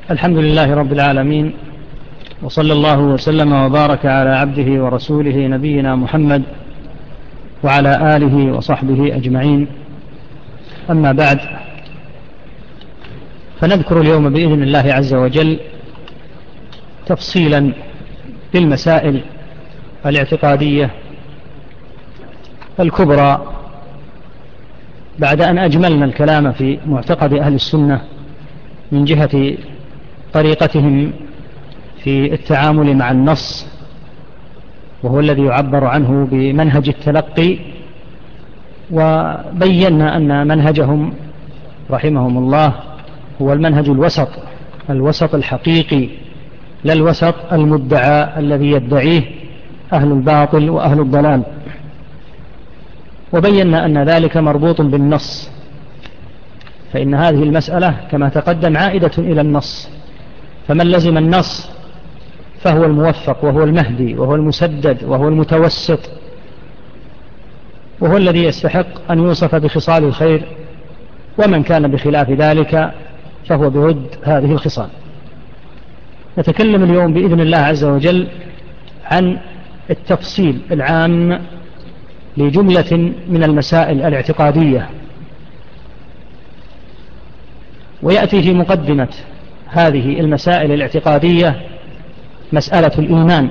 الحمد لله رب العالمين، وصلى الله وسلم وبارك على عبده ورسوله نبينا محمد وعلى آله وصحبه أجمعين. أما بعد، فنذكر اليوم بإذن الله عز وجل تفصيلا للمسائل الاعتقادية الكبرى، بعد أن أجملنا الكلام في معتقد أهل السنة من جهة طريقتهم في التعامل مع النص، وهو الذي يعبر عنه بمنهج التلقي، وبينا أن منهجهم رحمهم الله هو المنهج الوسط الحقيقي، لا الوسط المدعى الذي يدعيه أهل الباطل وأهل الضلال. وبينا أن ذلك مربوط بالنص، فإن هذه المسألة كما تقدم عائدة إلى النص، فمن لزم النص فهو الموفق وهو المهدي وهو المسدد وهو المتوسط، وهو الذي يستحق أن يوصف بخصال الخير، ومن كان بخلاف ذلك فهو برد هذه الخصال. نتكلم اليوم بإذن الله عز وجل عن التفصيل العام لجملة من المسائل الاعتقادية، ويأتي في مقدمة هذه المسائل الاعتقادية مسألة الإيمان،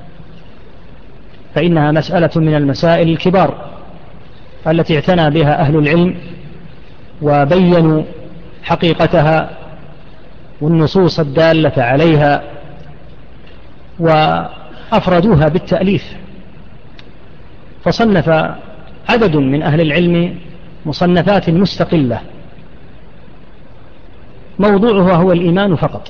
فإنها مسألة من المسائل الكبار التي اعتنى بها أهل العلم وبينوا حقيقتها والنصوص الدالة عليها، وأفردوها بالتأليف. فصنف عدد من أهل العلم مصنفات مستقلة موضوعها هو الإيمان فقط،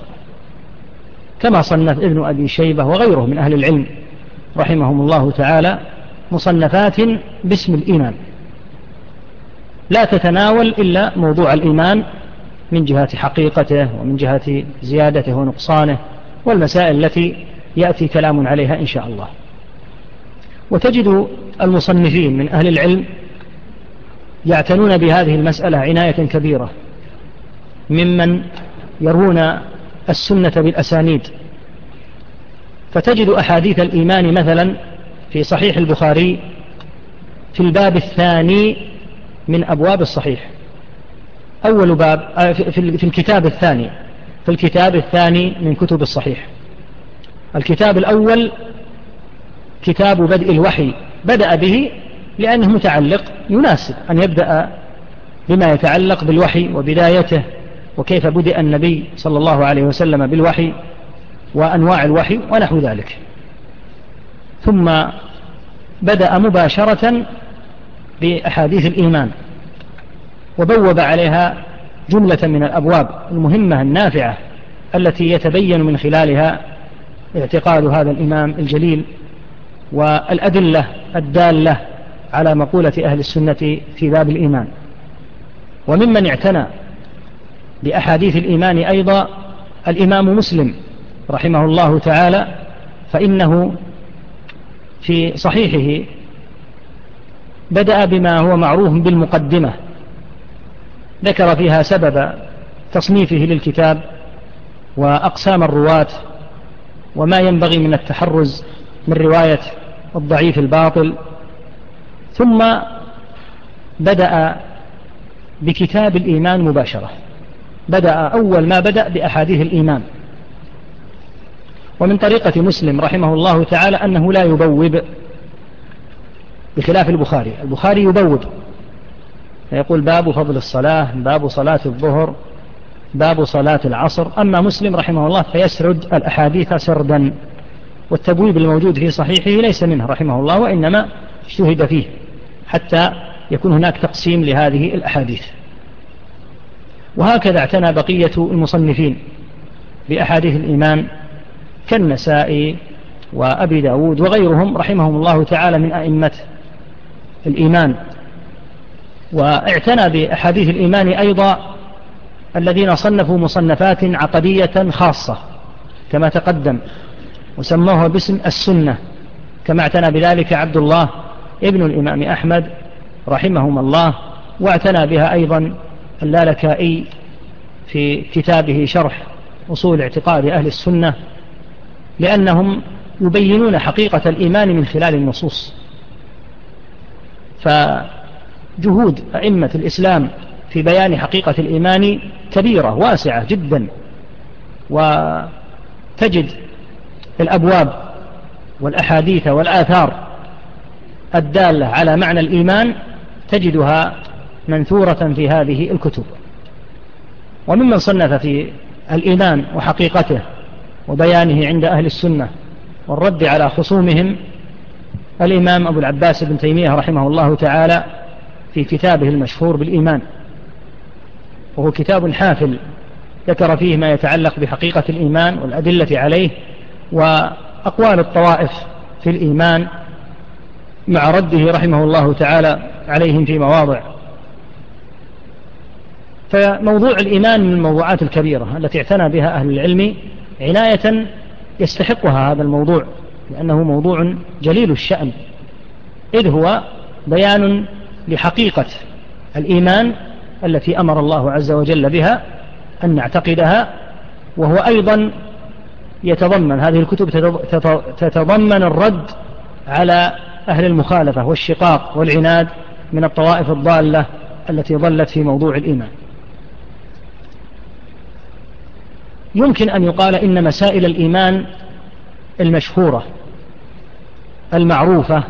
كما صنف ابن أبي شيبة وغيره من أهل العلم رحمهم الله تعالى مصنفات باسم الإيمان، لا تتناول إلا موضوع الإيمان من جهة حقيقته ومن جهة زيادته ونقصانه والمسائل التي يأتي كلام عليها إن شاء الله. وتجد المصنفين من أهل العلم يعتنون بهذه المسألة عناية كبيرة، ممن يرون السنة بالأسانيد، فتجد أحاديث الإيمان مثلا في صحيح البخاري في الباب الثاني من أبواب الصحيح، أول باب في الكتاب الثاني من كتب الصحيح. الكتاب الأول كتاب بدء الوحي، بدأ به لأنه متعلق، يناسب أن يبدأ بما يتعلق بالوحي وبدايته وكيف بدأ النبي صلى الله عليه وسلم بالوحي وأنواع الوحي ونحو ذلك. ثم بدأ مباشرة بأحاديث الإيمان، وبوب عليها جملة من الأبواب المهمة النافعة التي يتبين من خلالها اعتقاد هذا الإمام الجليل والأدلة الدالة على مقولة أهل السنة في باب الإيمان. وممن اعتنى بأحاديث الإيمان أيضا الإمام مسلم رحمه الله تعالى، فإنه في صحيحه بدأ بما هو معروف بالمقدمة، ذكر فيها سبب تصنيفه للكتاب وأقسام الرواة وما ينبغي من التحرز من رواية الضعيف الباطل، ثم بدأ بكتاب الإيمان مباشرة، أول ما بدأ بأحاديث الإيمان. ومن طريقة مسلم رحمه الله تعالى أنه لا يبوب بخلاف البخاري يبوب، فيقول باب فضل الصلاة، باب صلاة الظهر، باب صلاة العصر. أما مسلم رحمه الله فيسرد الأحاديث سردا، والتبويب الموجود في صحيحه ليس منه رحمه الله، وإنما اجتهد فيه حتى يكون هناك تقسيم لهذه الأحاديث. وهكذا اعتنى بقية المصنفين بأحاديث الإيمان كالنسائي وأبي داود وغيرهم رحمهم الله تعالى من أئمة الإيمان. واعتنى بأحاديث الإيمان أيضا الذين صنفوا مصنفات عقدية خاصة كما تقدم، وسموها باسم السنة، كما اعتنى بذلك عبد الله ابن الإمام أحمد رحمهم الله، واعتنى بها أيضا اللالكائي في كتابه شرح أصول اعتقاد أهل السنة، لأنهم يبينون حقيقة الإيمان من خلال النصوص. فجهود أئمة الإسلام في بيان حقيقة الإيمان كبيرة واسعة جدا، وتجد الأبواب والأحاديث والآثار الدالة على معنى الإيمان تجدها منثورة في هذه الكتب. وممن صنف في الإيمان وحقيقته وبيانه عند أهل السنة والرد على خصومهم الإمام أبو العباس بن تيمية رحمه الله تعالى في كتابه المشهور بالإيمان، وهو كتاب حافل ذكر فيه ما يتعلق بحقيقة الإيمان والأدلة عليه وأقوال الطوائف في الإيمان، مع رده رحمه الله تعالى عليهم في مواضع. فموضوع الإيمان من الموضوعات الكبيرة التي اعتنى بها أهل العلم عناية يستحقها هذا الموضوع، لأنه موضوع جليل الشأن، إذ هو بيان لحقيقة الإيمان التي أمر الله عز وجل بها أن نعتقدها. وهو أيضا يتضمن، هذه الكتب تتضمن الرد على أهل المخالفة والشقاق والعناد من الطوائف الضالة التي ضلت في موضوع الإيمان. يمكن أن يقال إن مسائل الإيمان المشهورة المعروفة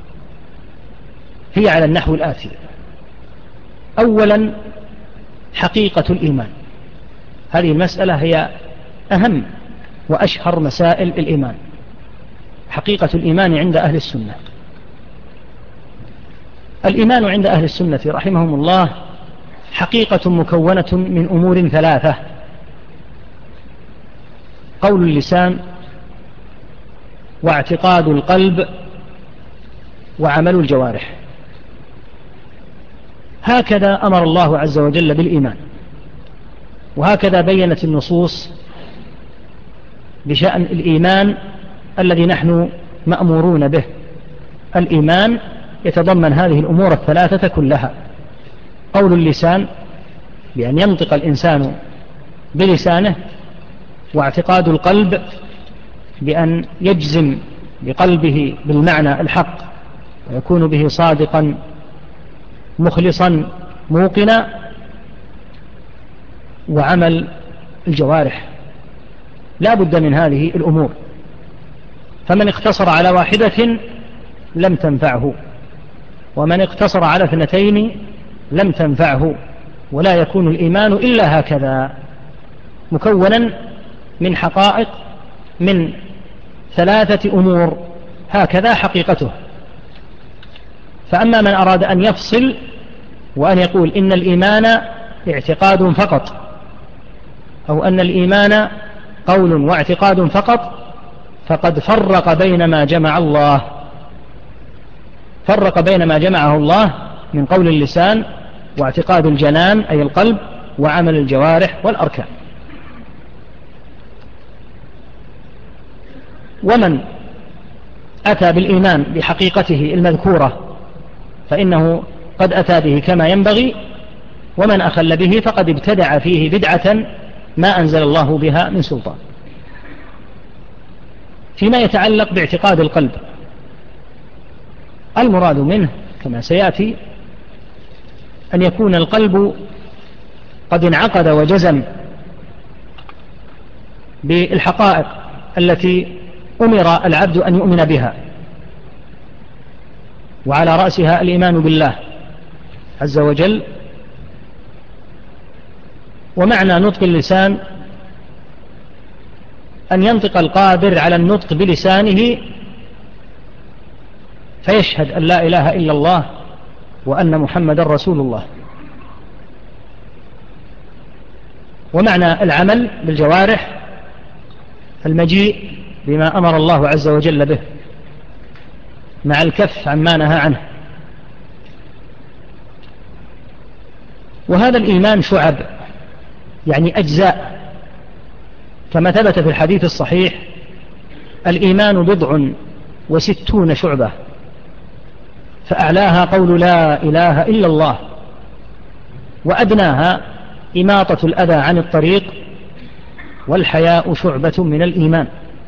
هي على النحو الآتي: أولا، حقيقة الإيمان. هذه المسألة هي أهم وأشهر مسائل الإيمان، حقيقة الإيمان عند أهل السنة. الإيمان عند أهل السنة رحمهم الله حقيقة مكونة من أمور ثلاثة: قول اللسان، واعتقاد القلب، وعمل الجوارح. هكذا أمر الله عز وجل بالإيمان، وهكذا بيّنت النصوص بشأن الإيمان الذي نحن مأمورون به. الإيمان يتضمن هذه الأمور الثلاثة كلها: قول اللسان بأن ينطق الإنسان بلسانه، واعتقاد القلب بأن يجزم بقلبه بالمعنى الحق ويكون به صادقا مخلصا موقنا، وعمل الجوارح. لا بد من هذه الأمور، فمن اقتصر على واحدة لم تنفعه، ومن اقتصر على اثنتين لم تنفعه. ولا يكون الإيمان إلا هكذا، مكونا من حقائق، من ثلاثة أمور، هكذا حقيقته. فأما من أراد أن يفصل وأن يقول إن الإيمان اعتقاد فقط، أو أن الإيمان قول واعتقاد فقط، فقد فرق بين ما جمع الله، فرق بين ما جمعه الله من قول اللسان واعتقاد الجنان أي القلب وعمل الجوارح والأركان. ومن أتى بالإيمان بحقيقته المذكورة فإنه قد أتى به كما ينبغي، ومن أخل به فقد ابتدع فيه بدعة ما أنزل الله بها من سلطان. فيما يتعلق باعتقاد القلب، المراد منه كما سيأتي أن يكون القلب قد انعقد وجزم بالحقائق التي أمر العبد أن يؤمن بها، وعلى رأسها الإيمان بالله عز وجل. ومعنى نطق اللسان أن ينطق القادر على النطق بلسانه فيشهد أن لا إله إلا الله وأن محمد رسول الله. ومعنى العمل بالجوارح المجيء بما أمر الله عز وجل به مع الكف عما نهى عنه. وهذا الإيمان شعب، يعني أجزاء، كما ثبت في الحديث الصحيح: الإيمان 69 شعبة، فأعلاها قول لا إله إلا الله، وأدناها إماطة الأذى عن الطريق، والحياء شعبة من الإيمان.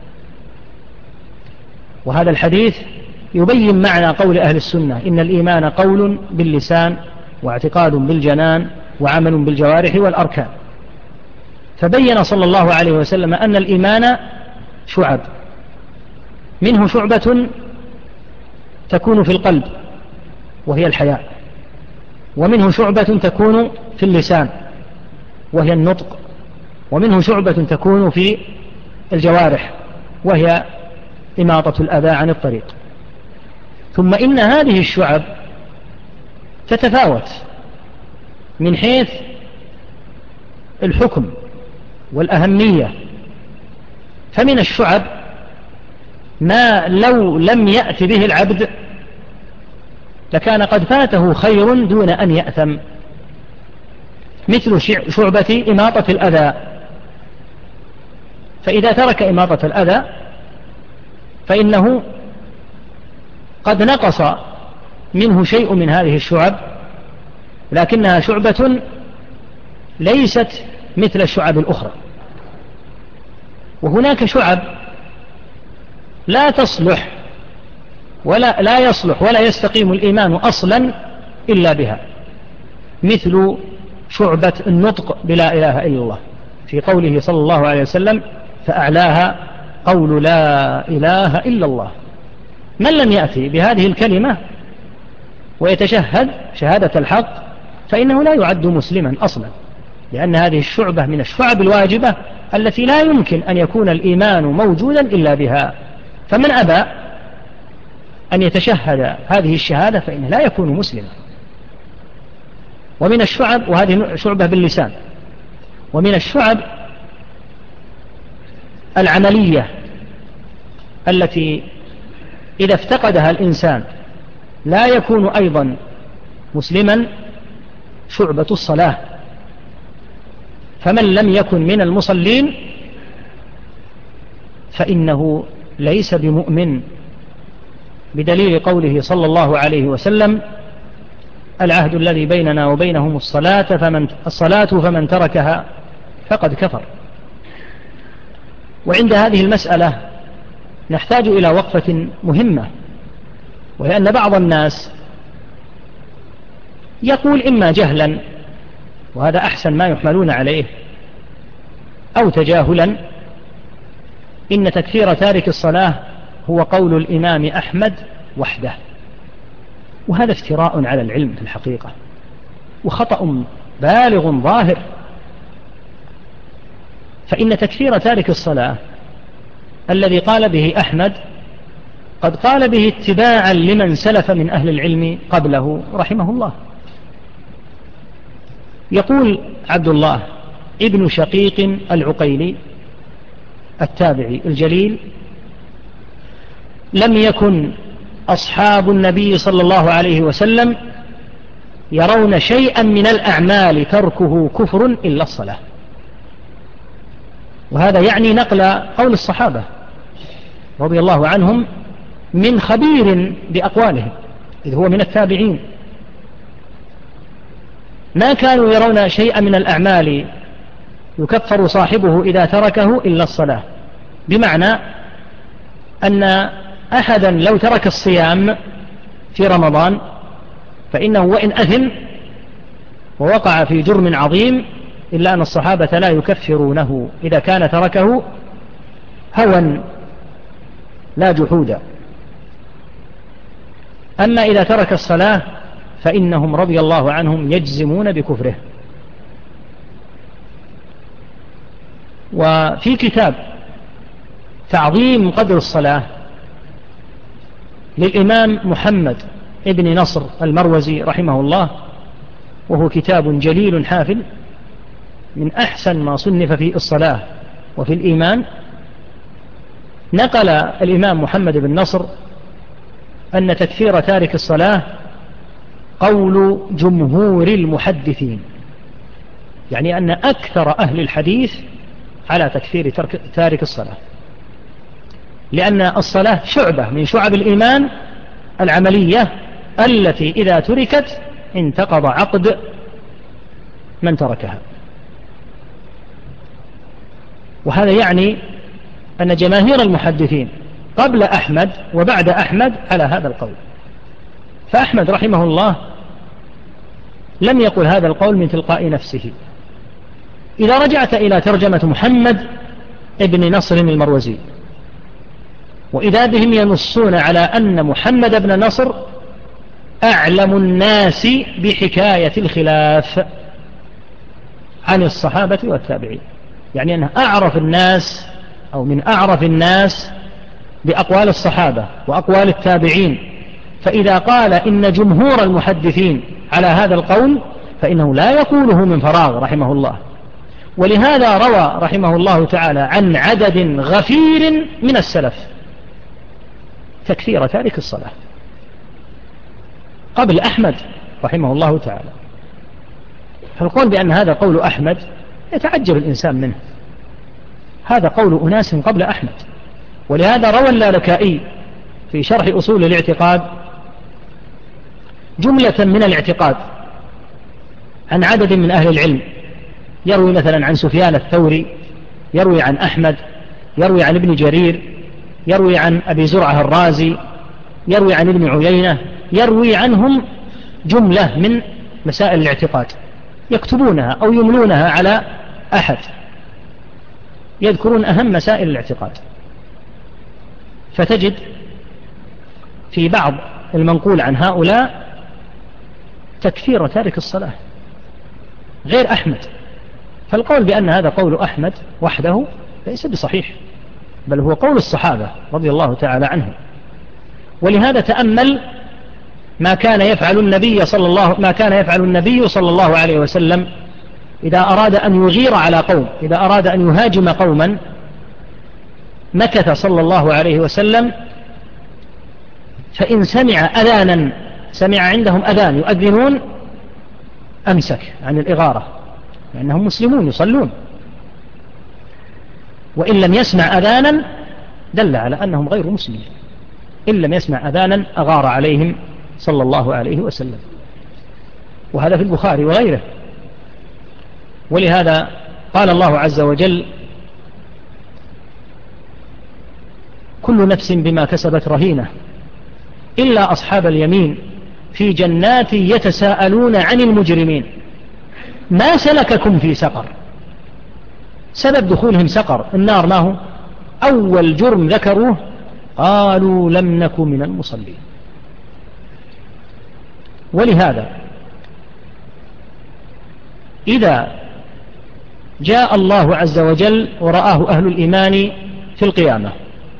وهذا الحديث يبين معنى قول أهل السنة إن الإيمان قول باللسان واعتقاد بالجنان وعمل بالجوارح والأركان. فبين صلى الله عليه وسلم أن الإيمان شعب، منه شعبة تكون في القلب وهي الحياء، ومنه شعبة تكون في اللسان وهي النطق، ومنه شعبة تكون في الجوارح وهي إماطة الأذى عن الطريق. ثم إن هذه الشعب تتفاوت من حيث الحكم والأهمية. فمن الشعب ما لو لم يأت به العبد لكان قد فاته خير دون أن يأثم، مثل شعبة إماطة الأذى. فإذا ترك إماطة الأذى فإنه قد نقص منه شيء من هذه الشعب، لكنها شعبة ليست مثل الشعب الأخرى. وهناك شعب لا تصلح لا يصلح ولا يستقيم الإيمان أصلا إلا بها، مثل شعبة النطق بلا إله إلا الله، في قوله صلى الله عليه وسلم فأعلاها قول لا إله إلا الله. من لم يأتي بهذه الكلمة ويتشهد شهادة الحق فإنه لا يعد مسلما أصلا، لأن هذه الشعبة من الشعب الواجبة التي لا يمكن أن يكون الإيمان موجودا إلا بها. فمن أبى أن يتشهد هذه الشهادة فإنه لا يكون مسلما. ومن الشعب، وهذه شعبة باللسان، ومن الشعب العملية التي إذا افتقدها الإنسان لا يكون أيضا مسلما، شعبة الصلاة. فمن لم يكن من المصلين فإنه ليس بمؤمن، بدليل قوله صلى الله عليه وسلم العهد الذي بيننا وبينهم الصلاة فمن تركها فقد كفر. وعند هذه المسألة نحتاج إلى وقفة مهمة، وهي أن بعض الناس يقول إما جهلا، وهذا أحسن ما يحملون عليه، أو تجاهلا، إن تكفير تارك الصلاة هو قول الإمام أحمد وحده. وهذا افتراء على العلم في الحقيقة، وخطأ بالغ ظاهر. فإن تكفير تارك الصلاة الذي قال به أحمد قد قال به اتباعا لمن سلف من أهل العلم قبله رحمه الله. يقول عبد الله ابن شقيق العقيلي التابعي الجليل لم يكن أصحاب النبي صلى الله عليه وسلم يرون شيئا من الأعمال تركه كفر إلا الصلاة. وهذا يعني نقل قول الصحابة رضي الله عنهم من خبير بأقوالهم، إذ هو من التابعين. ما كانوا يرون شيئا من الأعمال يكفر صاحبه إذا تركه إلا الصلاة، بمعنى أن أحدا لو ترك الصيام في رمضان فإنه وإن أثم ووقع في جرم عظيم إلا أن الصحابة لا يكفرونه إذا كان تركه هوى لا جحودا. أما إذا ترك الصلاة فإنهم رضي الله عنهم يجزمون بكفره. وفي كتاب تعظيم قدر الصلاة للإمام محمد ابن نصر المروزي رحمه الله، وهو كتاب جليل حافل من أحسن ما صنف في الصلاة وفي الإيمان، نقل الإمام محمد بن نصر أن تكفير تارك الصلاة قول جمهور المحدثين، يعني أن أكثر أهل الحديث على تكفير تارك الصلاة، لأن الصلاة شعبة من شعب الإيمان العملية التي إذا تركت انتقض عقد من تركها. وهذا يعني أن جماهير المحدثين قبل أحمد وبعد أحمد على هذا القول. فأحمد رحمه الله لم يقل هذا القول من تلقاء نفسه. إذا رجعت إلى ترجمة محمد ابن نصر المروزي، وإذا بهم ينصون على أن محمد بن نصر أعلم الناس بحكاية الخلاف عن الصحابة والتابعين، يعني أنه أعرف الناس أو من أعرف الناس بأقوال الصحابة وأقوال التابعين. فإذا قال إن جمهور المحدثين على هذا القول فإنه لا يقوله من فراغ رحمه الله. ولهذا روى رحمه الله تعالى عن عدد غفير من السلف تكثير تارك الصلاة قبل أحمد رحمه الله تعالى. فالقول بأن هذا قول أحمد يتعجب الإنسان منه، هذا قول أناس قبل أحمد. ولهذا روى اللالكائي في شرح أصول الاعتقاد جملة من الاعتقاد عن عدد من أهل العلم، يروي مثلا عن سفيان الثوري، يروي عن أحمد، يروي عن ابن جرير، يروي عن أبي زرعة الرازي، يروي عن ابن عيينة، يروي عنهم جملة من مسائل الاعتقاد يكتبونها أو يملونها على أحد، يذكرون أهم مسائل الاعتقاد. فتجد في بعض المنقول عن هؤلاء تكفير تارك الصلاة غير أحمد. فالقول بأن هذا قول أحمد وحده ليس بصحيح، بل هو قول الصحابة رضي الله تعالى عنهم. ولهذا تأمل ما كان يفعل النبي صلى الله عليه وسلم إذا أراد أن يغير على قوم، إذا أراد أن يهاجم قوما، مكث صلى الله عليه وسلم فإن سمع عندهم أذان يؤذنون أمسك عن الإغارة، لأنهم مسلمون يصلون. وإن لم يسمع أذانا دل على أنهم غير مسلمين، إن لم يسمع أذانا أغار عليهم صلى الله عليه وسلم. وهذا في البخاري وغيره. ولهذا قال الله عز وجل: كل نفس بما كسبت رهينة إلا أصحاب اليمين في جنات يتساءلون عن المجرمين ما سلككم في سقر. سبب دخولهم سقر النار ما هو؟ أول جرم ذكروه قالوا لم نك من المصلين. ولهذا إذا جاء الله عز وجل ورآه أهل الإيمان في القيامة،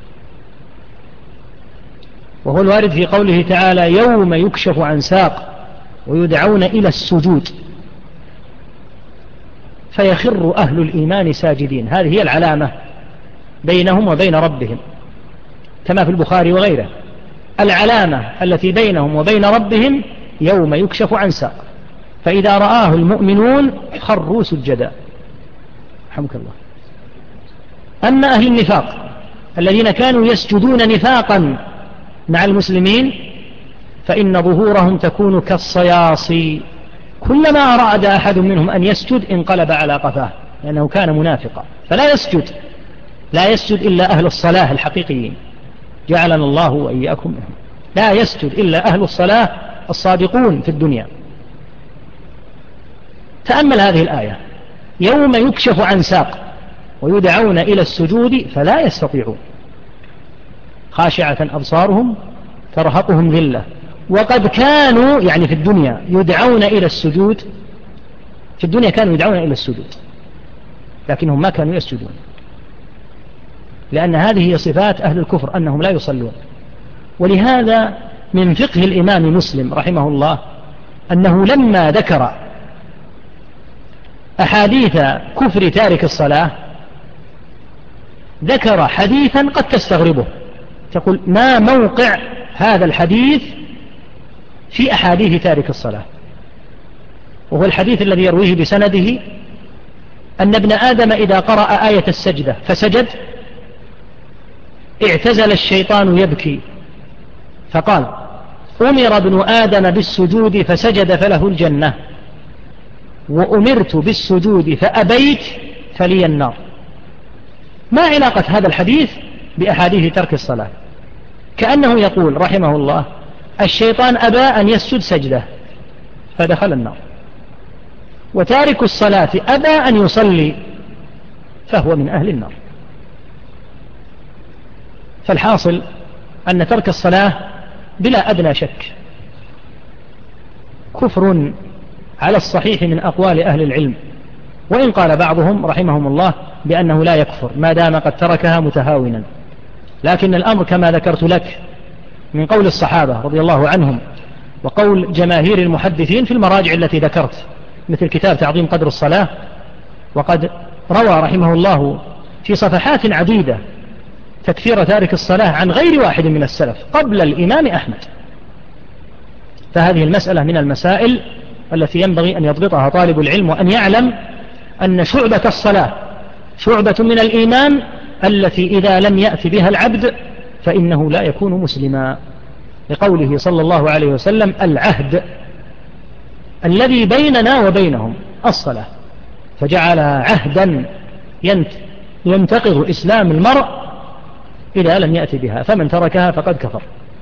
وهو الوارد في قوله تعالى: يوم يكشف عن ساق ويدعون إلى السجود فيخر أهل الإيمان ساجدين. هذه هي العلامة بينهم وبين ربهم، كما في البخاري وغيره. العلامة التي بينهم وبين ربهم يوم يكشف عن ساق، فإذا رآه المؤمنون خروا سجدا. رحمك الله. أما أهل النفاق الذين كانوا يسجدون نفاقا مع المسلمين فإن ظهورهم تكون كالصياصي، كلما أراد أحد منهم أن يسجد انقلب على قفاه، لأنه كان منافقا. فلا يسجد إلا أهل الصلاة الحقيقيين، جعلنا الله وإياكم منهم. لا يسجد إلا أهل الصلاة الصادقون في الدنيا. تأمل هذه الآية: يوم يكشف عن ساق ويدعون إلى السجود فلا يستطيعون، خاشعة أبصارهم ترهقهم ذلة وقد كانوا، يعني في الدنيا، يدعون إلى السجود. في الدنيا كانوا يدعون إلى السجود لكنهم ما كانوا يسجدون، لأن هذه هي صفات أهل الكفر أنهم لا يصلون. ولهذا من فقه الإمام مسلم رحمه الله أنه لما ذكر أحاديث كفر تارك الصلاة ذكر حديثا قد تستغربه، تقول ما موقع هذا الحديث في أحاديث تارك الصلاة؟ وهو الحديث الذي يرويه بسنده أن ابن آدم إذا قرأ آية السجدة فسجد اعتزل الشيطان يبكي فقال: أمر ابن آدم بالسجود فسجد فله الجنة، وأمرت بالسجود فأبيت فلي النار. ما علاقة هذا الحديث بأحاديث ترك الصلاة؟ كأنه يقول رحمه الله الشيطان أبى أن يسجد سجدة فدخل النار، وتارك الصلاة أبى أن يصلي فهو من أهل النار. فالحاصل أن ترك الصلاة بلا أدنى شك كفر على الصحيح من أقوال أهل العلم، وإن قال بعضهم رحمهم الله بأنه لا يكفر ما دام قد تركها متهاونا، لكن الأمر كما ذكرت لك من قول الصحابة رضي الله عنهم وقول جماهير المحدثين في المراجع التي ذكرت مثل كتاب تعظيم قدر الصلاة، وقد روى رحمه الله في صفحات عديدة تكفير تارك الصلاة عن غير واحد من السلف قبل الإمام أحمد. فهذه المسألة من المسائل التي ينبغي أن يضبطها طالب العلم، وأن يعلم أن شعبة الصلاة شعبة من الإيمان التي إذا لم يأتي بها العبد فإنه لا يكون مسلما، لقوله صلى الله عليه وسلم العهد الذي بيننا وبينهم الصلاة، فجعلها عهدا ينتقض إسلام المرء إذا لم يأتي بها، فمن تركها فقد كفر.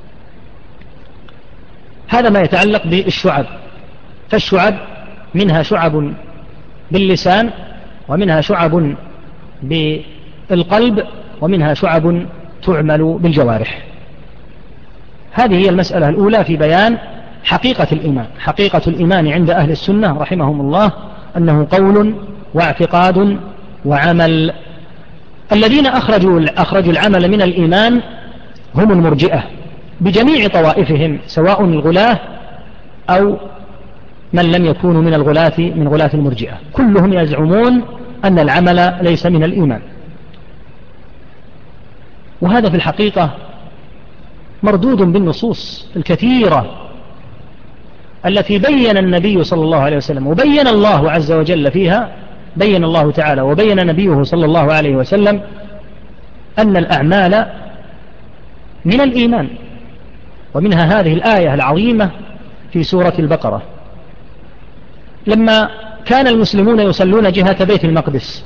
هذا ما يتعلق بالشعب. فالشعب منها شعب باللسان، ومنها شعب بالقلب، ومنها شعب تعمل بالجوارح. هذه هي المسألة الأولى في بيان حقيقة الإيمان. حقيقة الإيمان عند أهل السنة رحمهم الله أنه قول واعتقاد وعمل. الذين أخرجوا العمل من الإيمان هم المرجئة بجميع طوائفهم، سواء الغلاة أو من لم يكونوا من غلاة المرجئة، كلهم يزعمون أن العمل ليس من الإيمان. وهذا في الحقيقة مردود بالنصوص الكثيرة التي بين النبي صلى الله عليه وسلم وبين الله عز وجل فيها، بين الله تعالى وبين نبيه صلى الله عليه وسلم أن الأعمال من الإيمان. ومنها هذه الآية العظيمة في سورة البقرة لما كان المسلمون يصلون جهة بيت المقدس،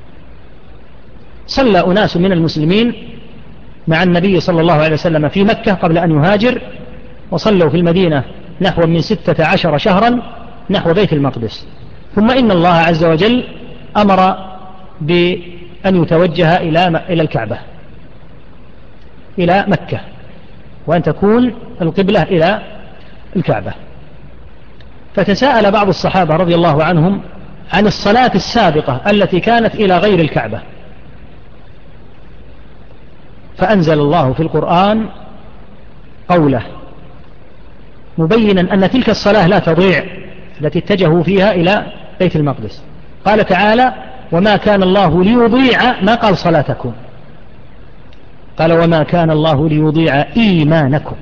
صلى أناس من المسلمين مع النبي صلى الله عليه وسلم في مكة قبل أن يهاجر، وصلوا في المدينة نحو من 16 شهرا نحو بيت المقدس. ثم إن الله عز وجل أمر بأن يتوجه إلى الكعبة، إلى مكة، وأن تكون القبلة إلى الكعبة. فتساءل بعض الصحابة رضي الله عنهم عن الصلاة السابقة التي كانت إلى غير الكعبة، فأنزل الله في القرآن قوله مبينا أن تلك الصلاة لا تضيع التي اتجهوا فيها إلى بيت المقدس. قال تعالى وما كان الله ليضيع، ما قال صلاتكم، قال وما كان الله ليضيع إيمانكم.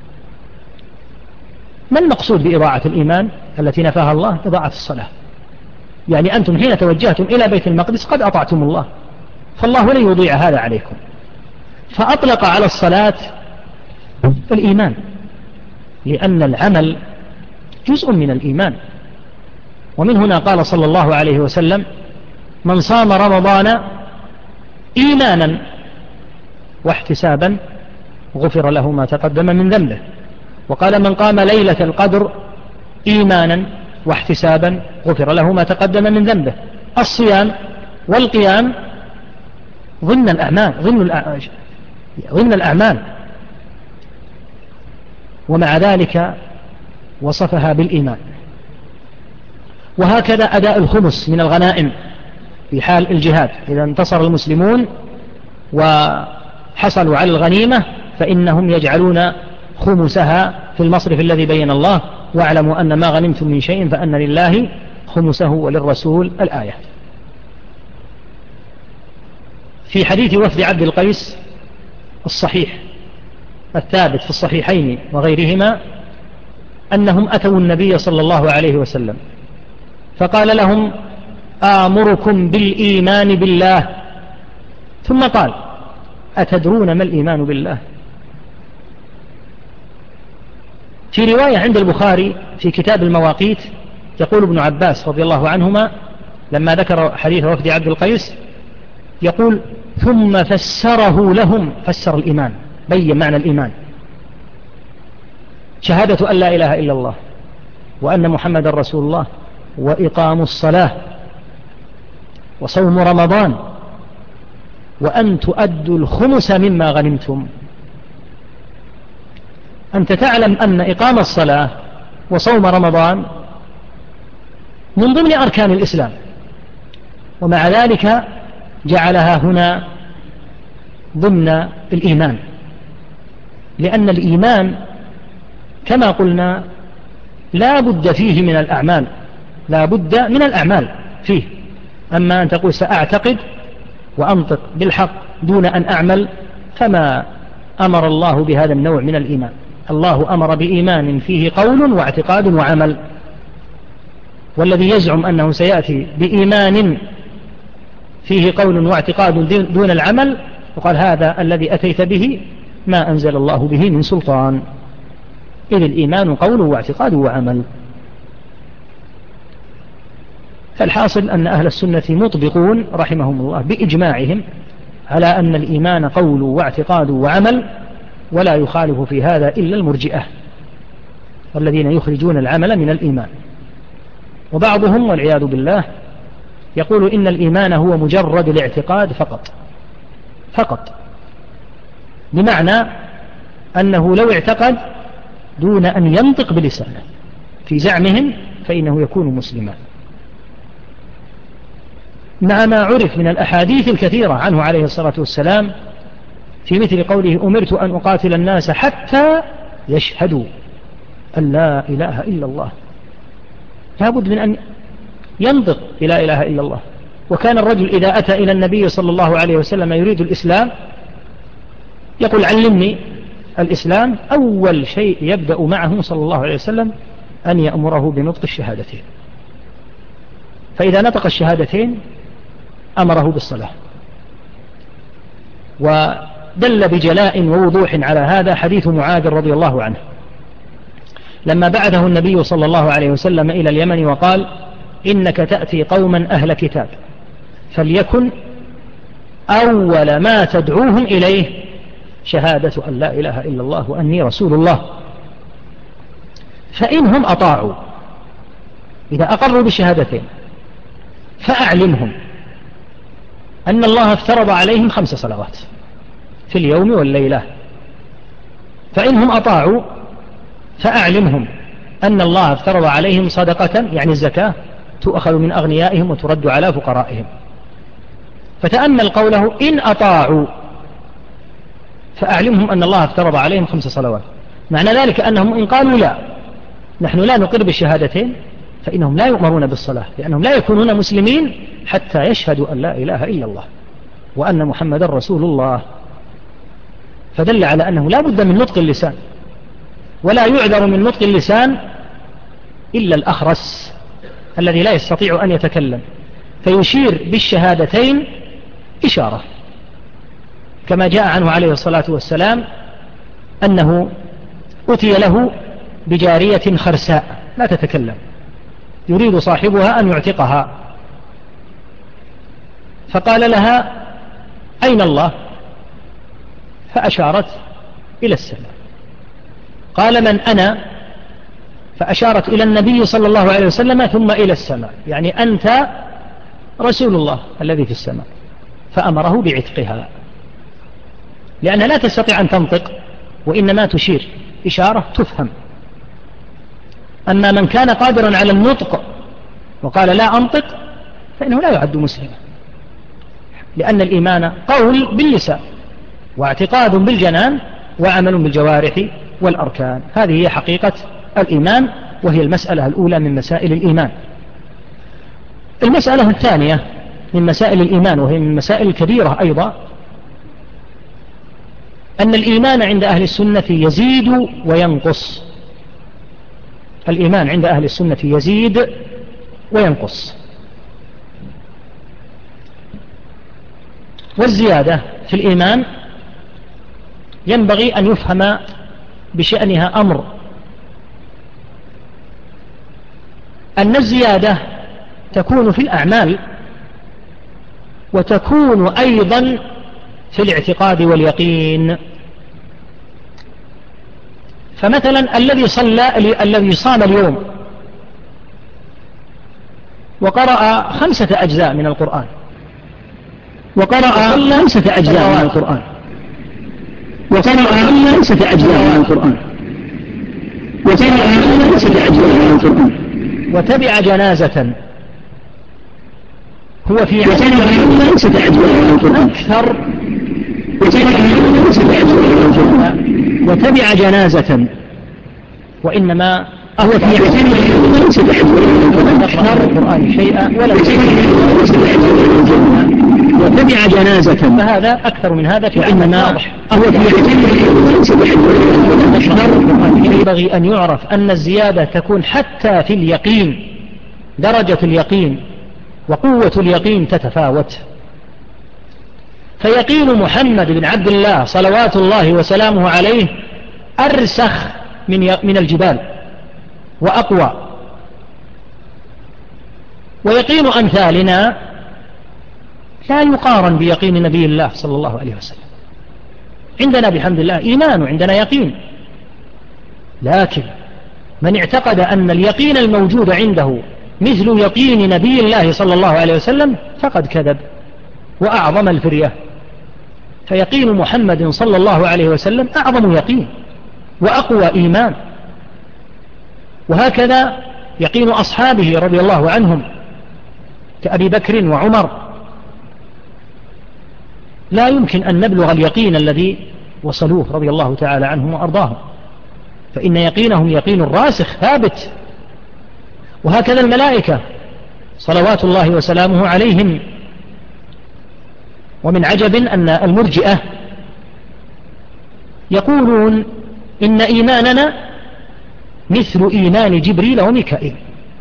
ما المقصود بإضاعة الإيمان التي نفاها الله؟ إضاعة الصلاة، يعني أنتم حين توجهتم إلى بيت المقدس قد أطعتم الله، فالله لن يضيع هذا عليكم، فأطلق على الصلاة الإيمان، لأن العمل جزء من الإيمان. ومن هنا قال صلى الله عليه وسلم من صام رمضان إيمانا واحتسابا غفر له ما تقدم من ذنبه. وقال من قام ليلة القدر إيمانا واحتسابا غفر له ما تقدم من ذنبه. الصيام والقيام ضمن الأعمال، ومع ذلك وصفها بالإيمان. وهكذا أداء الخمس من الغنائم في حال الجهاد، إذا انتصر المسلمون وحصلوا على الغنيمة فإنهم يجعلون خمسها في المصرف الذي بين الله، واعلموا أن ما غنمتم من شيء فأن لله خمسه وللرسول الآية. في حديث وفد عبد القيس الصحيح الثابت في الصحيحين وغيرهما أنهم أتوا النبي صلى الله عليه وسلم فقال لهم آمركم بالإيمان بالله، ثم قال أتدرون ما الإيمان بالله؟ في رواية عند البخاري في كتاب المواقيت يقول ابن عباس رضي الله عنهما لما ذكر حديث وفد عبد القيس يقول ثم فسره لهم، فسر الإيمان، بين معنى الإيمان: شهادة أن لا إله إلا الله وأن محمد رسول الله وإقام الصلاة وصوم رمضان وأن تؤدوا الخمس مما غنمتم. أنت تعلم أن إقام الصلاة وصوم رمضان من ضمن أركان الإسلام، ومع ذلك جعلها هنا ضمن الإيمان، لأن الإيمان كما قلنا لا بد فيه من الأعمال، لا بد من الأعمال فيه. أما أن تقول سأعتقد وأنطق بالحق دون أن أعمل، فما أمر الله بهذا النوع من الإيمان. الله أمر بإيمان فيه قول واعتقاد وعمل، والذي يزعم أنه سيأتي بإيمان فيه قول واعتقاد دون العمل، وقال هذا الذي أتيت به ما أنزل الله به من سلطان، إذ الإيمان قول واعتقاد وعمل. فالحاصل أن أهل السنة مطبقون رحمهم الله بإجماعهم على أن الإيمان قول واعتقاد وعمل، ولا يخالف في هذا إلا المرجئة والذين يخرجون العمل من الإيمان. وبعضهم والعياذ بالله يقول إن الإيمان هو مجرد الاعتقاد فقط، بمعنى أنه لو اعتقد دون أن ينطق بلسانه في زعمهم فإنه يكون مسلما، مع ما عرف من الأحاديث الكثيرة عنه عليه الصلاة والسلام في مثل قوله أمرت أن أقاتل الناس حتى يشهدوا أن لا إله إلا الله. لابد من أن ينطق بلا إله إلا الله. وكان الرجل إذا أتى إلى النبي صلى الله عليه وسلم يريد الإسلام يقول علمني الإسلام، أول شيء يبدأ معه صلى الله عليه وسلم أن يأمره بنطق الشهادتين، فإذا نطق الشهادتين أمره بالصلاة. ودل بجلاء ووضوح على هذا حديث معاذ رضي الله عنه لما بعثه النبي صلى الله عليه وسلم إلى اليمن وقال إنك تأتي قوما أهل كتاب فليكن أول ما تدعوهم إليه شهادة أن لا إله إلا الله وأني رسول الله، فإنهم أطاعوا، إذا أقروا بالشهادتين فأعلمهم أن الله افترض عليهم 5 صلوات في اليوم والليلة، فإنهم أطاعوا فأعلمهم أن الله افترض عليهم صدقة يعني الزكاة تؤخذ من أغنيائهم وترد على فقرائهم. فتأمل قوله إن أطاعوا، فأعلمهم أن الله افترض عليهم 5 صلوات، معنى ذلك أنهم إن قالوا لا نحن لا نقر بالشهادتين فإنهم لا يؤمرون بالصلاة، لأنهم لا يكونون مسلمين حتى يشهدوا أن لا إله إلا الله وأن محمد رسول الله. فدل على أنه لا بد من نطق اللسان، ولا يعذر من نطق اللسان إلا الأخرس الذي لا يستطيع أن يتكلم، فيشير بالشهادتين إشارة، كما جاء عنه عليه الصلاة والسلام أنه أتي له بجارية خرساء لا تتكلم يريد صاحبها أن يعتقها، فقال لها أين الله؟ فأشارت إلى السماء. قال من أنا؟ فأشارت إلى النبي صلى الله عليه وسلم ثم إلى السماء، يعني أنت رسول الله الذي في السماء، فأمره بعتقها، لأنها لا تستطيع أن تنطق وإنما تشير إشارة تفهم. أما من كان قادرا على النطق وقال لا أنطق فإنه لا يعد مسلما، لأن الإيمان قول باللسان واعتقاد بالجنان وعمل بالجوارح والأركان. هذه هي حقيقة الإيمان، وهي المسألة الأولى من مسائل الإيمان. المسألة الثانية من مسائل الإيمان، وهي من المسائل الكبيرة أيضا، أن الإيمان عند أهل السنة يزيد وينقص. الإيمان عند أهل السنة يزيد وينقص، والزيادة في الإيمان ينبغي أن يفهم بشأنها أمر، أن الزيادة تكون في الأعمال وتكون أيضا في الاعتقاد واليقين. فمثلا الذي صام اليوم وقرأ 5 أجزاء من القرآن، وقرأ 5 أجزاء من القرآن، وقرأ 5 أجزاء من القرآن، وقرأ 5 أجزاء من القرآن، وتبع جنازة هو في وقرأ 5 أجزاء من القرآن أكثر، وتبع جنازة، وإنما هو في أكثر القرآن شيئا ولا وتبع جنازة، فهذا أكثر من هذا، وإنما هو في ينبغي أن يعرف أن الزيادة تكون حتى في اليقين، درجة اليقين وقوة اليقين تتفاوت. فيقين محمد بن عبد الله صلوات الله وسلامه عليه أرسخ من الجبال وأقوى، ويقين أمثالنا لا يقارن بيقين نبي الله صلى الله عليه وسلم. عندنا بحمد الله إيمان وعندنا يقين، لكن من اعتقد أن اليقين الموجود عنده مثل يقين نبي الله صلى الله عليه وسلم فقد كذب وأعظم الفرية. فيقين محمد صلى الله عليه وسلم أعظم يقين وأقوى إيمان، وهكذا يقين أصحابه رضي الله عنهم كأبي بكر وعمر. لا يمكن أن نبلغ اليقين الذي وصلوه رضي الله تعالى عنهم وأرضاهم، فإن يقينهم يقين راسخ ثابت. وهكذا الملائكة صلوات الله وسلامه عليهم. ومن عجب أن المرجئة يقولون إن إيماننا مثل إيمان جبريل وميكائيل.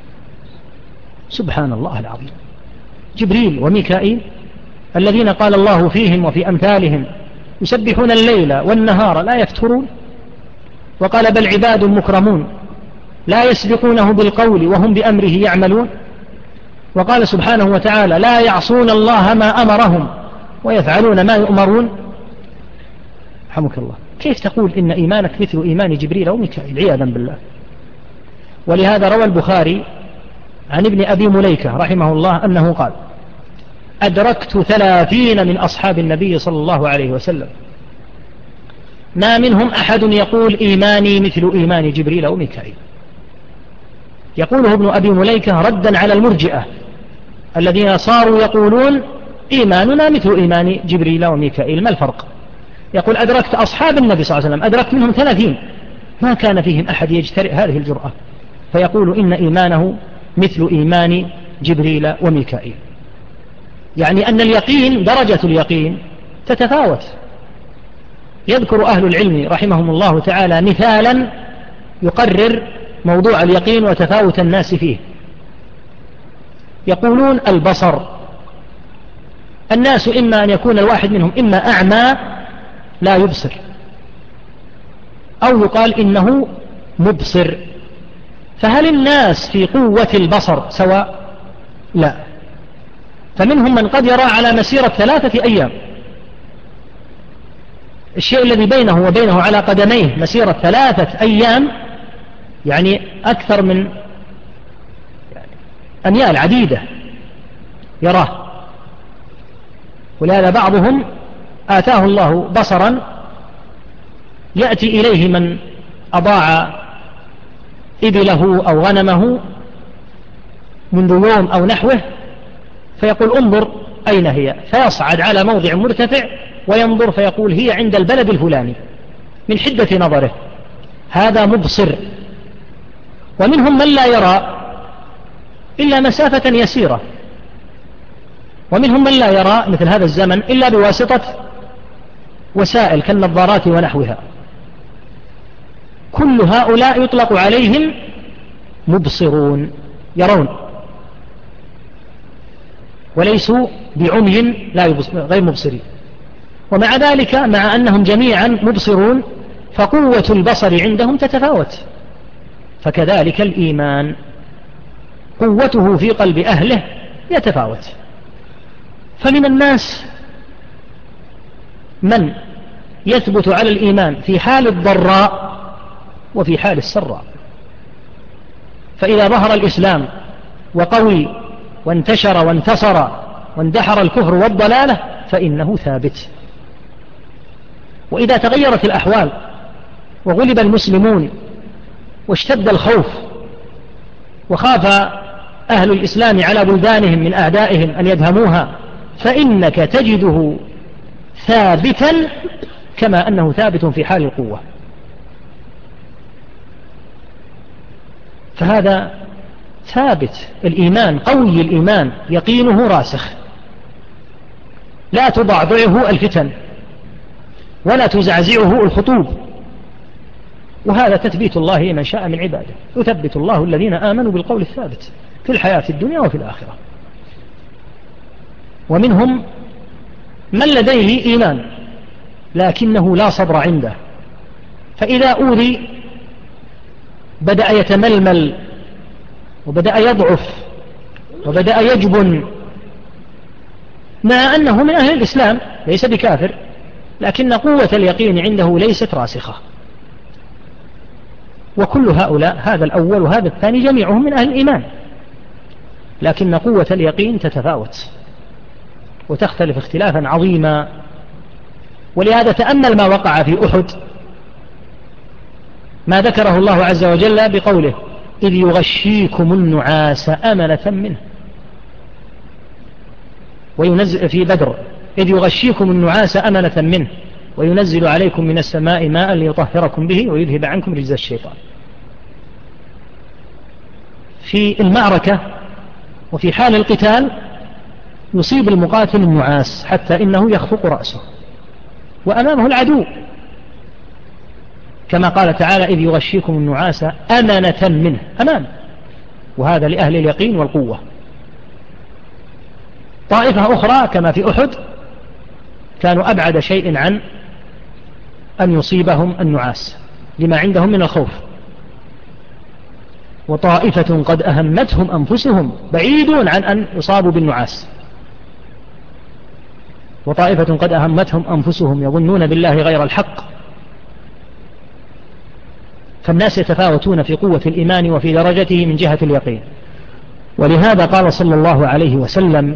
سبحان الله العظيم، جبريل وميكائيل الذين قال الله فيهم وفي أمثالهم يسبحون الليل والنهار لا يفترون، وقال بل عباد مكرمون لا يسبقونه بالقول وهم بأمره يعملون، وقال سبحانه وتعالى لا يعصون الله ما أمرهم ويفعلون ما يؤمرون. رحمك الله، كيف تقول إن إيمانك مثل إيمان جبريل وميكائيل؟ عياذا بالله. ولهذا روى البخاري عن ابن أبي مليكة رحمه الله أنه قال أدركت 30 من أصحاب النبي صلى الله عليه وسلم ما منهم أحد يقول إيماني مثل إيمان جبريل وميكائيل. يقوله ابن أبي مليكة ردا على المرجئة الذين صاروا يقولون إيماننا مثل إيمان جبريل وميكائيل. ما الفرق؟ يقول أدركت أصحاب النبي صلى الله عليه وسلم، أدركت منهم 30 ما كان فيهم أحد يجترئ هذه الجرأة فيقول إن إيمانه مثل إيمان جبريل وميكائيل. يعني أن اليقين درجة اليقين تتفاوت. يذكر أهل العلم رحمهم الله تعالى مثالا يقرر موضوع اليقين وتفاوت الناس فيه. يقولون البصر، الناس إما أن يكون الواحد منهم إما أعمى لا يبصر، أو يقال إنه مبصر. فهل الناس في قوة البصر سواء؟ لا. فمنهم من قد يرى على مسيرة 3 أيام، الشيء الذي بينه وبينه على قدميه مسيرة 3 أيام، يعني أكثر من أميال عديدة يراه. ولهذا بعضهم آتاه الله بصرا يأتي إليه من أضاع إبله أو غنمه منذ يوم أو نحوه فيقول انظر أين هي، فيصعد على موضع مرتفع وينظر فيقول هي عند البلد الفلاني من حدة نظره. هذا مبصر. ومنهم من لا يرى إلا مسافة يسيرة، ومنهم من لا يرى مثل هذا الزمن إلا بواسطة وسائل كالنظارات ونحوها. كل هؤلاء يطلق عليهم مبصرون، يرون وليسوا بعمي غير مبصرين. ومع ذلك مع أنهم جميعا مبصرون فقوة البصر عندهم تتفاوت. فكذلك الإيمان قوته في قلب أهله يتفاوت. فمن الناس من يثبت على الإيمان في حال الضراء وفي حال السراء، فإذا ظهر الإسلام وقوي وانتشر وانتصر واندحر الكفر والضلالة فإنه ثابت. وإذا تغيرت الأحوال وغلب المسلمون واشتد الخوف وخاف أهل الإسلام على بلدانهم من أعدائهم أن يدهموها فإنك تجده ثابتا كما أنه ثابت في حال القوة. فهذا ثابت، الإيمان قوي، الإيمان يقينه راسخ، لا تضعضعه الفتن ولا تزعزعه الخطوب. وهذا تثبيت الله لمن شاء من عباده، يثبت الله الذين آمنوا بالقول الثابت في الحياة الدنيا وفي الآخرة. ومنهم من لديه إيمان لكنه لا صبر عنده، فإذا أوذي بدأ يتململ وبدأ يضعف وبدأ يجبن، مع أنه من أهل الإسلام ليس بكافر، لكن قوة اليقين عنده ليست راسخة. وكل هؤلاء، هذا الأول وهذا الثاني، جميعهم من أهل الإيمان، لكن قوة اليقين تتفاوت وتختلف اختلافا عظيما. ولهذا تأمل ما وقع في أحد، ما ذكره الله عز وجل بقوله إذ يغشيكم النعاس أمنة منه، وينزل في بدر إذ يغشيكم النعاس أمنة منه وينزل عليكم من السماء ماء ليطهركم به ويذهب عنكم رجز الشيطان. في المعركة وفي حال القتال يصيب المقاتل النعاس حتى إنه يخفق رأسه وأمامه العدو، كما قال تعالى إذ يغشيكم النعاس أمنة منه، أمان، وهذا لأهل اليقين والقوة. طائفة أخرى كما في أحد كانوا أبعد شيء عن أن يصيبهم النعاس لما عندهم من الخوف. وطائفة قد أهمتهم أنفسهم بعيدون عن أن يصابوا بالنعاس، وطائفة قد أهمتهم أنفسهم يظنون بالله غير الحق. فالناس يتفاوتون في قوة الإيمان وفي درجته من جهة اليقين. ولهذا قال صلى الله عليه وسلم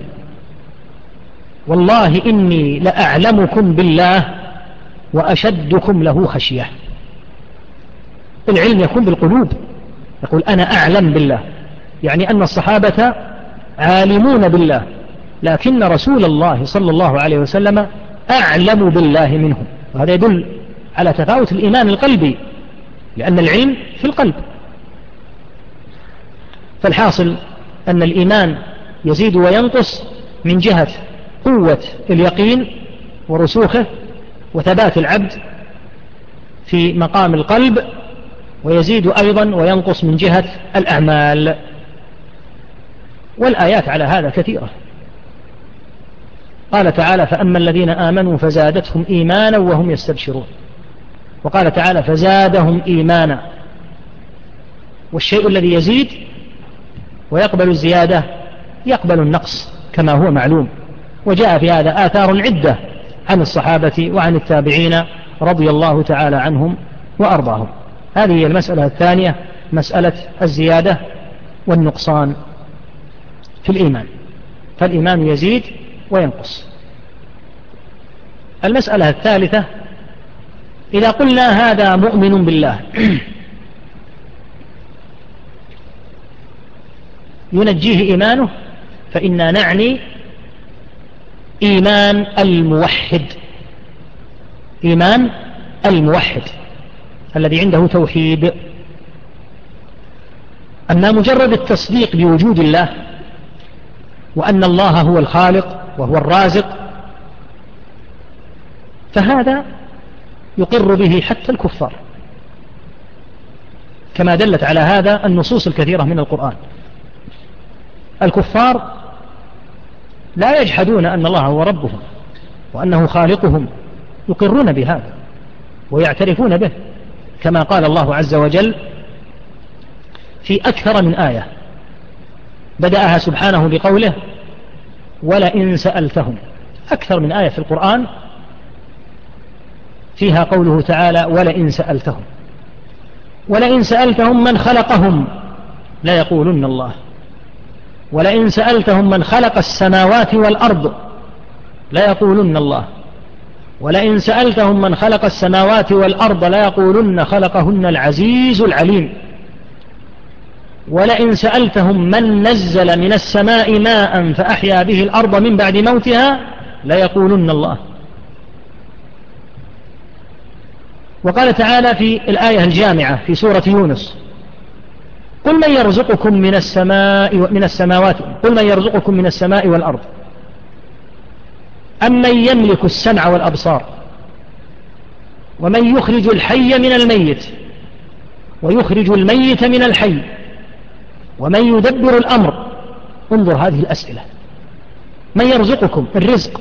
والله إني لأعلمكم بالله وأشدكم له خشية. العلم يكون بالقلوب، يقول أنا أعلم بالله، يعني أن الصحابة عالمون بالله، لكن رسول الله صلى الله عليه وسلم أعلم بالله منهم. وهذا يدل على تفاوت الإيمان القلبي، لأن العلم في القلب. فالحاصل أن الإيمان يزيد وينقص من جهة قوة اليقين ورسوخه وثبات العبد في مقام القلب، ويزيد أيضا وينقص من جهة الأعمال. والآيات على هذا كثيرة. قال تعالى فأما الذين آمنوا فزادتهم إيمانا وهم يستبشرون، وقال تعالى فزادهم إيمانا. والشيء الذي يزيد ويقبل الزيادة يقبل النقص كما هو معلوم، وجاء في هذا آثار عدة عن الصحابة وعن التابعين رضي الله تعالى عنهم وأرضاهم. هذه هي المسألة الثانية، مسألة الزيادة والنقصان في الإيمان، فالإيمان يزيد وينقص. المسألة الثالثة، إذا قلنا هذا مؤمن بالله ينجيه إيمانه، فإنا نعني إيمان الموحد، إيمان الموحد الذي عنده توحيد. أما مجرد التصديق بوجود الله وأن الله هو الخالق وهو الرازق فهذا يقر به حتى الكفار، كما دلت على هذا النصوص الكثيرة من القرآن. الكفار لا يجحدون أن الله هو ربهم وأنه خالقهم، يقرون بهذا ويعترفون به، كما قال الله عز وجل في أكثر من آية، بدأها سبحانه بقوله ولئن سألتهم. أكثر من آية في القرآن فيها قوله تعالى ولئن سألتهم. ولئن سألتهم من خلقهم لا يقولن الله. ولئن سألتهم من خلق السماوات والأرض لا يقولن الله. ولئن سألتهم من خلق السماوات والأرض لا يقولن خلقهن العزيز العليم. ولئن سألتهم من نزل من السماء ماء فأحيا به الأرض من بعد موتها لا يقولن الله. وقال تعالى في الآية الجامعة في سورة يونس قل من يرزقكم من السماوات قل من يرزقكم من السماء والأرض أمن يملك السمع والأبصار ومن يخرج الحي من الميت ويخرج الميت من الحي ومن يدبر الأمر. انظر هذه الأسئلة. من يرزقكم الرزق،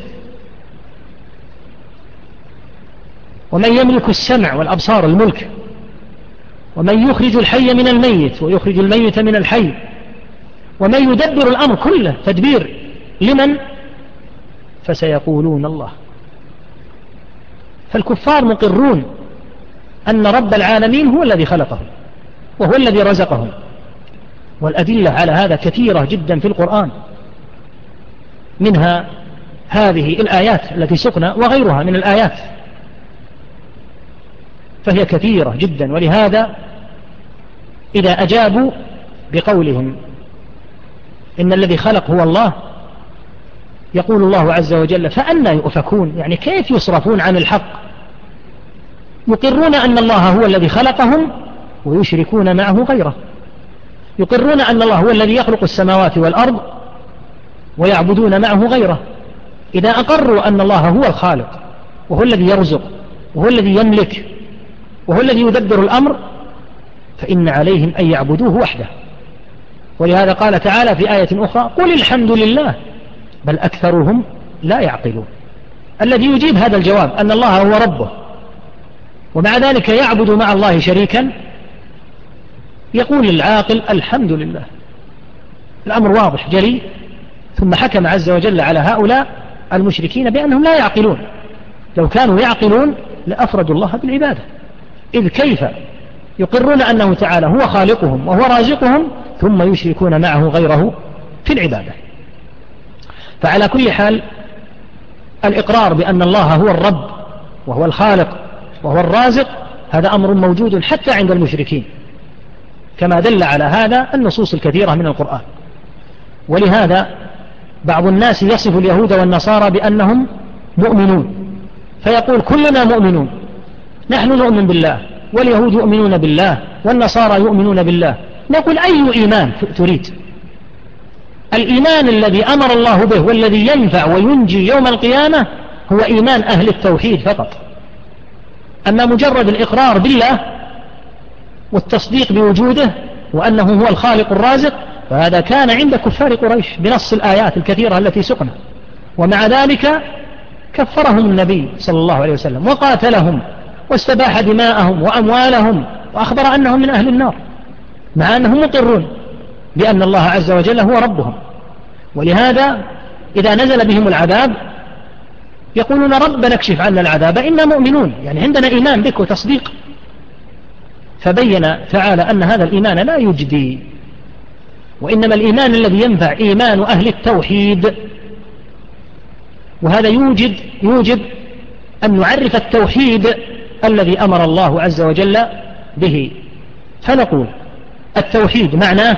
ومن يملك السمع والأبصار الملك، ومن يخرج الحي من الميت ويخرج الميت من الحي، ومن يدبر الأمر كله تدبير لمن؟ فسيقولون الله. فالكفار مقرون أن رب العالمين هو الذي خلقهم وهو الذي رزقهم، والأدلة على هذا كثيرة جدا في القرآن، منها هذه الآيات التي سقنا وغيرها من الآيات، فهي كثيرة جدا. ولهذا إذا أجابوا بقولهم إن الذي خلق هو الله يقول الله عز وجل فأنى يؤفكون، يعني كيف يصرفون عن الحق؟ يقرون أن الله هو الذي خلقهم ويشركون معه غيره، يقرون أن الله هو الذي يخلق السماوات والأرض ويعبدون معه غيره. إذا أقروا أن الله هو الخالق وهو الذي يرزق وهو الذي يملك وهو الذي يدبر الأمر فإن عليهم أن يعبدوه وحده. ولهذا قال تعالى في آية أخرى قل الحمد لله بل أكثرهم لا يعقلون. الذي يجيب هذا الجواب أن الله هو ربه ومع ذلك يعبد مع الله شريكا يقول العاقل الحمد لله. الأمر واضح جلي. ثم حكم عز وجل على هؤلاء المشركين بأنهم لا يعقلون. لو كانوا يعقلون لأفردوا الله بالعبادة، إذ كيف يقرون أنه تعالى هو خالقهم وهو رازقهم ثم يشركون معه غيره في العبادة. فعلى كل حال الإقرار بأن الله هو الرب وهو الخالق وهو الرازق هذا أمر موجود حتى عند المشركين، كما دل على هذا النصوص الكثيرة من القرآن. ولهذا بعض الناس يصف اليهود والنصارى بأنهم مؤمنون، فيقول كلنا مؤمنون، نحن نؤمن بالله واليهود يؤمنون بالله والنصارى يؤمنون بالله. نقول أي إيمان تريد؟ الإيمان الذي أمر الله به والذي ينفع وينجي يوم القيامة هو إيمان أهل التوحيد فقط. أما مجرد الإقرار بالله والتصديق بوجوده وأنه هو الخالق الرازق فهذا كان عند كفار قريش بنص الآيات الكثيرة التي سقنا، ومع ذلك كفرهم النبي صلى الله عليه وسلم وقاتلهم واستباح دماءهم وأموالهم وأخبر أنهم من أهل النار، مع أنهم مقرون بأن الله عز وجل هو ربهم. ولهذا إذا نزل بهم العذاب يقولون ربنا اكشف عنا العذاب إنا مؤمنون، يعني عندنا إيمان بك وتصديق. فبين تعالى أن هذا الإيمان لا يجدي، وإنما الإيمان الذي ينفع إيمان أهل التوحيد. وهذا يوجب أن نعرف التوحيد الذي أمر الله عز وجل به. فنقول التوحيد معناه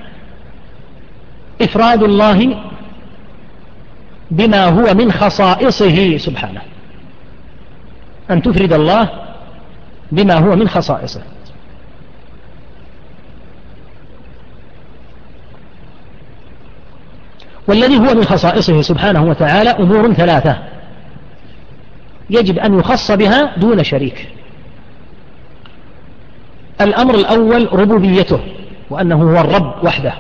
إفراد الله بما هو من خصائصه سبحانه، أن تفرد الله بما هو من خصائصه. والذي هو من خصائصه سبحانه وتعالى أمور ثلاثة يجب أن يخص بها دون شريك. الأمر الأول ربوبيته وأنه هو الرب وحده.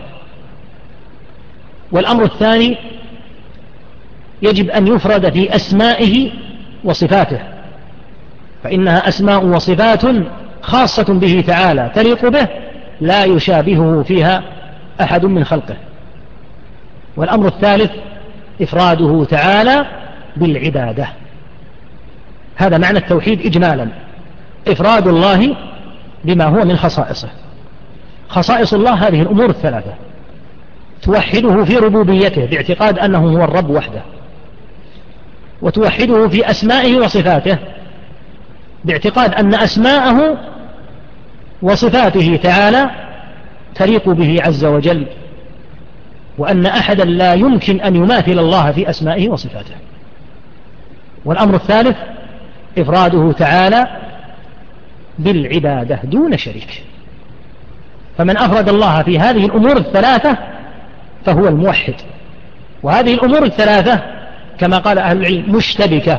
والأمر الثاني يجب أن يفرد في أسمائه وصفاته، فإنها أسماء وصفات خاصة به تعالى تليق به لا يشابهه فيها أحد من خلقه. والأمر الثالث إفراده تعالى بالعبادة. هذا معنى التوحيد إجمالا، إفراد الله بما هو من خصائصه. خصائص الله هذه الأمور الثلاثة: توحده في ربوبيته باعتقاد أنه هو الرب وحده، وتوحده في أسمائه وصفاته باعتقاد أن أسماءه وصفاته تعالى تليق به عز وجل، وأن أحدا لا يمكن أن يماثل الله في أسمائه وصفاته. والأمر الثالث إفراده تعالى بالعبادة دون شريك. فمن أفرد الله في هذه الأمور الثلاثة فهو الموحد. وهذه الأمور الثلاثة كما قال أهل العلم مشتبكة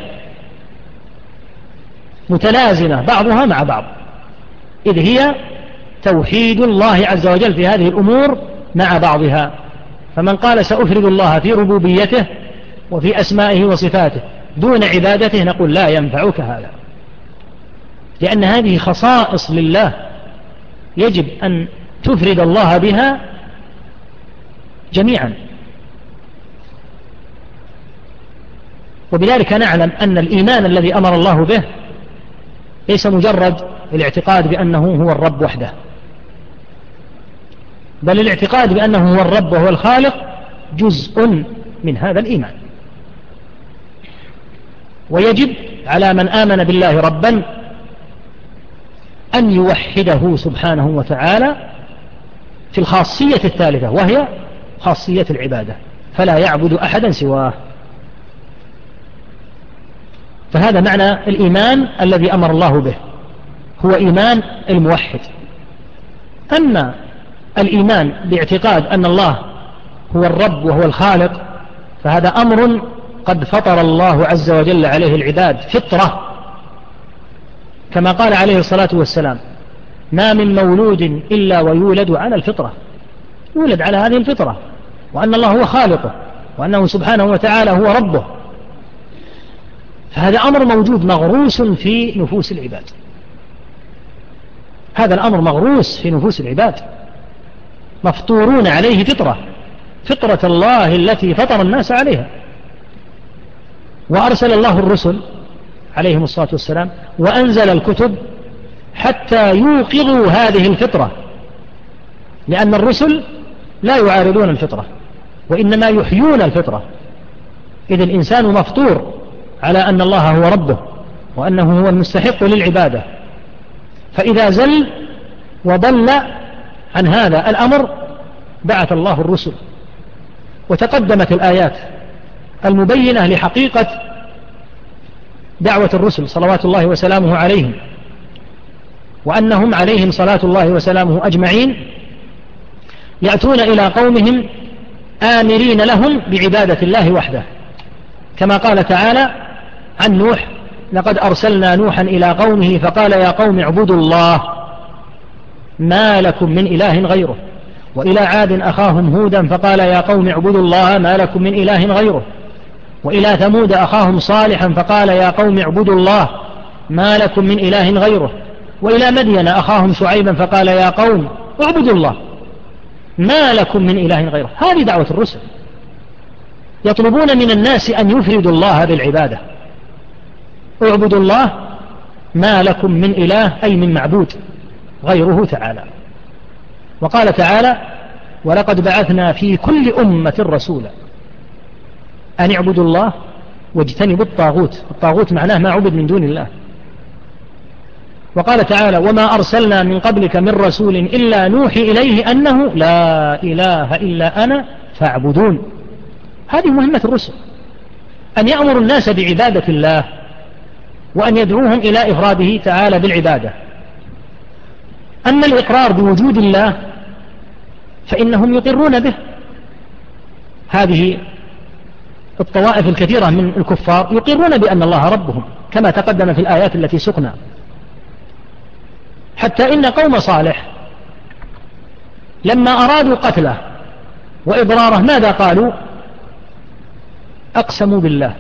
متلازمة بعضها مع بعض، إذ هي توحيد الله عز وجل في هذه الأمور مع بعضها. فمن قال سأفرد الله في ربوبيته وفي أسمائه وصفاته دون عبادته نقول لا ينفعك هذا، لأن هذه خصائص لله يجب أن تفرد الله بها جميعا. وبذلك نعلم أن الإيمان الذي أمر الله به ليس مجرد الاعتقاد بأنه هو الرب وحده، بل الاعتقاد بأنه هو الرب وهو الخالق جزء من هذا الإيمان. ويجب على من آمن بالله ربا أن يوحده سبحانه وتعالى في الخاصية الثالثة، وهي خاصية العبادة، فلا يعبد أحدا سواه. فهذا معنى الإيمان الذي أمر الله به، هو إيمان الموحد. أما الإيمان باعتقاد أن الله هو الرب وهو الخالق فهذا أمر قد فطر الله عز وجل عليه العباد فطرة، كما قال عليه الصلاة والسلام: ما من مولود إلا ويولد على الفطرة، يولد على هذه الفطرة، وأن الله هو خالقه، وأنه سبحانه وتعالى هو ربه. فهذا أمر موجود مغروس في نفوس العباد، هذا الأمر مغروس في نفوس العباد، مفطورون عليه فطرة الله التي فطر الناس عليها. وأرسل الله الرسل عليهم الصلاة والسلام وأنزل الكتب حتى يوقظوا هذه الفطرة، لأن الرسل لا يعارضون الفطرة وإنما يحيون الفطرة. إذ الإنسان مفطور على أن الله هو ربه وأنه هو المستحق للعبادة، فإذا زل وضل عن هذا الأمر بعث الله الرسل، وتقدمت الآيات المبينة لحقيقة دعوة الرسل صلوات الله وسلامه عليهم، وأنهم عليهم صلاة الله وسلامه أجمعين يأتون إلى قومهم آمرين لهم بعبادة الله وحده، كما قال تعالى عن نوح: لقد أرسلنا نوحا إلى قومه فقال يا قوم اعبدوا الله ما لكم من إله غيره. وإلى عاد أخاهم هودا فقال يا قوم اعبدوا الله ما لكم من إله غيره. وإلى ثمود أخاهم صالحا فقال يا قوم اعبدوا الله ما لكم من إله غيره. وإلى مدين أخاهم شعيبا فقال يا قوم اعبدوا الله ما لكم من إله غيره. هذه دعوة الرسل، يطلبون من الناس أن يفردوا الله بالعبادة. اعبدوا الله ما لكم من إله أي من معبود غيره تعالى. وقال تعالى: ولقد بعثنا في كل أمة رسولا أن اعبدوا الله واجتنبوا الطاغوت. الطاغوت معناه ما عبد من دون الله. وقال تعالى: وما أرسلنا من قبلك من رسول إلا نوحي إليه أنه لا إله إلا أنا فاعبدون. هذه مهمة الرسل، أن يأمر الناس بعبادة الله وأن يدعوهم إلى إفراده تعالى بالعبادة. أما الإقرار بوجود الله فإنهم يقرون به. هذه الطوائف الكثيرة من الكفار يقرون بأن الله ربهم كما تقدم في الآيات التي سقنا، حتى إن قوم صالح لما أرادوا قتله وإضراره ماذا قالوا؟ أقسموا بالله،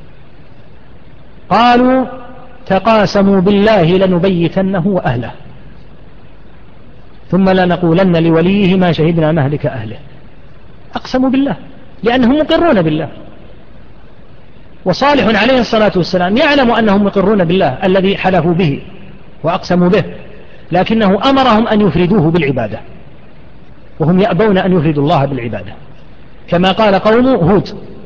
قالوا تقاسموا بالله لنبيتنه وأهله ثم لنقولن لوليه ما شهدنا مهلك أهله. أقسموا بالله لأنهم مقرون بالله وصالح عليه الصلاة والسلام يعلم أنهم مقرون بالله الذي حلفوا به وأقسموا به، لكنه أمرهم أن يفردوه بالعبادة، وهم يأبون أن يفردوا الله بالعبادة، كما قال قوم هود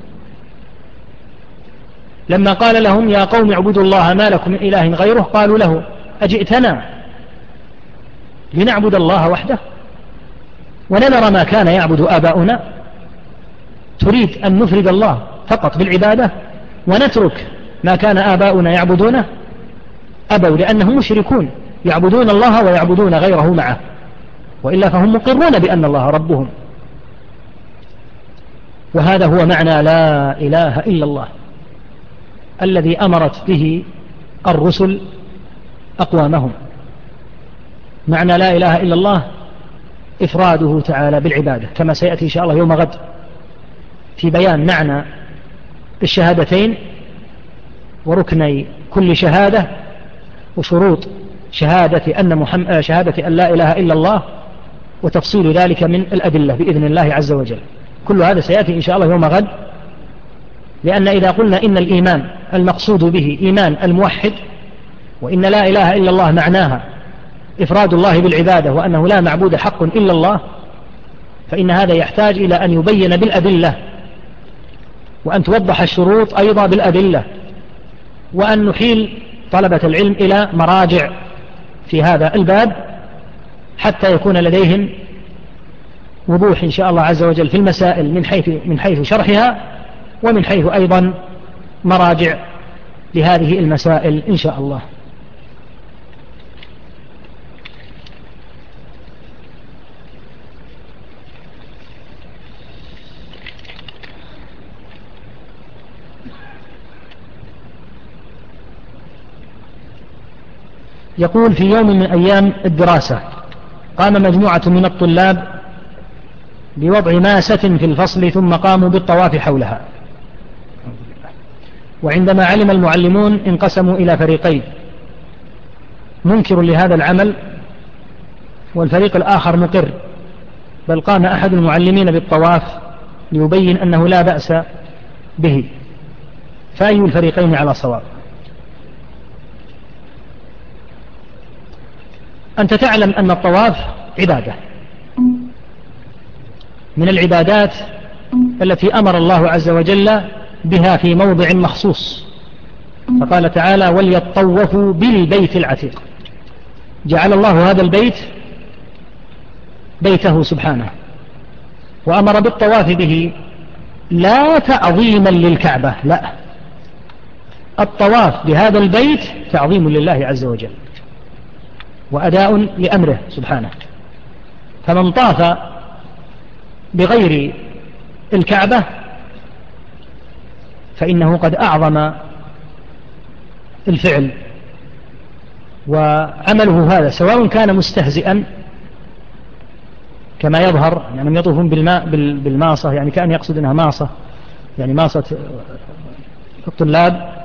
لما قال لهم يا قوم اعبدوا الله ما لكم من إله غيره، قالوا له أجئتنا لنعبد الله وحده ونذر ما كان يعبد آباؤنا؟ تريد أن نفرد الله فقط بالعبادة ونترك ما كان آباؤنا يعبدونه؟ أبوا، لأنهم مشركون يعبدون الله ويعبدون غيره معه، وإلا فهم مقرون بأن الله ربهم. وهذا هو معنى لا إله إلا الله الذي أمرت به الرسل أقوامهم. معنى لا إله إلا الله إفراده تعالى بالعبادة، كما سيأتي إن شاء الله يوم غد في بيان معنى الشهادتين وركني كل شهادة وشروط شهادة أن لا إله إلا الله، وتفصيل ذلك من الأدلة بإذن الله عز وجل. كل هذا سيأتي إن شاء الله يوم غد، لأن إذا قلنا إن الإيمان المقصود به إيمان الموحد، وإن لا إله إلا الله معناها إفراد الله بالعبادة وأنه لا معبود حق إلا الله، فإن هذا يحتاج إلى أن يبين بالأدلة، وأن توضح الشروط أيضا بالأدلة، وأن نحيل طلبة العلم إلى مراجع في هذا الباب حتى يكون لديهم وضوح إن شاء الله عز وجل في المسائل من حيث شرحها، ومن حيث أيضا مراجع لهذه المسائل إن شاء الله. يقول في يوم من أيام الدراسة قام مجموعة من الطلاب بوضع ماسة في الفصل ثم قاموا بالطواف حولها، وعندما علم المعلمون انقسموا إلى فريقين، منكر لهذا العمل والفريق الآخر مقر، بل قام أحد المعلمين بالطواف ليبين أنه لا بأس به، فأي الفريقين على صواب؟ أنت تعلم أن الطواف عبادة من العبادات التي أمر الله عز وجل بها في موضع مخصوص، فقال تعالى وليطوفوا بالبيت العتيق، جعل الله هذا البيت بيته سبحانه، وأمر بالطواف به لا تعظيما للكعبة، لا، الطواف بهذا البيت تعظيم لله عز وجل وأداء لأمره سبحانه. فمن طاف بغير الكعبة فإنه قد أعظم الفعل، وعمله هذا سواء كان مستهزئا كما يظهر، يعني يطوفون بالماصة، يعني كأن يقصد أنها ماصة، يعني ماصة الطلاب،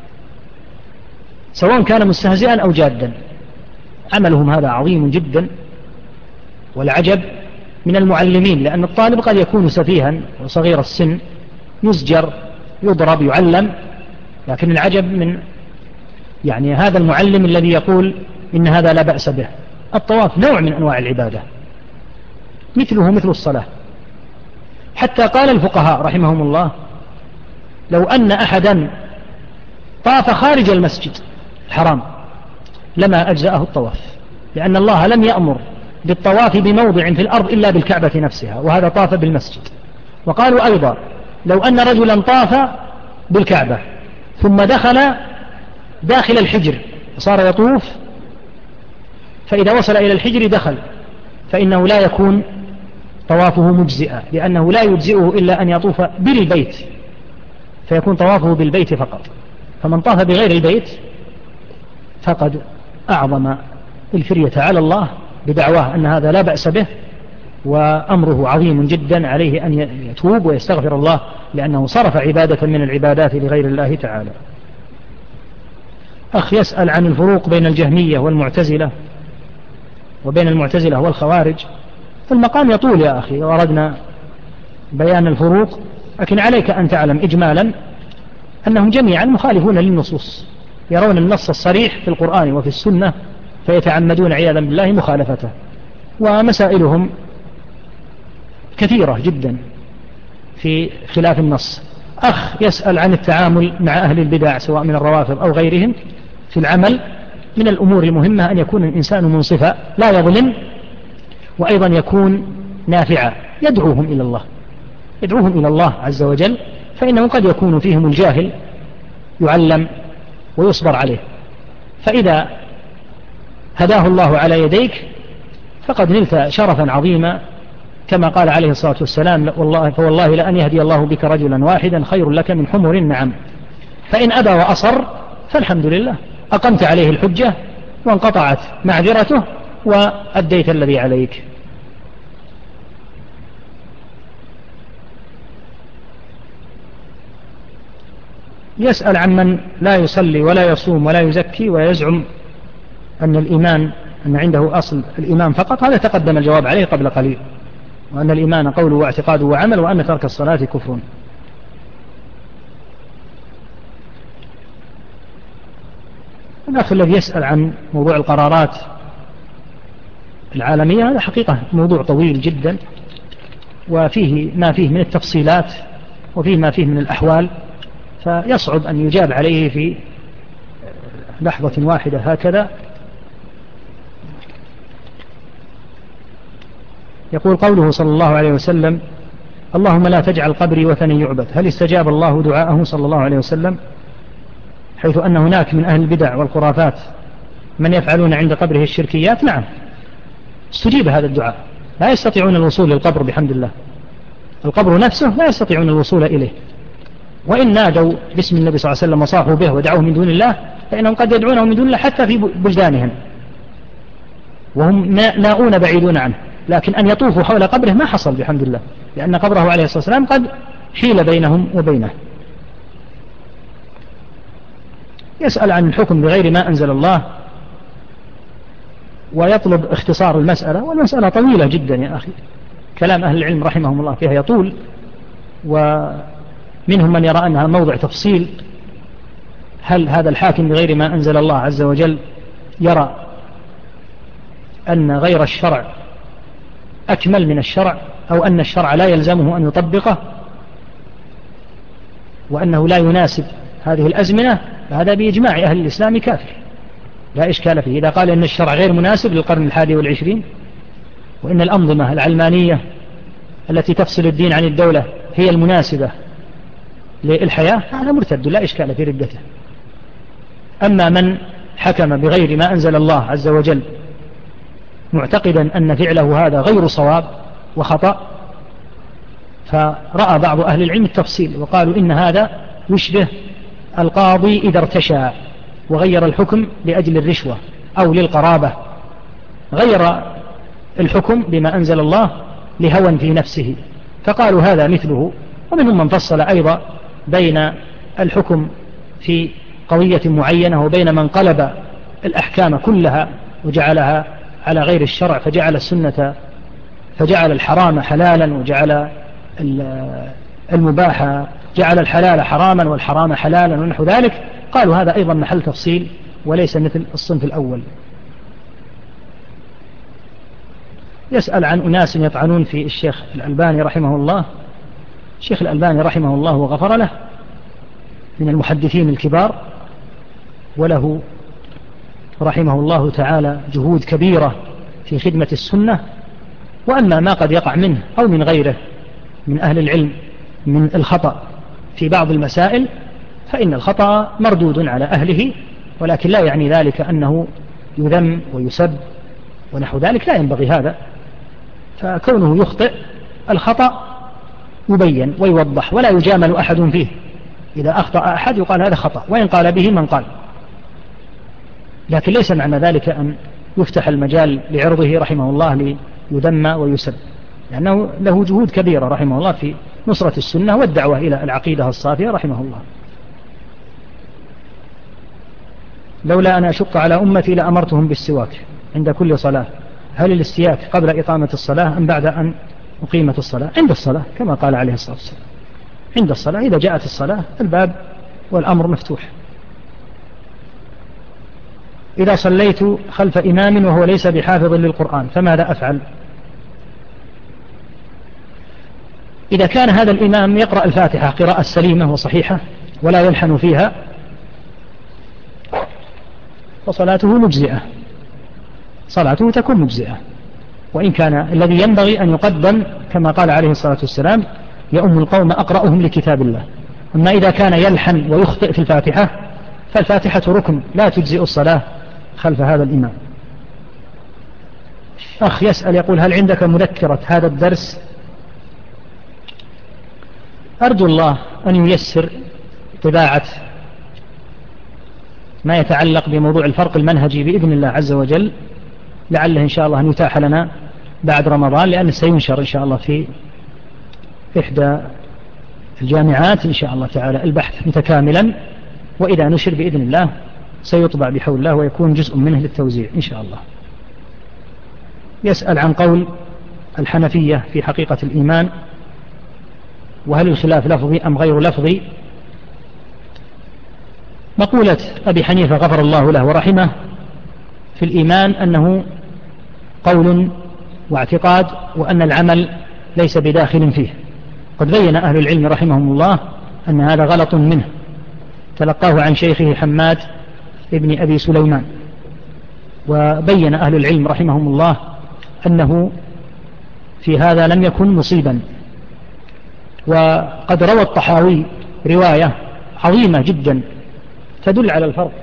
سواء كان مستهزئا أو جادا، عملهم هذا عظيم جدا. والعجب من المعلمين، لأن الطالب قد يكون سفيها وصغير السن يزجر يضرب يعلم، لكن العجب من يعني هذا المعلم الذي يقول إن هذا لا بأس به. الطواف نوع من أنواع العبادة مثله مثل الصلاة، حتى قال الفقهاء رحمهم الله لو أن أحدا طاف خارج المسجد الحرام لما أجزأه الطواف، لأن الله لم يأمر بالطواف بموضع في الأرض إلا بالكعبة نفسها، وهذا طاف بالمسجد. وقالوا أيضا لو أن رجلا طاف بالكعبة ثم داخل الحجر صار يطوف، فإذا وصل إلى الحجر دخل، فإنه لا يكون طوافه مجزئا، لأنه لا يجزئه إلا أن يطوف بالبيت، فيكون طوافه بالبيت فقط. فمن طاف بغير البيت فقد أعظم الفرية على الله بدعواه أن هذا لا بأس به، وأمره عظيم جدا، عليه أن يتوب ويستغفر الله، لأنه صرف عبادة من العبادات لغير الله تعالى. أخ يسأل عن الفروق بين الجهمية والمعتزلة وبين المعتزلة والخوارج. فالمقام يطول يا أخي، وأردنا بيان الفروق، لكن عليك أن تعلم إجمالا أنهم جميعا مخالفون للنصوص، يرون النص الصريح في القرآن وفي السنة فيتعمدون عياذا بالله مخالفته. ومسائلهم كثيرة جدا في خلاف النص. أخ يسأل عن التعامل مع أهل البدع سواء من الروافض أو غيرهم في العمل. من الأمور المهمة أن يكون الإنسان منصفا لا يظلم، وأيضا يكون نافعا، يدعوهم إلى الله عز وجل، فإنه قد يكون فيهم الجاهل يعلم ويصبر عليه، فإذا هداه الله على يديك فقد نلت شرفا عظيما، كما قال عليه الصلاة والسلام: فوالله لأن يهدي الله بك رجلا واحدا خير لك من حمر النعم. فإن أبى وأصر فالحمد لله، أقمت عليه الحجة وانقطعت معذرته وأديت الذي عليك. يسأل عن من لا يصلي ولا يصوم ولا يزكي ويزعم أن الإيمان أن عنده أصل الإيمان فقط. هذا تقدم الجواب عليه قبل قليل، وأن الإيمان قوله واعتقاده وعمل، وأن ترك الصلاة كفر. الأخ الذي يسأل عن موضوع القرارات العالمية، هذا حقيقة موضوع طويل جدا، وفيه ما فيه من التفصيلات وفيه ما فيه من الأحوال، فيصعب أن يجاب عليه في لحظة واحدة هكذا. يقول قوله صلى الله عليه وسلم: اللهم لا تجعل قبري وثني يعبد، هل استجاب الله دعاءه صلى الله عليه وسلم؟ حيث أن هناك من أهل البدع والخرافات من يفعلون عند قبره الشركيات. نعم، استجيب هذا الدعاء، لا يستطيعون الوصول للقبر بحمد الله، القبر نفسه لا يستطيعون الوصول إليه، وإن نادوا باسم النبي صلى الله عليه وسلم وصاحوا به ودعوه من دون الله فإنهم قد يدعونه من دون الله حتى في بلدانهم وهم ناؤون بعيدون عنه، لكن أن يطوفوا حول قبره ما حصل بحمد الله، لأن قبره عليه الصلاة والسلام قد حيل بينهم وبينه. يسأل عن الحكم بغير ما أنزل الله ويطلب اختصار المسألة، والمسألة طويلة جدا يا أخي، كلام أهل العلم رحمهم الله فيها يطول، ومنهم من يرى أنها موضع تفصيل. هل هذا الحاكم بغير ما أنزل الله عز وجل يرى أن غير الشرع أكمل من الشرع، أو أن الشرع لا يلزمه أن يطبقه وأنه لا يناسب هذه الأزمنة؟ فهذا بإجماع أهل الإسلام كافر لا إشكال فيه. إذا قال أن الشرع غير مناسب للقرن 21 وإن الأنظمة العلمانية التي تفصل الدين عن الدولة هي المناسبة للحياة، هذا مرتد لا إشكال في ردته. أما من حكم بغير ما أنزل الله عز وجل معتقدا أن فعله هذا غير صواب وخطأ، فرأى بعض أهل العلم التفصيل وقالوا إن هذا يشبه القاضي إذا ارتشى وغير الحكم لأجل الرشوة أو للقرابة، غير الحكم بما أنزل الله لهوى في نفسه، فقالوا هذا مثله. ومنهم من فصل أيضا بين الحكم في قضية معينة وبين من قلب الأحكام كلها وجعلها على غير الشرع، فجعل الحرام حلالا وجعل المباح، جعل الحلال حراما والحرام حلالا ونحو ذلك. قالوا هذا أيضا محل تفصيل وليس مثل الصنف الأول. يسأل عن أناس يطعنون في الشيخ الألباني رحمه الله. الشيخ الألباني رحمه الله وغفر له من المحدثين الكبار، وله رحمه الله تعالى جهود كبيرة في خدمة السنة. وأما ما قد يقع منه أو من غيره من أهل العلم من الخطأ في بعض المسائل فإن الخطأ مردود على أهله، ولكن لا يعني ذلك أنه يذم ويسب ونحو ذلك، لا ينبغي هذا. فكونه يخطئ الخطأ يبين ويوضح ولا يجامل أحد فيه. إذا أخطأ أحد يقال هذا خطأ وإن قال به من قال، لكن ليس معنى ذلك أن يفتح المجال لعرضه رحمه الله ليذم ويسب، لأنه له جهود كبيرة رحمه الله في نصرة السنة والدعوة إلى العقيدة الصافية رحمه الله. لولا أن أشق على أمتي لأمرتهم بالسواك عند كل صلاة، هل الاستياك قبل إقامة الصلاة أم بعد أن أقيمت الصلاة؟ عند الصلاة كما قال عليه الصلاة والسلام، عند الصلاة إذا جاءت الصلاة الباب والأمر مفتوح. إذا صليت خلف إمام وهو ليس بحافظ للقرآن فماذا أفعل؟ إذا كان هذا الإمام يقرأ الفاتحة قراءة سليمة وصحيحة ولا يلحن فيها فصلاته مجزئة، صلاته تكون مجزئة، وإن كان الذي ينبغي أن يقدم كما قال عليه الصلاة والسلام يؤم القوم أقرأهم لكتاب الله. أما إذا كان يلحن ويخطئ في الفاتحة فالفاتحة ركن لا تجزئ الصلاة خلف هذا الإمام. أخ يسأل يقول هل عندك مذكرة هذا الدرس؟ أرجو الله أن ييسر طباعة ما يتعلق بموضوع الفرق المنهجي بإذن الله عز وجل، لعله إن شاء الله أن يتاح لنا بعد رمضان، لأنه سينشر إن شاء الله في إحدى الجامعات إن شاء الله تعالى البحث متكاملا، وإذا نشر بإذن الله سيطبع بحول الله ويكون جزء منه للتوزيع إن شاء الله. يسأل عن قول الحنفية في حقيقة الإيمان، وهل الخلاف لفظي أم غير لفظي؟ مقولة أبي حنيفة غفر الله له ورحمه في الإيمان أنه قول واعتقاد، وأن العمل ليس بداخل فيه. قد بين أهل العلم رحمهم الله أن هذا غلط منه، تلقاه عن شيخه حماد ابن أبي سليمان، وبين أهل العلم رحمهم الله أنه في هذا لم يكن مصيبا. وقد روى الطحاوي رواية عظيمة جدا تدل على الفرق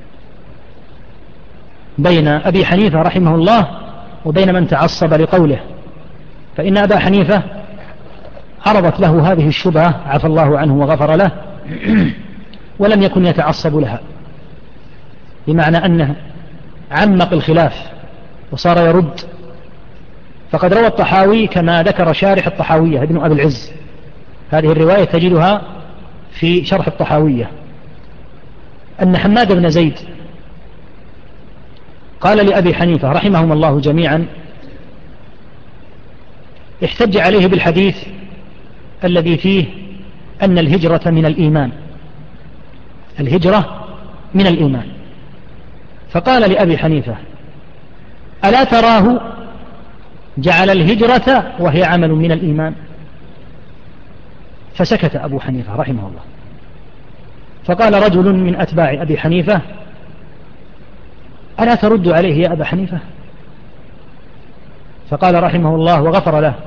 بين أبي حنيفة رحمه الله وبين من تعصب لقوله، فإن أبا حنيفة عرضت له هذه الشبهة عفى الله عنه وغفر له ولم يكن يتعصب لها، بمعنى أنه عمق الخلاف وصار يرد. فقد روى الطحاوي كما ذكر شارح الطحاوية ابن أبي العز، هذه الرواية تجدها في شرح الطحاوية، أن حماد بن زيد قال لأبي حنيفة رحمهم الله جميعا، احتج عليه بالحديث الذي فيه أن الهجرة من الإيمان، الهجرة من الإيمان، فقال لأبي حنيفة ألا تراه جعل الهجرة وهي عمل من الإيمان؟ فسكت أبو حنيفة رحمه الله. فقال رجل من أتباع أبي حنيفة ألا ترد عليه يا أبا حنيفة؟ فقال رحمه الله وغفر له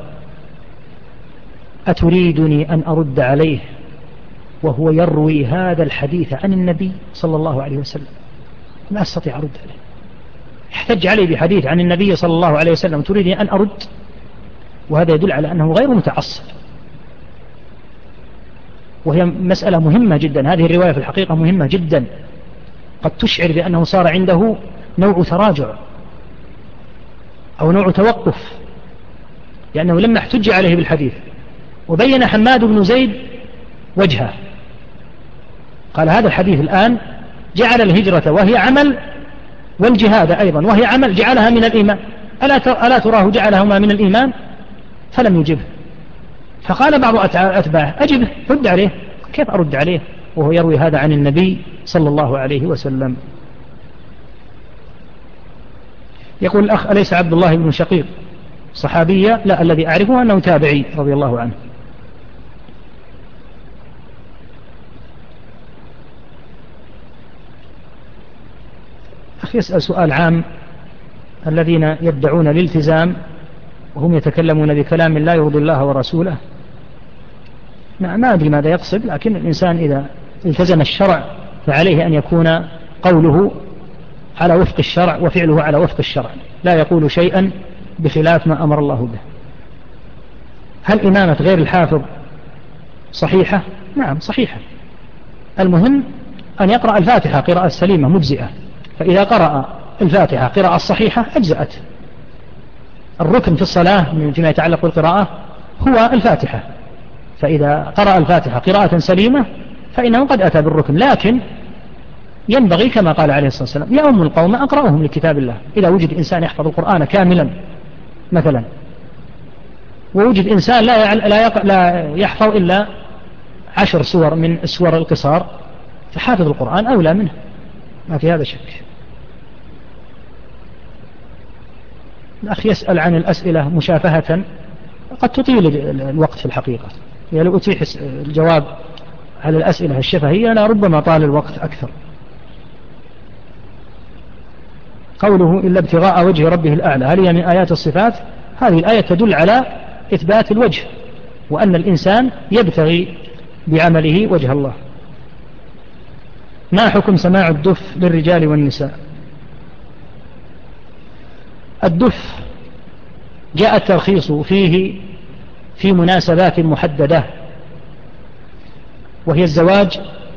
أتريدني أن أرد عليه وهو يروي هذا الحديث عن النبي صلى الله عليه وسلم؟ ما أستطيع أرد عليه، احتج عليه بحديث عن النبي صلى الله عليه وسلم تريدني أن أرد؟ وهذا يدل على أنه غير متعصب، وهي مسألة مهمة جدا. هذه الرواية في الحقيقة مهمة جدا، قد تشعر بأنه صار عنده نوع تراجع أو نوع توقف، لأنه لما احتج عليه بالحديث وبين حماد بن زيد وجهه قال هذا الحديث الآن جعل الهجرة وهي عمل والجهاد أيضا وهي عمل جعلها من الإيمان، ألا تراه جعلهما من الإيمان؟ فلم يجبه. فقال بعض أتباعه أجبه، رد عليه. كيف أرد عليه وهو يروي هذا عن النبي صلى الله عليه وسلم؟ يقول الأخ أليس عبد الله بن شقيق صحابية؟ لا، الذي أعرفه أنه تابعي رضي الله عنه. أخي يسأل سؤال عام، الذين يدعون الالتزام وهم يتكلمون بكلام لا يرضي الله ورسوله، ما أدري ماذا يقصد، لكن الإنسان إذا التزم الشرع فعليه أن يكون قوله على وفق الشرع وفعله على وفق الشرع، لا يقول شيئا بخلاف ما أمر الله به. هل إمامة غير الحافظ صحيحة؟ نعم صحيحة، المهم أن يقرأ الفاتحة قراءة سليمة مجزئة، فإذا قرأ الفاتحة قراءة صحيحة أجزأت. الركن في الصلاة فيما يتعلق بالقراءة هو الفاتحة، فإذا قرأ الفاتحة قراءة سليمة فإنه قد أتى بالركن، لكن ينبغي كما قال عليه الصلاة والسلام يؤم القوم أقرأهم لكتاب الله. إذا وجد إنسان يحفظ القرآن كاملا مثلا، ووجد إنسان لا يحفظ إلا 10 سور من السور القصار، فحافظ القرآن أولى منه، ما في هذا شك. الأخ يسأل عن الأسئلة مشافهة، قد تطيل الوقت في الحقيقة، يعني لو أتيح الجواب على الأسئلة الشفهية لربما طال الوقت أكثر. قوله إلا ابتغاء وجه ربه الأعلى، هل هي من آيات الصفات؟ هذه الآية تدل على إثبات الوجه، وأن الإنسان يبتغي بعمله وجه الله. ما حكم سماع الدف للرجال والنساء؟ الدف جاء الترخيص فيه في مناسبات محددة، وهي الزواج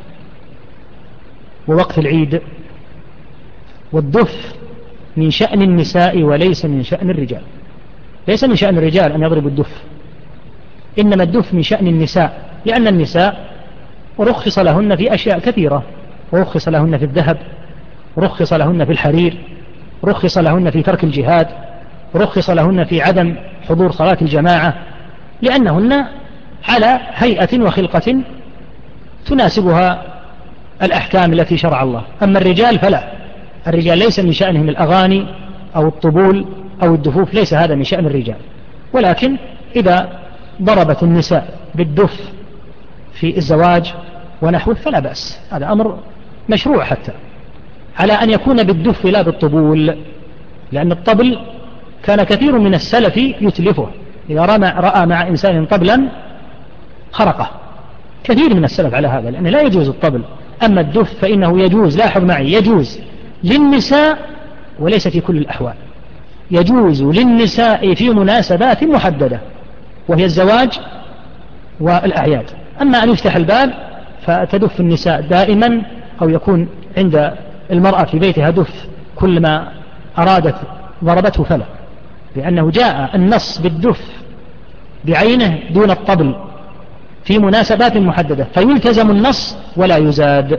ووقت العيد. والدف من شأن النساء وليس من شأن الرجال. ليس من شأن الرجال أن يضربوا الدف، إنما الدف من شأن النساء، لأن النساء رخص لهن في أشياء كثيرة، رخص لهن في الذهب، رخص لهن في الحرير، رخص لهن في ترك الجهاد، رخص لهن في عدم حضور صلاة الجماعة، لأنهن على هيئة وخلقة تناسبها الأحكام التي شرع الله. أما الرجال فلا، الرجال ليس من شأنهم الأغاني أو الطبول أو الدفوف، ليس هذا من شأن الرجال. ولكن إذا ضربت النساء بالدف في الزواج ونحوه فلا بأس، هذا أمر مشروع، حتى على أن يكون بالدف لا بالطبول، لأن الطبل كان كثير من السلف يتلفه، إذا رأى مع إنسان طبلا خرقه، كثير من السلف على هذا، لأنه لا يجوز الطبل. أما الدف فإنه يجوز، لاحظ معي، يجوز للنساء وليس في كل الأحوال، يجوز للنساء في مناسبات محددة وهي الزواج والأعياد. أما أن يفتح الباب فتدف النساء دائما، أو يكون عند المرأة في بيتها دف كلما أرادت ضربته فلا، لأنه جاء النص بالدف بعينه دون الطبل في مناسبات محددة، فيلتزم النص ولا يزاد.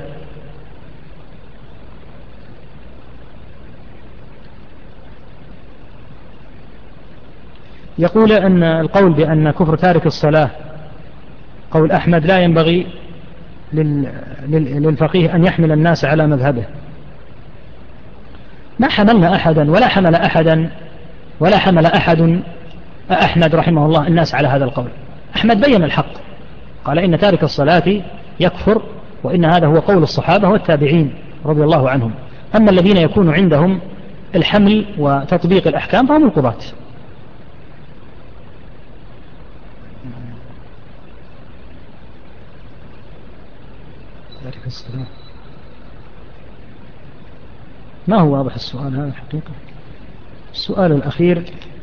يقول أن القول بأن كفر تارك الصلاة قول أحمد لا ينبغي للفقيه أن يحمل الناس على مذهبه. ما حملنا أحدا ولا حمل أحد أحمد رحمه الله الناس على هذا القول. أحمد بين الحق، قال إن تارك الصلاة يكفر، وإن هذا هو قول الصحابة والتابعين رضي الله عنهم. أما الذين يكون عندهم الحمل وتطبيق الأحكام فهم القضاة. ما هو واضح السؤال هذا حقيقة؟ السؤال الأخير: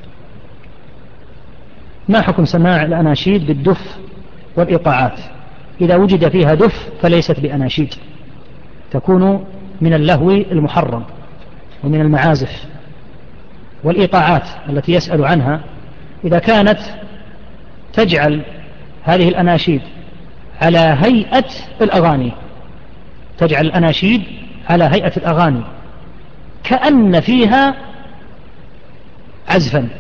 ما حكم سماع الأناشيد بالدف والإيقاعات؟ إذا وجد فيها دف فليست بأناشيد، تكون من اللهو المحرم ومن المعازف. والإيقاعات التي يسأل عنها إذا كانت تجعل هذه الأناشيد على هيئة الأغاني، تجعل الأناشيد على هيئة الأغاني كأن فيها عزفا،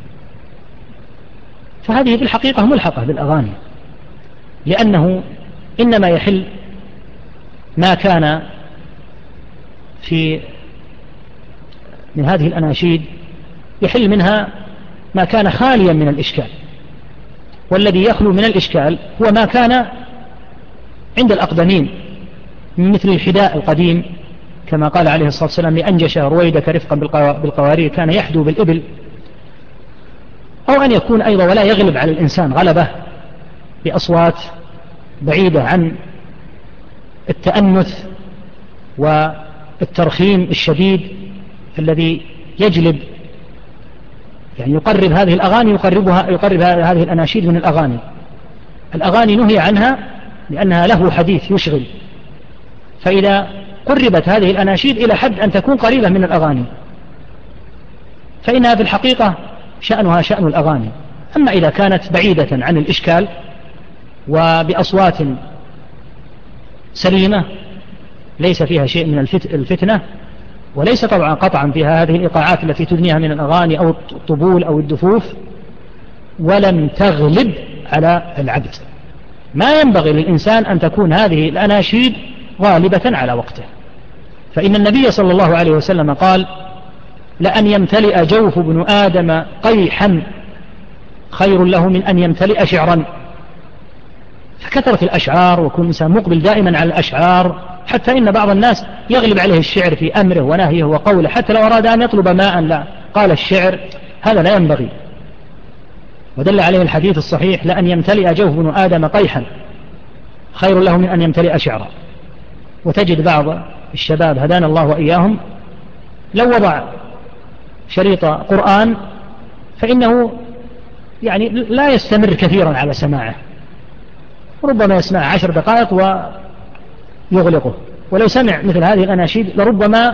فهذه في الحقيقة ملحقة بالأغاني، لأنه إنما يحل ما كان من هذه الأناشيد، يحل منها ما كان خاليا من الإشكال، والذي يخلو من الإشكال هو ما كان عند الأقدمين مثل الحداء القديم، كما قال عليه الصلاة والسلام: لأنجش رويدك رفقا بالقوارير، كان يحدو بالإبل. أو أن يكون أيضا ولا يغلب على الإنسان غلبة بأصوات بعيدة عن التأنث والترخيم الشديد الذي يجلب، يعني يقرب هذه الأغاني، يقرب هذه الأناشيد من الأغاني. الأغاني نهي عنها لأنها له حديث يشغل، فإذا قربت هذه الأناشيد إلى حد أن تكون قريبة من الأغاني فإنها في الحقيقة شأنها شأن الأغاني. أما إذا كانت بعيدة عن الإشكال وبأصوات سليمة ليس فيها شيء من الفتنة، وليس طبعا قطعا فيها هذه الإيقاعات التي تدنيها من الأغاني أو الطبول أو الدفوف، ولم تغلب على العبد، ما ينبغي للإنسان أن تكون هذه الأناشيد غالبة على وقته. فإن النبي صلى الله عليه وسلم قال: لأن يمتلئ جوف ابن آدم قيحا خير له من أن يمتلئ شعرا. فكثرة الأشعار وكل إنسان مقبل دائما على الأشعار، حتى إن بعض الناس يغلب عليه الشعر في أمره ونهيه وقوله، حتى لو أراد أن يطلب ماء لا قال الشعر، هذا لا ينبغي. ودل عليه الحديث الصحيح: لأن يمتلئ جوف ابن آدم قيحا خير له من أن يمتلئ شعرا. وتجد بعض الشباب هدانا الله وإياهم لو وضع شريط قرآن فإنه يعني لا يستمر كثيرا على سماعه، ربما يسمع 10 دقائق ويغلقه. ولو سمع مثل هذه الأناشيد لربما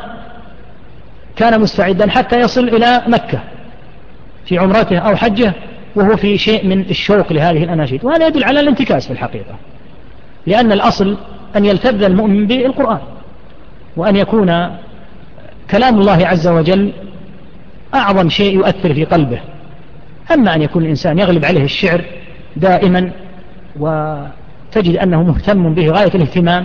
كان مستعدا حتى يصل إلى مكة في عمرته أو حجه وهو في شيء من الشوق لهذه الأناشيد. وهذا يدل على الانتكاس في الحقيقة، لأن الأصل أن يلتذ المؤمن بالقرآن، وأن يكون كلام الله عز وجل أعظم شيء يؤثر في قلبه. أما أن يكون الإنسان يغلب عليه الشعر دائما وتجد أنه مهتم به غاية الاهتمام،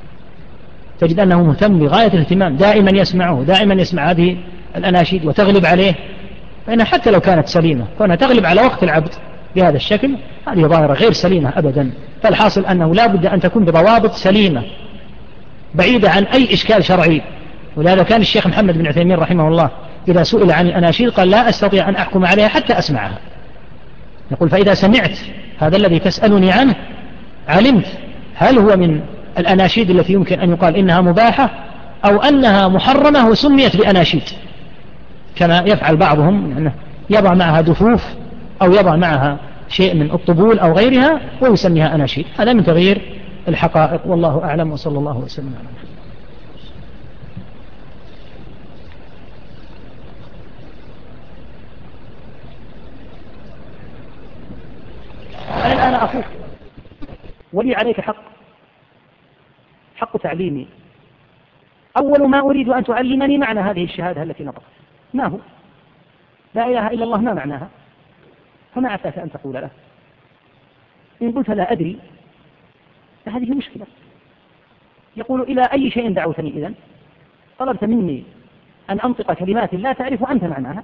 تجد أنه مهتم بغاية الاهتمام، دائما يسمعه، دائما يسمع هذه الأناشيد وتغلب عليه، فإنها حتى لو كانت سليمة كونها تغلب على وقت العبد بهذا الشكل، هذه ظاهرة غير سليمة أبدا. فالحاصل أنه لا بد أن تكون بضوابط سليمة بعيدة عن أي إشكال شرعي. ولهذا كان الشيخ محمد بن عثيمين رحمه الله إذا سئل عن الأناشيد قال: لا أستطيع أن أحكم عليها حتى أسمعها. يقول: فإذا سمعت هذا الذي تسألني عنه علمت هل هو من الأناشيد التي يمكن أن يقال إنها مباحة أو أنها محرمة وسميت بأناشيد، كما يفعل بعضهم أنه يضع معها دفوف أو يضع معها شيء من الطبول أو غيرها ويسميها أناشيد. هذا من تغيير الحقائق، والله أعلم، وصلى الله وسلم على محمد. أنا الآن أخوك ولي عليك حق تعليمي. أول ما أريد أن تعلمني معنى هذه الشهادة التي نطقت، ما هو؟ لا إله إلا الله ما معناها؟ فما عساك أن تقول له؟ إن قلت لا أدري فهذه مشكلة. يقول: إلى أي شيء دعوتني إذن؟ طلبت مني أن أنطق كلمات لا تعرف أنت معناها.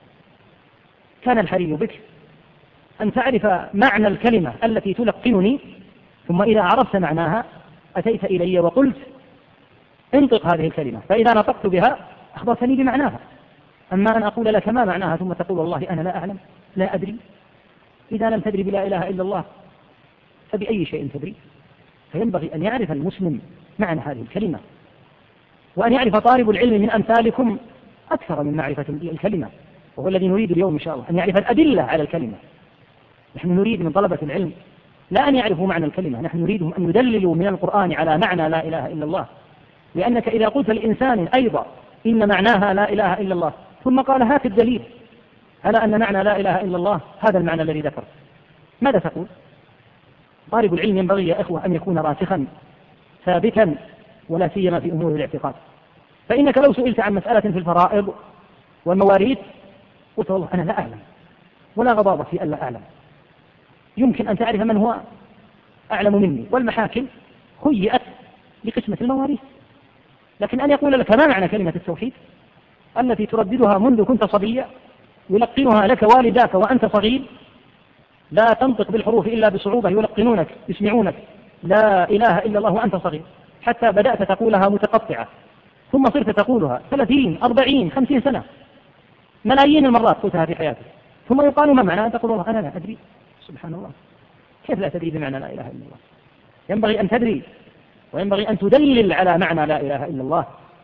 كان الحري بك أن تعرف معنى الكلمة التي تلقنني، ثم إذا عرفت معناها أتيت إلي وقلت: انطق هذه الكلمة، فإذا نطقت بها أخبرتني بمعناها. أما أن أقول لك ما معناها ثم تقول والله أنا لا أعلم، لا أدري. إذا لم تدري بلا إله إلا الله فبأي شيء تدري؟ فينبغي أن يعرف المسلم معنى هذه الكلمة، وأن يعرف طالب العلم من أمثالكم أكثر من معرفة الكلمة، وهو الذي نريد اليوم إن شاء الله، أن يعرف الأدلة على الكلمة. نحن نريد من طلبة العلم لا أن يعرفوا معنى الكلمة، نحن نريدهم أن يدللوا من القرآن على معنى لا إله إلا الله. لأنك إذا قلت لإنسان أيضا إن معناها لا إله إلا الله ثم قال هات الدليل على أن معنى لا إله إلا الله هذا المعنى الذي ذكرت، ماذا تقول؟ طالب العلم ينبغي يا إخوة أن يكون راسخا ثابتا، ولا سيما في أمور الاعتقاد. فإنك لو سئلت عن مسألة في الفرائض والمواريث قلت والله أنا لا أعلم، ولا غضاضة في أن لا أعلم، يمكن أن تعرف من هو أعلم مني. والمحاكم خيئت لقسمة المواريث، لكن أن يقول لك ما معنى كلمة التوحيد التي ترددها منذ كنت صبيا، يلقنها لك والداك وأنت صغير، لا تنطق بالحروف إلا بصعوبة، يلقنونك يسمعونك لا إله إلا الله وأنت صغير، حتى بدأت تقولها متقطعة، ثم صرت تقولها 30 40 50 سنة، ملايين المرات قلتها في حياتك، ثم يقال ما معنى؟ تقول والله أنا لا أدري. سبحان الله، كيف لا تدري بمعنى لا إله إلا الله؟ ينبغي أن تدري، وينبغي أن تدلل على معنى لا إله إلا الله.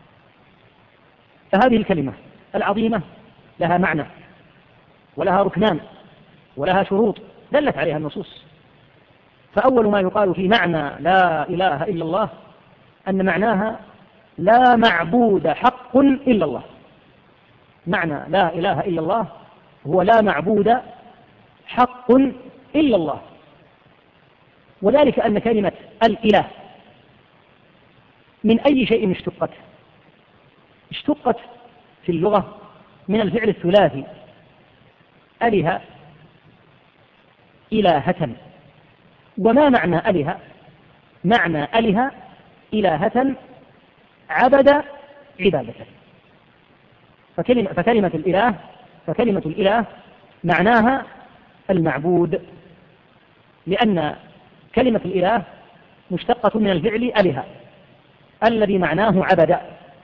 فهذه الكلمة العظيمة لها معنى ولها ركنان ولها شروط دلت عليها النصوص. فأول ما يقال في معنى لا إله إلا الله أن معناها لا معبود حق إلا الله. معنى لا إله إلا الله هو لا معبود حق إلا الله، وذلك أن كلمة الإله من أي شيء اشتقت في اللغة من الفعل الثلاثي أله إلهة. وما معنى أله؟ معنى أله إلهة عبد عبادة. فكلمة الإله معناها المعبود، لأن كلمة الإله مشتقة من الفعل أله الذي معناه عبد.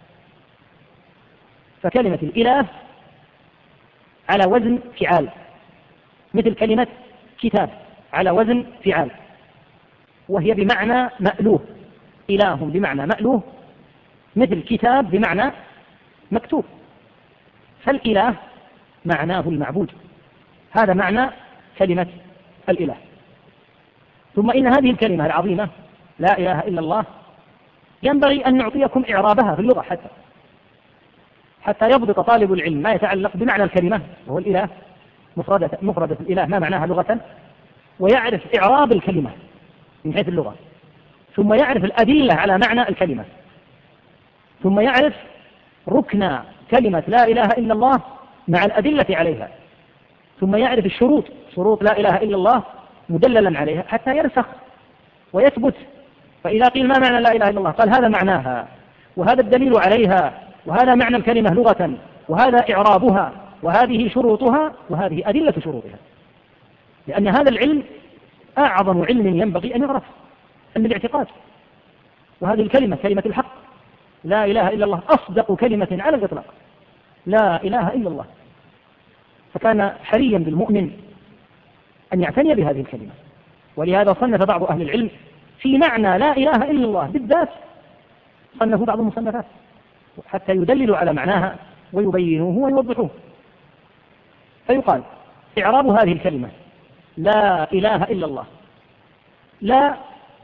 فكلمة الإله على وزن فعال، مثل كلمة كتاب على وزن فعال، وهي بمعنى مألوه. إله بمعنى مألوه، مثل كتاب بمعنى مكتوب. فالإله معناه المعبود، هذا معنى كلمة الإله. ثم إن هذه الكلمة العظيمة لا إله إلا الله ينبغي أن نعطيكم إعرابها في اللغة حتى يضبط طالب العلم ما يتعلق بمعنى الكلمة وهو الإله، مفردة الإله ما معناها لغة، ويعرف إعراب الكلمة من حيث اللغة، ثم يعرف الأدلة على معنى الكلمة، ثم يعرف ركن كلمة لا إله إلا الله مع الأدلة عليها، ثم يعرف شروط لا إله إلا الله مدللا عليها حتى يرسخ ويثبت. فإذا قيل ما معنى لا إله إلا الله؟ قال هذا معناها، وهذا الدليل عليها، وهذا معنى الكلمة لغة، وهذا إعرابها، وهذه شروطها، وهذه أدلة شروطها. لأن هذا العلم أعظم علم ينبغي أن يعرف، علم الاعتقاد. وهذه الكلمة كلمة الحق لا إله إلا الله أصدق كلمة على الإطلاق، لا إله إلا الله. فكان حريا بالمؤمن أن يعتني بهذه الكلمة. ولهذا صنف بعض أهل العلم في معنى لا إله إلا الله بالذات، صنفوا بعض المصنفات حتى يدللوا على معناها ويبينوه ويوضحوه. فيقال إعراب هذه الكلمة لا إله إلا الله، لا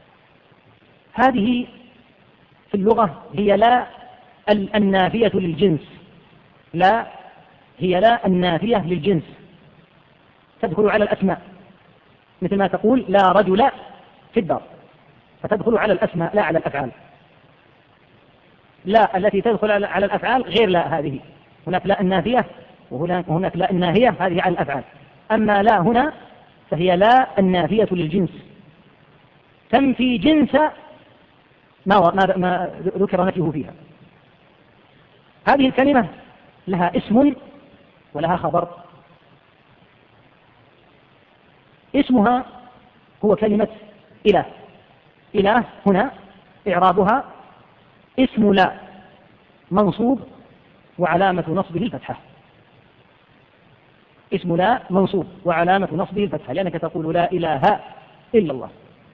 هذه في اللغة هي لا النافية للجنس، لا هي لا النافية للجنس، تدخل على الأسماء، مثل ما تقول لا رجل في الدار، فتدخل على الأسماء لا على الأفعال. لا التي تدخل على الأفعال غير لا هذه، هناك لا النافية وهناك لا الناهية، هذه على الأفعال. أما لا هنا فهي لا النافية للجنس، تنفي جنس ما ذكر نفيه فيها. هذه الكلمة لها اسم ولها خبر. اسمها هو كلمة إله. إله هنا إعرابها اسم لا منصوب وعلامة نصبه الفتحة. اسم لا منصوب وعلامة نصبه الفتحة، لأنك تقول لا إله إلا الله.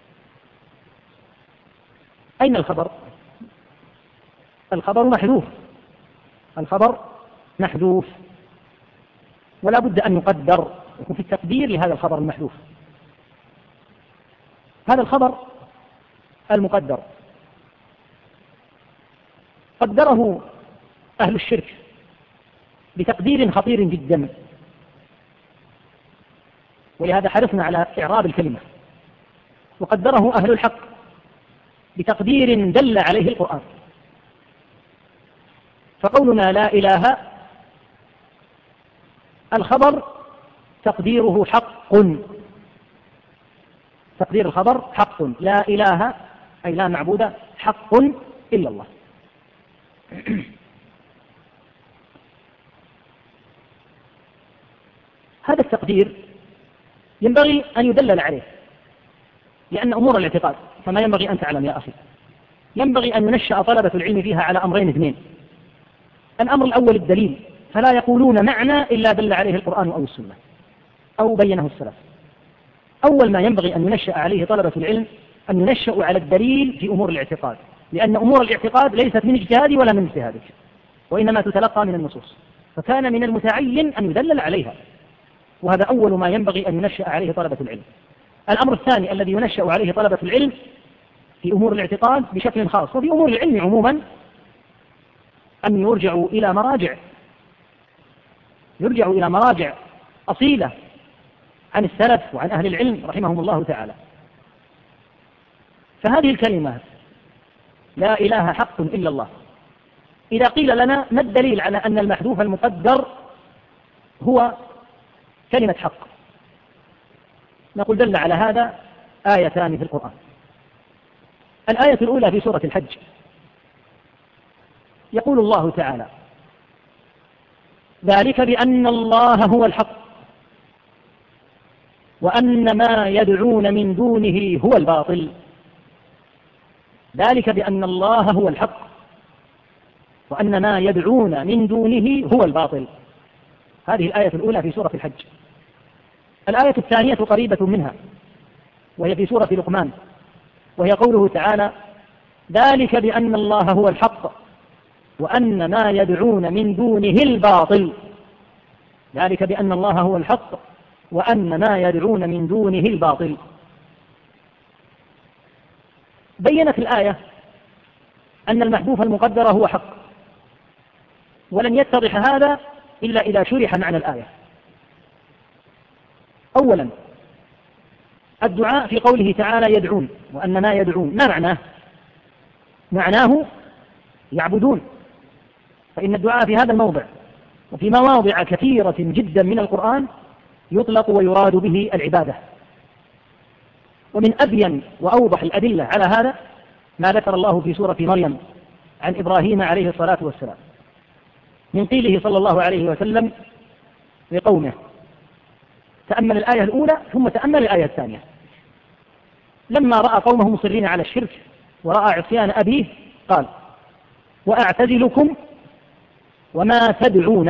أين الخبر؟ الخبر محذوف، الخبر محذوف، ولا بد أن يقدر في التقدير لهذا الخبر المحذوف. هذا الخبر المقدر قدره أهل الشرك بتقدير خطير جدا، ولهذا حرصنا على إعراب الكلمة. وقدره أهل الحق بتقدير دل عليه القرآن. فقولنا لا إله الخبر تقديره حق، تقدير الخبر حق، لا إله أي لا معبود حق إلا الله. هذا التقدير ينبغي أن يدلل عليه، لأن أمور الاعتقاد كما ينبغي أن تعلم يا أخي ينبغي أن ينشأ طلبة العلم فيها على أمرين اثنين. الأمر الأول الدليل، فلا يقولون معنى إلا دل عليه القرآن أو السنة أو بينه السلف. أول ما ينبغي أن ينشأ عليه طلبة العلم أن ينشأوا على الدليل في أمور الاعتقاد، لأن أمور الاعتقاد ليست من اجتهادي ولا من اجتهادك، وإنما تتلقى من النصوص، فكان من المتعين أن يدلل عليها، وهذا أول ما ينبغي أن ينشأ عليه طلبة العلم. الأمر الثاني الذي ينشأ عليه طلبة العلم في أمور الاعتقاد بشكل خاص وفي أمور العلم عموما أن يرجعوا إلى مراجع أصيلة عن السلف وعن أهل العلم رحمهم الله تعالى. فهذه الكلمة لا إله حق إلا الله، إذا قيل لنا ما الدليل على أن المحذوف المقدر هو كلمة حق، نقول دل على هذا آيتان في القرآن. الآية الأولى في سورة الحج يقول الله تعالى: ذلك بأن الله هو الحق وأن ما يدعون من دونه هو الباطل. ذلك بأن الله هو الحق وأن ما يدعون من دونه هو الباطل. هذه الآية الأولى في سورة الحج. الآية الثانية قريبة منها وهي في سورة لقمان، وهي قوله تعالى: ذلك بأن الله هو الحق وأن ما يدعون من دونه الباطل. ذلك بأن الله هو الحق وأن ما يدعون من دونه الباطل. بينت الآية أن المحذوف المقدر هو حق، ولن يتضح هذا إلا إذا شرح معنى الآية. أولا، الدعاء في قوله تعالى يدعون وأن ما يدعون، ما معناه؟ معناه يعبدون، فإن الدعاء في هذا الموضع وفي مواضع كثيرة جدا من القرآن يطلق ويراد به العبادة. ومن أبين وأوضح الأدلة على هذا ما ذكر الله في سورة مريم عن إبراهيم عليه الصلاة والسلام من قيله صلى الله عليه وسلم لقومه. تأمل الآية الأولى ثم تأمل الآية الثانية. لما رأى قومه مصرين على الشرك ورأى عصيان أبيه قال: وأعتزلكم وما تدعون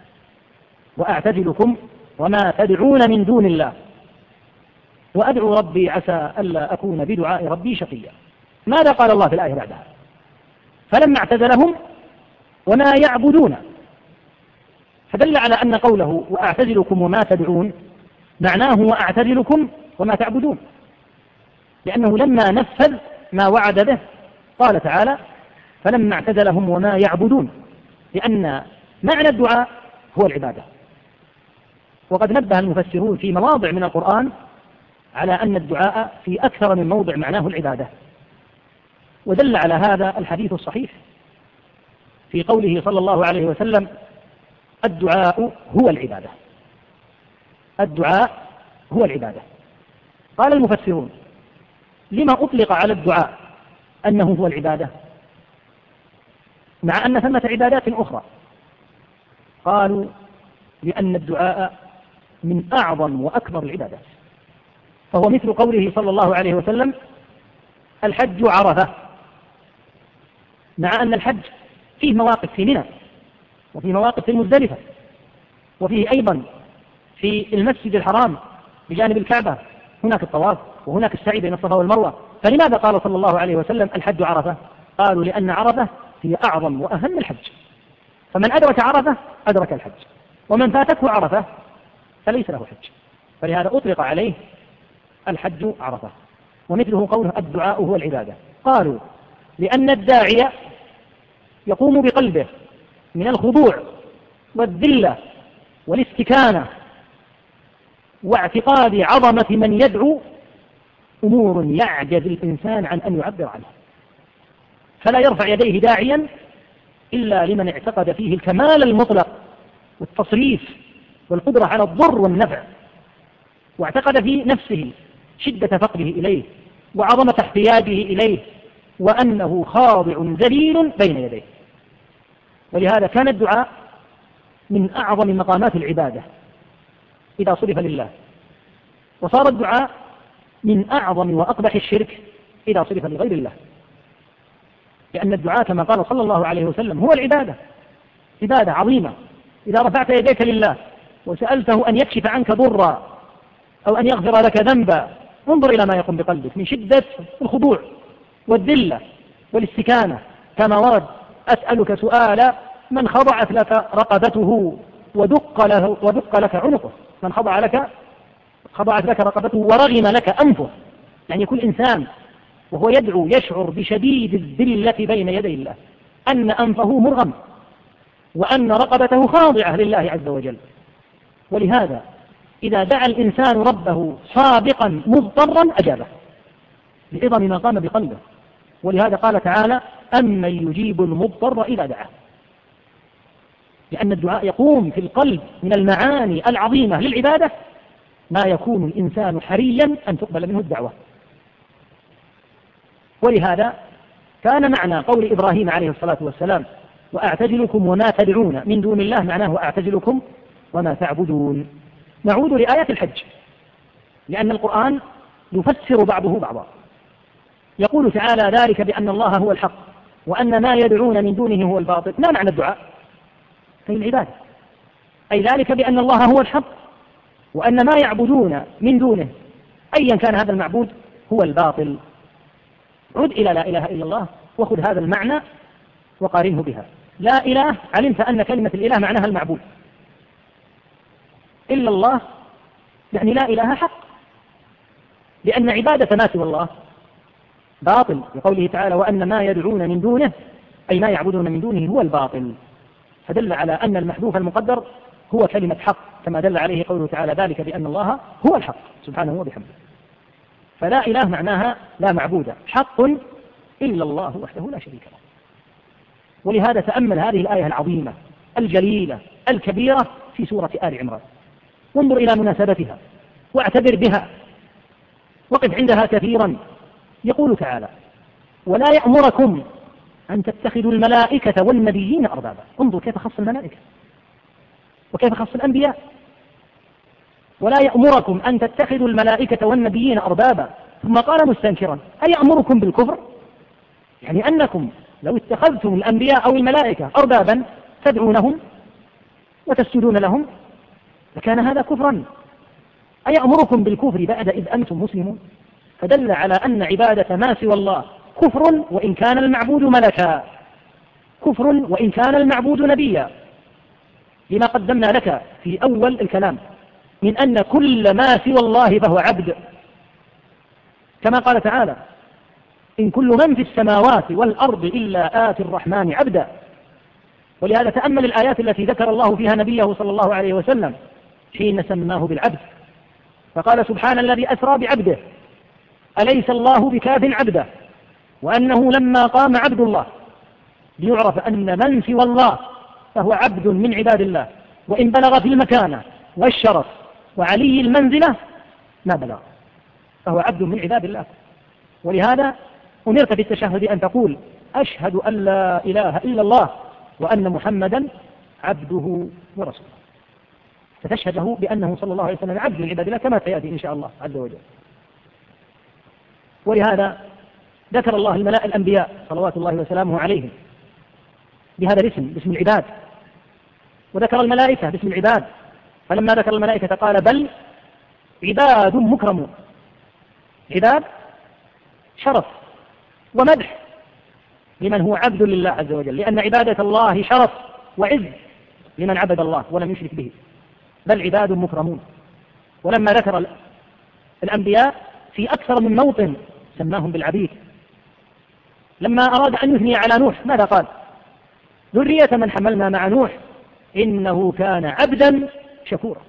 من دون الله وأدعو ربي عسى ألا أكون بدعاء ربي شقيا. ماذا قال الله في الآية بعدها؟ فلما اعتزلهم وما يعبدون، فدل على أن قوله وأعتزلكم وما تدعون معناه وأعتزلكم وما تعبدون، لأنه لما نفذ ما وعد به قال تعالى: فلما اعتزلهم وما يعبدون، لأن معنى الدعاء هو العبادة. وقد نبه المفسرون في مواضع من القرآن على أن الدعاء في أكثر من موضع معناه العبادة، ودل على هذا الحديث الصحيح في قوله صلى الله عليه وسلم: الدعاء هو العبادة. الدعاء هو العبادة. قال المفسرون: لما أطلق على الدعاء أنه هو العبادة مع أن ثمة عبادات أخرى؟ قالوا: لأن الدعاء من أعظم وأكبر العبادات، فهو مثل قوله صلى الله عليه وسلم: الحج عرفة، مع أن الحج فيه مواقف في منى وفي مواقف في المزدلفة وفيه أيضا في المسجد الحرام بجانب الكعبة هناك الطواف وهناك السعي بين الصفا والمروة. فلماذا قال صلى الله عليه وسلم الحج عرفة؟ قالوا: لأن عرفة هي أعظم وأهم الحج، فمن أدرك عرفة أدرك الحج، ومن فاتته عرفة فليس له حج، فلهذا أطلق عليه الحج عرفة. ومثله قوله: الدعاء هو العبادة. قالوا: لأن الداعية يقوم بقلبه من الخضوع والذلة والاستكانة واعتقاد عظمة من يدعو أمور يعجز الإنسان عن أن يعبر عنها، فلا يرفع يديه داعيا إلا لمن اعتقد فيه الكمال المطلق والتصريف والقدرة على الضر والنفع، واعتقد في نفسه شدة فقره إليه وعظمة احتياجه إليه وأنه خاضع ذليل بين يديه. ولهذا كان الدعاء من أعظم مقامات العبادة إذا صرف لله، وصار الدعاء من أعظم وأقبح الشرك إذا صرف لغير الله، لأن الدعاء كما قال صلى الله عليه وسلم هو العبادة، عبادة عظيمة. إذا رفعت يديك لله وسألته أن يكشف عنك ضرا أو أن يغفر لك ذنبا، انظر إلى ما يقوم بقلبك من شدة الخضوع والذلة والاستكانة، كما ورد: أسألك سؤال من خضعت لك رقبته ودق لك عنقه. من خضعت لك رقبته ورغم لك أنفه، يعني كل إنسان وهو يدعو يشعر بشديد الذلة بين يدي الله، أن أنفه مرغم وأن رقبته خاضعة لله عز وجل. ولهذا إذا دعا الإنسان ربه صادقا مضطرا أجابه لعظم ما قام بقلبه. ولهذا قال تعالى: أمن يجيب المضطر إذا دعاه، لأن الدعاء يقوم في القلب من المعاني العظيمة للعبادة ما يكون الإنسان حريا أن تقبل منه الدعوة. ولهذا كان معنى قول إبراهيم عليه الصلاة والسلام وأعتزلكم وما تدعون من دون الله معناه وأعتزلكم وما تعبدون. نعود لآية الحج، لأن القرآن يفسر بعضه بعضا. يقول تعالى ذلك بأن الله هو الحق وأن ما يدعون من دونه هو الباطل. ما معنى الدعاء؟ في العبادة، أي ذلك بأن الله هو الحق وأن ما يعبدون من دونه أيا كان هذا المعبود هو الباطل. عد إلى لا إله إلا الله وخذ هذا المعنى وقارنه بها. لا إله، علمت أن كلمة الإله معناها المعبود. إلا الله يعني لا إله حق، لأن عبادة ما سوى الله باطل، لقوله تعالى وأن ما يدعون من دونه أي ما يعبدون من دونه هو الباطل، فدل على أن المحذوف المقدر هو كلمة حق، كما دل عليه قوله تعالى ذلك بأن الله هو الحق سبحانه وبحمده. فلا إله معناها لا معبود حق إلا الله وحده لا شريك له. ولهذا تأمل هذه الآية العظيمة الجليلة الكبيرة في سورة آل عمران، وانظر إلى مناسبتها واعتبر بها، وقف عندها كثيرا. يقول تعالى ولا يأمركم أن تتخذوا الملائكة والنبيين أربابا. انظر كيف خص الملائكة وكيف خص الأنبياء. ولا يأمركم أن تتخذوا الملائكة والنبيين أربابا، ثم قال مستنكرا أيأمركم بالكفر؟ يعني أنكم لو اتخذتم الأنبياء أو الملائكة أربابا تدعونهم وتسجدون لهم لكان هذا كفرا. أيأمركم بالكفر بعد إذ أنتم مسلمون؟ فدل على أن عبادة ما سوى الله كفر وإن كان المعبود ملكا، كفر وإن كان المعبود نبيا، لما قدمنا لك في أول الكلام من أن كل ما سوى الله فهو عبد، كما قال تعالى إن كل من في السماوات والأرض إلا آتي الرحمن عبدا. ولهذا تأمل الآيات التي ذكر الله فيها نبيه صلى الله عليه وسلم حين سماه بالعبد، فقال سبحان الذي أسرى بعبده أليس الله بكاف عبده، وأنه لما قام عبد الله ليعرف أن من سوى الله فهو عبد من عباد الله، وإن بلغ في المكانة والشرف وعلي المنزلة ما بلغ فهو عبد من عباد الله. ولهذا أمرت بالتشهد أن تقول أشهد أن لا إله إلا الله وأن محمدا عبده ورسوله، فتشهد له بأنه صلى الله عليه وسلم عبد من عباد الله كما سيأتي إن شاء الله عز وجل. ولهذا ذكر الله الأنبياء صلوات الله وسلامه عليهم بهذا الاسم، باسم العباد، وذكر الملائكة باسم العباد، فلما ذكر الملائكة قال بل عباد مكرمون. عباد شرف ومدح لمن هو عبد لله عز وجل، لأن عبادة الله شرف وعز لمن عبد الله ولم يشرك به، بل عباد مكرمون. ولما ذكر الأنبياء في أكثر من موطن سماهم بالعبيد. لما أراد أن يثني على نوح ماذا قال؟ ذرية من حملنا مع نوح إنه كان عبدا شكورا.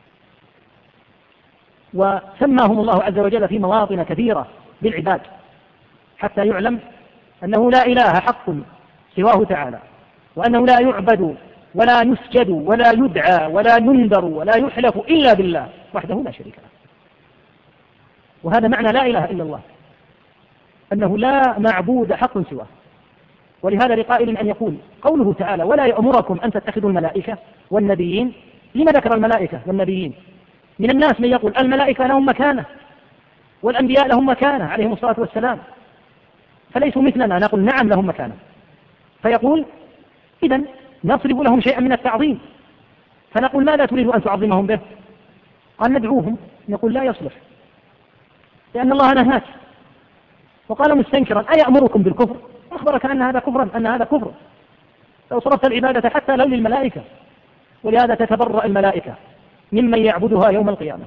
وسماهم الله عز وجل في مواطن كثيرة بالعباد، حتى يعلم أنه لا إله حق سواه تعالى، وأنه لا يعبد ولا يسجد ولا يدعى ولا ينذر ولا يحلف إلا بالله وحده لا شريك له. وهذا معنى لا إله إلا الله، أنه لا معبود حق سواه. ولهذا لقائل أن يقول قوله تعالى ولا يأمركم أن تتخذوا الملائكة والنبيين، لما ذكر الملائكة والنبيين؟ من الناس من يقول الملائكة لهم مكانة والأنبياء لهم مكانة عليهم الصلاة والسلام فليسوا مثلنا، نقول نعم لهم مكانة، فيقول إذن نصرف لهم شيئا من التعظيم، فنقول ماذا تريد أن تعظمهم به؟ قال ندعوهم، نقول لا يصلح لأن الله نهاك. وقال مستنكرا أيأمركم بالكفر؟ أخبرك أن هذا كفرا، أن هذا كفر لو صرفت العبادة حتى لو للملائكة. ولهذا تتبرأ الملائكة ممن يعبدها يوم القيامة،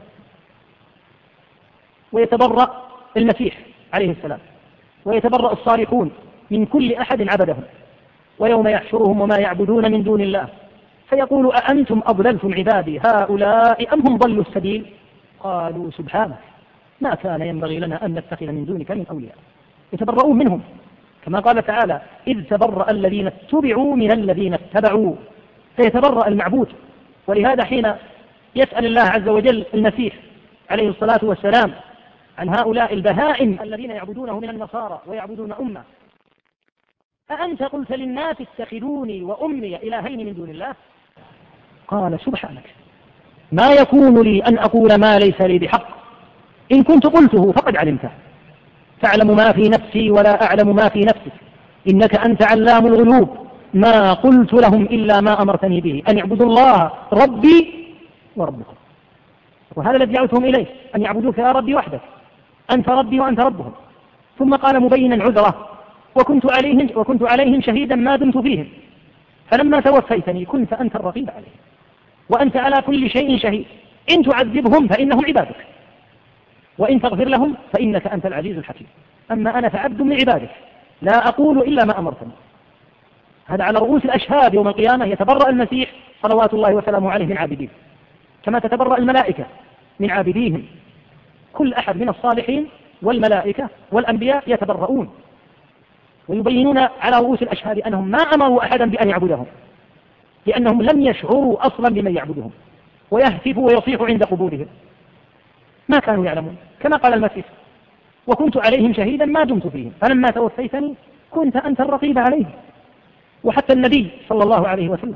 ويتبرأ المسيح عليه السلام، ويتبرأ الصالحون من كل أحد عبدهم، ويوم يحشرهم وما يعبدون من دون الله فيقول أأنتم أضللتم عبادي هؤلاء أم هم ضلوا السبيل؟ قالوا سبحانك ما كان ينبغي لنا أن نتخذ من دونك من أولياء. يتبرؤون منهم كما قال تعالى إذ تبرأ الذين اتبعوا من الذين اتبعوا، فيتبرأ المعبود. ولهذا حين يسأل الله عز وجل المسيح عليه الصلاة والسلام عن هؤلاء البهائم الذين يعبدونه من النصارى ويعبدون أمة: أأنت قلت للناس اتخذوني وأمي إلهين من دون الله؟ قال: سبحانك، ما يكون لي أن أقول ما ليس لي بحق، إن كنت قلته فقد علمته، تعلم ما في نفسي ولا أعلم ما في نفسك، إنك أنت علام الغيوب، ما قلت لهم إلا ما أمرتني به، أن اعبدوا الله ربي وربكم. وهذا الذي دعوتهم إليه، أن يعبدوك يا ربي وحدك، أنت ربي وأنت ربهم. ثم قال مبينا عذره: وكنت عليهم شهيدا ما دمت فيهم، فلما توفيتني كنت أنت الرقيب عليهم، وأنت على كل شيء شهيد، إن تعذبهم فإنهم عبادك، وإن تغفر لهم فإنك أنت العزيز الحكيم، أما أنا فعبد من عبادك، لا أقول إلا ما أمرتني. هذا على رؤوس الأشهاد يوم القيامة يتبرأ المسيح صلوات الله وسلامه عليه من عابديه، كما تتبرأ الملائكة من عابديهم. كل أحد من الصالحين والملائكة والأنبياء يتبرؤون ويبينون على رؤوس الأشهاد أنهم ما أمروا أحدا بأن يعبدهم، لأنهم لم يشعروا أصلا بمن يعبدهم، ويهتفوا ويصيحوا عند قبورهم، ما كانوا يعلمون. كما قال المسيح: وكنت عليهم شهيدا ما دمت فيهم، فلما توفيتني كنت أنت الرقيب عليهم. وحتى النبي صلى الله عليه وسلم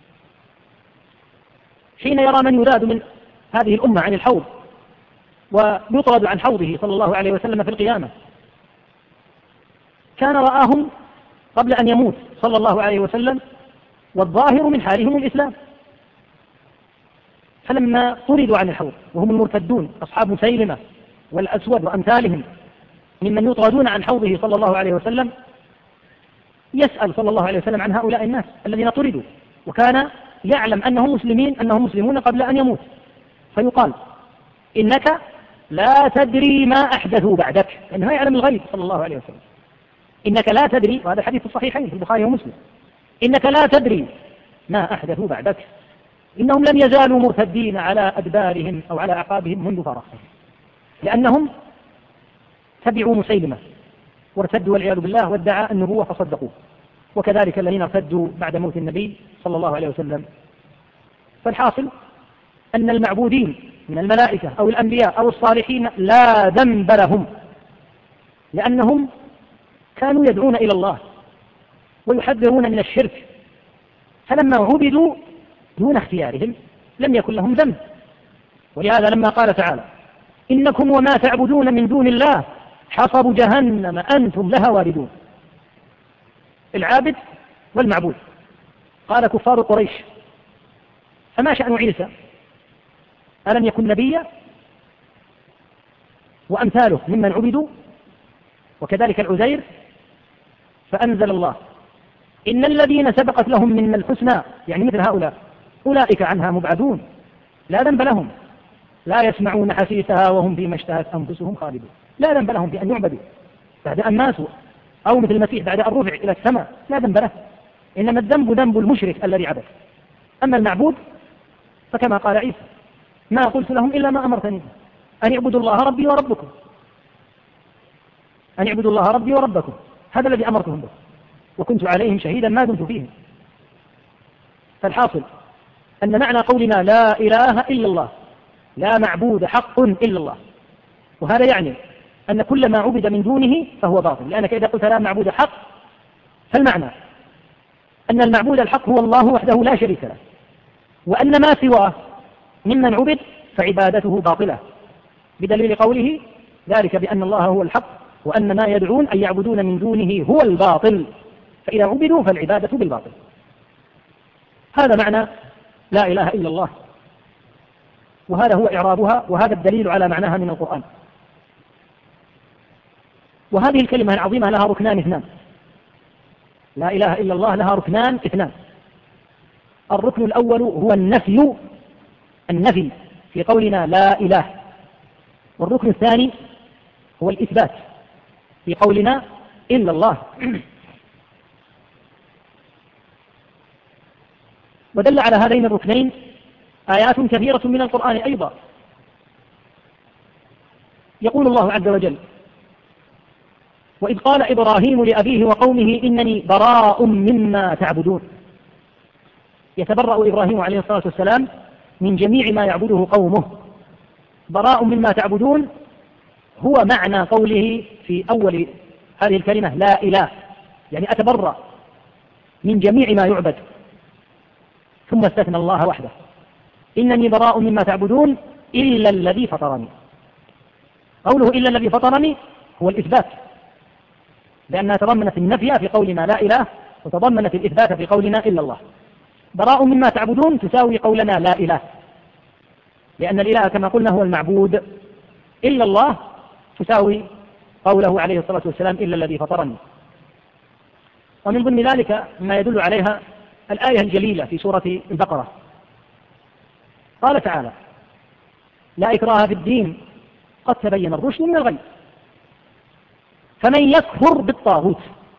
حين يرى من يراد من هذه الأمة عن الحوض ويطرد عن حوضه صلى الله عليه وسلم في القيامة، كان رآهم قبل أن يموت صلى الله عليه وسلم، والظاهر من حالهم الإسلام. فلما طردوا عن الحوض وهم المرتدون أصحاب مسيلمة والأسود وأمثالهم ممن يطردون عن حوضه صلى الله عليه وسلم، يسأل صلى الله عليه وسلم عن هؤلاء الناس الذين طردوا، وكان يعلم أنهم مسلمون قبل أن يموت، فيقال: إنك لا تدري ما أحدثوا بعدك، لأنه يعلم الغيب صلى الله عليه وسلم. إنك لا تدري، وهذا الحديث الصحيحين في البخاري ومسلم: إنك لا تدري ما أحدثوا بعدك، إنهم لم يزالوا مرتدين على أدبارهم أو على أعقابهم منذ فرحهم، لأنهم تبعوا مسيلمة وارتدوا والعياذ بالله وادعى النبوة فصدقوه، وكذلك الذين ارتدوا بعد موت النبي صلى الله عليه وسلم. فالحاصل أن المعبودين من الملائكة أو الأنبياء أو الصالحين لا ذنب لهم، لأنهم كانوا يدعون إلى الله ويحذرون من الشرك، فلما عبدوا دون اختيارهم لم يكن لهم ذنب. ولهذا لما قال تعالى: إنكم وما تعبدون من دون الله حصب جهنم أنتم لها واردون، العابد والمعبود. قال كفار قريش: فما شأن عيسى؟ ألم يكن نبيا؟ وأمثاله ممن عبدوا، وكذلك العزير. فأنزل الله: إن الذين سبقت لهم من الحسنى، يعني مثل هؤلاء، أولئك عنها مبعدون، لا ذنب لهم، لا يسمعون حسيسها وهم فيما اشتهت أنفسهم خالدون. لا ذنب لهم بأن يعبدوا بعد أن ماتوا، أو مثل المسيح بعد أن رفع إلى السماء، لا ذنب له، إنما الذنب ذنب المشرك الذي عبد. أما المعبود فكما قال عيسى: ما قلت لهم إلا ما أمرتني، أن اعبدوا الله ربي وربكم، أن اعبدوا الله ربي وربكم، هذا الذي أمرتهم به، وكنت عليهم شهيدا ما دمت فيهم. فالحاصل أن معنى قولنا لا إله إلا الله، لا معبود حق إلا الله، وهذا يعني أن كل ما عبد من دونه فهو باطل، لأنك إذا قلت لا معبود حق فالمعنى أن المعبود الحق هو الله وحده لا شريك له، وأن ما سواه ممن عبد فعبادته باطلة، بدليل قوله: ذلك بأن الله هو الحق وأن ما يدعون أن يعبدون من دونه هو الباطل، فإذا عبدوا فالعبادة بالباطل. هذا معنى لا إله إلا الله، وهذا هو إعرابها، وهذا الدليل على معناها من القرآن. وهذه الكلمة العظيمة لها ركنان اثنان، لا إله إلا الله لها ركنان اثنان. الركن الأول هو النفي في قولنا لا إله، والركن الثاني هو الإثبات في قولنا إلا الله. ودل على هذين الركنين آيات كثيرة من القرآن أيضا. يقول الله عز وجل: وإذ قال إبراهيم لأبيه وقومه إنني براء مما تعبدون. يتبرأ إبراهيم عليه الصلاة والسلام من جميع ما يعبده قومه. براء مما تعبدون هو معنى قوله في أول هذه الكلمة لا إله، يعني أتبرأ من جميع ما يعبد، ثم استثنى الله وحده: إنني براء مما تعبدون إلا الذي فطرني. قوله إلا الذي فطرني هو الإثبات، لأنها تضمنت النفي في قولنا لا إله، وتضمنت الإثبات في قولنا إلا الله. براء مما تعبدون تساوي قولنا لا إله، لأن الإله كما قلنا هو المعبود. إلا الله تساوي قوله عليه الصلاة والسلام: إلا الذي فطرني. ومن ضمن ذلك ما يدل عليها الآية الجليلة في سورة البقرة، قال تعالى: لا إكراه في الدين قد تبين الرشد من الغي، فمن يكفر بالطاغوت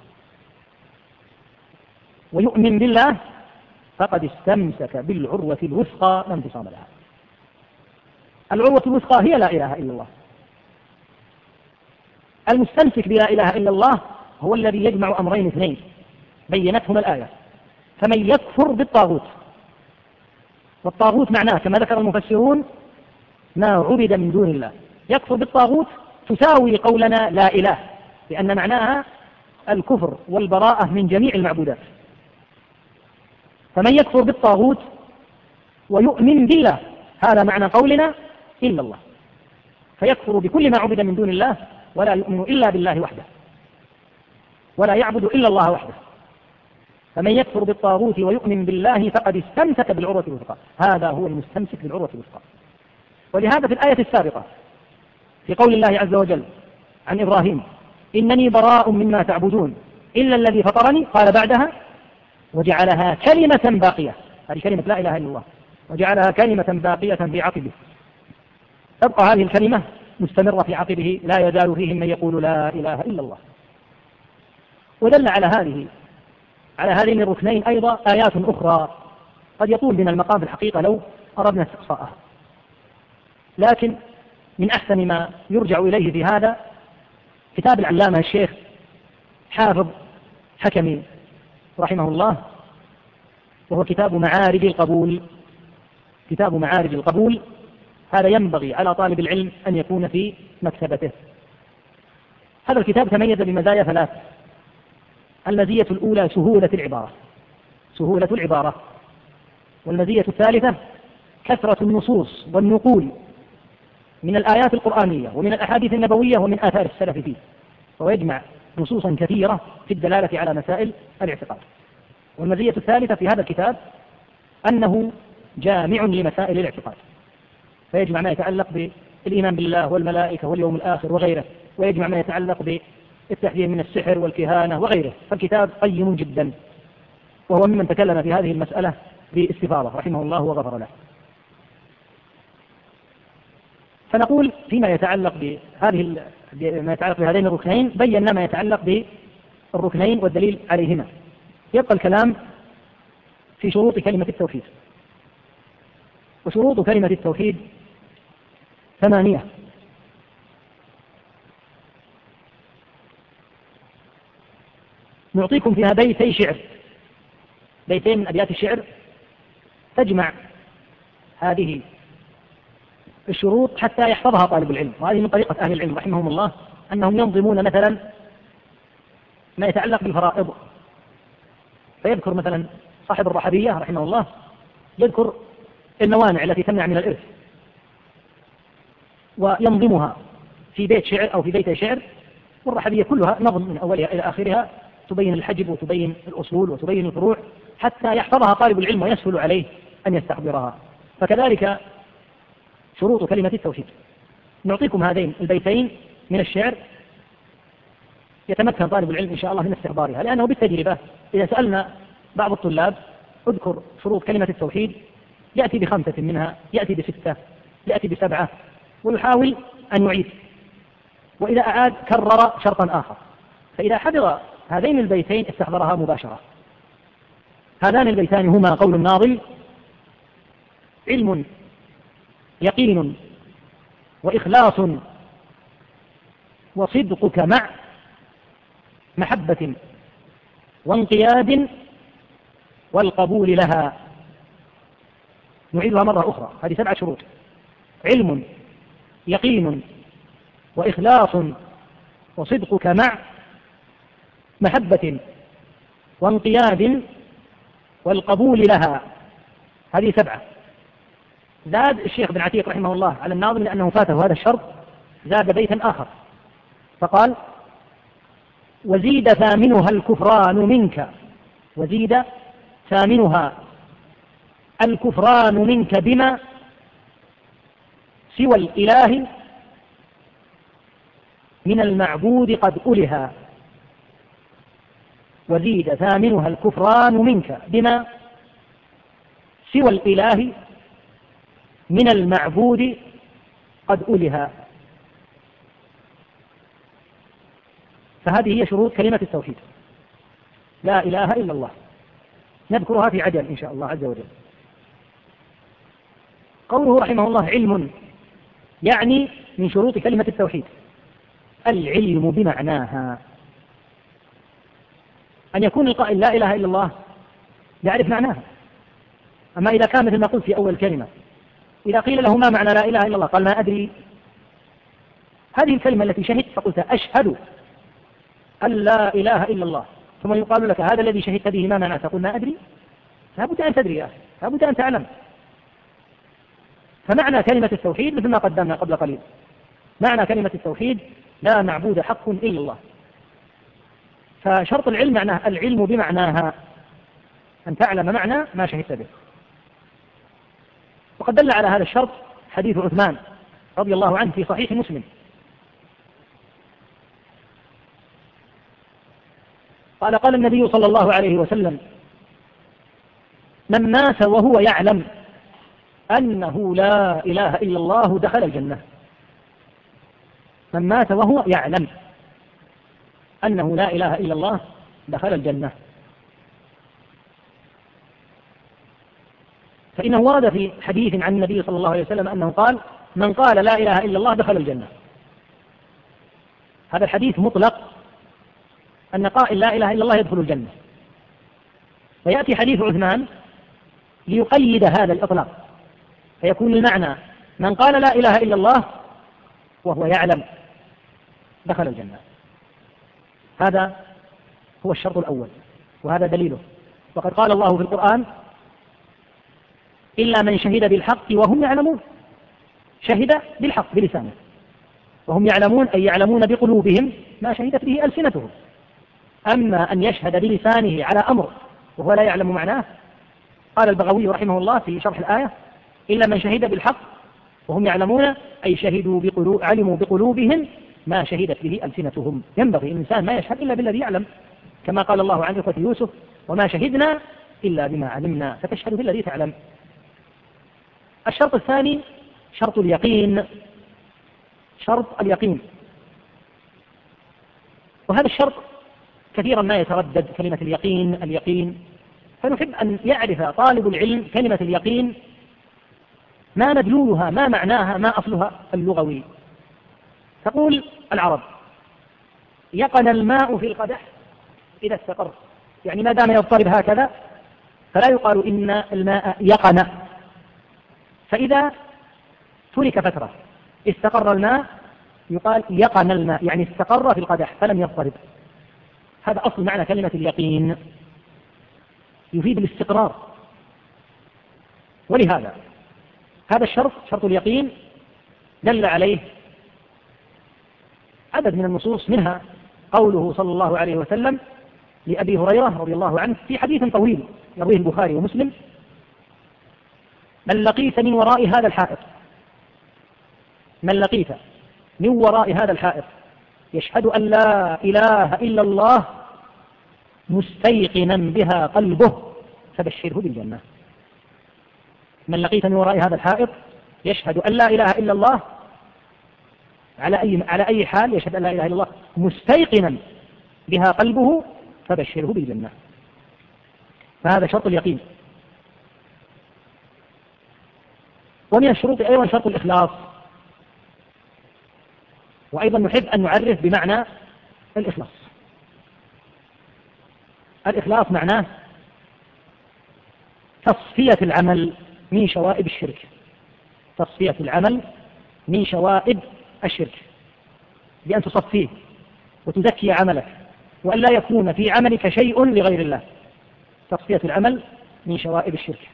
ويؤمن بالله فقد استمسك بالعروة الوثقى لا انفصام لها. العروة الوثقى هي لا إله إلا الله. المستمسك بلا إله إلا الله هو الذي يجمع أمرين اثنين بينتهما الآية: فمن يكفر بالطاغوت، والطاغوت معناه كما ذكر المفسرون ما عبد من دون الله. يكفر بالطاغوت تساوي قولنا لا إله، لأن معناها الكفر والبراءة من جميع المعبودات. فمن يكفر بالطاغوت ويؤمن بالله، هذا معنى قولنا إلا الله. فيكفر بكل ما عبد من دون الله ولا يؤمن إلا بالله وحده، ولا يعبد إلا الله وحده. فمن يكفر بالطاغوت ويؤمن بالله فقد استمسك بالعروة الوثقى، هذا هو المستمسك بالعروة الوثقى. ولهذا في الآية السابقة في قول الله عز وجل عن إبراهيم: إنني براء مما تعبدون إلا الذي فطرني، قال بعدها: وجعلها كلمة باقية، هذه كلمة لا إله إلا الله، وجعلها كلمة باقية في عقبه، تبقى هذه الكلمة مستمرة في عقبه، لا يزال فيهم من يقول لا إله إلا الله. ودل على هذين الركنين أيضا آيات أخرى قد يطول بنا المقام في الحقيقة لو أردنا استقصاءها، لكن من أحسن ما يرجع إليه في هذا كتاب العلامة الشيخ حافظ حكمي رحمه الله، وهو كتاب معارج القبول. كتاب معارج القبول هذا ينبغي على طالب العلم أن يكون في مكتبته. هذا الكتاب تميز بمزايا ثلاث: المزية الأولى سهولة العبارة، والمزية الثالثة كثرة النصوص والنقول من الآيات القرآنية ومن الأحاديث النبوية ومن آثار السلف فيه، فهو يجمع نصوصا كثيرة في الدلالة على مسائل الاعتقاد. والمزية الثالثة في هذا الكتاب أنه جامع لمسائل الاعتقاد، فيجمع ما يتعلق بالإيمان بالله والملائكة واليوم الآخر وغيره، ويجمع ما يتعلق بالتحذير من السحر والكهانة وغيره. فالكتاب قيم جدا، وهو ممن تكلم في هذه المسألة باستفاضة رحمه الله وغفر له. فنقول فيما يتعلق بهذين الركنين بينا ما يتعلق بالركنين والدليل عليهما. يبقى الكلام في شروط كلمة التوحيد. وشروط كلمة التوحيد 8. نعطيكم فيها بيتي شعر، بيتين من أبيات الشعر تجمع هذه الشروط حتى يحفظها طالب العلم. وهذه من طريقة أهل العلم رحمهم الله أنهم ينظمون مثلا ما يتعلق بالفرائض، فيذكر مثلا صاحب الرحبية رحمه الله يذكر الموانع التي تمنع من الإرث، وينظمها في بيت شعر أو في بيت شعر. والرحبية كلها نظم من أولها إلى آخرها، تبين الحجب وتبين الأصول وتبين الفروع حتى يحفظها طالب العلم ويسهل عليه أن يستحضرها. فكذلك شروط كلمة التوحيد. نعطيكم هذين البيتين من الشعر يتمكن طالب العلم إن شاء الله من استحضارها، لأنه بالتجربة إذا سألنا بعض الطلاب اذكر شروط كلمة التوحيد يأتي ب5 منها، يأتي ب6، يأتي ب7، ويحاول أن يعيد، وإذا أعاد كرر شرطا آخر. فإذا حضر هذين البيتين استحضرها مباشرة. هذان البيتان هما قول الناظم: علم يقين وإخلاص وصدقك مع محبة وانقياد والقبول لها. نعيدها مرة أخرى، هذه 7 شروط: علم يقين وإخلاص وصدقك مع محبة وانقياد والقبول لها. هذه 7. زاد الشيخ بن عتيق رحمه الله على الناظم لأنه فاته هذا الشرط، زاد بيتا آخر فقال: وزيد ثامنها الكفران منك، وزيد ثامنها الكفران منك بما سوى الإله من المعبود قد ألها. وزيد ثامنها الكفران منك بما سوى الإله من المعبود قد ألها. فهذه هي شروط كلمة التوحيد، لا إله إلا الله، نذكرها في عجل إن شاء الله عز وجل. قوله رحمه الله علم، يعني من شروط كلمة التوحيد العلم بمعناها، أن يكون القائل لا إله إلا الله يعرف معناها. أما إذا كان مثل ما قلت في أول كلمة، إذا قيل له ما معنى لا إله إلا الله قال ما أدري، هذه الكلمة التي شهدت فقلت أشهد أن لا إله إلا الله، ثم يقال لك هذا الذي شهدت به ما معناه، تقول ما أدري. لابد أن تدري يا أخي، لابد أن تعلم. فمعنى كلمة التوحيد مثل ما قدمنا قبل قليل، معنى كلمة التوحيد لا معبود حق إلا الله. فشرط العلم معناه العلم بمعناها، أن تعلم معنى ما شهدت به. وقد دل على هذا الشرط حديث عثمان رضي الله عنه في صحيح مسلم، قال النبي صلى الله عليه وسلم: من مات وهو يعلم أنه لا إله إلا الله دخل الجنة. من مات وهو يعلم أنه لا إله إلا الله دخل الجنة. فإنه ورد في حديث عن النبي صلى الله عليه وسلم أنه قال: من قال لا إله إلا الله دخل الجنة. هذا الحديث مطلق، أن قائل لا إله إلا الله يدخل الجنة. ويأتي حديث عثمان ليقيد هذا الإطلاق، فيكون المعنى من قال لا إله إلا الله وهو يعلم دخل الجنة. هذا هو الشرط الأول، وهذا دليله. وقد قال الله في القرآن: إلا من شهد بالحق وهم يعلمون. شهد بالحق بلسانه، وهم يعلمون أي يعلمون بقلوبهم ما شهدت به ألسنتهم. أما أن يشهد بلسانه على أمر وهو لا يعلم معناه، قال البغوي رحمه الله في شرح الآية: إلا من شهد بالحق وهم يعلمون أي علموا بقلوبهم ما شهدت به ألسنتهم. ينبغي الإنسان ما يشهد إلا بالذي يعلم، كما قال الله عن إخوة يوسف: وما شهدنا إلا بما علمنا، فتشهد بالذي تعلم. الشرط الثاني شرط اليقين، شرط اليقين. وهذا الشرط كثيرا ما يتردد كلمة اليقين، فنحب أن يعرف طالب العلم كلمة اليقين ما مدلولها، ما معناها، ما أصلها اللغوي. تقول العرب: يقن الماء في القدح إذا استقر، يعني ما دام يضطرب هكذا فلا يقال إن الماء يقن. فإذا ترك فترة استقر الماء يقال يقن الماء، يعني استقر في القدح فلم يضطرب. هذا أصل معنى كلمة اليقين، يفيد الاستقرار. ولهذا هذا الشرط، شرط اليقين، دل عليه عدد من النصوص، منها قوله صلى الله عليه وسلم لأبي هريرة رضي الله عنه في حديث طويل يرويه البخاري ومسلم: من لقيت من وراء هذا الحائط، من لقيت من وراء هذا الحائط يشهد أن لا إله إلا الله مستيقنا بها قلبه فبشره بالجنة. من لقيت من وراء هذا الحائط يشهد أن لا إله إلا الله، على أي حال يشهد أن لا إله إلا الله مستيقنا بها قلبه فبشره بالجنة. فهذا شرط اليقين. ومن الشروط أيضا شرط الإخلاص، وأيضا نحب أن نعرف بمعنى الإخلاص. الإخلاص معناه تصفية العمل من شوائب الشرك، تصفية العمل من شوائب الشرك. بأن تصفيه وتزكي عملك، وأن لا يكون في عملك شيء لغير الله. تصفية العمل من شوائب الشرك.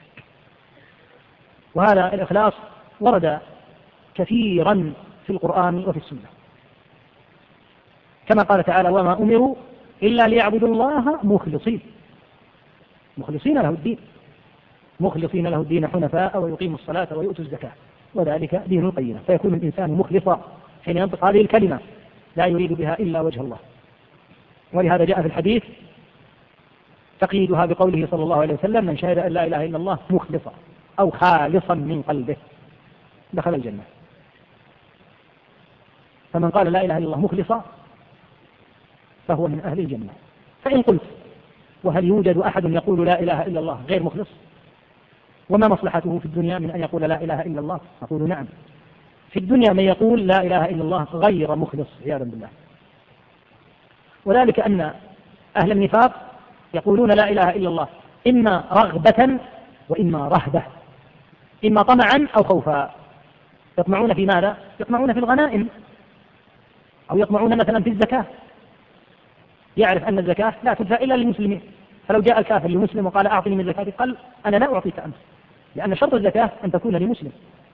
وهذا الإخلاص ورد كثيرا في القرآن وفي السنة، كما قال تعالى: وما أمروا إلا ليعبدوا الله مخلصين له الدين، مخلصين له الدين حنفاء ويقيموا الصلاة ويؤتوا الزكاة وذلك دين القيمة. فيكون الإنسان مخلصا حين ينطق هذه الكلمة لا يريد بها إلا وجه الله. ولهذا جاء في الحديث تقييدها بقوله صلى الله عليه وسلم: من شهد أن لا إله إلا الله مخلصا أو خالصا من قلبه دخل الجنة. فمن قال لا إله إلا الله مخلصا فهو من أهل الجنة. فإن قلت: وهل يوجد أحد يقول لا إله إلا الله غير مخلص؟ وما مصلحته في الدنيا من أن يقول لا إله إلا الله؟ نقول: نعم، في الدنيا من يقول لا إله إلا الله غير مخلص عياذا بالله. وذلك أن أهل النفاق يقولون لا إله إلا الله إما رغبة وإما رهبة، إما طمعا أو خوفا. يطمعون في ماذا؟ يطمعون في الغنائم، أو يطمعون مثلا في الزكاة. يعرف أن الزكاة لا تدفع إلا للمسلمين، فلو جاء الكافر للمسلم وقال أعطني من زكاة قال أنا لا أعطيك أنت، لأن شرط الزكاة أن تكون لمسلم.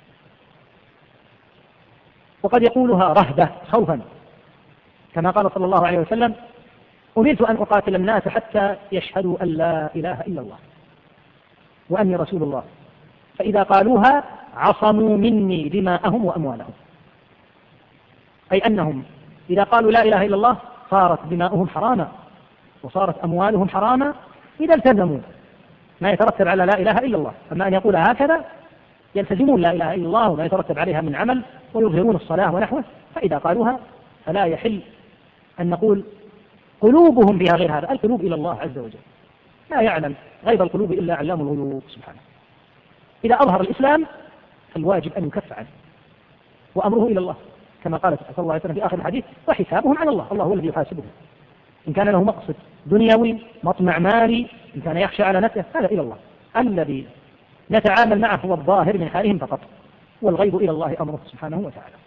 وقد يقولها رهبة خوفا، كما قال صلى الله عليه وسلم: أمرت أن أقاتل الناس حتى يشهدوا أن لا إله إلا الله وأني رسول الله، فإذا قالوها عصموا مني دماءهم وأموالهم. أي أنهم إذا قالوا لا إله إلا الله صارت دماؤهم حراما وصارت أموالهم حراما إذا التزموا ما يترتب على لا إله إلا الله. أما أن يقول هكذا يلتزمون لا إله إلا الله وما يترتب عليها من عمل ويظهرون الصلاة ونحوه، فإذا قالوها فلا يحل أن نقول قلوبهم فيها غير هذا. القلوب إلى الله عز وجل، لا يعلم غيب القلوب إلا علام الغيوب سبحانه. إذا أظهر الإسلام فالواجب أن يكف عنه وأمره إلى الله، كما قال صلى الله عليه وسلم في آخر الحديث: وحسابهم على الله، الله هو الذي يحاسبهم. إن كان له مقصد دنيوي مطمع مالي، إن كان يخشى على نفسه، هذا إلى الله. الذي نتعامل معه هو الظاهر من حالهم فقط، والغيب إلى الله أمره سبحانه وتعالى.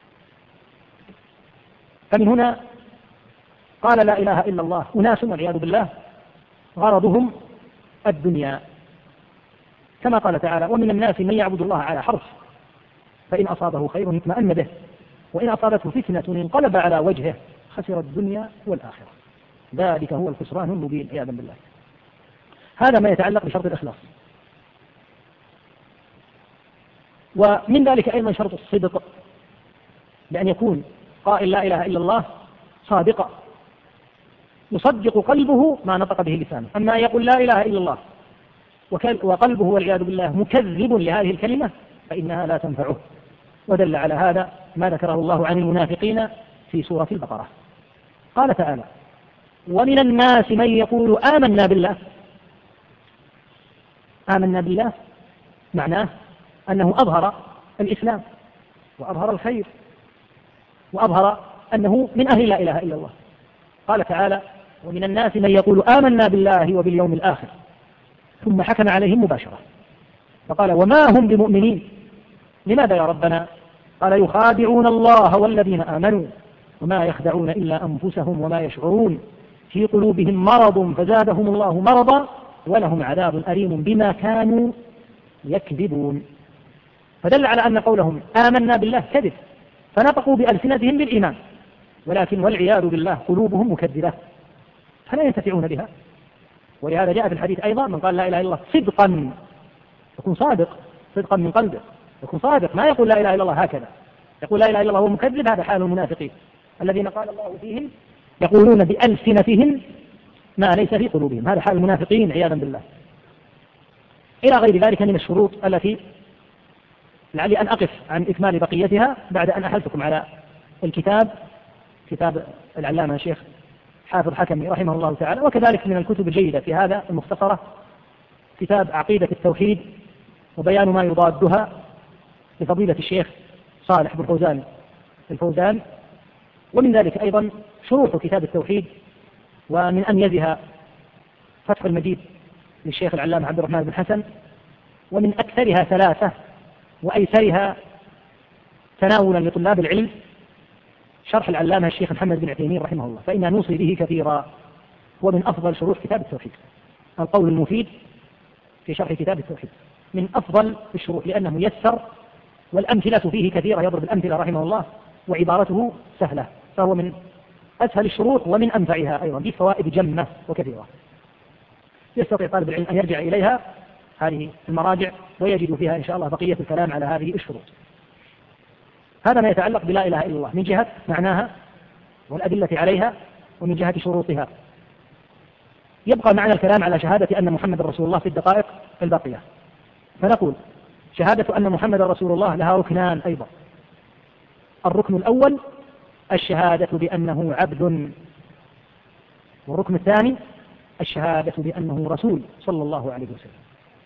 فمن هنا قال لا إله إلا الله أناس والعياذ بالله غرضهم الدنيا، كما قال تعالى: ومن الناس من يعبد الله على حرف فإن أصابه خير اطمأن به وإن أصابته فتنة انقلب على وجهه خسر الدنيا والآخرة ذلك هو الخسران المبين عياذا بالله. هذا ما يتعلق بشرط الإخلاص. ومن ذلك أيضا شرط الصدق، بأن يكون قائل لا إله إلا الله صادقا يصدق قلبه ما نطق به لسانه. أما يقول لا إله إلا الله وقلبه والعياذ بالله مكذب لهذه الكلمة فإنها لا تنفعه. ودل على هذا ما ذكره الله عن المنافقين في سورة البقرة. قال تعالى: ومن الناس من يقول آمنا بالله. آمنا بالله معناه أنه أظهر الإسلام وأظهر الخير وأظهر أنه من أهل لا إله إلا الله. قال تعالى: ومن الناس من يقول آمنا بالله وباليوم الآخر، ثم حكم عليهم مباشرة فقال: وما هم بمؤمنين. لماذا يا ربنا؟ قال: يخادعون الله والذين آمنوا وما يخدعون إلا أنفسهم وما يشعرون في قلوبهم مرض فزادهم الله مرضا ولهم عذاب أليم بما كانوا يكذبون. فدل على أن قولهم آمنا بالله كذب، فنطقوا بألسنتهم بالإيمان ولكن والعياذ بالله قلوبهم مكذبة فلا ينتفعون بها. ولهذا جاء في الحديث أيضا: من قال لا إله إلا الله صدقا يكون صادق، صدقا من قلبه يكون صادق، ما يقول لا إله إلا الله هكذا، يقول لا إله إلا الله هو مكذب. هذا حال المنافقين الذين قال الله فيهم يقولون بألسنتهم ما ليس في قلوبهم. هذا حال المنافقين عياذا بالله. إلى غير ذلك من الشروط التي لعلي أن أقف عن إكمال بقيتها بعد أن أحلتكم على الكتاب، كتاب العلامة الشيخ حافظ حكمي رحمه الله تعالى. وكذلك من الكتب الجيدة في هذا المختصرة كتاب عقيدة التوحيد وبيان ما يضادها لفضيلة الشيخ صالح بن فوزان الفوزان. ومن ذلك أيضا شروح كتاب التوحيد، ومن أميزها فتح المجيد للشيخ العلامة عبد الرحمن بن حسن، ومن أكثرها ثلاثة وأيسرها تناولا لطلاب العلم شرح العلامة الشيخ محمد بن عثيمين رحمه الله، فإنا نوصي به كثيرا، ومن أفضل شروح كتاب التوحيد. القول المفيد في شرح كتاب التوحيد من أفضل الشروح، لأنه ميسر والأمثلة فيه كثيرة، يضرب الأمثلة رحمه الله، وعبارته سهلة، فهو من أسهل الشروح ومن أنفعها أيضا، بفوائد جمة وكثيرة. يستطيع طالب العلم أن يرجع إليها هذه المراجع ويجد فيها إن شاء الله بقية الكلام على هذه الشروط. هذا ما يتعلق بلا إله إلا الله من جهة معناها والأدلة عليها، ومن جهة شروطها. يبقى معنا الكلام على شهادة أن محمد رسول الله في الدقائق الباقية. فنقول شهادة أن محمد رسول الله لها ركنان أيضا. الركن الأول الشهادة بأنه عبد، والركن الثاني الشهادة بأنه رسول صلى الله عليه وسلم.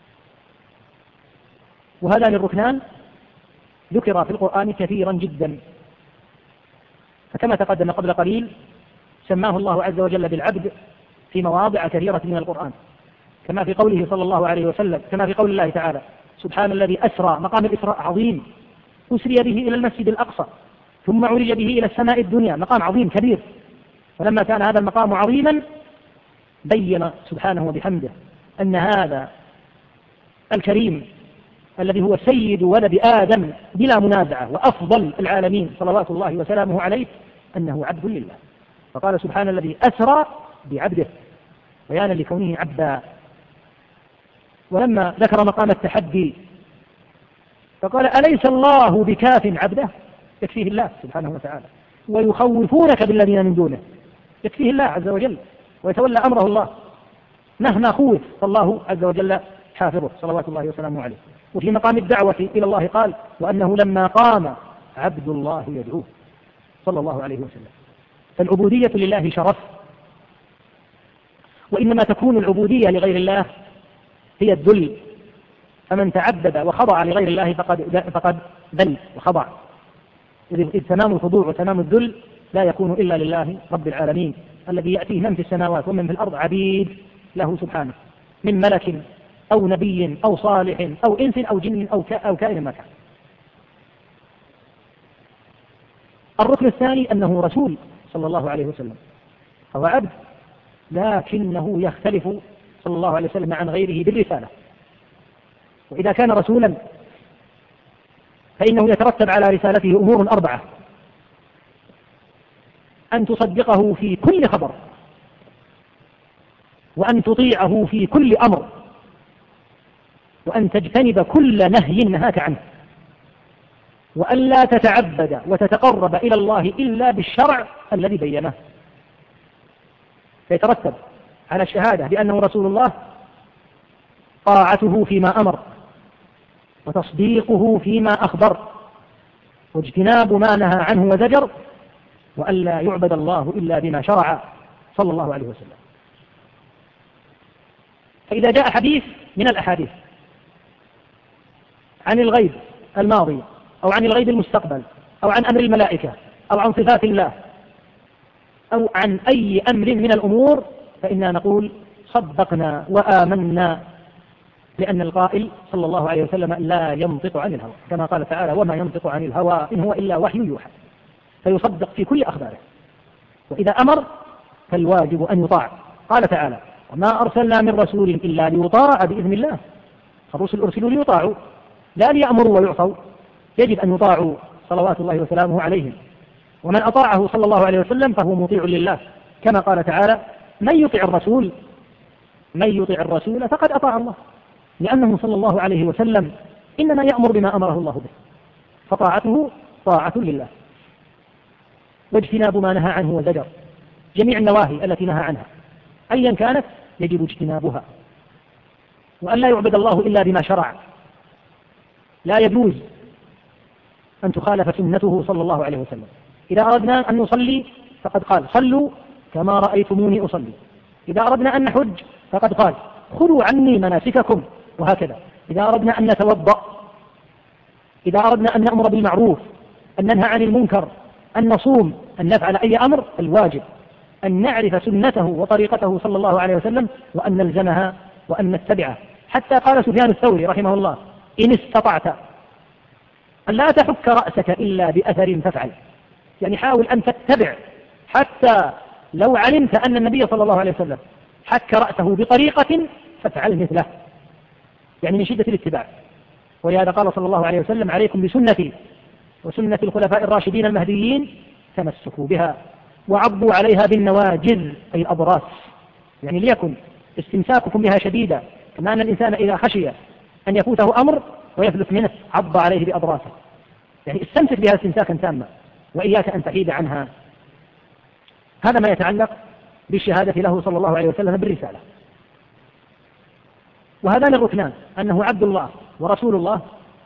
وهذان الركنان ذكر في القرآن كثيرا جدا، فكما تقدم قبل قليل سماه الله عز وجل بالعبد في مواضع كثيرة من القرآن، كما في قوله صلى الله عليه وسلم، كما في قول الله تعالى سبحان الذي أسرى. مقام الإسراء عظيم، أسري به إلى المسجد الأقصى ثم عرج به إلى السماء الدنيا، مقام عظيم كبير. فلما كان هذا المقام عظيما بين سبحانه وبحمده أن هذا الكريم الذي هو سيد ولد آدم بلا منازعة وأفضل العالمين صلوات الله وسلامه عليه أنه عبد لله، فقال سبحان الذي أسرى بعبده بيانا لكونه عبدا. ولما ذكر مقام التحدي فقال أليس الله بكاف عبده، يكفيه الله سبحانه وتعالى، ويخوفونك بالذين من دونه، يكفيه الله عز وجل ويتولى أمره الله مهما خوف، فالله عز وجل حافظه صلوات الله وسلامه عليه. وفي مقام الدعوة إلى الله قال وأنه لما قام عبد الله يدعوه صلى الله عليه وسلم. فالعبودية لله شرف، وإنما تكون العبودية لغير الله هي الذل، فمن تعبد وخضع لغير الله فقد ذل وخضع، إذ تمام الخضوع وتمام الذل لا يكون إلا لله رب العالمين، الذي يأتيه من في السماوات ومن في الأرض عبيد له سبحانه، من ملك أو نبي أو صالح أو إنس أو جن أو كائن ما كان. الركن الثاني أنه رسول صلى الله عليه وسلم، هو عبد لكنه يختلف صلى الله عليه وسلم عن غيره بالرسالة. وإذا كان رسولا فإنه يترتب على رسالته أمور 4: أن تصدقه في كل خبر، وأن تطيعه في كل أمر، وأن تجتنب كل نهي نهاك عنه، وأن لا تتعبد وتتقرب إلى الله إلا بالشرع الذي بينه. فيترتب على الشهادة بأنه رسول الله طاعته فيما أمر، وتصديقه فيما أخبر، واجتناب ما نهى عنه وزجر، وأن لا يعبد الله إلا بما شرع صلى الله عليه وسلم. فإذا جاء حديث من الأحاديث عن الغيب الماضي أو عن الغيب المستقبل أو عن أمر الملائكة أو عن صفات الله أو عن أي أمر من الأمور، فإننا نقول صدقنا وآمنا، لأن القائل صلى الله عليه وسلم لا ينطق عن الهوى، كما قال تعالى وما ينطق عن الهوى إن هو إلا وحي يوحى، فيصدق في كل أخباره. وإذا أمر فالواجب أن يطاع. قال تعالى وما أرسلنا من رسول إلا ليطاع بإذن الله، فالرسل أرسلوا ليطاعوا لا ليأمروا ويعصوا، يجب أن يطاعوا صلوات الله وسلامه عليهم. ومن أطاعه صلى الله عليه وسلم فهو مطيع لله، كما قال تعالى من يطع الرسول فقد أطاع الله، لأنه صلى الله عليه وسلم إنما يأمر بما أمره الله به، فطاعته طاعة لله. واجتناب ما نهى عنه وزجر، جميع النواهي التي نهى عنها أيا كانت يجب اجتنابها، وأن لا يعبد الله إلا بما شرع، لا يجوز أن تخالف سنته صلى الله عليه وسلم. إذا أردنا أن نصلي فقد قال صلوا كما رأيتموني أصلي، إذا أردنا أن نحج فقد قال خذوا عني مناسككم، وهكذا. إذا أردنا أن نتوضأ، إذا أردنا أن نأمر بالمعروف، أن ننهى عن المنكر، أن نصوم، أن نفعل أي أمر، الواجب أن نعرف سنته وطريقته صلى الله عليه وسلم وأن نلزمها وأن نتبعه. حتى قال سفيان الثوري رحمه الله إن استطعت أن لا تحك رأسك إلا بأثر فافعل، يعني حاول أن تتبع، حتى لو علمت أن النبي صلى الله عليه وسلم حك رأسه بطريقة فافعل مثله، يعني من شدة الاتباع. ولهذا قال صلى الله عليه وسلم: عليكم بسنتي وسنة الخلفاء الراشدين المهديين تمسكوا بها وعضوا عليها بالنواجذ أي الأضراس، يعني ليكن استمساككم بها شديدا، كما أن الإنسان إذا خشي أن يفوته أمر ويفلت منه عض عليه بأضراسه، يعني استمسك بها استمساكا تاما وإياك أن تحيد عنها. هذا ما يتعلق بالشهادة له صلى الله عليه وسلم بالرسالة. وهذان الركنان أنه عبد الله ورسول الله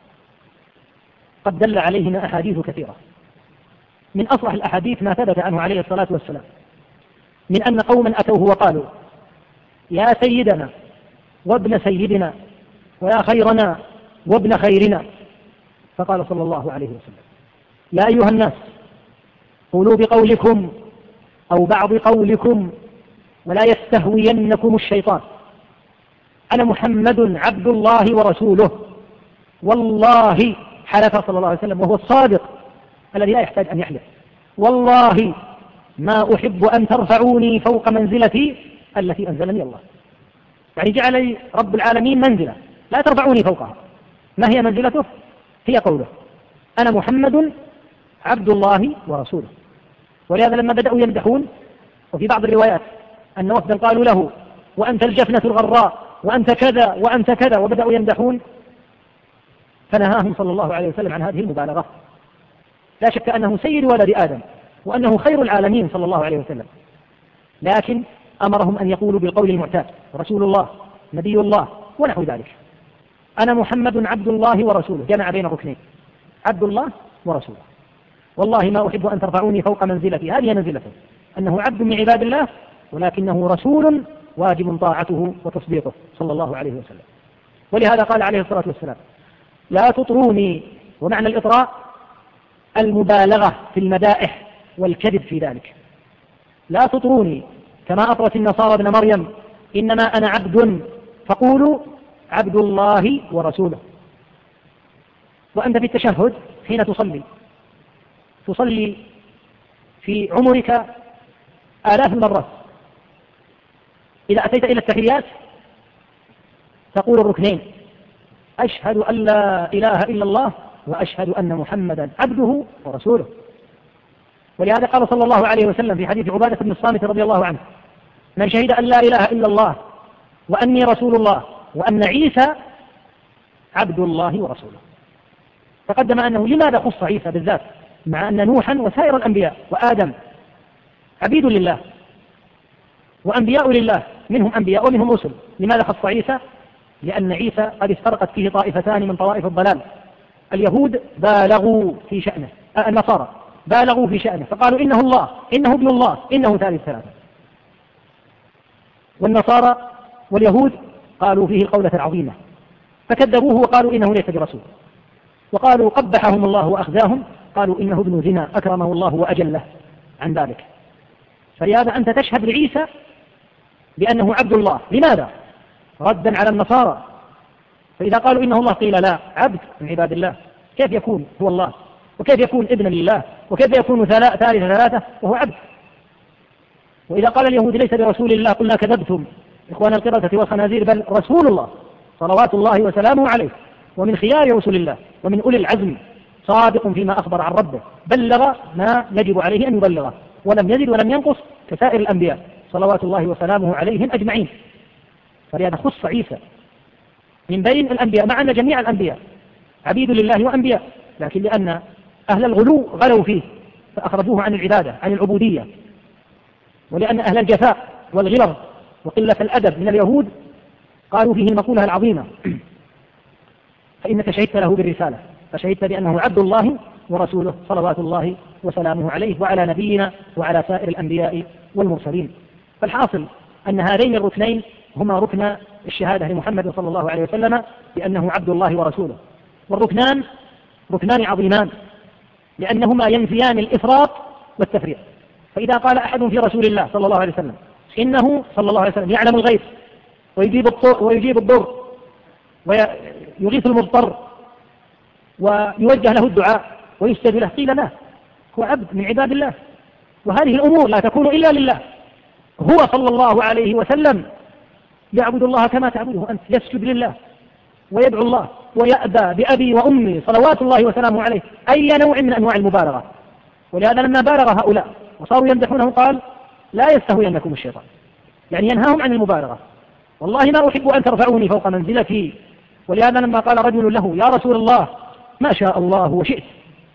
قد دل عليهما أحاديث كثيرة. من أصح الأحاديث ما ثبت عنه عليه الصلاة والسلام من أن قوما أتوه وقالوا: يا سيدنا وابن سيدنا ويا خيرنا وابن خيرنا، فقال صلى الله عليه وسلم: يا أيها الناس قولوا بقولكم أو بعض قولكم ولا يستهوينكم الشيطان، أنا محمد عبد الله ورسوله. والله، حلف صلى الله عليه وسلم وهو الصادق الذي لا يحتاج أن يحلف: والله ما أحب أن ترفعوني فوق منزلتي التي أنزلني الله. يعني جعل رب العالمين منزلة لا ترفعوني فوقها. ما هي منزلته؟ هي قوله: أنا محمد عبد الله ورسوله. ولهذا لما بدأوا يمدحون، وفي بعض الروايات أن وفدا قالوا له: وأنت الجفنة الغراء وأنت كذا وأنت كذا، وبدأوا يمدحون، فنهاهم صلى الله عليه وسلم عن هذه المبالغة. لا شك أنه سيد ولد آدم وأنه خير العالمين صلى الله عليه وسلم، لكن أمرهم أن يقولوا بالقول المعتاد: رسول الله، نبي الله، ونحو ذلك. أنا محمد عبد الله ورسوله، جمع بين الركنين: عبد الله ورسوله. والله ما أحب أن ترفعوني فوق منزلتي، هذه منزلته، أنه عبد من عباد الله ولكنه رسول واجب طاعته وتصديقه صلى الله عليه وسلم. ولهذا قال عليه الصلاة والسلام: لا تطروني. ومعنى الإطراء المبالغة في المدائح والكذب في ذلك. لا تطروني كما أطرت النصارى ابن مريم: إنما أنا عبد فقولوا عبد الله ورسوله. وأنت في التشهد حين تصلي في عمرك آلاف المرات، إذا أتيت إلى التحيات تقول الركنين: أشهد أن لا إله إلا الله وأشهد أن محمدا عبده ورسوله. ولهذا قال صلى الله عليه وسلم في حديث عبادة بن الصامت رضي الله عنه: من شهد أن لا إله إلا الله وأني رسول الله وأن عيسى عبد الله ورسوله. تقدم أنه لماذا خص عيسى بالذات، مع أن نوحا وسائر الأنبياء وآدم عبيد لله وأنبياء لله، منهم أنبياء ومنهم رسل. لماذا خص عيسى؟ لأن عيسى قد افترقت فيه طائفتان من طوائف الضلال. اليهود بالغوا في شأنه، النصارى بالغوا في شأنه فقالوا إنه الله، إنه ابن الله، إنه ثالث ثلاثة. والنصارى واليهود قالوا فيه القولة العظيمة فكذبوه وقالوا إنه ليس برسول، وقالوا قبحهم الله وأخزاهم، قالوا إنه ابن زنا أكرمه الله وأجله عن ذلك. فلهذا أنت تشهد لعيسى بأنه عبد الله. لماذا؟ ردا على النصارى، فإذا قالوا إنه الله قيل لا، عبد من عباد الله، كيف يكون هو الله؟ وكيف يكون ابن لله؟ وكيف يكون ثالث ثلاثة وهو عبد؟ وإذا قال اليهود ليس برسول الله قلنا كذبتم إخوان القردة والخنازير، بل رسول الله صلوات الله وسلامه عليه، ومن خيار رسل الله ومن أولي العزم، صادق فيما أخبر عن ربه، بلغ ما يجب عليه أن يبلغه ولم يزد ولم ينقص كسائر الأنبياء صلوات الله وسلامه عليهم أجمعين. فلهذا خص عيسى من بين الأنبياء، مع أن جميع الأنبياء عبيد لله وأنبياء، لكن لأن أهل الغلو غلوا فيه فأخرجوه عن العبادة عن العبودية، ولأن أهل الجفاء والغلظ وقلة الأدب من اليهود قالوا فيه المقولة العظيمة: فإنك شهدت له بالرسالة، فشهدت بأنه عبد الله ورسوله صلوات الله وسلامه عليه وعلى نبينا وعلى سائر الأنبياء والمرسلين. فالحاصل أن هذين الركنين هما ركن الشهادة لمحمد صلى الله عليه وسلم بأنه عبد الله ورسوله. والركنان ركنان عظيمان لأنهما ينفيان الإفراط والتفريط. فإذا قال أحد في رسول الله صلى الله عليه وسلم إنه صلى الله عليه وسلم يعلم الغيب ويجيب الضر ويغيث المضطر ويوجه له الدعاء ويستجب له، قيل لا، هو عبد من عباد الله، وهذه الأمور لا تكون إلا لله. هو صلى الله عليه وسلم يعبد الله كما تعبده أنت، يسجد لله ويدعو الله ويأبى بأبي وأمي صلوات الله وسلامه عليه أي نوع من أنواع المبالغة. ولهذا لما بالغ هؤلاء وصاروا يمدحونه قال لا يستهوينكم الشيطان، يعني ينهاهم عن المبالغة. والله ما أحب أن ترفعوني فوق منزلتي. ولهذا لما قال رجل له يا رسول الله ما شاء الله وشئت،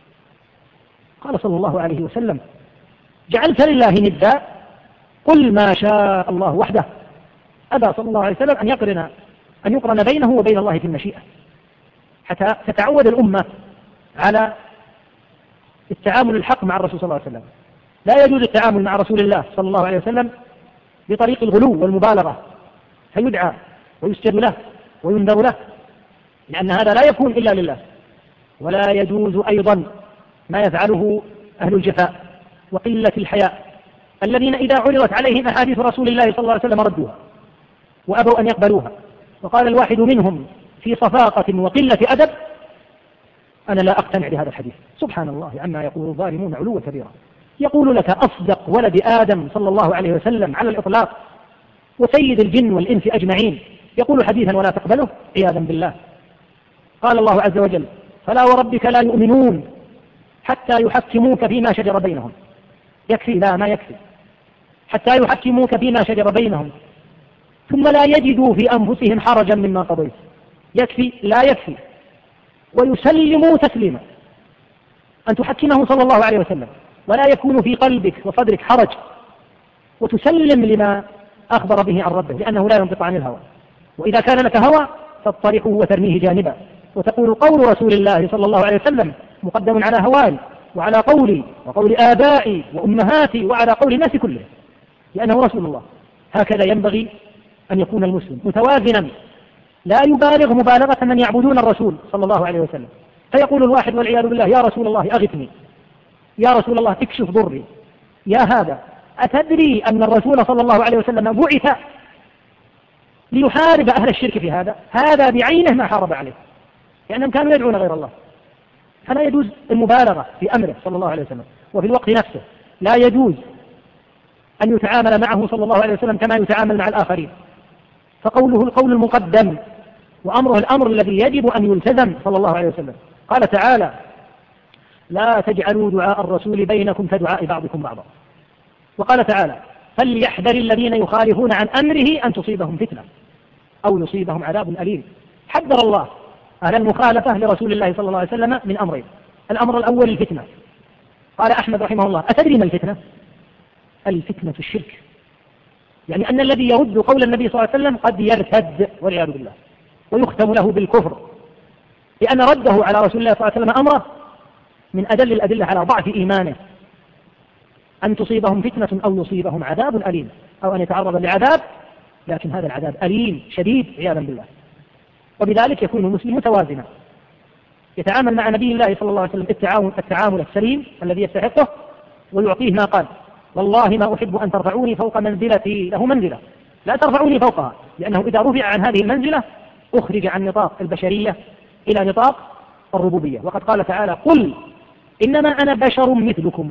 قال صلى الله عليه وسلم جعلت لله ندا، قل ما شاء الله وحده. أبى صلى الله عليه وسلم أن يقرن بينه وبين الله في المشيئة، حتى تتعود الأمة على التعامل الحق مع الرسول صلى الله عليه وسلم. لا يجوز التعامل مع رسول الله صلى الله عليه وسلم بطريق الغلو والمبالغة، فيدعى ويسجد له وينذر له، لأن هذا لا يكون إلا لله. ولا يجوز أيضا ما يفعله أهل الجفاء وقلة الحياء، الذين إذا عرضت عليهم أحاديث رسول الله صلى الله عليه وسلم ردوها وأبوا أن يقبلوها. وقال الواحد منهم في صفاقة وقلة أدب أنا لا أقتنع بهذا الحديث. سبحان الله عما يقول الظالمون علوا كبيرا. يقول لك أصدق ولد آدم صلى الله عليه وسلم على الإطلاق وسيد الجن والإنس أجمعين يقول حديثا ولا تقبله عياذا بالله. قال الله عز وجل فلا وربك لا يؤمنون حتى يحكموك فيما شجر بينهم. يكفي؟ لا، ما يكفي. حتى يحكموك فيما شجر بينهم ثم لا يجدوا في أنفسهم حرجا مما قضيت. يكفي؟ لا يكفي. ويسلموا تسليما، أن تحكمه صلى الله عليه وسلم ولا يكون في قلبك وصدرك حرج، وتسلم لما أخبر به عن ربه، لأنه لا ينطق عن الهوى. وإذا كان لك هوى تطرحه وترميه جانبا وتقول قول رسول الله صلى الله عليه وسلم مقدم على هواي وعلى قولي وقول آبائي وأمهاتي وعلى قول الناس كله، لأنه رسول الله. هكذا ينبغي أن يكون المسلم متوازنا، لا يبالغ مبالغة من يعبدون الرسول صلى الله عليه وسلم. فيقول الواحد والعياذ بالله يا رسول الله أغثني، يا رسول الله اكشف ضري، يا هذا أتدري أن الرسول صلى الله عليه وسلم بعث ليحارب أهل الشرك في هذا بعينه ما حارب عليه، لأنهم كانوا يدعون غير الله. فلا يجوز المبالغة في أمره صلى الله عليه وسلم. وفي الوقت نفسه لا يجوز أن يتعامل معه صلى الله عليه وسلم كما يتعامل مع الآخرين، فقوله القول المقدم وأمره الأمر الذي يجب أن يلتزم صلى الله عليه وسلم. قال تعالى لا تجعلوا دعاء الرسول بينكم كدعاء بعضكم بعضا. وقال تعالى فليحذر الذين يخالفون عن أمره أن تصيبهم فتنة أو يصيبهم عذاب أليم. حذر الله أهل المخالفة لرسول الله صلى الله عليه وسلم من أمرين. الأمر الأول الفتنة. قال أحمد رحمه الله أتدري ما الفتنة؟ الفتنة الشرك، يعني أن الذي يرد قول النبي صلى الله عليه وسلم قد يرتد والعياذ بالله ويختم له بالكفر، لأن رده على رسول الله صلى الله عليه وسلم أمره من أدل الأدلة على ضعف إيمانه. أن تصيبهم فتنة أو يصيبهم عذاب أليم، أو أن يتعرض لعذاب لكن هذا العذاب أليم شديد عياذا بالله. وبذلك يكون المسلم متوازنا يتعامل مع نبي الله صلى الله عليه وسلم التعامل السليم الذي يستحقه، ويعطيه ما قال والله ما أحب أن ترفعوني فوق منزلتي. له منزلة لا ترفعوني فوقها، لأنه إذا رفع عن هذه المنزلة أخرج عن نطاق البشرية إلى نطاق الربوبية. وقد قال تعالى قل إنما أنا بشر مثلكم.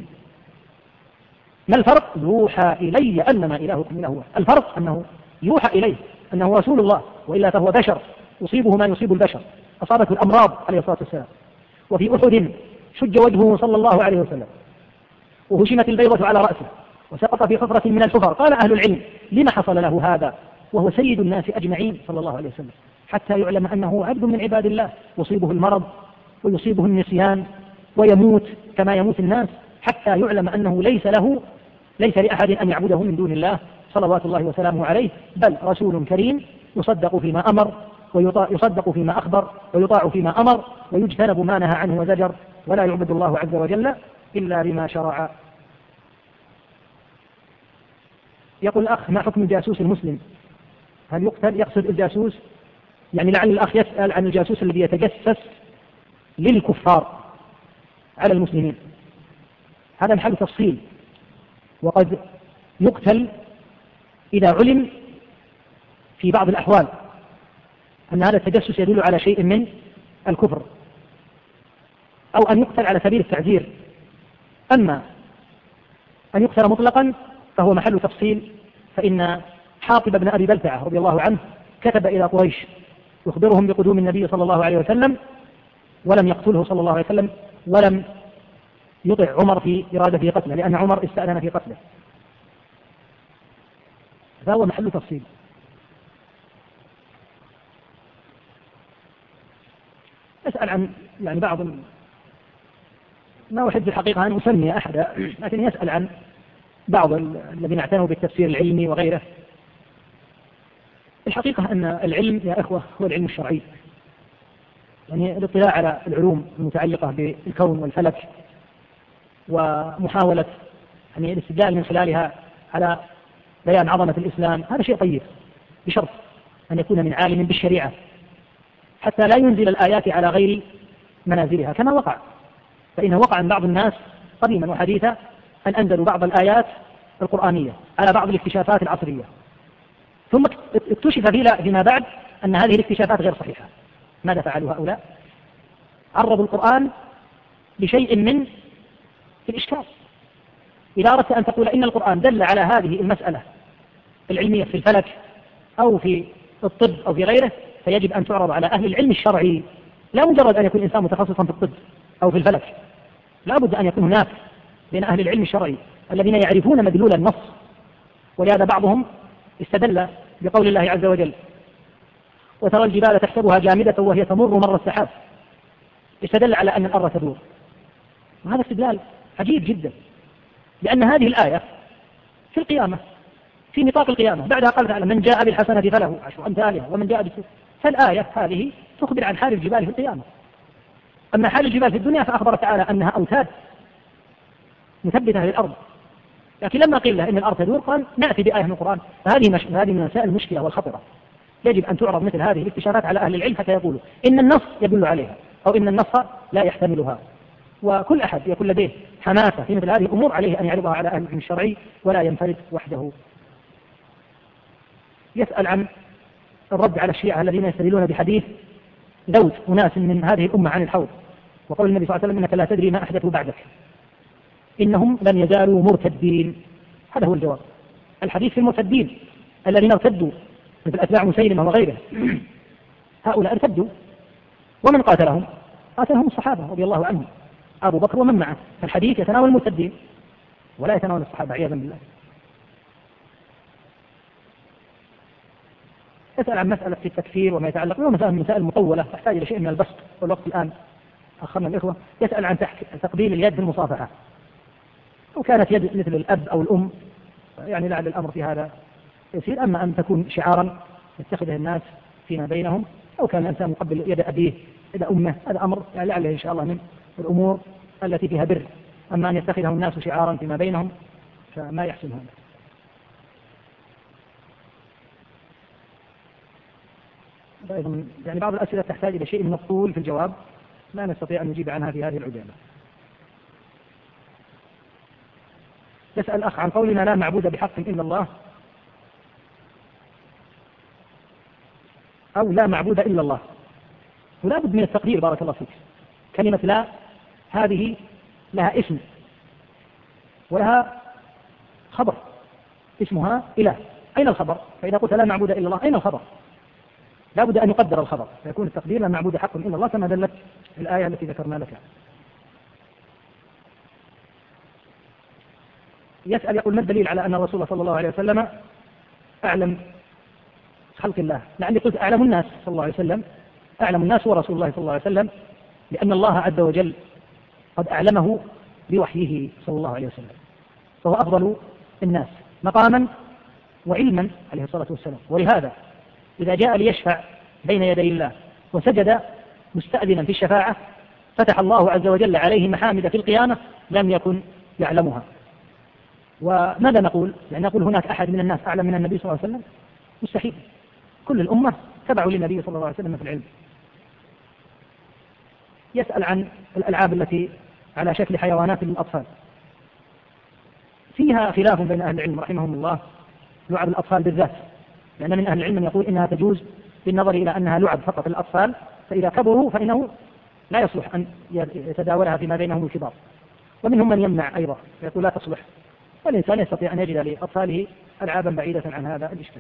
ما الفرق؟ يوحى إلي أنما إلهكم إله واحد. الفرق أنه يوحى إليه أنه رسول الله، وإلا فهو بشر يصيبه ما يصيب البشر، أصابته الأمراض عليه الصلاة والسلام. وفي أحد شج وجهه صلى الله عليه وسلم وهشمت البيضة على رأسه وسقط في حفرة من الحفر. قال أهل العلم لما حصل له هذا وهو سيد الناس أجمعين صلى الله عليه وسلم؟ حتى يعلم أنه عبد من عباد الله يصيبه المرض ويصيبه النسيان ويموت كما يموت الناس، حتى يعلم أنه ليس لأحد أن يعبده من دون الله صلوات الله وسلامه عليه، بل رسول كريم يصدق فيما أمر ويصدق فيما أخبر ويطاع فيما أمر ويجتنب ما نهى عنه وزجر، ولا يعبد الله عز وجل إلا بما شرع. يقول الأخ ما حكم الجاسوس المسلم؟ هل يقتل؟ يقصد الجاسوس يعني لعل الأخ يسأل عن الجاسوس الذي يتجسس للكفار على المسلمين. هذا محل تفصيل، وقد يقتل إذا علم في بعض الأحوال أن هذا التجسس يدل على شيء من الكفر، أو أن يقتل على سبيل التعزير أما أن يقتل مطلقا فهو محل تفصيل، فإن حاطب بن أبي بلتعة رضي الله عنه كتب إلى قريش يخبرهم بقدوم النبي صلى الله عليه وسلم، ولم يقتله صلى الله عليه وسلم، ولم يطع عمر في إرادة قتله، لأن عمر استأذن في قتله، فهو محل تفصيل. يسأل عن بعض، ما أحب في الحقيقة أن أسمي أحدا، لكن يسأل عن بعض الذين اعتنوا بالتفسير العلمي وغيره. الحقيقة أن العلم يا إخوة هو العلم الشرعي، يعني الاطلاع على العلوم المتعلقة بالكون والفلك ومحاولة الاستدلال من خلالها على بيان عظمة الإسلام، هذا شيء طيب، بشرط أن يكون من عالم بالشريعة حتى لا ينزل الآيات على غير منازلها، كما وقع، فإنه وقع من بعض الناس قديما وحديثا أن أنزلوا بعض الآيات القرآنية على بعض الاكتشافات العصرية، ثم اكتشف فيما بعد أن هذه الاكتشافات غير صحيحة. ماذا فعلوا هؤلاء؟ عرضوا القرآن بشيء من الإشكال. إذا أردت أن تقول إن القرآن دل على هذه المسألة العلمية في الفلك أو في الطب أو في غيره، فيجب أن تعرض على أهل العلم الشرعي، لا مجرد أن يكون إنسان متخصصا في الطب أو في الفلك، لا بد أن يكون هناك بين أهل العلم الشرعي الذين يعرفون مدلول النص. ولهذا بعضهم استدل بقول الله عز وجل: وترى الجبال تحسبها جامدة وهي تمر مر السحاب، استدل على أن الأرض تدور، وهذا استدلال عجيب جدا، لأن هذه الآية في القيامة، في نطاق القيامة، بعدها قال تعالى: من جاء بالحسنة فله عشر أمثالها ومن جاء بالسيئة. فالآية هذه تخبر عن حال الجبال في القيامة. أما حال الجبال في الدنيا فأخبر تعالى أنها أوتاد مثبتة للأرض، لكن لما قيل له إن الأرض تدور قال نأتي بآية من القرآن. فهذه من مسائل المشكلة والخطرة، يجب أن تعرض مثل هذه الاكتشافات على أهل العلم حتى يقولوا إن النص يدل عليها أو إن النص لا يحتملها. وكل أحد يكون لديه حماسة في مثل هذه الأمور عليه أن يعرضها على أهل العلم الشرعي ولا ينفرد وحده. يسأل عن الرد على الشيعة الذين يستدلون بحديث ذود أناس من هذه الأمة عن الحوض، وقول النبي صلى الله عليه وسلم: إنك لا تدري ما أحدثوا بعدك، إنهم لن يزالوا مرتدين. هذا هو الجواب. الحديث في المرتدين الذين ارتدوا مثل أتباع مسيلمة وغيره، هؤلاء ارتدوا، ومن قاتلهم؟ قاتلهم الصحابة رضي الله عنهم، أبو بكر ومن معه. فالحديث يتناول المرتدين ولا يتناول الصحابة عياذا بالله. يسأل عن مسألة في التكفير وما يتعلق به، مسائل مطولة تحتاج إلى شيء من البسط، والوقت الآن أخرنا الإخوة. يسأل عن تقبيل اليد في المصافحة، لو كانت يد مثل الأب أو الأم يعني لعل الأمر في هذا يسير، أما أن تكون شعارا يتخذه الناس فيما بينهم، أو كان الإنسان يقبل يد أبيه يد أمه، هذا أمر يعني لعله إن شاء الله من الأمور التي فيها بر. أما أن يتخذه الناس شعارا فيما بينهم فما يحسن هذا. أيضا يعني بعض الأسئلة تحتاج إلى شيء من الطول في الجواب، لا نستطيع أن نجيب عنها في هذه العجالة. يسأل أخ عن قولنا لا معبود بحق إلا الله، أو لا معبود إلا الله، ولا بد من التقدير بارك الله فيك. كلمة لا هذه لها اسم ولها خبر، اسمها إله، أين الخبر؟ فإذا قلت لا معبود إلا الله أين الخبر؟ لا بد أن يقدر الخبر، فيكون التقدير لا معبود حق إلا الله كما دلت الآية التي ذكرنا لك. يسأل يقول: ما الدليل على أن الرسول صلى الله عليه وسلم أعلم خلق الله؟ لعلي قلت أعلم الناس صلى الله عليه وسلم، أعلم الناس هو رسول الله صلى الله عليه وسلم، لأن الله عز وجل قد أعلمه بوحيه صلى الله عليه وسلم، فهو أفضل الناس مقاما وعلما عليه الصلاة والسلام. ولهذا إذا جاء ليشفع بين يدي الله وسجد مستأذنا في الشفاعة فتح الله عز وجل عليه محامد في القيامة لم يكن يعلمها. وماذا نقول؟ يعني نقول هناك أحد من الناس أعلم من النبي صلى الله عليه وسلم؟ مستحيل، كل الأمة تبعوا للنبي صلى الله عليه وسلم في العلم. يسأل عن الألعاب التي على شكل حيوانات للأطفال، فيها خلاف بين أهل العلم رحمهم الله، لعب الأطفال بالذات، لأن من أهل العلم من يقول إنها تجوز بالنظر إلى أنها لعب فقط للأطفال، فإذا كبروا فإنه لا يصلح أن يتداولها فيما بينهم الكبار. ومنهم من يمنع أيضا يقول لا تصلح، والإنسان يستطيع أن يجد لأطفاله ألعابا بعيدة عن هذا الإشكال.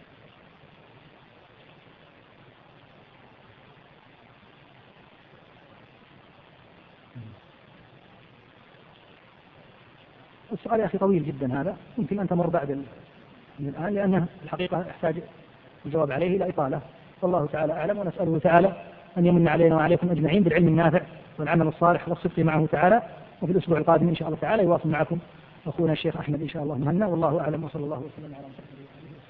السؤال يا أخي طويل جدا هذا، يمكن أن تمر بعد من الآن، لأنه الحقيقة يحتاج الجواب عليه إلى إطالة، والله تعالى أعلم، ونسأله تعالى أن يمن علينا وعليكم أجمعين بالعلم النافع والعمل الصالح والصدق معه تعالى. وفي الأسبوع القادم إن شاء الله تعالى يواصل معكم أخونا الشيخ أحمد إن شاء الله مهنا، والله أعلم، وصلى الله وسلم على محمد.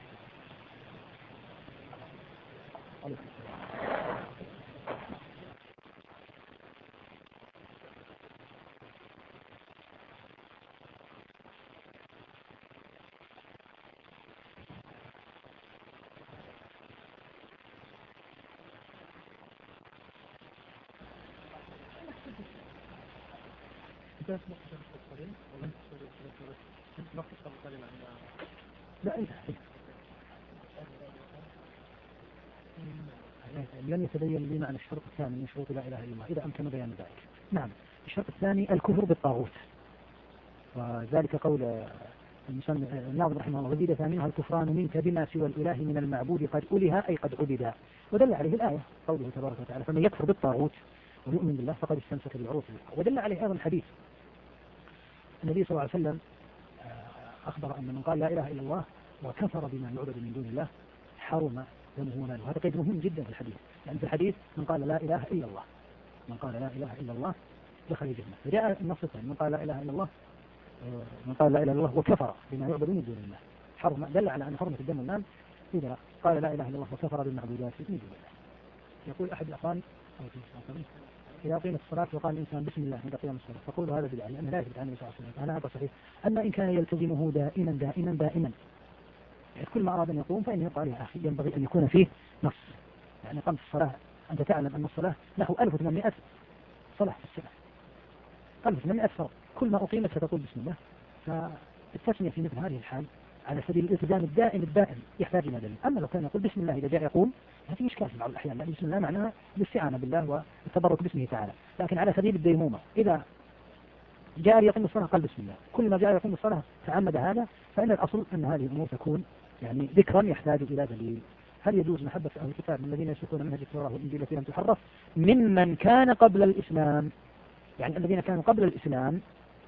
لن يتبين لي معنى الشرط الثاني من شروط لا إله إلا الله إذا أمكن بيان ذلك. نعم، الشرط الثاني الكفر بالطاغوت، وذلك قول الناظم رحمه الله: وزيد ثامنها الكفران منك بما سوى الإله من المعبود قد ألها أي قد عبدا. ودل عليه الآية قوله تبارك وتعالى: فمن يكفر بالطاغوت ويؤمن بالله فقد استمسك بالعروة الوثقى. ودل عليه أيضا الحديث النبي صلى الله عليه وسلم أخبر أن من قال لا إله إلا الله وكفر بما يعبد من دون الله حرم دمه وماله. هذا قيد مهم جدا في الحديث، يعني في الحديث من قال لا إله إلا الله، من قال لا إله إلا الله دخل الجنة. فجاء النص الثاني: من قال لا إله إلا الله، من قال لا إله إلا الله وكفر بما يعبد من دون الله حرم. دل على أن حرمة الدم والمال إذا قال لا إله إلا الله وكفر بالمعبودات من دون الله. يقول أحد الأخوان: إذا قيمت الصلاة وقال الإنسان بسم الله عند قيام الصلاة فقول هذا بدعة، لأنه لا يثبت عن النبي صلى الله عليه وسلم. هذا صحيح. أما إن كان يلتزمه دائما دائما دائما، يعني كل ما أراد أن يقوم فإن يقال يا أخي ينبغي أن يكون فيه نص. يعني قمت الصلاة، أنت تعلم أن الصلاة نحو 1800 صلاة في السنة، 1800 فرض، كل ما أقيمت ستقول بسم الله. فالتسمية في مثل هذه الحال على سبيل الالتزام الدائم يحتاج إلى دليل. أما لو كان يقول بسم الله إذا جاء يقوم في إشكال في بعض الأحيان، لأن بسم الله معناها الاستعانة بالله والتبرك باسمه تعالى. لكن على سبيل الديمومة إذا جاء يقيم الصلاة قال بسم الله، كل ما جاء يقيم الصلاة تعمد هذا، فإن الأصل أن هذه الأمور تكون يعني ذكرا يحتاج إلى دليل. هل يجوز محبة أهل الكتاب من الذين يسلكون منهج التوراة والإنجيل التي لم تحرف ممن كان قبل الإسلام؟ يعني الذين كانوا قبل الإسلام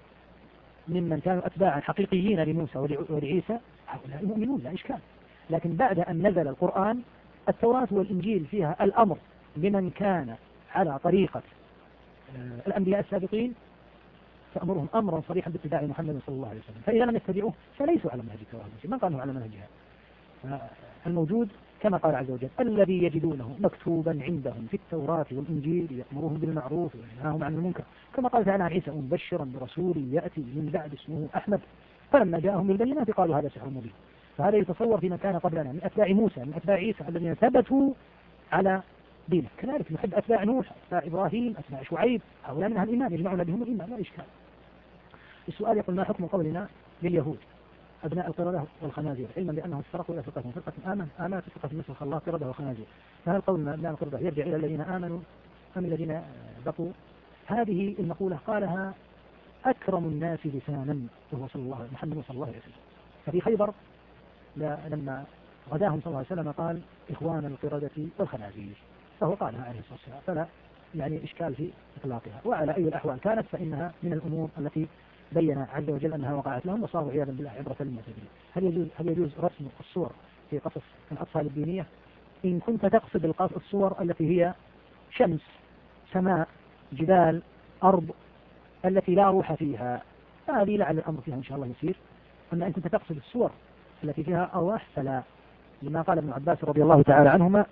ممن كانوا أتباعا حقيقيين لموسى ولعيسى هؤلاء مؤمنون لا إشكال. لكن بعد أن نزل القرآن التوراة والإنجيل فيها الأمر لمن كان على طريقة الأنبياء السابقين تأمرهم أمرا صريحا باتباع محمد صلى الله عليه وسلم، فإذا لم يتبعوه فليسوا على منهج التوراة والإنجيل، من قالوا على منهجها؟ الموجود كما قال عز وجل: الذي يجدونه مكتوبا عندهم في التوراة والإنجيل يأمرهم بالمعروف وينهاهم عن المنكر، كما قال تعالى عن عيسى: مبشرا برسول يأتي من بعد اسمه أحمد فلما جاءهم بالبينات قالوا هذا سحر مبين. فهذا يتصور فيما كان قبلنا من أتباع موسى من أتباع عيسى الذين ثبتوا على دينه، كذلك نحب أتباع نوح أتباع إبراهيم أتباع شعيب، هؤلاء من أهل الإيمان يجمعون بهم الإيمان لا إشكال. السؤال يقول: ما حكم قولنا لليهود أبناء القردة والخنازير، علما بأنهم افترقوا إلى فرقتهم، فرقة آمنت فرقة مثل الخلاط قردة وخنازير، فهل قولنا أبناء القردة يرجع إلى الذين آمنوا أم الذين بقوا؟ هذه المقولة قالها أكرم الناس لسانا وهو محمد صلى الله عليه وسلم. ففي خيبر لما غداهم صلى الله عليه وسلم قال: إخوان القردة والخنازير، فهو قالها عليه الصلاة والسلام، فلا يعني إشكال في إطلاقها. وعلى أي الأحوال كانت فإنها من الأمور التي بين عز وجل أنها وقعت لهم وصاروا عياذا بالله عبرة للمعتدين. هل يجوز رسم الصور في قصص الأطفال الدينية؟ إن كنت تقصد الصور التي هي شمس سماء جبال أرض التي لا روح فيها فهذه لعل الأمر فيها إن شاء الله يسير. أما إن كنت تقصد الصور التي فيها أرواح فلا، لما قال ابن عباس رضي الله تعالى عنهما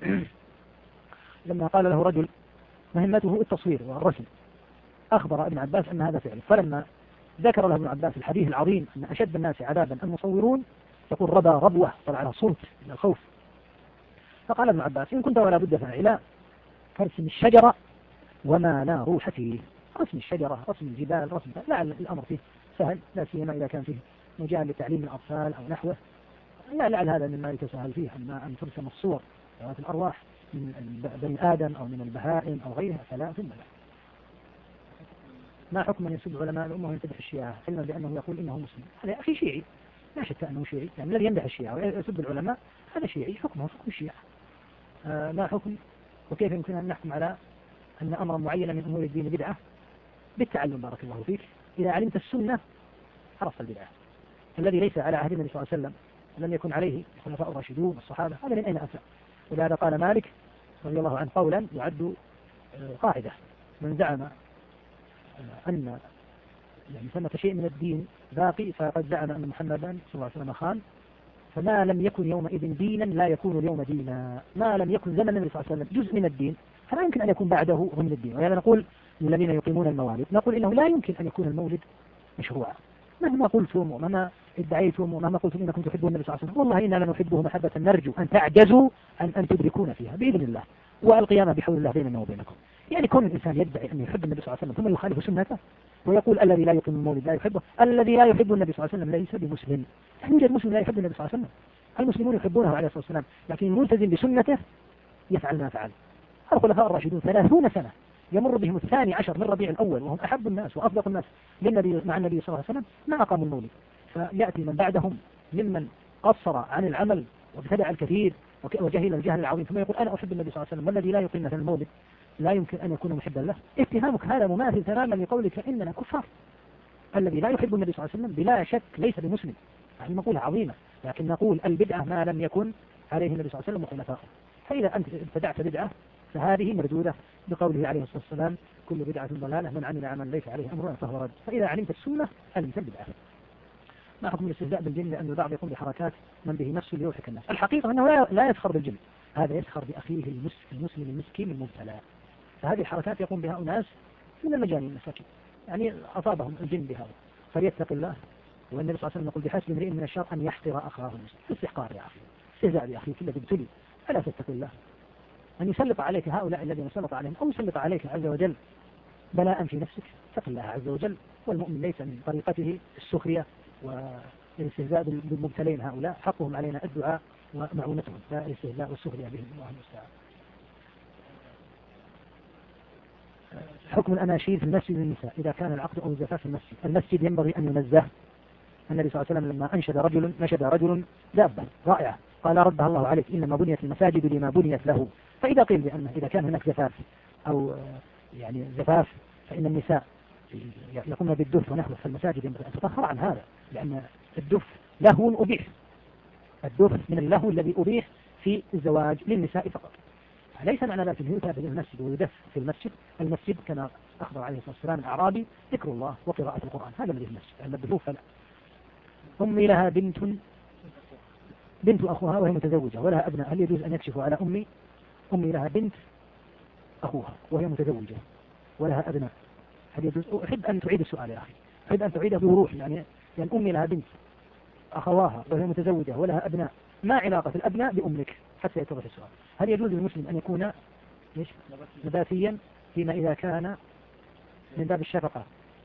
لما قال له رجل مهمته التصوير والرسم، أخبر ابن عباس أن هذا فعله، فلما ذكر له ابن عباس الحديث العظيم أن أشد الناس عذابا المصورون، يقول: ربى ربوة، طلع على صوت من الخوف. فقال ابن عباس: إن كنت ولا بد فاعلا فرسم الشجرة وما لا روح فيه. رسم الشجرة رسم الجبال رسم لعل الأمر فيه سهل، لا سيما إذا كان فيه مجال لتعليم الأطفال أو نحوه، لا لعل هذا مما يتساهل فيه. أما أن ترسم الصور ذوات الأرواح من بني آدم أو من البهائم أو غيرها فلا ثم لا. ما حكم من يسب علماء الأمة ويمتدح الشيعة علما بأنه يقول إنه مسلم؟ هذا أخي شيعي، لا شك أنه شيعي، يعني الذي يمدح الشيعة ويسب العلماء هذا شيعي، حكمه حكم الشيعة. ما حكم وكيف يمكن أن نحكم على أن أمرا معينا من أمور الدين بدعة؟ بالتعلم بارك الله فيك. إذا علمت السنة عرفت البدعة. الذي ليس على عهد النبي صلى الله عليه وسلم لم يكن عليه الخلفاء الراشدون والصحابة، هذا من أين أتى؟ ولهذا قال مالك رضي الله عنه قولا يعد قاعدة: من زعم أن يعني ثمة شيء من الدين باقي فقد زعم أن محمدا صلى الله عليه وسلم خان، فما لم يكن يومئذ دينا لا يكون اليوم دينا. ما لم يكن زمن النبي صلى الله عليه وسلم جزء من الدين فلا يمكن أن يكون بعده هو من الدين. ولهذا نقول للذين يقيمون الموالد، نقول إنه لا يمكن أن يكون المولد مشروعا مهما قلتم ومهما ادعيتم ومهما قلتم إنكم تحبون النبي صلى الله عليه وسلم. والله إننا نحبه محبة نرجو أن تعجزوا أن تدركون فيها بإذن الله، والقيامة بحول الله بيننا وبينكم. يعني كون الإنسان يدعي أن يحب النبي صلى الله عليه وسلم ثم يخالف سنته ويقول الذي لا يقيم المولد لا يحبه، الذي لا يحب النبي صلى الله عليه وسلم ليس بمسلم. يوجد مسلم لا يحب النبي صلى الله عليه وسلم، المسلمون يحبونه عليه الصلاة والسلام، لكن الملتزم بسنته يفعل ما فعل. الخلفاء الراشدون 30 سنة يمر بهم 12 من ربيع الأول وهم أحب الناس وأصدق الناس للنبي مع النبي صلى الله عليه وسلم ما أقاموا المولد. فيأتي من بعدهم ممن قصر عن العمل وابتدع الكثير وجهل الجهل العظيم ثم يقول أنا أحب النبي صلى الله عليه وسلم والذي لا يقيم مثل المولد لا يمكن أن يكون محبا له. اتهامك هذا مماثل تماما لقولك إننا كفار. الذي لا يحب النبي صلى الله عليه وسلم بلا شك ليس بمسلم، يعني مقولة عظيمة، لكن نقول البدعة ما لم يكن عليه النبي صلى الله عليه وسلم وخلفائه. فإذا أنت ابتدعت بدعة فهذه مردودة بقوله عليه الصلاة والسلام كل بدعة ضلالة من عمل عمل ليس عليه أمرنا فهو رد. فإذا علمت السنة علمت البدعة. ما حكم الاستهزاء بالجن لأن البعض يقوم بحركات من به نفسه ليضحك الناس؟ الحقيقة أنه لا يسخر بالجن، هذا يسخر بأخيه المسلم المسكين المبتلى. فهذه الحركات يقوم بها أناس من المجانين المساكين، يعني أصابهم الجن بهذا فليتق الله. والنبي صلى الله عليه وسلم يقول بحسب امرئ من الشر أن يحقر أخاه المسلم. استحقار يا أخي، استهزاء بأخيك الذي ابتلي، ألا تتق الله أن يسلط عليك هؤلاء الذين سلط عليهم أو يسلط عليك عز وجل بلاء في نفسك؟ اتق الله عز وجل. والمؤمن ليس من طريقته السخرية والاستهزاء بالمبتلين، هؤلاء حقهم علينا الدعاء ومعونتهم، لا الاستهزاء والسخرية بهم. الله المستعان. حكم الأناشيد في المسجد للنساء إذا كان العقد أو الزفاف في المسجد. المسجد ينبغي أن ينزه. النبي صلى الله عليه وسلم لما نشد رجل دابة رائعة قال ردها الله عليك إنما بنيت المساجد لما بنيت له. فإذا قيل بأنه إذا كان هناك زفاف أو يعني زفاف فإن النساء يقومن بالدف ونحوه فالمساجد ينبغي أن تطهر عن هذا، لأن الدف لهو أبيح، الدف من اللهو الذي أبيح في الزواج للنساء فقط. ليس معنى ذلك أنه يتابع المسجد ويدف في المسجد. المسجد كما أخبر عليه الصلاة والسلام الأعرابي ذكر الله وقراءة القرآن، هذا الذي في المسجد. أما الدفوف فلا. أمي لها بنت أخوها وهي متزوجة ولها أبناء، هل يجوز أن يكشفوا على أمي؟ أمي لها بنت أخوها وهي متزوجة ولها أبناء، هل يجوز؟ أحب أن تعيد السؤال يا أخي، أحب أن تعيده بوضوح. يعني أمي لها بنت أخواها وهي متزوجة ولها أبناء، ما علاقة الأبناء بأمك حتى يتضح السؤال. هل يجوز للمسلم أن يكون نباتيا فيما إذا كان من باب الشفقة؟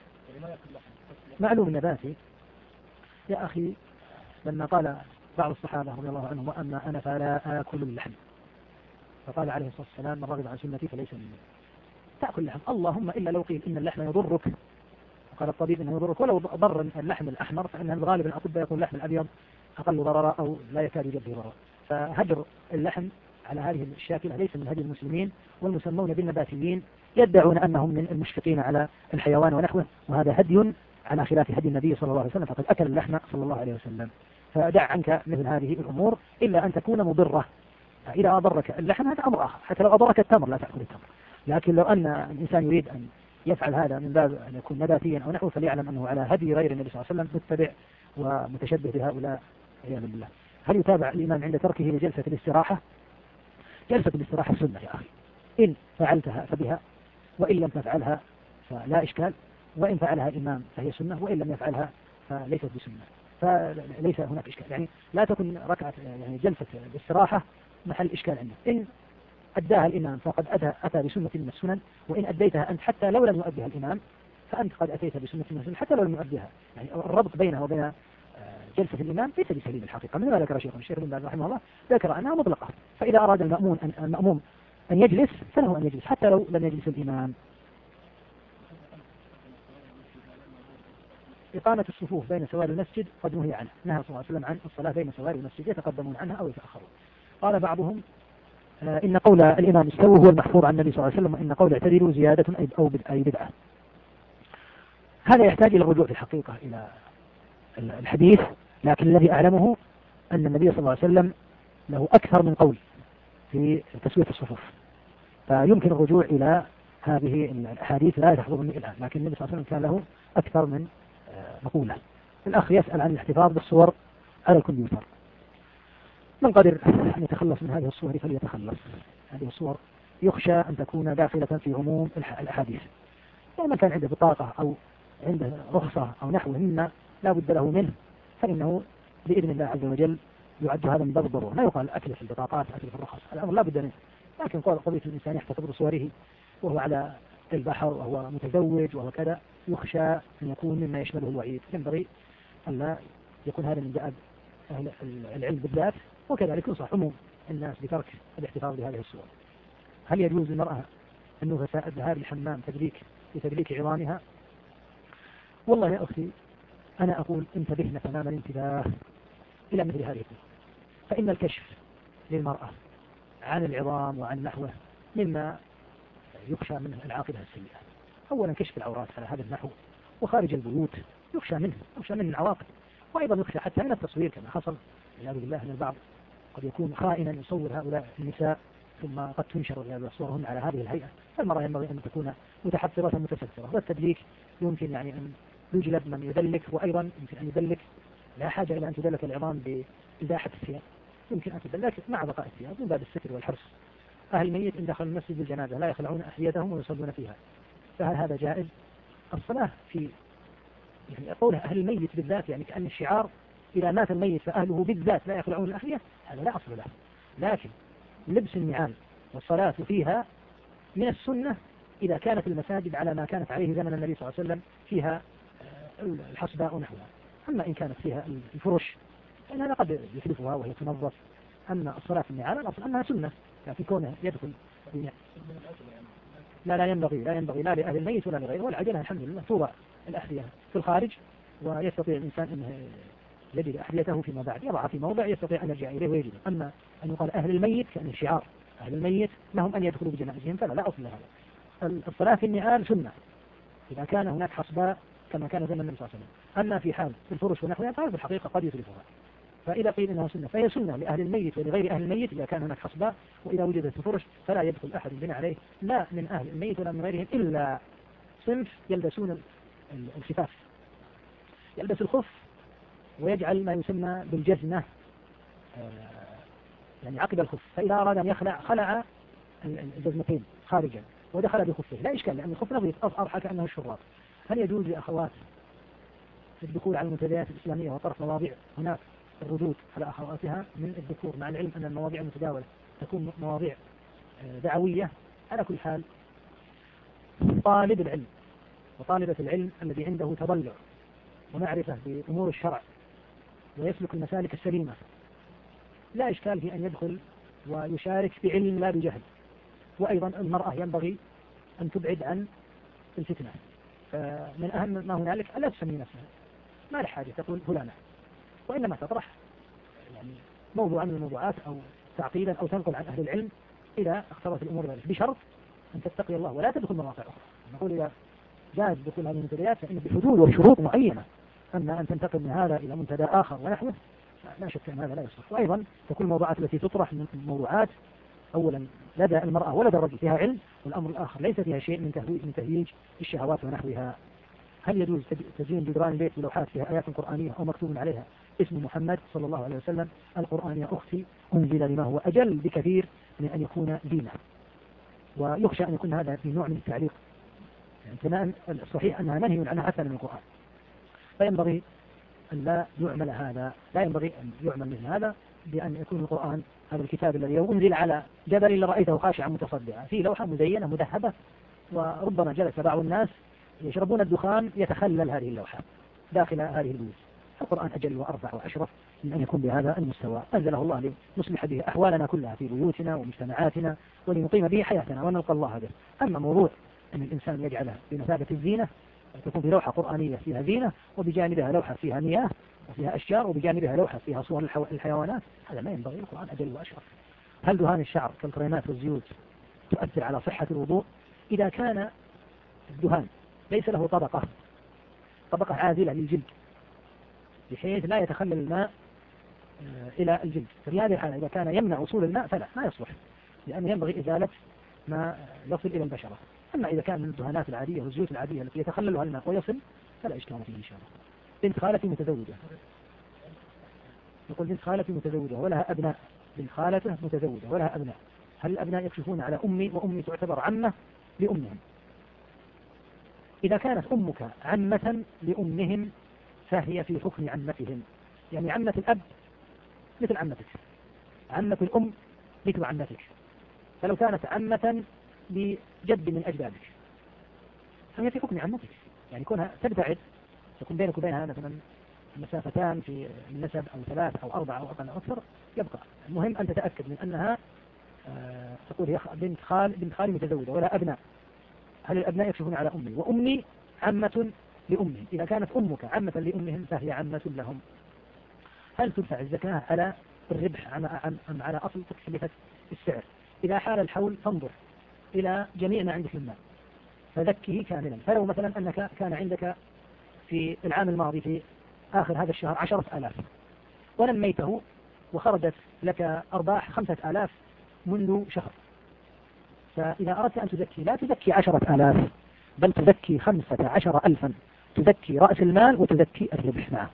معلوم النباتي يا أخي لما قال بعض الصحابة رضي الله عنهم وأما أنا فلا آكل اللحم، فقال عليه الصلاة والسلام من رغب عن سنتي فليس مني. تأكل اللحم اللهم إلا لو قيل إن اللحم يضرك، وقال الطبيب إنه يضرك ولو ضر اللحم الأحمر فإن الغالب الأطباء يقول اللحم الأبيض أقل ضررا أو لا يكاد يجد ضررا. فهجر اللحم على هذه الشاكلة ليس من هدي المسلمين، والمسمون بالنباتيين يدعون أنهم من المشفقين على الحيوان ونحوه، وهذا هدي على خلاف هدي النبي صلى الله عليه وسلم، فقد أكل اللحم صلى الله عليه وسلم. فدع عنك مثل هذه الأمور إلا أن تكون مضرة. إذا أضرك اللحم هذا أمر آخر، حتى لو أضرك التمر لا تأكل التمر. لكن لو أن الإنسان يريد أن يفعل هذا من باب أن يكون نباتيا أو نحوه فليعلم أنه على هدي غير النبي صلى الله عليه وسلم متبع ومتشبه بهؤلاء عياذا بالله. هل يتابع الإمام عند تركه لجلسة الاستراحة؟ جلسة الاستراحة سنة يا أخي، إن فعلتها فبها وإن لم تفعلها فلا إشكال، وإن فعلها الإمام فهي سنة وإن لم يفعلها فليست بسنة، فليس هناك إشكال. يعني لا تكن ركعة يعني جلسة الاستراحة محل إشكال عندك. إن أداها الإمام فقد أتى بسنة من السنن، وإن أديتها أنت حتى لو لم يؤديها الإمام فأنت قد أتيت بسنة من السنن حتى لو لم يؤديها. يعني الربط بينها وبين جلسة الإمام ليس بسليم الحقيقة. من ما ذكر الشيخ ابن باز رحمه الله ذكر أنها مطلقة، فإذا أراد المأموم أن يجلس فله أن يجلس حتى لو لم يجلس الإمام. إقامة الصفوف بين سواري المسجد قد نهي عنه، نهى صلى الله عليه وسلم عن الصلاة بين سواري المسجد يتقدمون عنها أو يتأخرون. قال بعضهم إن قول الإمام استووا هو المحفوظ عن النبي صلى الله عليه وسلم، وإن قول اعتدلوا زيادة أي بدعة. هذا يحتاج إلى الرجوع في الحقيقة إلى الحديث، لكن الذي أعلمه أن النبي صلى الله عليه وسلم له أكثر من قول في تسوية الصفوف، فيمكن الرجوع إلى هذه الأحاديث لا تحضرني الآن، لكن النبي صلى الله عليه وسلم كان له أكثر من مقولة. الأخ يسأل عن الاحتفاظ بالصور على الكمبيوتر. من قدر أن يتخلص من هذه الصور فليتخلص. هذه الصور يخشى أن تكون داخلة في عموم الأحاديث، ومن كان عنده بطاقة أو عنده رخصة أو نحو مما لا بد له منه فإنه بإذن الله عز وجل يعد هذا من باب الضرورة. لا يقال أتلف البطاقات أتلف الرخص، الأمر لا بد منه، لكن قضية الإنسان يحتفظ بصوره وهو على البحر وهو متزوج وهو كذا يخشى أن يكون مما يشمله الوعيد. ينبغي أن لا يكون هذا من دأب أهل العلم بالذات، وكذلك ينصح عموم الناس بترك الاحتفاظ بهذه الصور. هل يجوز للمرأة النفساء الذهاب للحمام لتدليك عظامها؟ والله يا أختي أنا أقول انتبهنا تمام الانتباه إلى مثل هذه الأمور، فإن الكشف للمرأة عن العظام وعن نحوه مما يخشى منه العاقبة السيئة. أولا كشف العورات على هذا النحو وخارج البيوت يخشى منه من العواقب، وأيضا يخشى حتى من التصوير كما حصل والعياذ بالله أن البعض قد يكون خائنا يصور هؤلاء النساء ثم قد تنشر صورهن على هذه الهيئة. فالمرأة ينبغي أن تكون متحفظة متسترة، والتدليك يمكن يعني أن يجلب من يدلك، وأيضا يمكن أن يدلك لا حاجة إلى أن تدلك العظام بإزاحة الثياب، يمكن أن تدلك مع بقاء الثياب من باب الستر والحرص. أهل الميت إن دخلوا المسجد بالجنازة لا يخلعون أحذيتهم ويصلون فيها، فهل هذا جائز؟ الصلاة في يعني قوله أهل الميت بالذات يعني كأن الشعار إذا مات الميت فأهله بالذات لا يخلعون الأحذية، هذا لا أصل له. لكن لبس النعال والصلاة فيها من السنة إذا كانت المساجد على ما كانت عليه زمن النبي صلى الله عليه وسلم فيها الحصباء ونحوها. أما إن كانت فيها الفرش فإن هذا قد يحدثها وهي تنظف. أما الصلاة في النعال الأصل أنها سنة، لكن كونه يدخل لا ينبغي لا لأهل الميت ولا لغيره، والعجلة الحمد لله توضع الأحذية في الخارج، ويستطيع الإنسان أن يجد أحذيته فيما بعد، يضع في موضع يستطيع أن يرجع إليه ويجده. أما أن يقال أهل الميت كأن الشعار أهل الميت لهم أن يدخلوا بجنائزهم فلا أصل لهذا. الصلاة في النعال سنة إذا كان هناك حصباء كما كان زمن النبي صلى الله عليه وسلم. أما في حال الفرش ونحوها فهذا في الحقيقة قد يتلفها، فإذا قيل إنها سنة فهي سنة لأهل الميت ولغير أهل الميت إذا كان هناك حصباء، وإذا وجدت الفرش فلا يدخل أحد بنا عليه لا من أهل الميت ولا من غيرهم إلا صنف يلبسون الخفاف، يلبس الخف ويجعل ما يسمى بالجزمة يعني عقب الخف، فإذا أراد أن يخلع خلع الجزمتين خارجا ودخل بخفه لا إشكال، لأن الخف نظيف أضحى كأنه الشراب. هل يجوز لأخوات الدخول على المنتديات الإسلامية وطرح مواضيع هناك الردود على أخواتها من الذكور، مع العلم أن المواضيع المتداولة تكون مواضيع دعوية؟ على كل حال طالب العلم وطالبة العلم الذي عنده تضلع ومعرفة بأمور الشرع ويسلك المسالك السليمة لا إشكال في أن يدخل ويشارك بعلم لا بجهل. وأيضا المرأة ينبغي أن تبعد عن الفتنة، فمن أهم ما هنالك ألا تسمي نفسها، ما لحاجة تقول فلانة، وإنما تطرح يعني موضوع من الموضوعات أو تعقيدا أو تنقل عن أهل العلم إذا اختارت الأمور ذلك، بشرط أن تتقي الله ولا تدخل مواقع أخرى. نقول إذا جاز دخول هذه المنتديات فإن بحدود وشروط معينة، أما أن تنتقل من هذا إلى منتدى آخر ونحوه لا شك أن هذا لا يصلح. وأيضا تكون الموضوعات التي تطرح من موضوعات أولا لدى المرأة ولدى الرجل فيها علم، والأمر الآخر ليس فيها شيء من تهييج الشهوات ونحوها. هل يجوز تزيين جدران البيت بلوحات فيها آيات قرآنية أو مكتوب عليها اسم محمد صلى الله عليه وسلم؟ القرآن يا أختي أنزل لما هو أجل بكثير من أن يكون دينا، ويخشى أن يكون هذا في نوع من التعليق، يعني الصحيح أنها منهي عنها حتى من القرآن، فينبغي أن لا يعمل هذا، لا ينبغي أن يعمل من هذا بأن يكون القرآن هذا الكتاب الذي لو أنزل على جبل لرأيته خاشعا متصدعا في لوحة مزينة مذهبة، وربما جلس بعض الناس يشربون الدخان يتخلل هذه اللوحة داخل هذه البيوت. القرآن أجل وأرفع وأشرف من أن يكون بهذا المستوى، أنزله الله لنصلح به أحوالنا كلها في بيوتنا ومجتمعاتنا ولنقيم به حياتنا ونلقى الله به. أما موضوع أن الإنسان يجعله بمثابة الزينة تكون في لوحة قرآنية فيها زينة وبجانبها لوحة فيها مياه وفيها أشجار وبجانبها لوحة فيها صور الحيوانات، هذا ما ينبغي. القرآن أجل وأشرف. هل دهان الشعر كالكريمات والزيوت تؤثر على صحة الوضوء؟ إذا كان الدهان ليس له طبقة عازلة للجلد بحيث لا يتخلل الماء إلى الجلد، ففي هذه الحالة إذا كان يمنع وصول الماء فلا، ما يصلح، لأنه ينبغي إزالة ما يصل إلى البشرة. أما إذا كان من الدهانات العادية والزيوت العادية التي يتخللها الماء ويصل فلا إشكال فيه إن شاء الله. بنت خالتي متزوجة، يقول بنت خالتي متزوجة ولها أبناء، بنت خالته متزوجة ولها أبناء، هل الأبناء يكشفون على أمي وأمي تعتبر عمة لأمهم؟ إذا كانت أمك عمة لأمهم فهي في حكم عمتهم، يعني عمة الأب مثل عمتك، عمة الأم مثل عمتك. فلو كانت عمة لجد من أجدادك فهي في حكم عمتك، يعني كونها تبتعد تكون بينك وبينها مثلا مسافتان في النسب أو 3 أو 4 أو أقل أو أكثر يبقى. المهم أن تتأكد من أنها تقول هي بنت خالي متزوجة ولا أبناء، هل الأبناء يكشفون على أمي وأمي عمة لأمهم؟ إذا كانت أمك عمة لأمهم فهي عمة لهم. هل تدفع الزكاة على الربح أم على أصل تكلفة السعر؟ إذا حال الحول فانظر إلى جميع ما عندك من مال فذكه كاملا. فلو مثلا أنك كان عندك في العام الماضي في آخر هذا الشهر 10,000 ونميته وخرجت لك أرباح 5,000 منذ شهر، فإذا أردت أن تزكي لا تزكي 10,000 بل تزكي 15,000، تزكي رأس المال وتزكي الربح معه.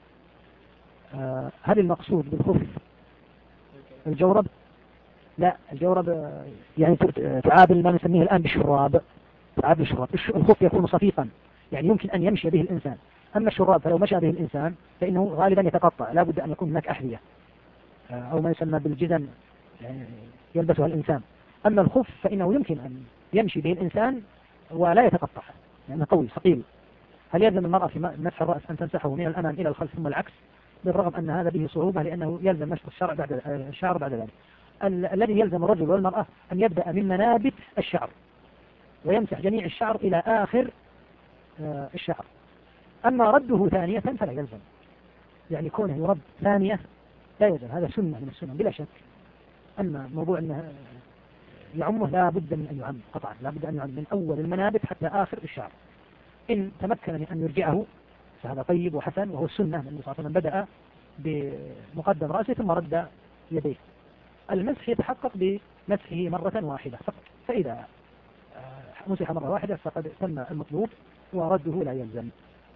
هل المقصود بالخف الجورب؟ لا، الجورب يعني تعادل ما نسميه الآن بالشراب، تعادل الشراب. الخف يكون صفيقا يعني يمكن أن يمشي به الإنسان، أما الشراب فلو مشى به الإنسان فإنه غالبا يتقطع، لا بد أن يكون هناك أحذية أو ما يسمى بالجزم يلبسها الإنسان. أما الخف فإنه يمكن أن يمشي به الإنسان ولا يتقطع لأنه قوي ثقيل. هل يلزم المرأة في مسح الرأس أن تمسحه من الأمام إلى الخلف ثم العكس؟ بالرغم أن هذا به صعوبة لأنه يلزم مسح الشعر بعد ذلك. الذي يلزم الرجل والمرأة أن يبدأ من منابت الشعر ويمسح جميع الشعر إلى آخر الشعر. أما رده ثانية فلا يلزم، يعني كونه يرد ثانية لا يلزم، هذا سنة من السنة بلا شك. أما موضوع أنه يعمه لا بد من أن يعم قطعا، لا بد أن يعم من أول المنابت حتى آخر الشعر. إن تمكن من أن يرجعه فهذا طيب وحسن، وهو السنة. النبي صلى الله عليه وسلم بدأ بمقدم رأسه ثم رد يديه. المسح يتحقق بمسحه مرة واحدة فقط، فإذا مسح مرة واحدة فقد تم المطلوب ورده لا يلزم.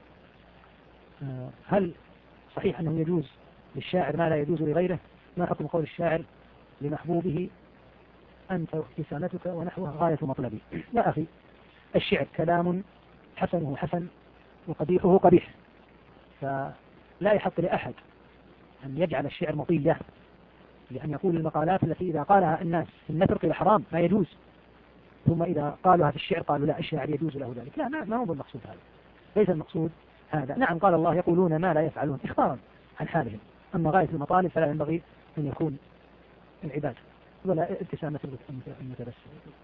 هل صحيح أنه يجوز للشاعر ما لا يجوز لغيره؟ ما حكم قول الشاعر لمحبوبه أنت ابتسامتك ونحوها غاية مطلبي؟ يا أخي، الشعر كلام حسنه حسن وقبيحه قبيح، فلا يحق لأحد أن يجعل الشعر مطية لأن يقول المقالات التي إذا قالها الناس في النثر قيل حرام ما يجوز، ثم إذا قالها في الشعر قالوا لا الشاعر يجوز له ذلك. لا، ما هو المقصود هذا، ليس المقصود هذا. نعم قال الله يقولون ما لا يفعلون إخبارا عن حالهم، أما غاية المطالب فلا ينبغي أن يكون العباد ولا ابتسامة المتبسم.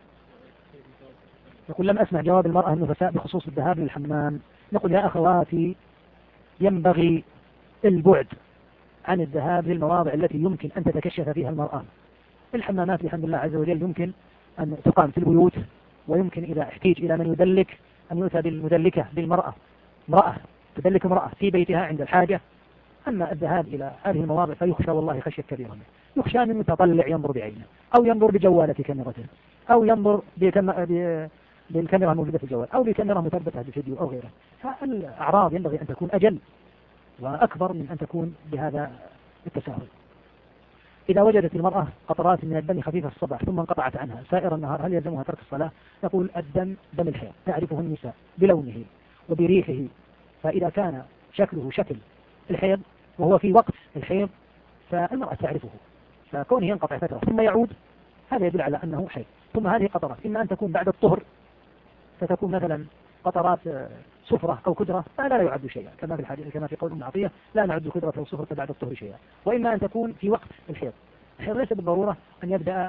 يقول لم أسمع جواب المرأة النفساء بخصوص الذهاب للحمام. نقول يا أخواتي ينبغي البعد عن الذهاب للمواضع التي يمكن أن تتكشف فيها المرأة. الحمامات بحمد الله عز وجل يمكن أن تقام في البيوت، ويمكن إذا احتيج إلى من يدلك أن يؤتى بالمدلكة بالمرأة، امرأة تدلك امرأة في بيتها عند الحاجة. أما الذهاب إلى هذه المواضع فيخشى والله خشية كبيرة، يخشى من متطلع ينظر بعينه أو ينظر بجوالة كاميرته أو ينظر بالكاميرا الموجودة في الجوال أو بكاميرا مثبتة بالفيديو أو غيره. فالأعراض ينبغي أن تكون أجل وأكبر من أن تكون بهذا التساهل. إذا وجدت المرأة قطرات من الدم خفيفة الصباح ثم انقطعت عنها سائر النهار هل يلزمها ترك الصلاة؟ نقول الدم دم الحيض تعرفه النساء بلونه وبريحه، فإذا كان شكله شكل الحيض وهو في وقت الحيض فالمرأة تعرفه، فكونه ينقطع فترة ثم يعود هذا يدل على أنه حيض. ثم هذه قطرات إما أن تكون بعد الطهر فتكون مثلا قطرات صفرة أو كدرة فلا يعد شيئا كما في الحديث كما في قول ابن عطية لا نعد كدرة أو صفرة بعد الطهر شيئا. وإما أن تكون في وقت الحيض. الحيض ليس بالضرورة أن يبدأ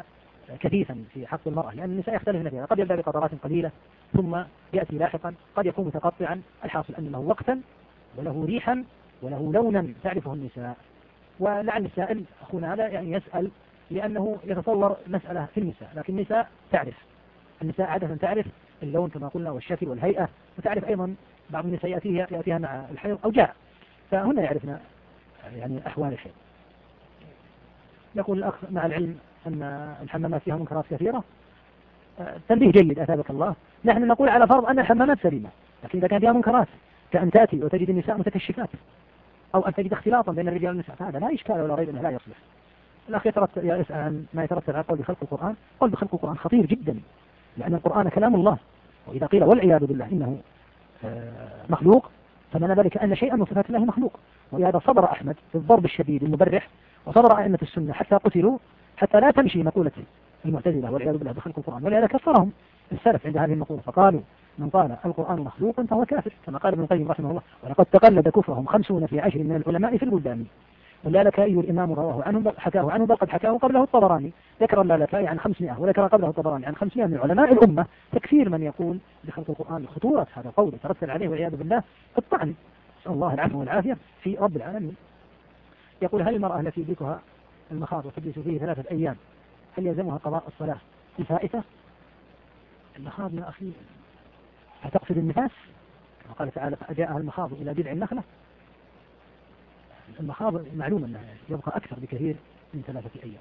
كثيفا في حق المرأة، لأن النساء يختلفن فيها، قد يبدأ بقطرات قليلة ثم يأتي لاحقا، قد يكون متقطعا. الحاصل أن له وقتا وله ريحا وله لونا تعرفه النساء. ولعل السائل أخونا هذا يعني يسأل لأنه يتصور مسألة في النساء، لكن النساء تعرف، النساء عادة تعرف اللون كما قلنا والشكل والهيئة، وتعرف أيضا بعض النساء يأتيها مع الحيض أو جاع، فهن يعرفن يعني أحوال الحيض. يقول الأخ مع العلم أن الحمامات فيها منكرات كثيرة، تنبيه جيد أثابك الله. نحن نقول على فرض أن الحمامات سليمة، لكن إذا كان فيها منكرات كأن تأتي وتجد النساء متكشفات أو أن تجد اختلاطا بين الرجال والنساء، فهذا لا إشكال ولا ريب أنه لا يصلح. الأخ يسأل عن ما يترتب على قول بخلق القرآن. قول بخلق القرآن خطير جدا، لأن القرآن كلام الله، وإذا قيل والعياذ بالله إنه مخلوق فمعنى ذلك أن شيئا من صفات الله مخلوق. ولهذا صبر أحمد في الضرب الشديد المبرح، وصبر أئمة السنة حتى قتلوا، حتى لا تمشي مقولة المعتزلة والعياذ بالله بخلق القرآن. ولهذا كفرهم السلف عند هذه المقولة، فقالوا من قال القرآن مخلوق فهو كافر، كما قال ابن القيم رحمه الله، ولقد تقلد كفرهم 50 في 10 من العلماء في البلدان. واللالكائي الإمام رواه عنه بل حكاه عنه، بل قد حكاه قبله الطبراني. ذكر اللالكائي عن 500 وذكر قبله الطبراني عن 500 من علماء الأمة تكفير من يقول بخلق القرآن لخطورة هذا القول يترتب عليه والعياذ بالله الطعن، نسأل الله العفو والعافية في رب العالمين. يقول هل المرأة التي يدركها المخاض وتجلس فيه 3 أيام هل يلزمها قضاء الصلاة الفائتة؟ المخاض يا أخي هتقصد النفاس كما قال تعالى فأجاءها المخاض إلى جذع النخلة؟ المخاض معلوم أنه يبقى أكثر بكثير من 3 أيام.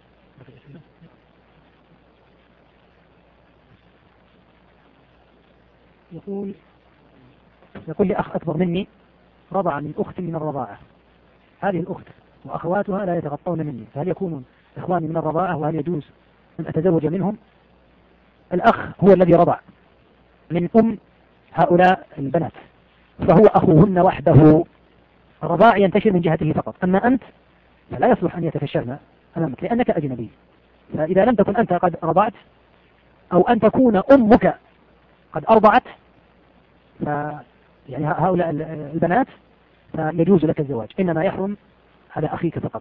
يقول لي أخ أكبر مني رضع من أخت من الرضاعة، هذه الأخت وأخواتها لا يتغطون مني، فهل يكونون إخواني من الرضاعة وهل يجوز أن أتزوج منهم؟ الأخ هو الذي رضع من أم هؤلاء البنات، فهو أخوهن وحده، الرضاع ينتشر من جهته فقط، أما أنت فلا يصلح أن يتفشرن أمامك لأنك أجنبي. فإذا لم تكن أنت قد رضعت أو أن تكون أمك قد أرضعت يعني هؤلاء البنات فيجوز لك الزواج، إنما يحرم على أخيك فقط.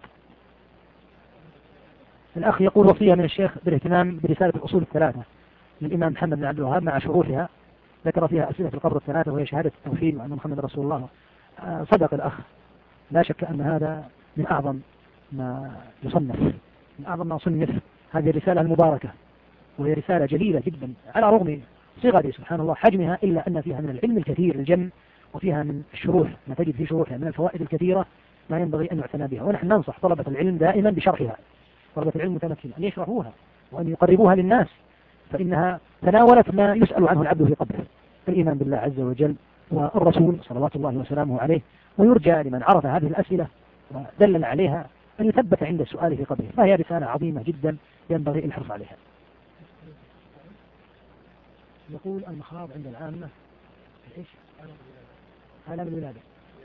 الأخ يقول وصية من الشيخ بالاهتمام برسالة الأصول الثلاثة للإمام محمد بن عبد الوهاب مع شروحها، ذكر فيها أسئلة القبر الثلاثة وهي شهادة التوحيد وأن محمد رسول الله. صدق الأخ، لا شك أن هذا من أعظم ما يصنف، من أعظم ما صنف هذه الرسالة المباركة، وهي رسالة جليلة جدا على رغم صغر سبحان الله حجمها، إلا أن فيها من العلم الكثير الجم، وفيها من الشروح ما تجد في شروحها من الفوائد الكثيرة ما ينبغي أن يعتنى بها. ونحن ننصح طلبة العلم دائما بشرحها، طلبة العلم متمكنين أن يشرحوها وأن يقربوها للناس، فإنها تناولت ما يسأل عنه العبد في قبره، الإيمان بالله عز وجل والرسول صلوات الله وسلامه عليه، ويرجى لمن عرف هذه الأسئلة ودلل عليها أن يثبت عند السؤال في قبره، فهي رسالة عظيمة جدا ينبغي الحرص عليها. يقول المخاض عند العامة إيش؟ آلام الولادة.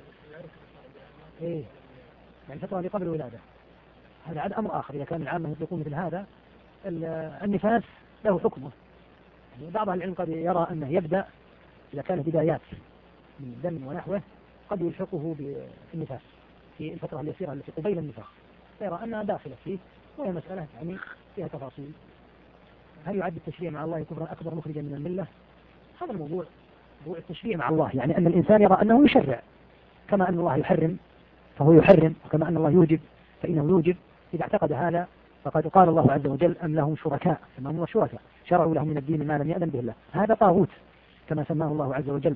إيه يعني فترة قبل الولادة، هذا عاد أمر آخر. إذا كان العامة يطلقون مثل هذا، النفاس له حكمه، يعني بعض العلم قد يرى أنه يبدأ إذا كانت بدايات من دم ونحوه قد يلحقه بالنفاس في الفترة اليسيرة التي قبيل النفاخ، فيرى أنها داخلة فيه، وهي مسألة يعني فيها تفاصيل. هل يعد التشريع مع الله كفرا أكبر مخرجا من الملة؟ هذا الموضوع موضوع التشريع مع الله، يعني أن الإنسان يرى أنه يشرع، كما أن الله يحرم فهو يحرم، وكما أن الله يوجب فإنه يوجب. إذا اعتقد هذا فقد قال الله عز وجل أم لهم شركاء كما هم شركاء شرعوا لهم من الدين ما لم يأذن به الله، هذا طاغوت كما سماه الله عز وجل.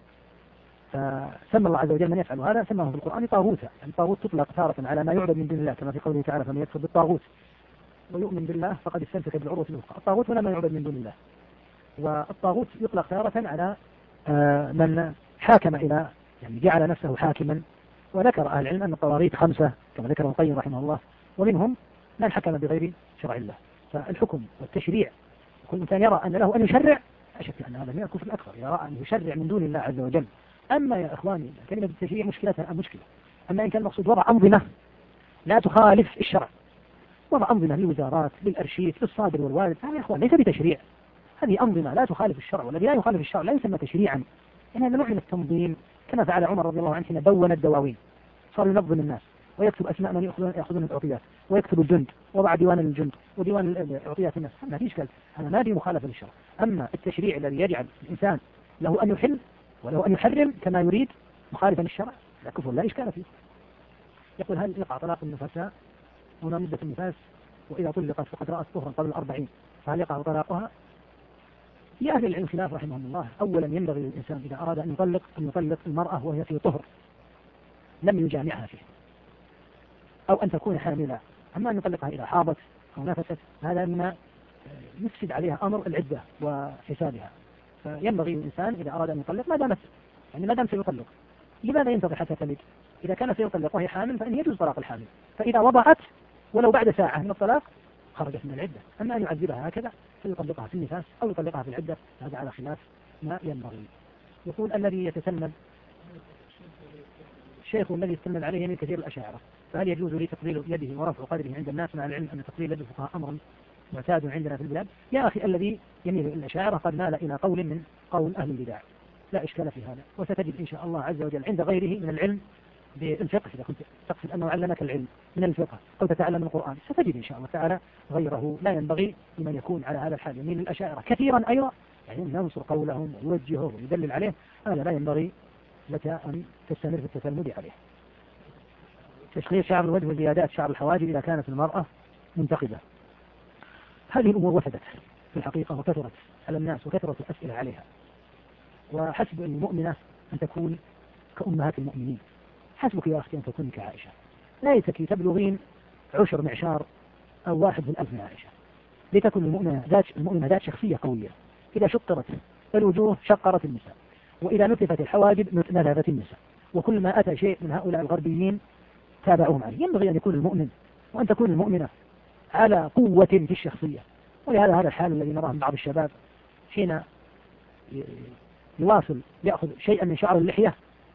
فسمى الله عز وجل من يفعل هذا سماه في القرآن طاغوتا، يعني طاغوت تطلق تارة على ما يعبد من دون الله كما في قوله تعالى فمن يكفر بالطاغوت ويؤمن بالله فقد استمسك بالعروة الوثقى. الطاغوت هنا ما يعبد من دون الله، والطاغوت يطلق تارة على من حاكم إلى يعني جعل نفسه حاكما. وذكر أهل العلم أن الطواغيت 5 كما ذكر ابن القيم رحمه الله، ومنهم من حكم بغير شرع الله. فالحكم والتشريع كل إنسان يرى أن له أن يشرع، لا شك أن هذا من الكفر الأكبر، يرى أن يشرع من دون الله عز وجل. أما يا إخواني كلمة التشريع مشكلتها مشكلة، أما إن كان المقصود وضع أنظمة لا تخالف الشرع، وضع أنظمة للوزارات للأرشيف للصادر والوارد، هذا يا إخوان ليس بتشريع، هذه أنظمة لا تخالف الشرع، والذي لا يخالف الشرع لا يسمى تشريعا. يعني هذا نوع من التنظيم كما فعل عمر رضي الله عنه حين دون الدواوين، صار ينظم الناس ويكتب أسماء من يأخذون الأعطيات، ويكتب الجند، وضع ديوان الجند وديوان الأعطيات الناس، ما في إشكال، هذا ما في مخالفة للشرع. أما التشريع الذي يجعل الإنسان له أن يحل وله أن يحرم كما يريد مخالفا للشرع، لا كفر لا إشكال فيه. يقول هل يقع طلاق النفساء هنا مدة النفاس وإذا طلقت فقد رأت طهرا قبل 40 فهل يقع طلاقها؟ لأهل العلم خلاف رحمهم الله. أولا ينبغي للإنسان إذا أراد أن يطلق المرأة وهي في طهر لم يجامعها فيه، أو أن تكون حاملة. أما أن يطلقها إذا حاضت أو نفست هذا مما يفسد عليها أمر العدة وحسابها. فينبغي للإنسان إذا أراد أن يطلق ما دام سيطلق لماذا ينتظر حتى تلد؟ إذا كان سيطلق وهي حامل فإن يجوز طلاق الحامل، فإذا وضعت ولو بعد ساعة من الطلاق خرجت من العدة. أما أن يعذبها هكذا فيطلقها في النفاس أو يطلقها في العدة هذا على خلاف ما ينبغي. يقول الذي يتسلم الشيخ الذي يتسلم عليه يمين كثير الأشاعرة، فهل يجوز لي تقبيل يده ورفع قدره عند الناس مع العلم أن تقبيل يد الفقهاء أمر معتاد عندنا في البلاد؟ يا أخي الذي يميل إلى الأشاعرة قد مال إلى قول من قول أهل البدع، لا إشكال في هذا، وستجد إن شاء الله عز وجل عند غيره من العلم بالفقه. إذا كنت تقصد أنه علمك العلم من الفقه أو تتعلم القرآن ستجد إن شاء الله تعالى غيره. لا ينبغي لمن يكون على هذا الحال يميل الأشاعرة كثيرا أيضا يعني ينصر قولهم ويوجهه ويدلل عليه، هذا لا ينبغي لك أن تستمر في التتلمذ عليه. تشخيص شعر الوجه وزيادات شعر الحواجب إذا كانت المرأة منتقبة، هذه الأمور وفدت في الحقيقة وكثرت على الناس وكثرت الأسئلة عليها، وحسب المؤمنة أن تكون كأمهات المؤمنين. حسبك يا أختي أن تكوني كعائشة، ليتك تبلغين 10 معشار أو 1 في 1000 من عائشة، لتكن المؤمنة ذات شخصية قوية. إذا شقرت الوجوه شقرت النساء، وإذا نتفت الحواجب نتفت النساء، وكل ما أتى شيء من هؤلاء الغربيين تابعوهم عليه. ينبغي أن يكون المؤمن وأن تكون المؤمنة على قوة في الشخصية. ولهذا هذا الحال الذي نراه من بعض الشباب حين يواصل يأخذ شيئا من شعر اللحية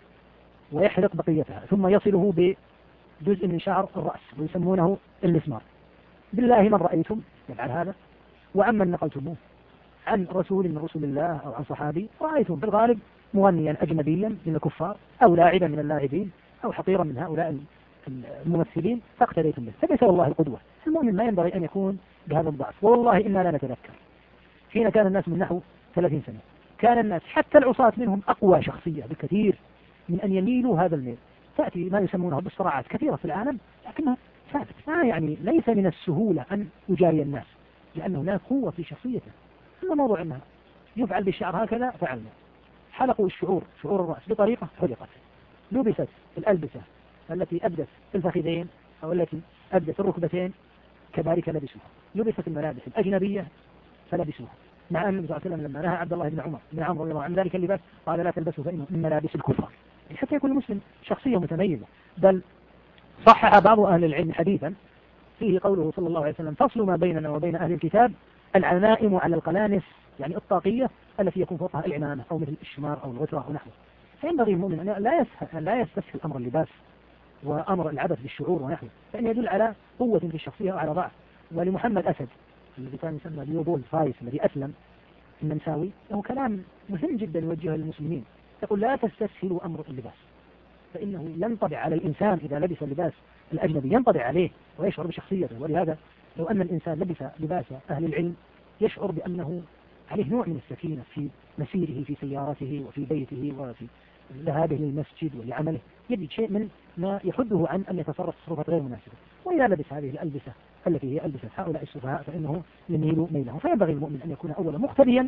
ويحرق بقيتها ثم يصله بجزء من شعر الرأس ويسمونه المسمار. بالله من رأيتم يفعل هذا؟ وعمن نقلتموه عن رسول من رسول الله أو عن صحابي رأيتم في الغالب مغنيا أجنبيا من الكفار أو لاعبا من اللاعبين أو حقيرا من هؤلاء الممثلين فاقتديتم به، فليس والله القدوة. المؤمن ما ينبغي أن يكون بهذا الضعف. والله إنا لا نتذكر حين كان الناس من نحو 30 سنة كان الناس حتى العصاة منهم أقوى شخصية بكثير من أن يميلوا هذا الميل. تأتي ما يسمونه بالصراعات كثيرة في العالم لكنها ثابت، ما يعني ليس من السهولة أن يجاري الناس لأنه هناك قوة في شخصيته. ثم موضوع أنها يفعل بالشعر هكذا فعلنا، حلقوا شعور الرأس بطريقة حلقت، لبست الألبسة التي أبدت الفخذين أو التي أبدت الركبتين كذلك لبسوها، لبست الملابس الأجنبية فلبسوها، مع أن النبي صلى الله عليه وسلم لما نهى عبد الله بن عمرو رضي الله عن ذلك اللباس قال لا تلبسوا فإنه من ملابس الكفار، يعني حتى يكون المسلم شخصية متميزة. بل صحح بعض أهل العلم حديثا فيه قوله صلى الله عليه وسلم فصل ما بيننا وبين أهل الكتاب العمائم على القلانس، يعني الطاقية التي يكون فوقها العمامة أو مثل الشمار أو الغترة أو نحوه. فينبغي المؤمن أن لا يستسهل أمر اللباس وأمر العبث بالشعور ونحوه، فإن يدل على قوة في الشخصية وعلى ضعف. ولمحمد أسد الذي كان يسمى ليوبولد فايس الذي أسلم النمساوي له كلام مهم جدا يوجهه للمسلمين، يقول لا تستسهلوا أمر اللباس فإنه ينطبع على الإنسان إذا لبس اللباس الأجنبي ينطبع عليه ويشعر بشخصيته. ولهذا لو أن الإنسان لبس لباس أهل العلم يشعر بأنه عليه نوع من السكينة في مسيره في سيارته وفي بيته وفي ذهابه للمسجد ولعمله، يجد شيء من ما يحده عن أن يتصرف تصرفات غير مناسبة. وإذا لبس هذه الألبسة التي هي ألبسة هؤلاء السفهاء فإنه يميل ميله. فينبغي المؤمن أن يكون أولا مقتديا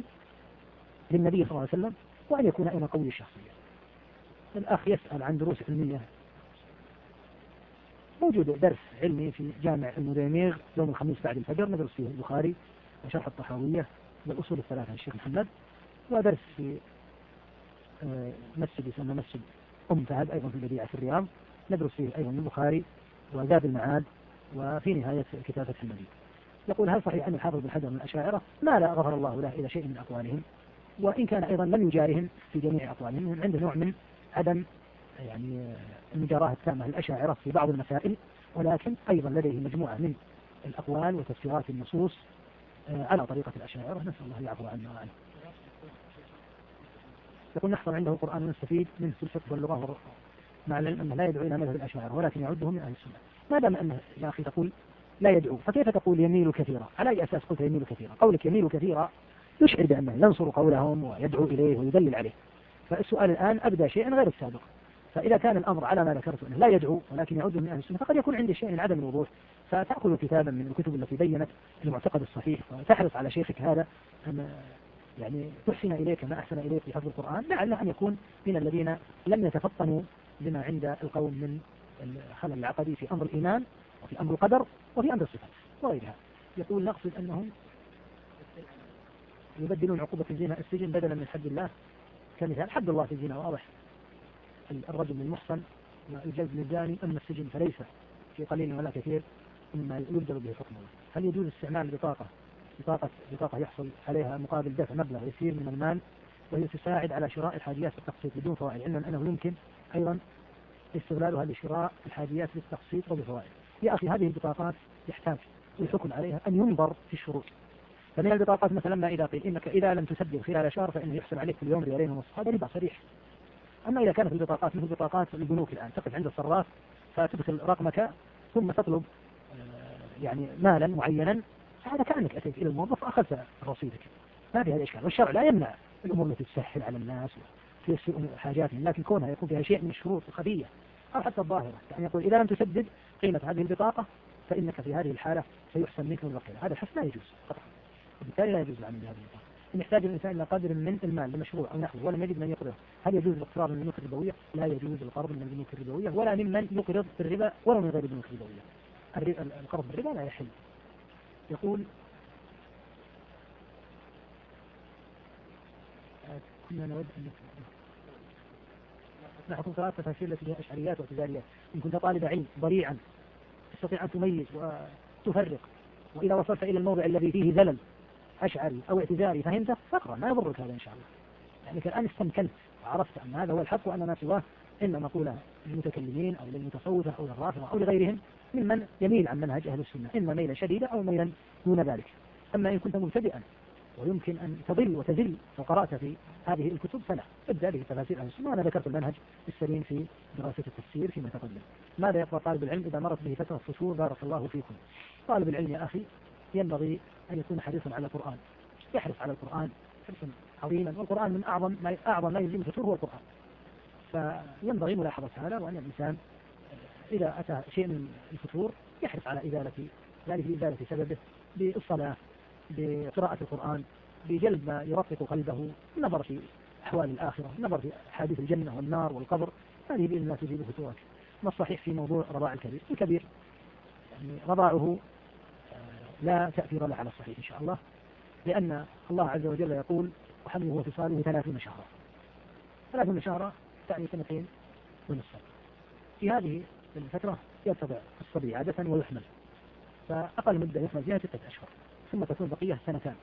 للنبي صلى الله عليه وسلم وأن يكون أيضا قوي الشخصية. الأخ يسأل عن دروس علمية. موجود درس علمي في جامع المديميغ يوم الخميس بعد الفجر ندرس فيه البخاري وشرح الطحاوية والأصول الثلاثة للشيخ محمد، ودرس في مسجد يسمى مسجد فهد أيضا في البديعة في الرياض ندرس فيه أيضا البخاري وزاد المعاد وفي نهاية كتاب فتح المجيد. يقول هل صحيح أن الحافظ بن حجر من الأشاعرة؟ ما لا غفر الله له إلى شيء من أقوالهم، وإن كان أيضا لم يجارهم في جميع أقوالهم، عنده نوع من عدم يعني المجاراة التامة للأشاعرة في بعض المسائل، ولكن أيضا لديه مجموعة من الأقوال وتفسيرات النصوص على طريقة الأشاعرة، نسأل الله يعفو عنا وعنه. يقول نحصل عنده القرآن ونستفيد منه في الفقه واللغة والرقى، مع العلم أنه لا يدعو إلى مذهب الأشاعرة ولكن يعده من أهل السنة. ما دام أنه يا أخي تقول لا يدعو، فكيف تقول يميل كثيرا؟ على أي أساس قلت يميل كثيرا؟ قولك يميل كثيرا يشعر بأنه ينصر قولهم ويدعو إليه ويدلل عليه. فالسؤال الآن أبدأ شيئا غير السابق. فإذا كان الأمر على ما ذكرت أنه لا يدعو ولكن يعود من أهل السنة، فقد يكون عندي شيء من عدم الوضوح، فتأخذ كتابا من الكتب التي بينت المعتقد الصحيح وتحرص على شيخك هذا أن يعني تحسن إليك ما أحسن إليك بحفظ القرآن، لعله أن يكون من الذين لم يتفطنوا لما عند القوم من الخلل العقدي في أمر الإيمان وفي أمر القدر وفي أمر الصفات وغيرها. يقول نقصد أنهم يبدلون عقوبة الزنا السجن بدلا من حد الله، كمثال حد الله في الزنا واضح، الرجل المحصن والجلد للزاني، أما السجن فليس في قليل ولا كثير مما يبدل به حكم الله. هل يجوز استعمال بطاقة يحصل عليها مقابل دفع مبلغ يسير من المال وهي تساعد على شراء الحاجيات بالتقسيط بدون فوائد، علما أنه يمكن أيضا استغلالها لشراء الحاجيات بالتقسيط وبفوائد؟ يا أخي هذه البطاقات يحتاج الحكم عليها أن ينظر في الشروط. فمن البطاقات مثلا ما إذا قيل إنك إذا لم تسدد خلال شهر فإنه يحصل عليك في اليوم ريالين ونصف، هذا ربا صريح. أما إذا كانت البطاقات مثل بطاقات البنوك الآن تقف عند الصراف فتدخل رقمك ثم تطلب يعني مالا معينا، فهذا كأنك أتيت إلى الموظف وأخذت رصيدك، ما في هذا إشكال. والشرع لا يمنع الأمور التي تسهل على الناس وتيسر حاجاتهم، لكن كونها يكون فيها شيء من الشروط الخفية أو حتى الظاهرة، يعني يقول إذا لم تسدد قيمة هذه البطاقة فإنك في هذه الحالة سيحسن منك الوكيل، هذا الحسن لا يجوز قطعا، وبالتالي لا يجوز العمل بهذه البطاقة. إن يحتاج الإنسان إلى قدر من المال لمشروع أو نحوه ولم يجد من يقرضه، هل يجوز الاقتراض من البنوك الربوية؟ لا يجوز القرض من البنوك الربوية ولا ممن يقرض بالربا ولا من غير البنوك الربوية. القرض بالربا لا يحل. يقول كنا نود أن نحكم ثلاث تفاسير التي هي أشعريات واعتزاليات. إن كنت طالب علم ضريعا تستطيع أن تميز وتفرق، وإذا وصلت إلى الموضع الذي فيه زلل أشعري أو اعتزالي فهمت فاقرأ، ما يضرك هذا إن شاء الله. يعني الآن استمكنت وعرفت أن هذا هو الحق وأن ما سواه إلا مقولة للمتكلمين أو للمتصوفة أو للرافضة أو لغيرهم ممن يميل عن منهج أهل السنة، إما ميلا شديدا أو ميلا دون ذلك. أما إن كنت مبتدئا ويمكن أن تضل وتزل وقرأت في هذه الكتب فلا، ابدأ به تفاسير أهل السنة، وأنا ذكرت المنهج السليم في دراسة التفسير فيما تقدم. ماذا يقرأ طالب العلم إذا مرت به فترة فتور؟ بارك الله فيكم. طالب العلم يا أخي ينبغي أن يكون حريصا على القرآن، يحرص على القرآن حرصا عظيما، والقرآن من أعظم ما يلزم الفتور هو القرآن، فينبغي ملاحظة هذا، وأن الإنسان إذا أتى شيء من الفتور يحرص على إزالة سببه بالصلاة، بقراءة القرآن، بجلب ما يرقق قلبه، النظر في أحوال الآخرة، النظر في حادث الجنة والنار والقبر، هذه بإذن الله تزيل فتورك. ما الصحيح في موضوع رضاع الكبير؟ يعني رضاعه لا تأثير له على الصحيح إن شاء الله، لأن الله عز وجل يقول وحمله وفصاله 30 شهرا. 30 شهرا تعني 2 ونصف. في هذه الفترة يرتضع الصبي عادة ويحمل، فأقل مدة يحمل فيها 6 أشهر، ثم تكون بقية 2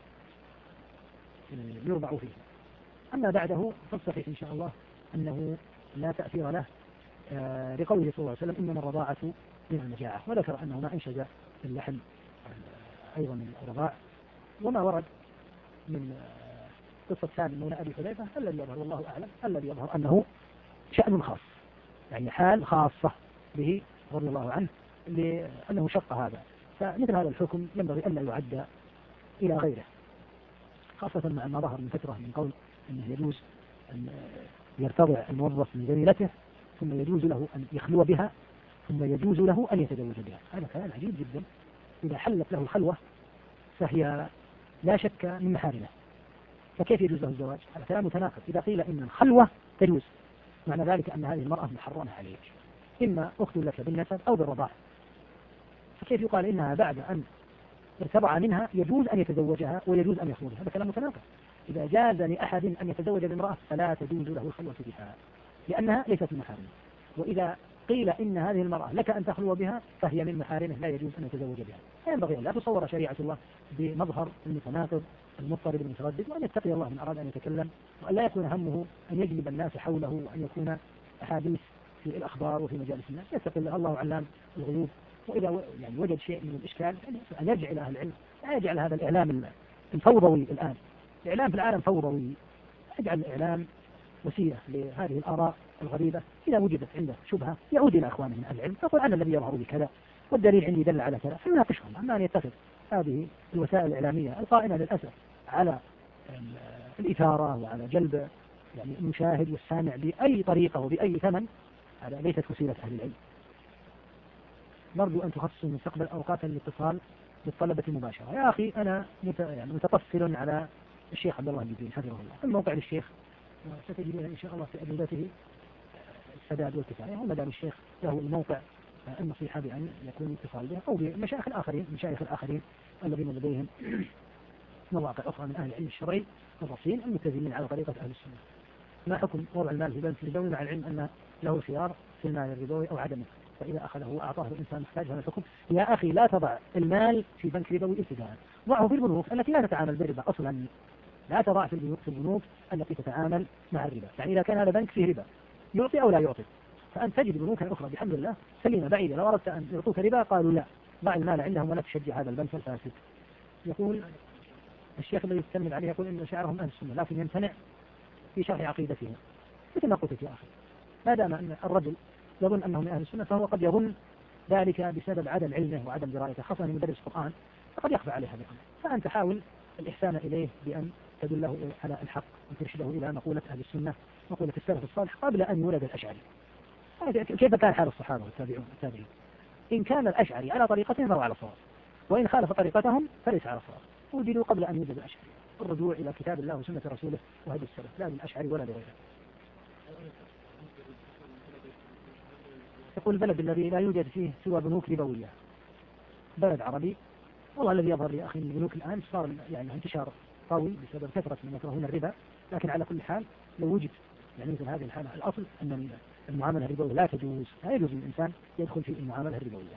يرضع فيه. أما بعده فالصحيح إن شاء الله أنه لا تأثير له، لقوله صلى الله عليه وسلم إنما الرضاعة من المجاعة، وذكر أنه ما أنشز اللحم أيضا من الرضاع. وما ورد من قصة سالم مولى أبي حذيفة الذي يظهر والله أعلم، الذي يظهر أنه شأن خاص، يعني حال خاصة به رضي الله عنه لأنه شق هذا، فمثل هذا الحكم ينبغي ألا يعد إلى غيره، خاصة مع ما ظهر من فترة من قول أنه يجوز أن يرتضع الموظف من زميلته ثم يجوز له أن يخلو بها ثم يجوز له أن يتزوج بها. هذا كلام عجيب جدا. إذا حلت له الخلوة فهي لا شك من محارمه، فكيف يجوز له الزواج؟ هذا كلام متناقض. إذا قيل إن الخلوة تجوز معنى ذلك أن هذه المرأة محرمة عليك، إما أخت لك بالنسب أو بالرضاعة، فكيف يقال إنها بعد أن ارتضع منها يجوز أن يتزوجها ويجوز أن يخلو بها؟ هذا كلام متناقض. إذا جاز لأحد أن يتزوج بامرأة فلا تجوز له الخلوة بها لأنها ليست من محارمه، وإذا قيل إن هذه المرأة لك أن تخلو بها فهي من محارمه لا يجوز أن يتزوج بها. فينبغي أن لا تصور شريعة الله بمظهر المتناقض المضطرب المتردد، وأن يتقي الله من أراد أن يتكلم، وأن لا يكون همه أن يجلب الناس حوله وأن يكون أحاديث في الأخبار وفي مجالس الناس. يتقي الله علام الغيوب، وإذا يعني وجد شيء من الإشكال أن يرجع إلى أهل العلم، لا يجعل هذا الإعلام الفوضوي الآن. الإعلام في العالم فوضوي، يجعل الإعلام وسيلة لهذه الآراء الغريبة. إذا وجدت عنده شبهة يعود إلى أخوانه من أهل العلم، يقول أنا الذي يظهر لي كذا، والدليل عندي دل على كذا فنناقشهم. أما أن يتخذ هذه الوسائل الإعلامية القائمة للأسف على الإثارة وعلى جلب يعني المشاهد والسامع بأي طريقة وبأي ثمن، هذا ليست وسيلة أهل العلم. نرجو أن تخصصوا المستقبل أوقاتا للاتصال بالطلبة مباشرة. يا أخي أنا متطفل على الشيخ عبد الله الجبري حفظه الله، الموقع للشيخ ستجدون إن شاء الله في أجوبته السداد والكفاية، وما دام الشيخ له الموقع النصيحة بأن يكون اتصال به أو بمشايخ الآخرين الذين لديهم مواقع أخرى من أهل العلم الشرعي الرصين الملتزمين على طريقة أهل السنة. ما حكم وضع المال في بنك الربوي مع العلم أن له خيار في المال الربوي أو عدمه، فإذا أخذه وأعطاه الإنسان محتاج هذا الحكم؟ يا أخي لا تضع المال في بنك ربوي ابتداء، ضعه في البنوك التي لا تتعامل بالربا أصلا. لا تضع في البنوك التي تتعامل مع الربا، يعني إذا كان هذا بنك فيه ربا يعطي أو لا يعطي، فأنت تجد بنوكا أخرى بحمد الله سليمة بعيدة، لو أردت أن يعطوك ربا قالوا لا، ضع المال عندهم ولا تشجع هذا البنك الفاسد. يقول الشيخ الذي يستند عليه يقول إن شعرهم أهل السنة لكن يمتنع في شرح عقيدتهم. مثل ما قلت يا أخي، ما دام أن الرجل يظن أنه من أهل السنة فهو قد يظن ذلك بسبب عدم علمه وعدم درايته، خاصة من مدرس القرآن فقد يخفى عليه هذا الأمر. فأنت حاول الإحسان إليه بأن تدله على الحق وترشده إلى مقولة أهل السنة، مقولة السلف الصالح قبل أن يولد الأشعري. كيف كان حال الصحابة والتابعين؟ إن كان الأشعري على طريقتهم فهو على صواب، وإن خالف طريقتهم فليس على صواب. وجدوا قبل أن يوجد الأشعري، الرجوع إلى كتاب الله وسنة رسوله وهدي السلف، لا للأشعري ولا لغيره. يقول البلد الذي لا يوجد فيه سوى بنوك ربوية بلد عربي، والله الذي يظهر لي أخي من البنوك الآن صار يعني انتشار قوي بسبب كثرة من يكرهون الربا، لكن على كل حال لو وجد يعني مثل هذه الحالة الأصل أن المعاملة الربوية لا يجوز للإنسان يدخل في المعاملة الربوية.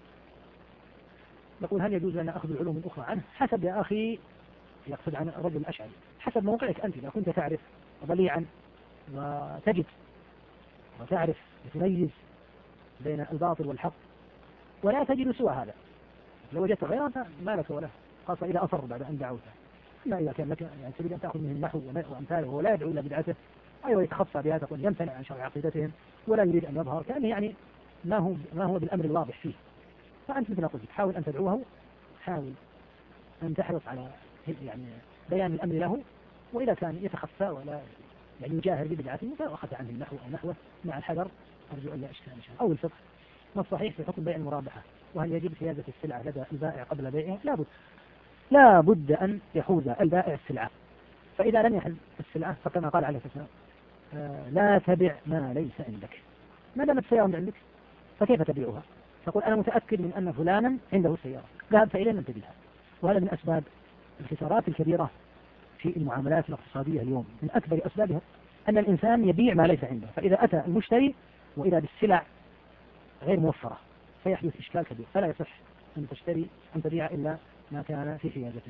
يقول هل يجوز لنا أخذ العلوم الأخرى عنه؟ حسب يا أخي، يقصد عن الرجل الأشعري، حسب موقعك أنت. إذا كنت تعرف ضليعا وتجد وتعرف وتميز بين الباطل والحق ولا تجد سوى هذا، لو وجدت غيره ما لك وله، خاصة إذا أصر بعد أن دعوته. أما إذا كان لك يعني تريد أن تأخذ منه النحو وأمثاله ولا يدعو إلى بدعته، أيوة يتخفى بها، تقول يمتنع عن شرع عقيدتهم ولا يريد أن يظهر، كأنه يعني ما هو بالأمر الواضح فيه. فأنت مثل ما قلت حاول أن تدعوه، حاول أن تحرص على يعني بيان الأمر له، وإذا كان يتخفى ولا يعني يجاهر ببدعته فأخذ عنه النحو أو نحوه مع الحذر، أرجو أن لا أشكال أو الفقه. ما الصحيح في حكم بيع المرابحة؟ وهل يجب حيازة السلعة لدى البائع قبل بيعها؟ لا بد أن يحوز البائع السلعة، فإذا لم يحل السلعة فكما قال عليه الصلاة والسلام لا تبع ما ليس عندك. ما دامت السيارة عندك فكيف تبيعها؟ تقول أنا متأكد من أن فلانا عنده سيارة، ذهب فإليه لم تبيعها. وهذا من أسباب الخسارات الكبيرة في المعاملات الاقتصادية اليوم، من أكبر أسبابها أن الإنسان يبيع ما ليس عنده، فإذا أتى المشتري وإذا بالسلع غير موفرة فيحدث إشكال كبير، فلا يصح أن تبيع إلا ما كان في حيازتك.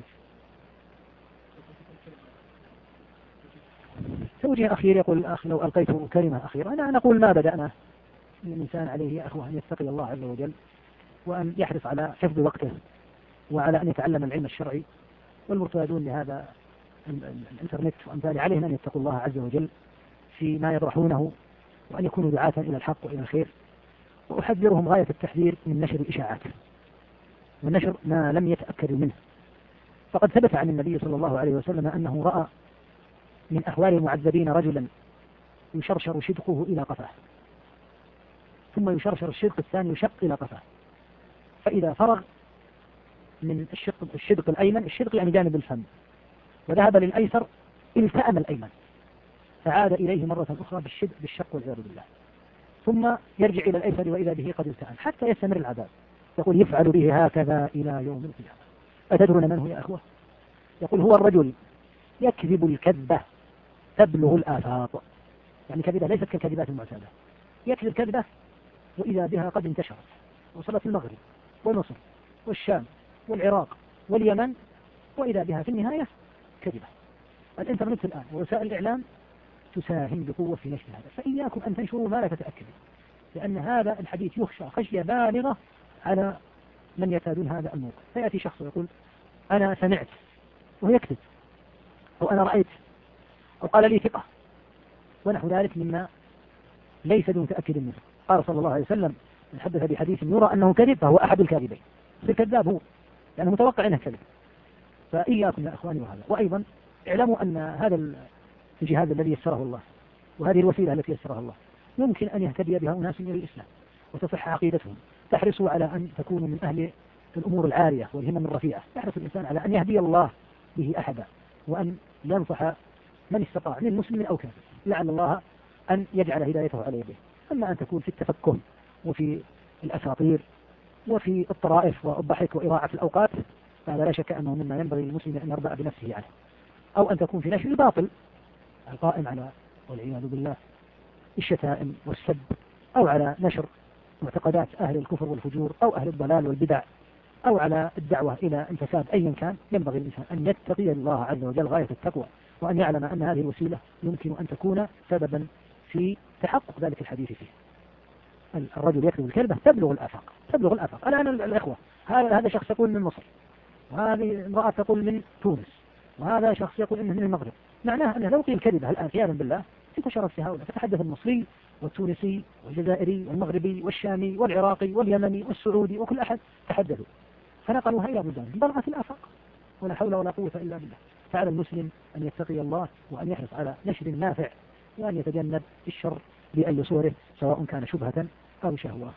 توجيه أخير، يقول الأخ لو ألقيت كلمة أخيرة، أنا نقول ما بدأنا من الإنسان عليه يا أخوة أن يتقي الله عز وجل، وأن يحرص على حفظ وقته وعلى أن يتعلم العلم الشرعي، والمرتادون لهذا الإنترنت وأمثاله عليهم أن يتقوا الله عز وجل فيما يطرحونه، وأن يكونوا دعاة إلى الحق وإلى الخير. وأحذرهم غاية التحذير من نشر الإشاعات ونشر ما لم يتأكدوا منه. فقد ثبت عن النبي صلى الله عليه وسلم أنه رأى من أحوال المعذبين رجلا يشرشر شدقه إلى قفاه، ثم يشرشر الشدق الثاني يشق إلى قفاه، فإذا فرغ من الشدق الأيمن، الشدق يعني جانب الفم، وذهب للأيسر التأم الأيمن، فعاد إليه مرة أخرى بالشق والعياذ بالله، ثم يرجع إلى الأيسر وإذا به قد التأم حتى يستمر العذاب. يقول يفعل به هكذا إلى يوم القيامة. أتدرون من هو يا أخوة؟ يقول هو الرجل يكذب الكذبة تبلغ الآفاق، يعني كذبة ليست كالكذبات المعتادة، يكذب كذبة وإذا بها قد انتشرت وصلت المغرب ومصر والشام والعراق واليمن، وإذا بها في النهاية كذبة. الإنترنت الآن ووسائل الإعلام تساهم بقوة في نشر هذا، فإياكم أن تنشروا ما لا تتأكدوا، لأن هذا الحديث يخشى خشية بالغة على من يعتادون هذا الموقع. فيأتي شخص ويقول أنا سمعت وهو يكذب، أو أنا رأيت، أو قال لي ثقة، ونحو ذلك مما ليس بمتأكد منه. قال صلى الله عليه وسلم من حدث بحديث يرى أنه كذب فهو أحد الكاذبين، الكذاب هو لأنه متوقع أنه كذب. فإياكم يا أخواني وهذا. وأيضا اعلموا أن هذا الجهاد الذي يسره الله وهذه الوسيلة التي يسرها الله يمكن أن يهتدي بها أناس إلى الإسلام وتصح عقيدتهم. تحرصوا على أن تكونوا من أهل الأمور العالية والهمم الرفيعة. يحرص الإنسان على أن يهدي الله به أحدا وأن ينصح من استطاع من مسلم أو كافر، لعل الله أن يجعل هدايته على يده. أما أن تكون في التفكه وفي الأساطير وفي الطرائف والضحك وإضاعة الأوقات، فهذا لا شك أنه مما ينبغي للمسلم أن يرضى بنفسه عنه. أو أن تكون في نشر الباطل القائم على والعياذ بالله الشتائم والسب، أو على نشر معتقدات أهل الكفر والفجور أو أهل الضلال والبدع، أو على الدعوة إلى الفساد أيا كان. ينبغي الإنسان أن يتقي الله عز وجل غاية التقوى، وأن يعلم أن هذه الوسيلة يمكن أن تكون سببا في تحقق ذلك الحديث فيه. الرجل يكتب الكلمة تبلغ الآفاق. الآن الإخوة هذا شخص يقول من مصر، وهذه امرأة تقول من تونس، وهذا شخص يقول إنه من المغرب. معناه أنه لو قيل كذبة الآن عياذا بالله انتشرت في هؤلاء، فتحدث المصري والتونسي والجزائري والمغربي والشامي والعراقي واليمني والسعودي وكل أحد تحدثوا، فنقلوها إلى بلدان بلغت الآفاق. ولا حول ولا قوة إلا بالله. فعلى المسلم أن يتقي الله وأن يحرص على نشر النافع، وأن يتجنب الشر بأي صوره سواء كان شبهة أو شهوة.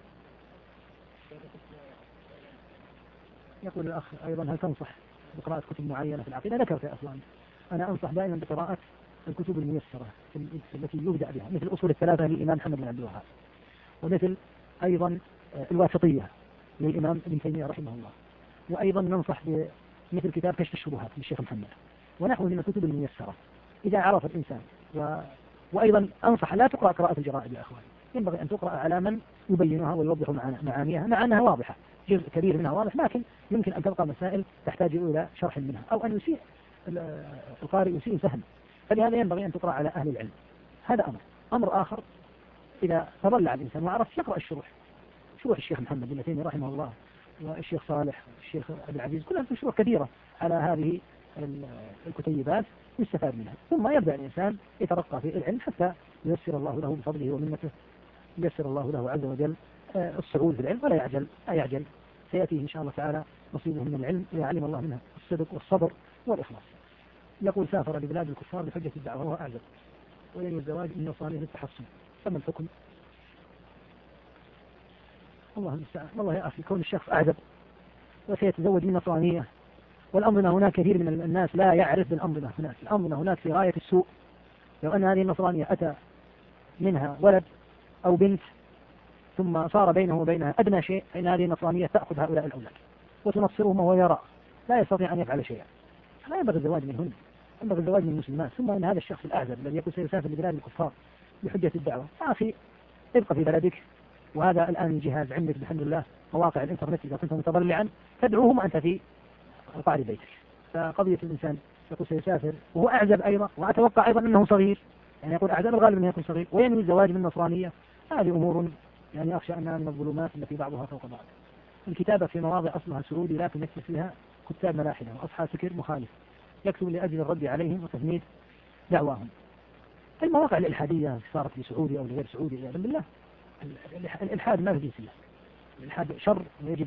يقول الأخ أيضا هل تنصح بقراءة كتب معينة في العقيدة؟ ذكرت يا أخوان أنا أنصح دائما بقراءة الكتب الميسرة التي يبدأ بها، مثل الأصول الثلاثة للإمام محمد بن عبد الوهاب، ومثل أيضا الواسطية للإمام ابن تيمية رحمه الله، وأيضا ننصح بمثل كتاب كشف الشبهات للشيخ محمد ونحو من الكتب الميسرة إذا عرف الإنسان. وأيضا أنصح لا تقرأ قراءة الجرائد يا أخوان، ينبغي أن تقرأ على من يبينها ويوضح معانيها، مع أنها واضحة، جزء كبير منها واضح، لكن يمكن أن تبقى مسائل تحتاج إلى شرح منها، أو أن يسيء القارئ يسيء الفهم. فلهذا ينبغي أن تقرأ على أهل العلم. هذا أمر آخر. إذا تضلع الإنسان وعرف يقرأ شروح الشيخ محمد بن تيمية رحمه الله والشيخ صالح والشيخ عبد العزيز، كلها شروح كثيرة على هذه الكتيبات يستفاد منها. ثم يبدأ الإنسان يترقى في العلم حتى ييسر الله له بفضله ومنته، ييسر الله له عز وجل الصعود في العلم، ولا يعجل. سيأتيه إن شاء الله تعالى نصيبه من العلم إذا علم الله منها الصدق والصبر والإخلاص. يقول سافر لبلاد الكفار بحجة الدعوة وهو أعزب، وينوي الزواج من نصرانية للتحصن، فما الحكم؟ الله المستعان. والله يا أخي كون الشخص أعزب وسيتزوج من نصرانية، والأنظمة هناك كثير من الناس لا يعرف بالأنظمة هناك. الأنظمة هناك في غاية السوء. لو أن هذه النصرانية أتى منها ولد أو بنت ثم صار بينه وبينها أدنى شيء، فإن هذه النصرانية تأخذ هؤلاء الأولاد وتنصرهم وهو يرى لا يستطيع أن يفعل شيئا. لا ينبغي الزواج منهن، ينبغي الزواج من المسلمات. ثم إن هذا الشخص الأعزب الذي يقول سيسافر لبلاد الكفار بحجة الدعوة، يا أخي ابقى في بلدك، وهذا الآن الجهاز عندك بحمد الله، مواقع الإنترنت إذا كنت متضلعا تدعوهم أنت في قعر بيتك. فقضية الإنسان يقول سيسافر وهو أعزب أيضا، وأتوقع أيضا أنه صغير، يعني يقول أعزب الغالب أنه يكون صغير، وينوي الزواج من نصرانية، هذه أمور يعني أخشى أنها من الظلمات التي بعضها فوق بعض. الكتابة في مواضع أصلها سعودي لكن يكتب فيها كتاب ملاحدة وأصحاب فكر مخالف، يكتب لأجل الرد عليهم وتثميد دعواهم. المواقع الإلحادية صارت لسعودي أو لغير سعودي عياذا بالله. الإلحاد ما في جنسية، الإلحاد شر، ويجب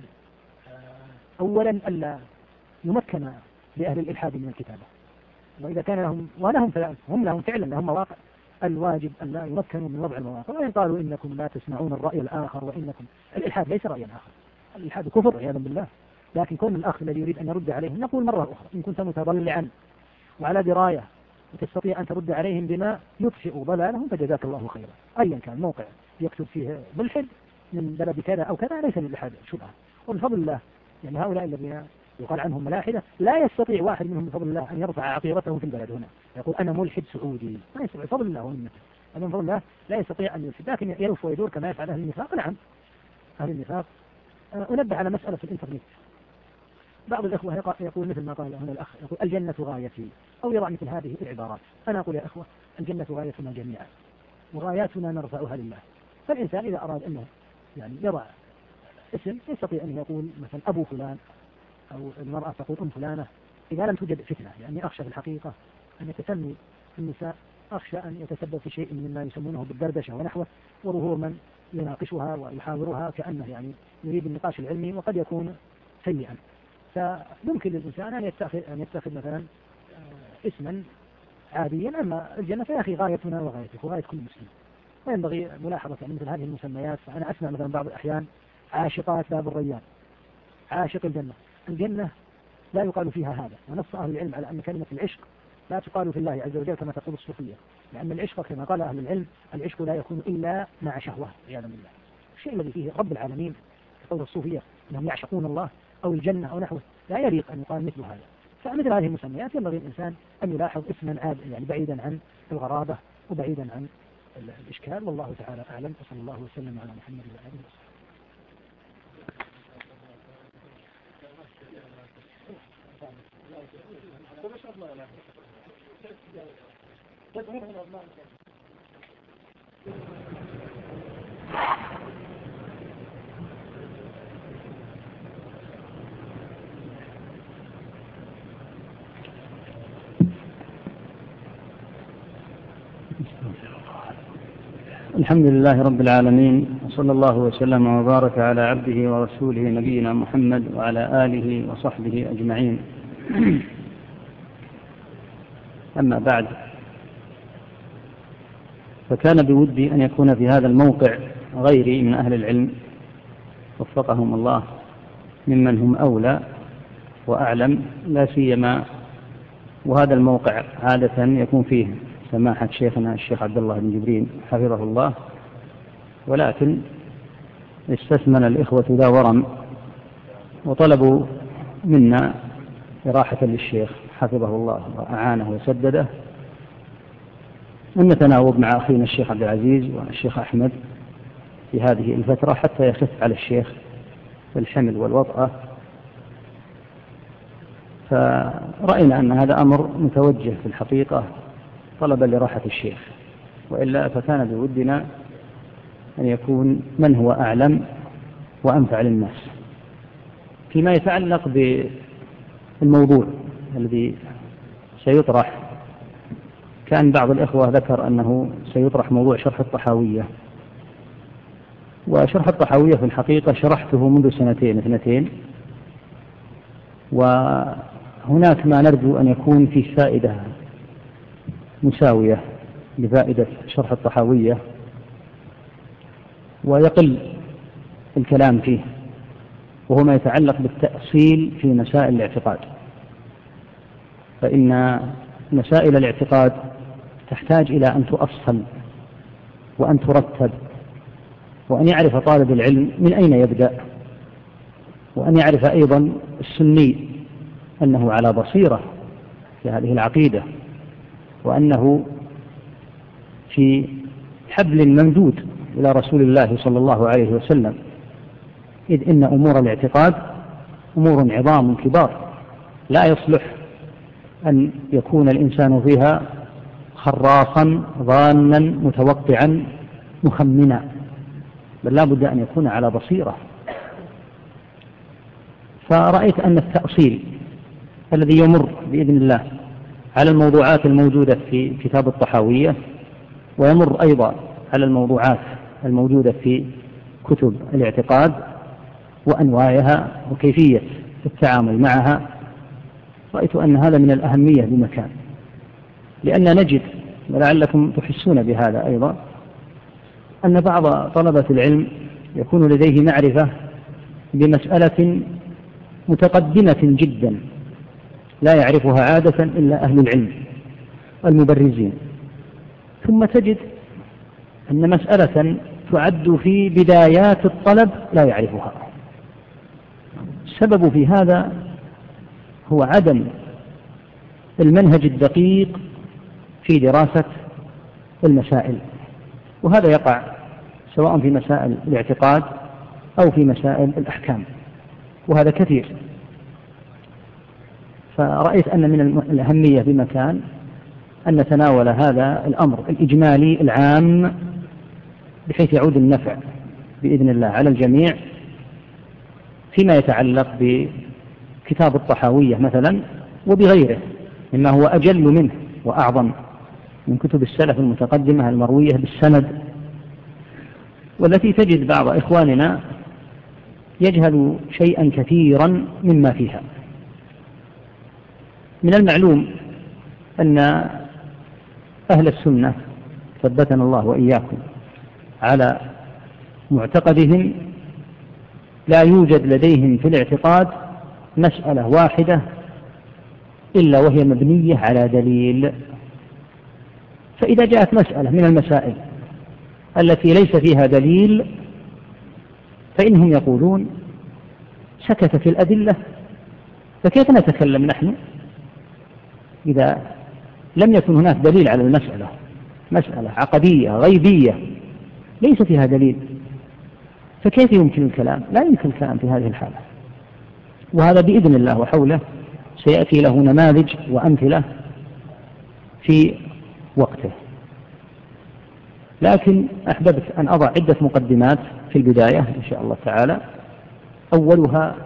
أولا ألا يمكن لأهل الإلحاد من الكتابة، وإذا كان لهم هم لهم فعلا لهم مواقع، الواجب أن لا يمكنوا من وضع المواقع. وإن قالوا إنكم لا تسمعون الرأي الآخر وإنكم، الإلحاد ليس رأيا آخر، الإلحاد كفر عياذا بالله. لكن كون الأخ الذي يريد أن يرد عليهم نقول مرة أخرى إن كنت متضلعا وعلى دراية وتستطيع أن ترد عليهم بما يطفئ ضلالهم فجزاك الله خيرا. أيا كان موقع يكتب فيه ملحد من بلد كذا أو كذا ليس للإلحاد شبهة. وبفضل الله يعني هؤلاء الذين يقال عنهم ملاحدة لا يستطيع واحد منهم بفضل الله أن يرفع عقيرته في البلد هنا يقول أنا ملحد سعودي، ما يستطيع بفضل الله ومنته. أنا بفضل الله لا يستطيع أن يلحد، لكن يلف ويدور كما يفعل أهل النفاق. نعم أهل النفاق. أنبه على مسألة في الإنترنت، بعض الإخوة يقول مثل ما قال هنا الأخ، يقول الجنة غايتي، أو يضع مثل هذه العبارات. أنا أقول يا إخوة الجنة غايتنا جميعا، وغاياتنا نرفعها لله. فالإنسان إذا أراد أنه يعني يضع اسم يستطيع أن يقول مثلا أبو فلان، أو المرأة تقول أم فلانة، إذا لم توجد فتنة. يعني أخشى في الحقيقة أن يتسمي النساء أخشى أن يتسبب في شيء مما يسمونه بالدردشة ونحوه، وظهور من يناقشها ويحاورها كأنه يعني يريد النقاش العلمي وقد يكون سيئا. فيمكن للإنسان أن يتخذ مثلا اسما عاديا، أما الجنة فيا أخي غايتنا وغايتك وغاية كل مسلم. وينبغي ملاحظة يعني مثل هذه المسميات. فأنا أسمع مثلا بعض الأحيان عاشقات باب الريان، عاشق الجنة. الجنة لا يقال فيها هذا، ونص أهل العلم على أن كلمة العشق لا تقال في الله عز وجل كما تقول الصوفية، لأن العشق كما قال أهل العلم العشق لا يكون إلا مع شهوة عياذا بالله. الشيء الذي فيه رب العالمين كقول الصوفية أنهم يعشقون الله أو الجنة أو نحوه لا يليق أن يقال مثل هذا. فمثل هذه المسميات ينبغي الإنسان أن يلاحظ اسما يعني بعيدا عن الغرابة وبعيدا عن الإشكال. والله تعالى أعلم، وصلى الله وسلم على محمد وآله وصحبه. الحمد لله رب العالمين، وصلى الله وسلم وبارك على عبده ورسوله نبينا محمد وعلى آله وصحبه أجمعين. أما بعد، فكان بودي أن يكون في هذا الموقع غيري من أهل العلم وفقهم الله ممن هم أولى وأعلم، لا سيما وهذا الموقع عادة يكون فيه سماحة شيخنا الشيخ عبد الله بن جبرين حفظه الله، ولكن استثمن الإخوة ذا ورم وطلبوا منا إراحة للشيخ حفظه الله وأعانه وسدده أن نتناوب مع أخينا الشيخ عبد العزيز والشيخ أحمد في هذه الفترة حتى يخف على الشيخ الحمل والوطأة. فرأينا أن هذا أمر متوجه في الحقيقة طلبا لراحة الشيخ، وإلا فكان بودنا أن يكون من هو أعلم وأنفع للناس. فيما يتعلق بالموضوع الذي سيطرح، كان بعض الإخوة ذكر أنه سيطرح موضوع شرح الطحاوية، وشرح الطحاوية في الحقيقة شرحته منذ 2 وهناك ما نرجو أن يكون فيه فائدة مساوية لفائدة شرح الطحاوية ويقل الكلام فيه، وهو ما يتعلق بالتأصيل في مسائل الاعتقاد. فإن مسائل الاعتقاد تحتاج إلى أن تؤصل وأن ترتب، وأن يعرف طالب العلم من أين يبدأ، وأن يعرف أيضا السني أنه على بصيرة في هذه العقيدة، وأنه في حبل ممدود إلى رسول الله صلى الله عليه وسلم، إذ إن أمور الاعتقاد أمور عظام كبار لا يصلح أن يكون الإنسان فيها خراصا ظانا متوقعا مخمنا، بل لا بد أن يكون على بصيرة. فرأيت أن التأصيل الذي يمر بإذن الله على الموضوعات الموجودة في كتاب الطحاوية، ويمر أيضا على الموضوعات الموجودة في كتب الاعتقاد وأنواعها وكيفية التعامل معها، رأيت أن هذا من الأهمية بمكان، لأن نجد ولعلكم تحسون بهذا أيضا أن بعض طلبة العلم يكون لديه معرفة بمسألة متقدمة جدا لا يعرفها عادة إلا أهل العلم المبرزين، ثم تجد أن مسألة تعد في بدايات الطلب لا يعرفها. السبب في هذا هو عدم المنهج الدقيق في دراسة المسائل، وهذا يقع سواء في مسائل الاعتقاد أو في مسائل الأحكام، وهذا كثير. فرأيت أن من الأهمية بمكان أن نتناول هذا الأمر الإجمالي العام بحيث يعود النفع بإذن الله على الجميع فيما يتعلق بكتاب الطحاوية مثلا وبغيره مما هو أجل منه وأعظم من كتب السلف المتقدمة المروية بالسند، والتي تجد بعض إخواننا يجهل شيئا كثيرا مما فيها. من المعلوم أن أهل السنة ثبتنا الله وإياكم على معتقدهم لا يوجد لديهم في الاعتقاد مسألة واحدة إلا وهي مبنية على دليل. فإذا جاءت مسألة من المسائل التي ليس فيها دليل فإنهم يقولون سكتت الأدلة، فكيف نتكلم نحن إذا لم يكن هناك دليل على المسألة؟ مسألة عقدية غيبية ليس فيها دليل، فكيف يمكن الكلام؟ لا يمكن الكلام في هذه الحالة. وهذا بإذن الله وحوله سيأتي له نماذج وأمثلة في وقته. لكن أحببت أن أضع عدة مقدمات في البداية إن شاء الله تعالى. أولها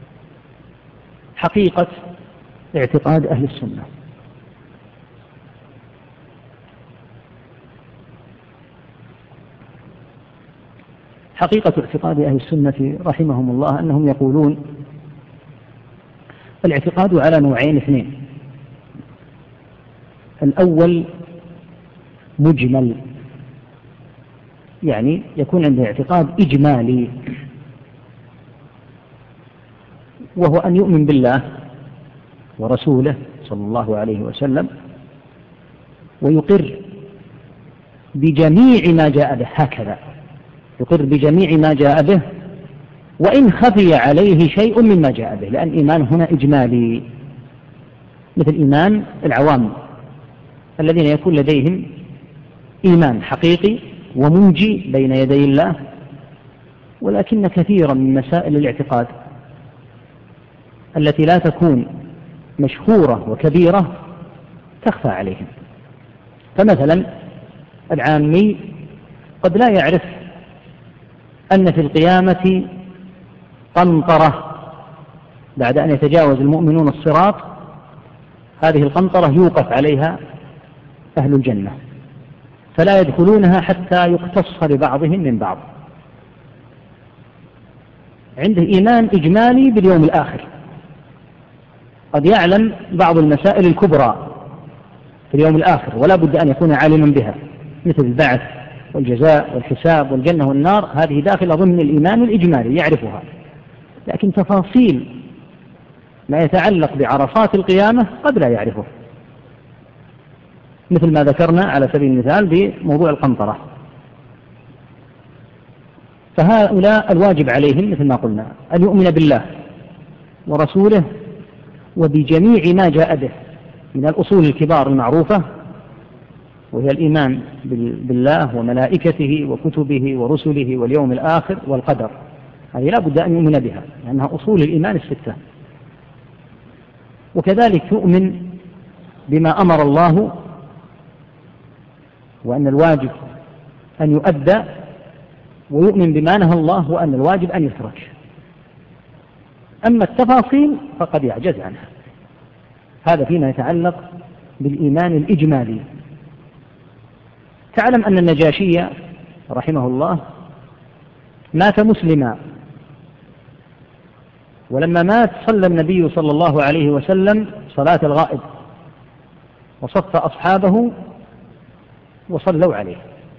حقيقة اعتقاد أهل السنة. حقيقة اعتقاد أهل السنة رحمهم الله أنهم يقولون الاعتقاد على نوعين اثنين. الأول مجمل، يعني يكون عنده اعتقاد إجمالي، وهو أن يؤمن بالله ورسوله صلى الله عليه وسلم ويقر بجميع ما جاء به، هكذا يقر بجميع ما جاء به وإن خفي عليه شيء مما جاء به، لأن الإيمان هنا إجمالي، مثل إيمان العوام الذين يكون لديهم إيمان حقيقي ومنجي بين يدي الله، ولكن كثيرا من مسائل الاعتقاد التي لا تكون مشهورة وكبيرة تخفى عليهم. فمثلا العامي قد لا يعرف أن في القيامة قنطرة بعد أن يتجاوز المؤمنون الصراط، هذه القنطرة يوقف عليها أهل الجنة فلا يدخلونها حتى يقتص لبعضهم من بعض. عنده إيمان إجمالي باليوم الآخر، قد يعلم بعض المسائل الكبرى في اليوم الآخر ولا بد أن يكون عالما بها، مثل البعث والجزاء والحساب والجنة والنار، هذه داخلة ضمن الإيمان الإجمالي يعرفها. لكن تفاصيل ما يتعلق بعرصات القيامة قد لا يعرفه، مثل ما ذكرنا على سبيل المثال بموضوع القنطرة. فهؤلاء الواجب عليهم مثل ما قلنا أن يؤمن بالله ورسوله وبجميع ما جاء به من الأصول الكبار المعروفة، وهي الإيمان بالله وملائكته وكتبه ورسله واليوم الآخر والقدر، هذه لا بد أن يؤمن بها لأنها أصول الإيمان الستة. وكذلك يؤمن بما أمر الله وأن الواجب أن يؤدى، ويؤمن بما نهى الله وأن الواجب أن يترك. أما التفاصيل فقد يعجز عنها. هذا فيما يتعلق بالإيمان الإجمالي. تعلم أن النجاشي رحمه الله مات مسلما، ولما مات صلى النبي صلى الله عليه وسلم صلاة الغائب وصف أصحابه وصلوا عليه.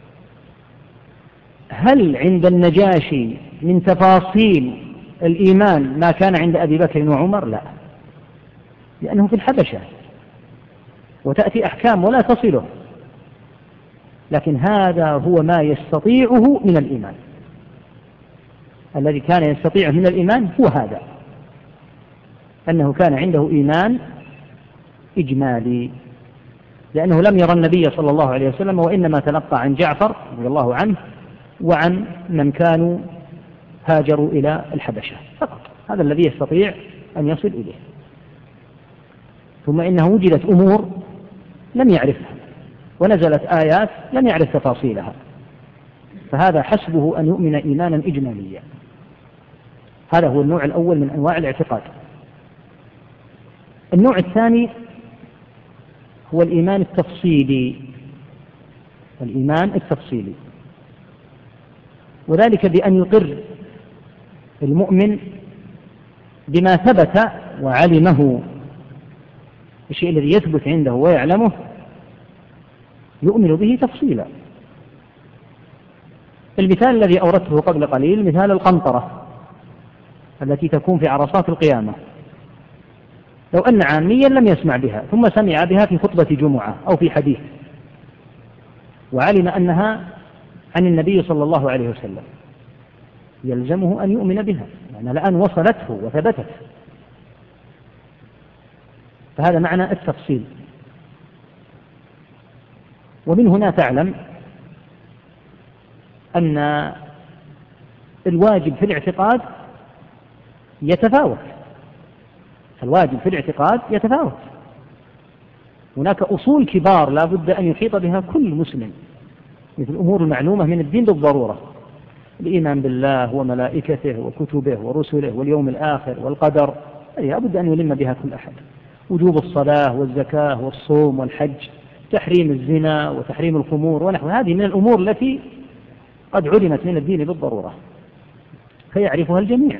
هل عند النجاشي من تفاصيل الإيمان ما كان عند أبي بكر وعمر؟ لا، لأنه في الحبشة وتأتي أحكام ولا تصله، لكن هذا هو ما يستطيعه من الإيمان. الذي كان يستطيعه من الإيمان هو هذا، أنه كان عنده إيمان إجمالي، لأنه لم يرى النبي صلى الله عليه وسلم، وإنما تلقى عن جعفر رضي الله عنه وعن من كانوا هاجروا إلى الحبشة فقط. هذا الذي يستطيع أن يصل إليه. ثم إنه وجدت أمور لم يعرفها ونزلت آيات لم يعرف تفاصيلها، فهذا حسبه أن يؤمن إيمانا إجماليا. هذا هو النوع الأول من أنواع الاعتقاد. النوع الثاني هو الإيمان التفصيلي، الإيمان التفصيلي، وذلك بأن يقر المؤمن بما ثبت وعلمه، الشيء الذي يثبت عنده ويعلمه يؤمن به تفصيلا. المثال الذي أوردته قبل قليل مثال القنطرة التي تكون في عرصات القيامة، لو أن عاميا لم يسمع بها ثم سمع بها في خطبة جمعة أو في حديث وعلم أنها عن النبي صلى الله عليه وسلم، يلزمه أن يؤمن بها، يعني الآن وصلته وثبتت. فهذا معنى التفصيل. ومن هنا تعلم أن الواجب في الاعتقاد يتفاوت، الواجب في الاعتقاد يتفاوت. هناك أصول كبار لا بد أن يحيط بها كل مسلم، مثل الأمور المعلومة من الدين بالضرورة، الإيمان بالله وملائكته وكتبه ورسله واليوم الآخر والقدر، لا بد أن يلم بها كل أحد. وجوب الصلاة والزكاة والصوم والحج، تحريم الزنا وتحريم الخمور ونحو هذه من الأمور التي قد علمت من الدين بالضرورة فيعرفها الجميع،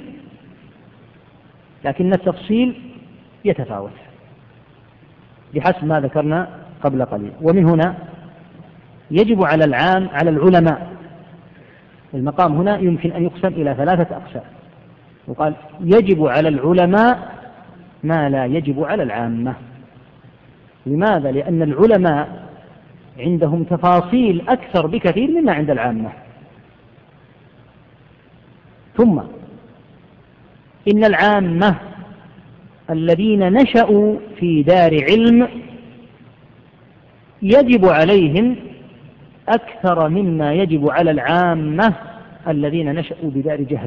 لكن التفصيل يتفاوت بحسب ما ذكرنا قبل قليل. ومن هنا يجب على العلماء، المقام هنا يمكن أن يقسم إلى 3 أقسام، وقال يجب على العلماء ما لا يجب على العامة. لماذا؟ لأن العلماء عندهم تفاصيل أكثر بكثير مما عند العامة. ثم إن العامة الذين نشأوا في دار علم يجب عليهم أكثر مما يجب على العامة الذين نشأوا بدار جهل.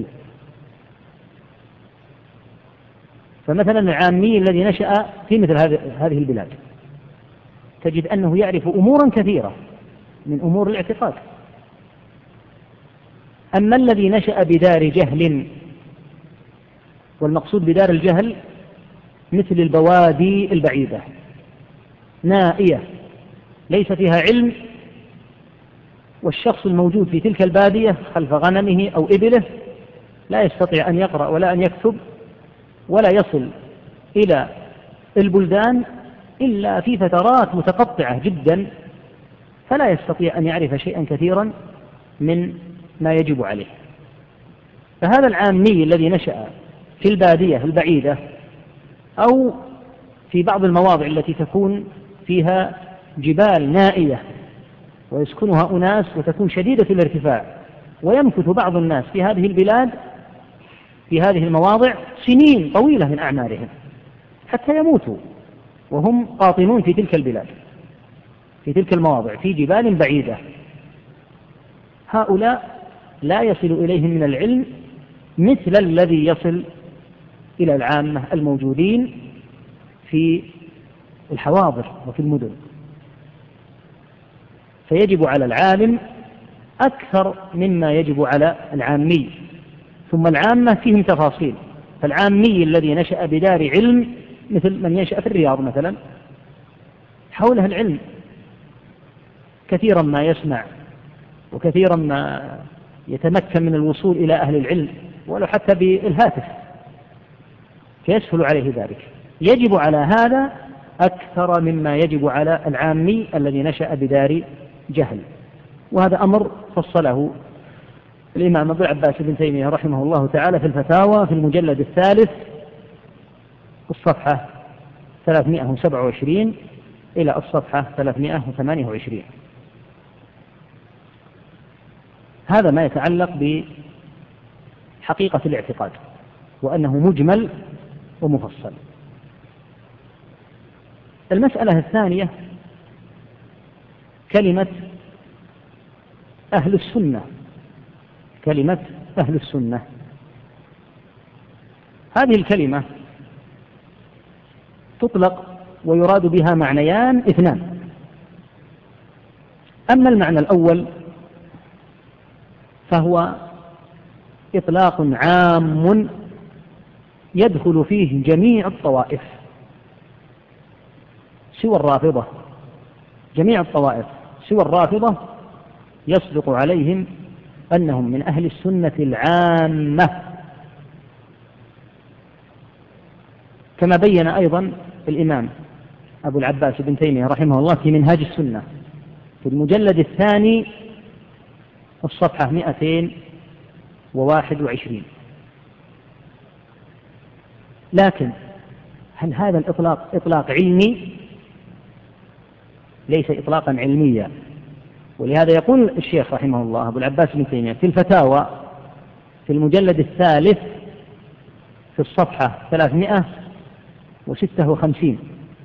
فمثلا العامي الذي نشأ في مثل هذه البلاد تجد أنه يعرف أمورا كثيرة من أمور الاعتقاد. أما الذي نشأ بدار جهل، والمقصود بدار الجهل مثل البوادي البعيدة نائية ليس فيها علم، والشخص الموجود في تلك البادية خلف غنمه أو إبله لا يستطيع أن يقرأ ولا أن يكتب ولا يصل إلى البلدان إلا في فترات متقطعة جدا، فلا يستطيع أن يعرف شيئا كثيرا من ما يجب عليه. فهذا العامي الذي نشأ في البادية البعيدة أو في بعض المواضع التي تكون فيها جبال نائية ويسكنها أناس وتكون شديدة الارتفاع، ويمكث بعض الناس في هذه البلاد في هذه المواضع سنين طويلة من أعمارهم حتى يموتوا وهم قاطنون في تلك البلاد في تلك المواضع في جبال بعيدة. هؤلاء لا يصل إليهم من العلم مثل الذي يصل إلى العامة الموجودين في الحواضر وفي المدن. فيجب على العالم أكثر مما يجب على العامي. ثم العامة فيهم تفاصيل، فالعامي الذي نشأ بدار علم مثل من ينشأ في الرياض مثلا حوله العلم كثيرا ما يسمع وكثيرا ما يتمكن من الوصول إلى أهل العلم ولو حتى بالهاتف فيسهل عليه ذلك. يجب على هذا أكثر مما يجب على العامي الذي نشأ بدار جهل. وهذا أمر فصله الإمام أبو العباس بن تيمية رحمه الله تعالى في الفتاوى في المجلد 3 الصفحة 327 إلى الصفحة 328. هذا ما يتعلق بحقيقة الاعتقاد وأنه مجمل ومفصل. المسألة الثانية كلمة أهل السنة. كلمة أهل السنة هذه الكلمة تطلق ويراد بها معنيان اثنان. أما المعنى الأول فهو إطلاق عام يدخل فيه جميع الطوائف سوى الرافضة. جميع الطوائف سوى الرافضة يصدق عليهم أنهم من أهل السنة العامة، كما بين أيضا الإمام أبو العباس ابن تيمية رحمه الله في منهاج السنة في المجلد الثاني الصفحة 221. لكن هل هذا الإطلاق إطلاق علمي؟ ليس إطلاقا علميا. ولهذا يقول الشيخ رحمه الله أبو العباس ابن تيمية في الفتاوى في المجلد الثالث في الصفحة 356: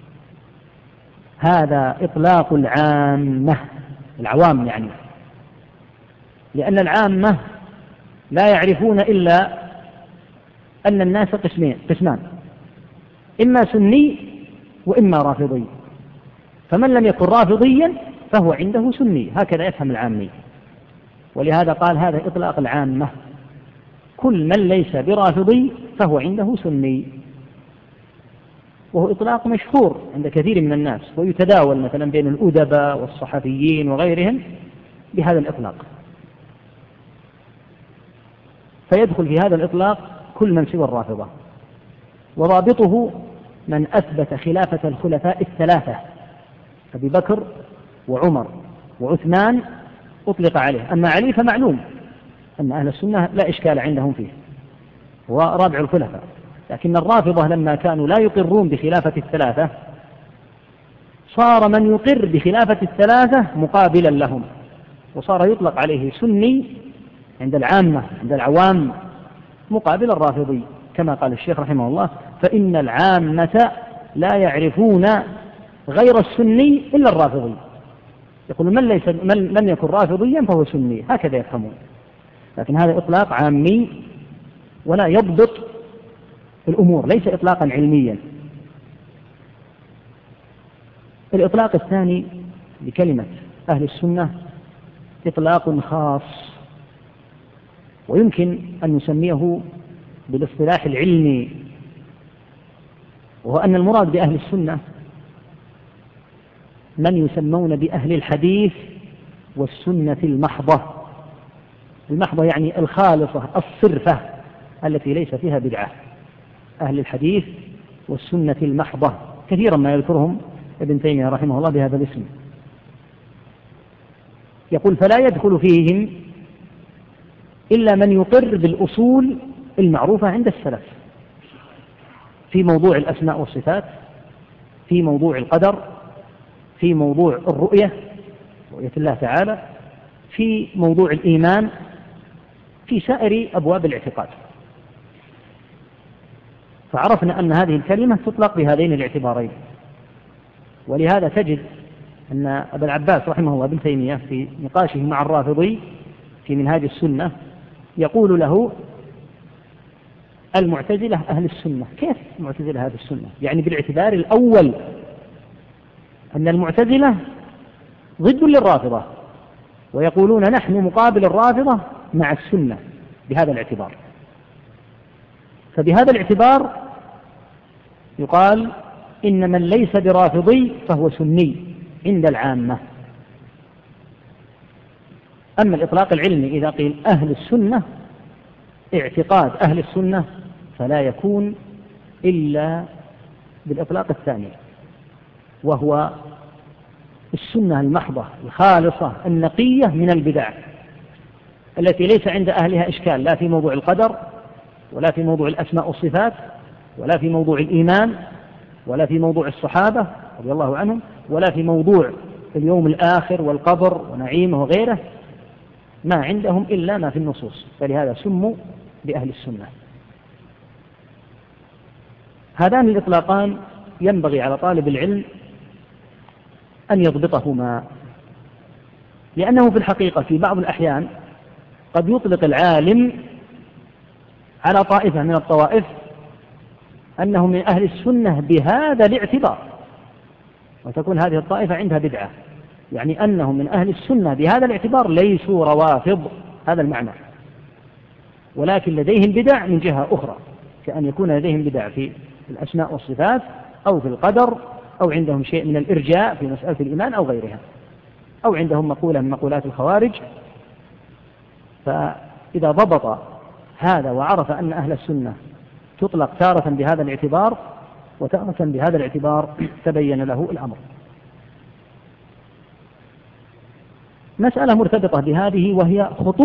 هذا إطلاق العامة، العوام يعني، لأن العامة لا يعرفون إلا أن الناس قسمان، إما سني وإما رافضي، فمن لم يكن رافضيا فهو عنده سني، هكذا يفهم العامي. ولهذا قال هذا إطلاق العامة، كل من ليس برافضي فهو عنده سني، وهو إطلاق مشهور عند كثير من الناس، ويتداول مثلا بين الأدباء والصحفيين وغيرهم بهذا الإطلاق. فيدخل في هذا الإطلاق كل من سوى الرافضة، وضابطه من أثبت خلافة الخلفاء الثلاثة أبي بكر وعمر وعثمان أطلق عليه. أما علي فمعلوم أن أهل السنة لا إشكال عندهم فيه، هو رابع الخلفاء. لكن الرافضة لما كانوا لا يقرون بخلافة الثلاثة صار من يقر بخلافة الثلاثة مقابلا لهم، وصار يطلق عليه سني عند العامة عند العوام مقابل الرافضي، كما قال الشيخ رحمه الله: فإن العامة لا يعرفون غير السني إلا الرافضي. يقول من لم يكن رافضيا فهو سني، هكذا يفهمون. لكن هذا إطلاق عامي ولا يضبط الأمور، ليس إطلاقا علميا. الإطلاق الثاني لكلمة أهل السنة إطلاق خاص، ويمكن أن نسميه بالاصطلاح العلمي، وهو أن المراد بأهل السنة من يسمون بأهل الحديث والسنة المحضة. المحضة يعني الخالصة الصرفة التي ليس فيها بدعة، أهل الحديث والسنة المحضة، كثيرا ما يذكرهم ابن تيمية رحمه الله بهذا الاسم. يقول: فلا يدخل فيهم إلا من يقر بالأصول المعروفة عند السلف في موضوع الأسماء والصفات، في موضوع القدر، في موضوع الرؤية، رؤية الله تعالى، في موضوع الإيمان، في سائر أبواب الاعتقاد. فعرفنا أن هذه الكلمة تطلق بهذين الاعتبارين. ولهذا تجد أن أبا العباس رحمه الله ابن تيمية في نقاشه مع الرافضي في منهاج السنة يقول له: المعتزلة أهل السنة. كيف المعتزلة أهل السنة؟ يعني بالاعتبار الأول أن المعتزلة ضد للرافضة، ويقولون نحن مقابل الرافضة مع السنة بهذا الاعتبار. فبهذا الاعتبار يقال إن من ليس برافضي فهو سني عند العامة. أما الإطلاق العلمي إذا قيل أهل السنة، اعتقاد أهل السنة، فلا يكون إلا بالإطلاق الثاني، وهو السنة المحضة الخالصة النقية من البدع التي ليس عند أهلها إشكال، لا في موضوع القدر، ولا في موضوع الأسماء والصفات، ولا في موضوع الإيمان، ولا في موضوع الصحابة رضي الله عنهم، ولا في موضوع اليوم الآخر والقبر ونعيمه وغيره. ما عندهم إلا ما في النصوص، فلهذا سموا بأهل السنة. هذان الإطلاقان ينبغي على طالب العلم أن يضبطهما، لأنه في الحقيقة في بعض الأحيان قد يطلق العالم على طائفة من الطوائف أنه من أهل السنة بهذا الاعتبار، وتكون هذه الطائفة عندها بدعة، يعني أنهم من أهل السنة بهذا الاعتبار ليسوا روافض، هذا المعنى، ولكن لديهم بدع من جهة أخرى، كأن يكون لديهم بدع في الأسماء والصفات أو في القدر، أو عندهم شيء من الإرجاء في مسألة الإيمان أو غيرها. أو عندهم مقولة من مقولات الخوارج. فإذا ضبط هذا وعرف أن أهل السنة تطلق تارة بهذا الاعتبار وتارة بهذا الاعتبار تبين له الأمر. مسألة مرتبطة بهذه وهي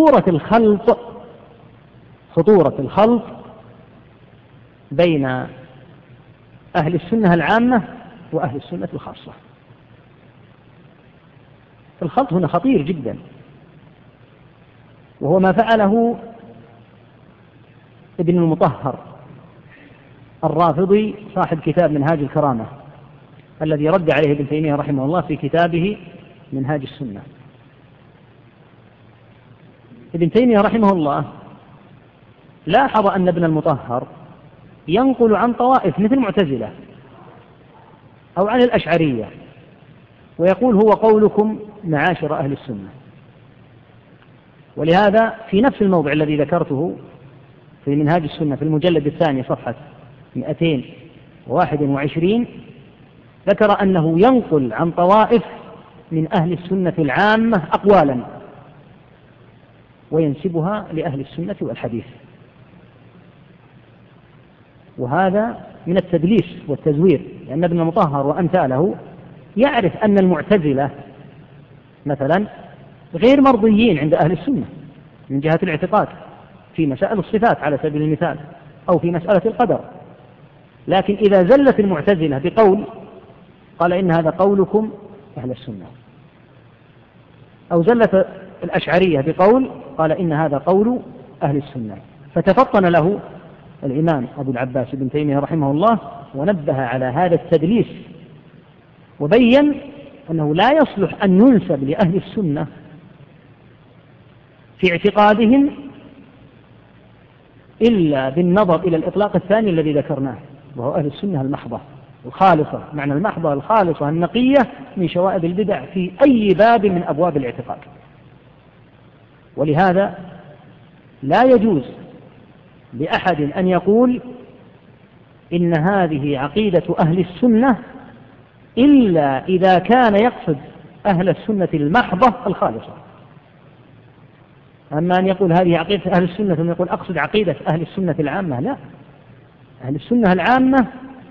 خطورة الخلط بين أهل السنة العامة وأهل السنة الخاصة. الخلط هنا خطير جدا، وهو ما فعله ابن المطهر الرافضي صاحب كتاب منهاج الكرامة، الذي رد عليه ابن تيمية رحمه الله في كتابه منهاج السنة. ابن تيمية رحمه الله لاحظ أن ابن المطهر ينقل عن طوائف مثل المعتزلة أو عن الأشعرية ويقول هو قولكم معاشر أهل السنة. ولهذا في نفس الموضع الذي ذكرته في منهاج السنة في المجلد الثاني صفحة 221 ذكر أنه ينقل عن طوائف من أهل السنة العامة أقوالا وينسبها لأهل السنة والحديث، وهذا من التدليس والتزوير، لأن ابن المطهر وأمثاله يعرف أن المعتزلة مثلا غير مرضيين عند أهل السنة من جهة الاعتقاد في مسائل الصفات على سبيل المثال أو في مسألة القدر، لكن إذا زلت المعتزلة بقول قال إن هذا قولكم أهل السنة، أو زلت الأشعرية بقول قال إن هذا قول أهل السنة، فتفطن له الإمام أبو العباس بن تيمية رحمه الله ونبه على هذا التدليس، وبين أنه لا يصلح أن ينسب لأهل السنة في اعتقادهم إلا بالنظر إلى الإطلاق الثاني الذي ذكرناه، وهو أهل السنة المحضة الخالصة، معنى المحضة الخالصة النقية من شوائب البدع في أي باب من أبواب الاعتقاد. ولهذا لا يجوز لأحد أن يقول إن هذه عقيدة أهل السنة إلا إذا كان يقصد أهل السنة المحضة الخالصة. أما أن يقول هذه عقيدة أهل السنة ثم يقول أقصد عقيدة أهل السنة العامة، لا، أهل السنة العامة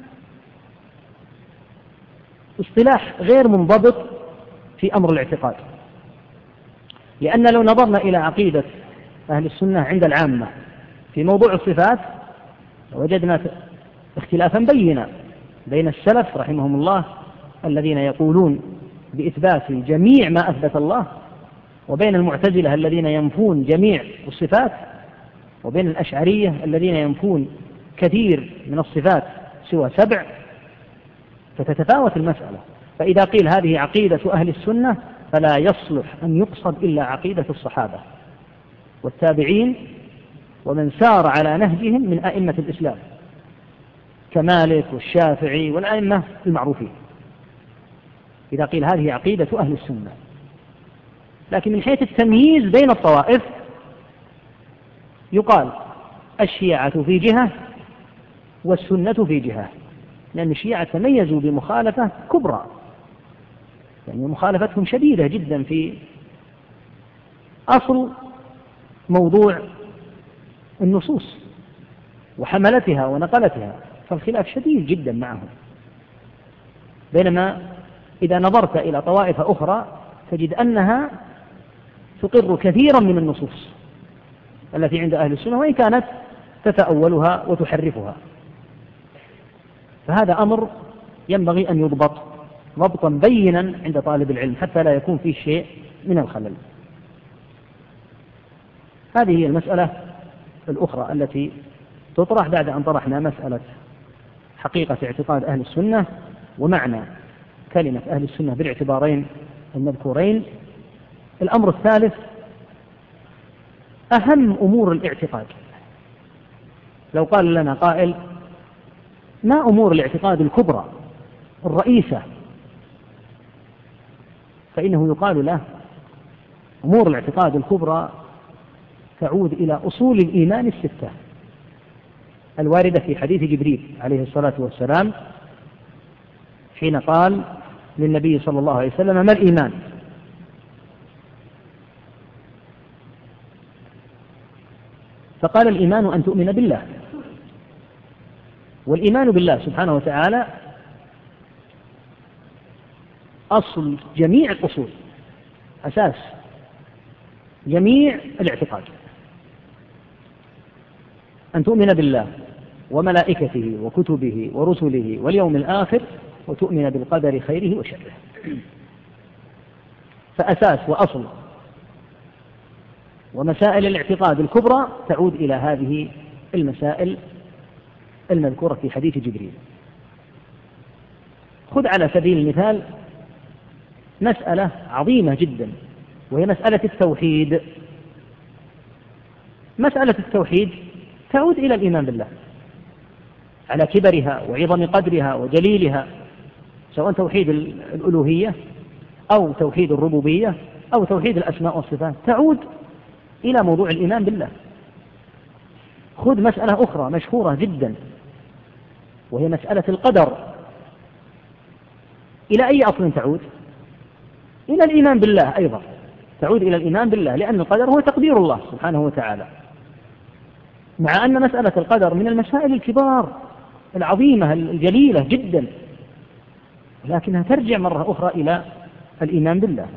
اصطلاح غير منضبط في أمر الاعتقاد، لأن لو نظرنا إلى عقيدة أهل السنة عند العامة في موضوع الصفات وجدنا اختلافا بينا بين السلف رحمهم الله الذين يقولون بإثبات جميع ما أثبت الله، وبين المعتزلة الذين ينفون جميع الصفات، وبين الأشعرية الذين ينفون كثير من الصفات سوى 7، فتتفاوت المسألة. فإذا قيل هذه عقيدة أهل السنة فلا يصلح أن يقصد إلا عقيدة الصحابة والتابعين ومن سار على نهجهم من أئمة الإسلام كمالك والشافعي والأئمة المعروفين، إذا قيل هذه عقيدة أهل السنة. لكن من حيث التمييز بين الطوائف يقال الشيعة في جهة والسنة في جهة، لأن الشيعة تميزوا بمخالفة كبرى، يعني مخالفتهم شديدة جدا في أصل موضوع النصوص وحملتها ونقلتها، فالخلاف شديد جدا معهم. بينما إذا نظرت إلى طوائف أخرى تجد أنها تقر كثيرا من النصوص التي عند أهل السنة وإن كانت تتأولها وتحرفها. فهذا أمر ينبغي أن يضبط ضبطا بينا عند طالب العلم حتى لا يكون فيه شيء من الخلل. هذه هي المسألة الأخرى التي تطرح بعد أن طرحنا مسألة حقيقة اعتقاد أهل السنة ومعنى كلمة أهل السنة بالاعتبارين المذكورين. الأمر الثالث أهم أمور الاعتقاد. لو قال لنا قائل ما أمور الاعتقاد الكبرى الرئيسة، فإنه يقال له أمور الاعتقاد الكبرى تعود إلى أصول الإيمان الستة الواردة في حديث جبريل عليه الصلاة والسلام حين قال للنبي صلى الله عليه وسلم ما الإيمان؟ فقال الإيمان أن تؤمن بالله، والإيمان بالله سبحانه وتعالى أصل جميع الأصول، أساس جميع الاعتقاد، أن تؤمن بالله وملائكته وكتبه ورسله واليوم الآخر وتؤمن بالقدر خيره وشره. فأساس وأصل ومسائل الاعتقاد الكبرى تعود إلى هذه المسائل المذكورة في حديث جبريل. خذ على سبيل المثال مسألة عظيمة جدا، وهي مسألة التوحيد. مسألة التوحيد تعود إلى الإيمان بالله على كبرها وعظم قدرها وجليلها، سواء توحيد الألوهية أو توحيد الربوبية أو توحيد الأسماء والصفات، تعود إلى موضوع الإيمان بالله. خذ مسألة أخرى مشهورة جدا، وهي مسألة القدر. إلى أي أصل تعود؟ إلى الإيمان بالله أيضا، تعود إلى الإيمان بالله، لأن القدر هو تقدير الله سبحانه وتعالى، مع أن مسألة القدر من المسائل الكبار العظيمة الجليلة جدا، لكنها ترجع مرة أخرى إلى الإيمان بالله.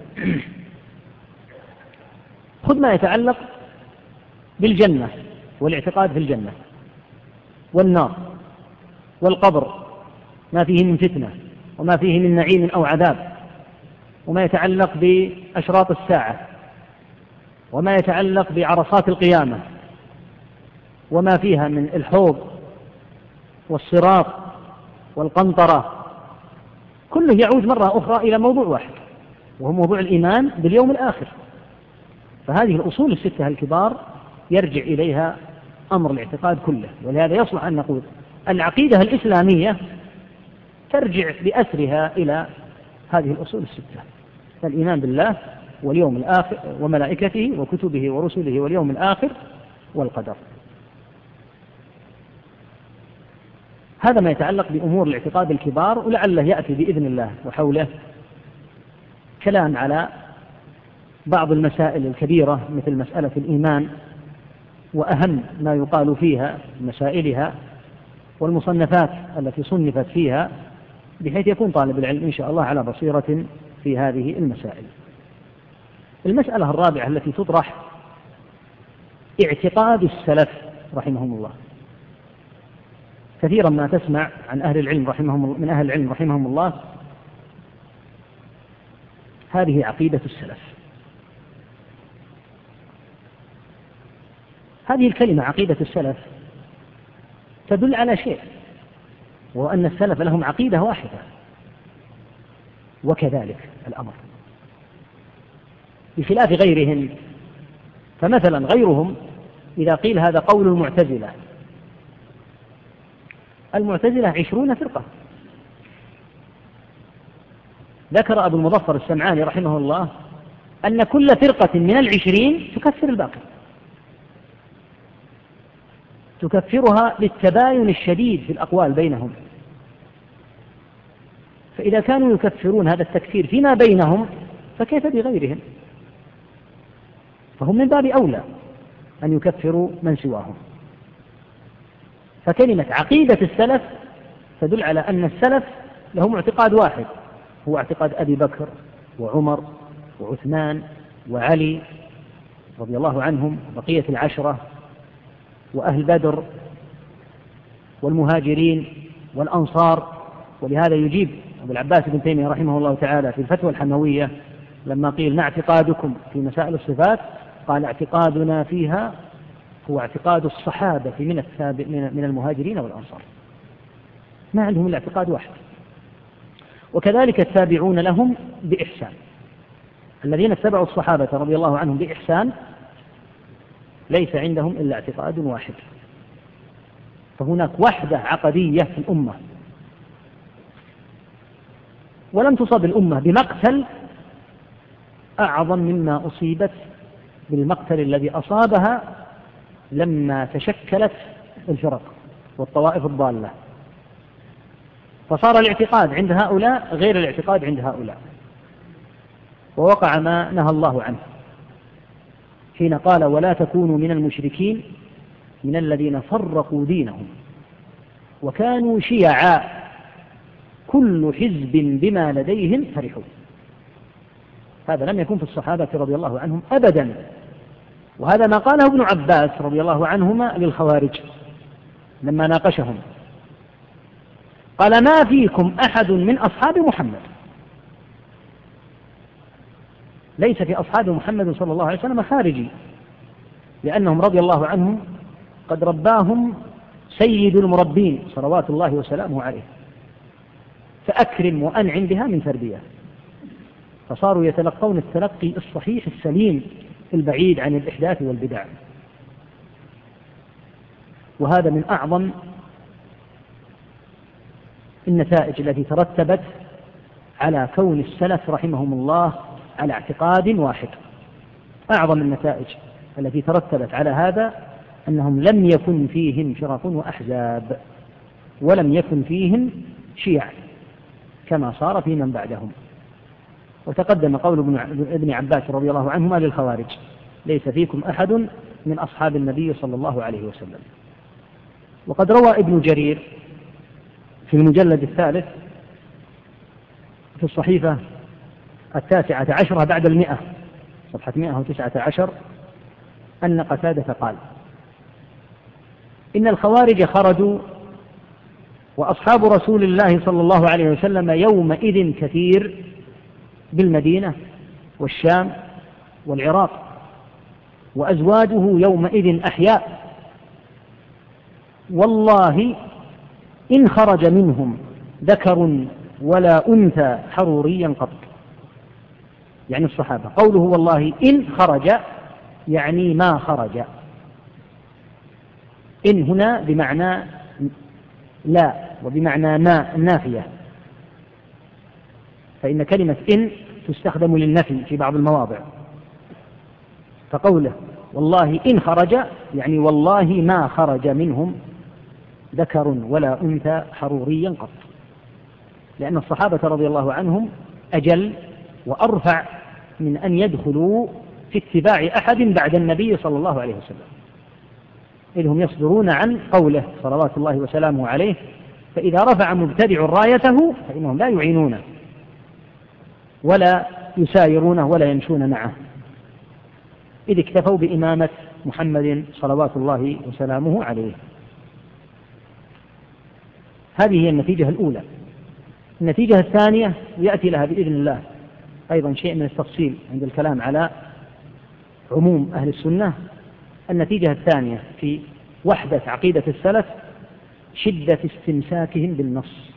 خذ ما يتعلق بالجنة والاعتقاد في الجنة والنار والقبر، ما فيه من فتنة وما فيه من نعيم أو عذاب، وما يتعلق بأشراط الساعة، وما يتعلق بعرصات القيامة، وما فيها من الحوض والصراط والقنطرة، كله يعود مرة أخرى إلى موضوع واحد، وهو موضوع الإيمان باليوم الآخر. فهذه الأصول الستة الكبار يرجع إليها أمر الاعتقاد كله، ولهذا يصلح أن نقول العقيدة الإسلامية ترجع بأسرها إلى هذه الأصول الستة: الإيمان بالله واليوم الآخر وملائكته وكتبه ورسله واليوم الآخر والقدر. هذا ما يتعلق بأمور الاعتقاد الكبار، ولعله يأتي بإذن الله وحوله كلام على بعض المسائل الكبيرة مثل مسألة الإيمان وأهم ما يقال فيها مسائلها والمصنفات التي صنفت فيها، بحيث يكون طالب العلم إن شاء الله على بصيرة في هذه المسائل. المسألة الرابعة التي تطرح اعتقاد السلف رحمهم الله. كثيرا ما تسمع عن أهل العلم من أهل العلم رحمهم الله هذه عقيدة السلف. هذه الكلمة عقيدة السلف تدل على شيء، وهو أن السلف لهم عقيدة واحدة، وكذلك الأمر بخلاف غيرهم. فمثلا غيرهم إذا قيل هذا قول المعتزلة، المعتزلة 20 فرقة. ذكر أبو المظفر السمعاني رحمه الله أن كل فرقة من 20 تكفر الباقي، تكفرها للتباين الشديد في الأقوال بينهم. فإذا كانوا يكفرون هذا التكفير فيما بينهم فكيف بغيرهم؟ فهم من باب أولى أن يكفروا من سواهم. فكلمة عقيدة السلف تدل على أن السلف لهم اعتقاد واحد، هو اعتقاد أبي بكر وعمر وعثمان وعلي رضي الله عنهم، بقية العشرة وأهل بدر والمهاجرين والأنصار. ولهذا يجيب أبو العباس بن تيمية رحمه الله تعالى في الفتوى الحموية لما قيل ما اعتقادكم في مسائل الصفات، قال اعتقادنا فيها هو اعتقاد الصحابة من المهاجرين والأنصار، ما عندهم إلا اعتقاد واحد. وكذلك التابعون لهم بإحسان، الذين اتبعوا الصحابة رضي الله عنهم بإحسان ليس عندهم إلا اعتقاد واحد. فهناك وحدة عقدية في الأمة، ولم تصب الأمة بمقتل أعظم مما أصيبت بالمقتل الذي أصابها لما تشكلت الفرق والطوائف الضالة. فصار الاعتقاد عند هؤلاء غير الاعتقاد عند هؤلاء، ووقع ما نهى الله عنه حين قال ولا تكونوا من المشركين من الذين فرقوا دينهم وكانوا شيعا كل حزب بما لديهم فرحون. هذا لم يكن في الصحابة رضي الله عنهم أبدا، وهذا ما قاله ابن عباس رضي الله عنهما للخوارج لما ناقشهم، قال: ما فيكم أحد من أصحاب محمد. ليس في أصحاب محمد صلى الله عليه وسلم خارجي، لأنهم رضي الله عنهم قد رباهم سيد المربين صلوات الله وسلامه عليه، فأكرم وأنعم بها من تربية، فصاروا يتلقون التلقي الصحيح السليم البعيد عن الإحداث والبدع. وهذا من أعظم النتائج التي ترتبت على كون السلف رحمهم الله على اعتقاد واحد. أعظم النتائج التي ترتبت على هذا أنهم لم يكن فيهم فرق وأحزاب، ولم يكن فيهم شيع كما صار في من بعدهم. وتقدم قول ابن عباس رضي الله عنهما للخوارج: ليس فيكم أحد من أصحاب النبي صلى الله عليه وسلم. وقد روى ابن جرير في المجلد الثالث في الصحيفة 19 بعد 100 صفحة 119 أن قتادة قال: إن الخوارج خرجوا وأصحاب رسول الله صلى الله عليه وسلم يومئذ كثير بالمدينة والشام والعراق، وأزواجه يومئذ أحياء، والله إن خرج منهم ذكر ولا أنثى حروريا قط. يعني الصحابة، قوله والله إن خرج يعني ما خرج. إن هنا بمعنى لا وبمعنى ما النافية، فإن كلمة إن تستخدم للنفي في بعض المواضع، فقوله والله إن خرج يعني والله ما خرج منهم ذكر ولا أنثى حروريا قط، لأن الصحابة رضي الله عنهم أجل وأرفع من أن يدخلوا في اتباع أحد بعد النبي صلى الله عليه وسلم، إذ هم يصدرون عن قوله صلوات الله وسلامه عليه: فإذا رفع مبتدع رايته فإنهم لا يعينونه ولا يسايرونه ولا يمشون معه، إذ اكتفوا بإمامة محمد صلوات الله وسلامه عليه. هذه هي النتيجة الأولى. النتيجة الثانية يأتي لها بإذن الله أيضا شيء من التفصيل عند الكلام على عموم أهل السنة. النتيجة الثانية في وحدة عقيدة السلف شدة استمساكهم بالنص،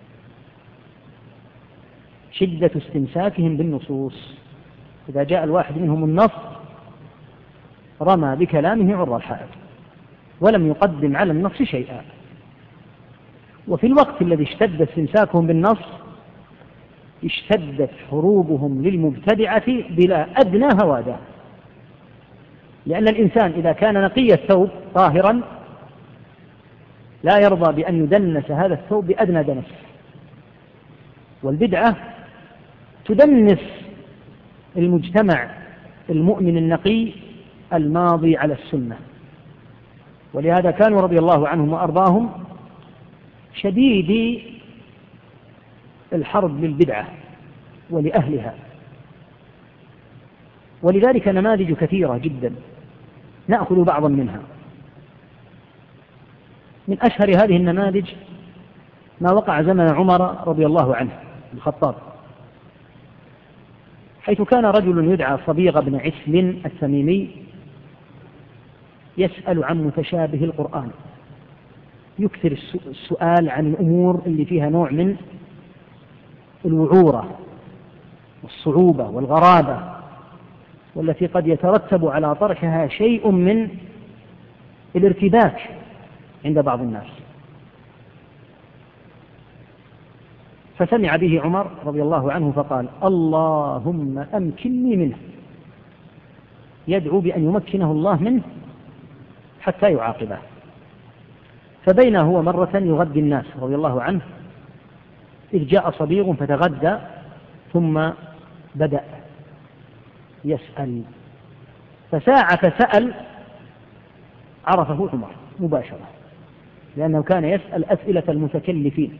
شدة استمساكهم بالنصوص. إذا جاء الواحد منهم النص رمى بكلامه عرى الحائط ولم يقدم على النص شيئا. وفي الوقت الذي اشتد استمساكهم بالنص اشتدت حروبهم للمبتدعة بلا أدنى هوادة، لأن الإنسان إذا كان نقي الثوب طاهرا لا يرضى بأن يدنس هذا الثوب بأدنى دنس، والبدعة تدنس المجتمع المؤمن النقي الماضي على السنة. ولهذا كانوا رضي الله عنهم وأرضاهم شديد الحرب للبدعة ولأهلها، ولذلك نماذج كثيرة جدا نأخذ بعضا منها. من أشهر هذه النماذج ما وقع زمن عمر رضي الله عنه الخطاب، حيث كان رجل يدعى صبيغ بن عسل التميمي يسأل عن متشابه القرآن، يكثر السؤال عن الأمور اللي فيها نوع من الوعورة والصعوبة والغرابة، والتي قد يترتب على طرحها شيء من الارتباك عند بعض الناس. فسمع به عمر رضي الله عنه فقال: اللهم أمكنني منه، يدعو بأن يمكنه الله منه حتى يعاقبه. فبين هو مرة يغدي الناس رضي الله عنه إذ جاء صبيغ فتغدى ثم بدأ يسأل، فساعة سأل عرفه عمر مباشرة، لأنه كان يسأل أسئلة المتكلفين،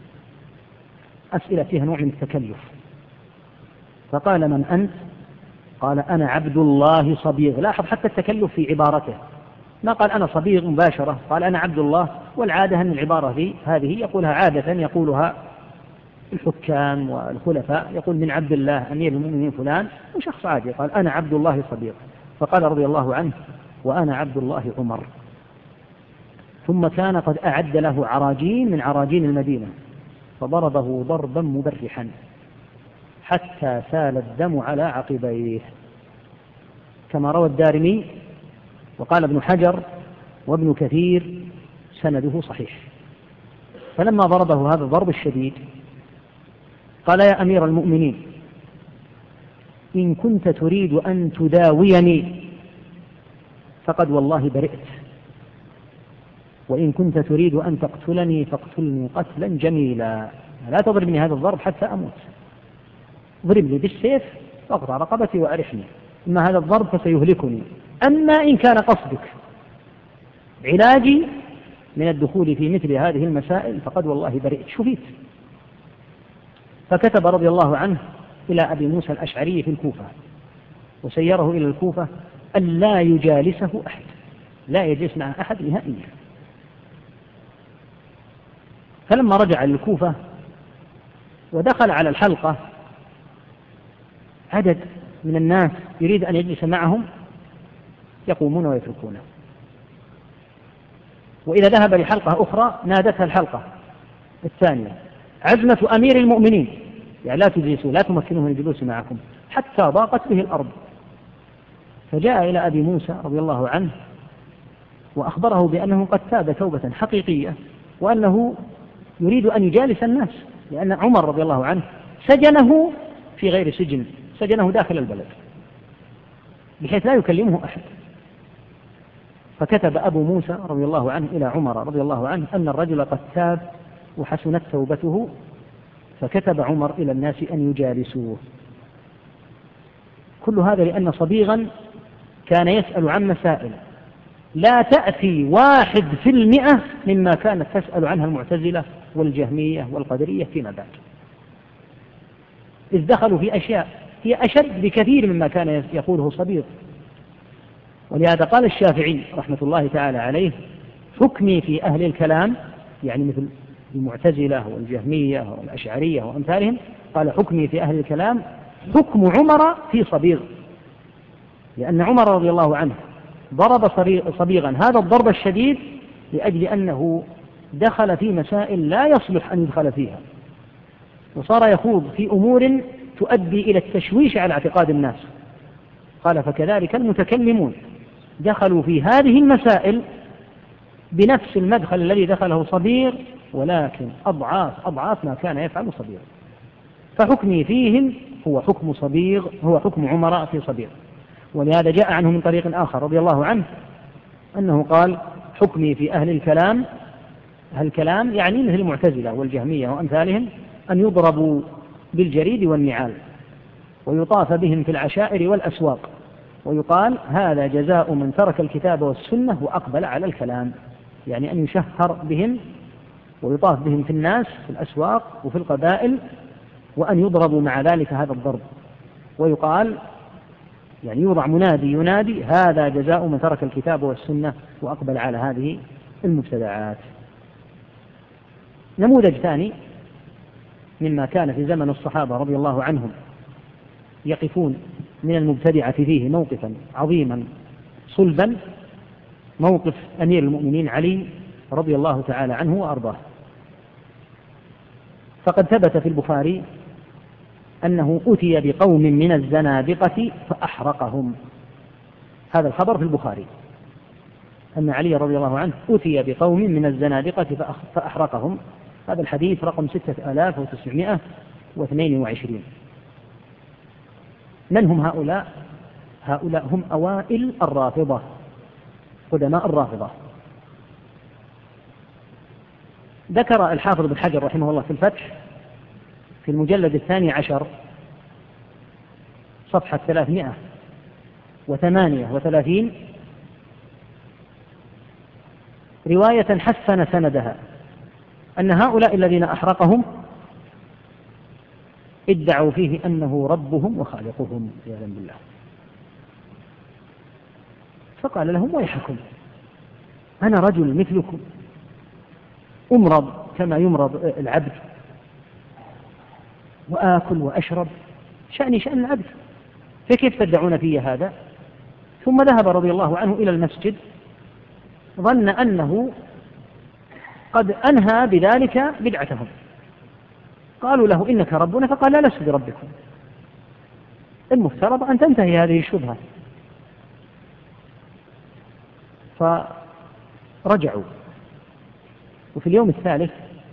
أسئلة فيها نوع من التكلف. فقال: من أنت؟ قال: أنا عبد الله صبيغ. لاحظ حتى التكلف في عبارته، ما قال أنا صبيغ مباشرة، قال أنا عبد الله. والعادة أن العبارة هذه يقولها عادة يقولها الحكام والخلفاء، يقول من عبد الله أمير المؤمنين فلان، وشخص عادي قال أنا عبد الله صبيغ. فقال رضي الله عنه: وأنا عبد الله عمر. ثم كان قد أعد له عراجين من عراجين المدينة، فضربه ضربا مبرحا حتى سال الدم على عقبيه، كما روى الدارمي. وقال ابن حجر وابن كثير: سنده صحيح. فلما ضربه هذا الضرب الشديد قال: يا أمير المؤمنين، إن كنت تريد أن تداويني فقد والله برئت، وإن كنت تريد أن تقتلني فاقتلني قتلا جميلا، لا تضربني هذا الضرب حتى أموت، اضربني بالسيف واقطع رقبتي وأرحني، أما هذا الضرب فسيهلكني. أما إن كان قصدك علاجي من الدخول في مثل هذه المسائل فقد والله برئت، شفيت. فكتب رضي الله عنه إلى أبي موسى الأشعري في الكوفة، وسيره إلى الكوفة أن لا يجالسه أحد، لا يجلس مع أحد نهائيا. فلما رجع للكوفة ودخل على الحلقة عدد من الناس يريد أن يجلس معهم، يقومون ويتركونه. وإذا ذهب لحلقة أخرى نادتها الحلقة الثانية: عزمة أمير المؤمنين، يعني لا تجلسوا، لا تمكنوه من الجلوس معكم، حتى ضاقت به الأرض. فجاء إلى أبي موسى رضي الله عنه وأخبره بأنه قد تاب توبة حقيقية، وأنه يريد أن يجالس الناس، لأن عمر رضي الله عنه سجنه في غير سجن، سجنه داخل البلد بحيث لا يكلمه أحد. فكتب أبو موسى رضي الله عنه إلى عمر رضي الله عنه أن الرجل قد تاب وحسنت توبته، فكتب عمر إلى الناس أن يجالسوه. كل هذا لأن صبيغا كان يسأل عن مسائل لا تأتي 1% مما كانت تسأل عنها المعتزلة والجهمية والقدرية فيما بعد، إذ دخلوا في أشياء هي أشد بكثير مما كان يقوله صبيغ. ولهذا قال الشافعي رحمة الله تعالى عليه: حكمي في أهل الكلام، يعني مثل المعتزلة والجهمية والأشعرية وأمثالهم، قال: حكمي في أهل الكلام حكم عمر في صبيغ، لأن عمر رضي الله عنه ضرب صبيغا هذا الضرب الشديد لأجل أنه دخل في مسائل لا يصلح أن يدخل فيها، وصار يخوض في أمور تؤدي إلى التشويش على اعتقاد الناس. قال: فكذلك المتكلمون دخلوا في هذه المسائل بنفس المدخل الذي دخله صبيغ، ولكن أضعاف ما كان يفعل صبيغ. فحكمي فيهم هو حكم صبيغ، هو حكم عمر في صبيغ. ولهذا جاء عنه من طريق آخر رضي الله عنه أنه قال: حكمي في أهل الكلام، أهل الكلام يعني مثل المعتزلة والجهمية وأمثالهم، أن يضربوا بالجريد والنعال ويطاف بهم في العشائر والأسواق، ويقال: هذا جزاء من ترك الكتاب والسنة وأقبل على الكلام، يعني أن يشهر بهم ويطاف بهم في الناس في الأسواق وفي القبائل، وأن يضربوا مع ذلك هذا الضرب، ويقال يعني يوضع منادي ينادي: هذا جزاء من ترك الكتاب والسنة وأقبل على هذه المبتدعات. نموذج ثاني مما كان في زمن الصحابة رضي الله عنهم يقفون من المبتدعة فيه موقفا عظيما صلبا، موقف أمير المؤمنين علي رضي الله تعالى عنه وأرضاه. فقد ثبت في البخاري أنه أتي بقوم من الزنادقة فأحرقهم، هذا الخبر في البخاري، أن علي رضي الله عنه أتي بقوم من الزنادقة فأحرقهم. هذا الحديث رقم 6922. من هم هؤلاء؟ هؤلاء هم أوائل الرافضة، قدماء الرافضة. ذكر الحافظ بن حجر رحمه الله في الفتح في المجلد 12 صفحة 338 رواية حسن سندها أن هؤلاء الذين أحرقهم ادعوا فيه أنه ربهم وخالقهم عياذا بالله، فقال لهم ويحكم، أنا رجل مثلكم أمرض كما يمرض العبد وآكل وأشرب، شأني شأن العبد، فكيف تدعون في هذا؟ ثم ذهب رضي الله عنه إلى المسجد ظن أنه قد أنهى بذلك بدعتهم. قالوا له إنك ربنا، فقال لا لست بربكم، المفترض أن تنتهي هذه الشبهة. فرجعوا، وفي اليوم الثالث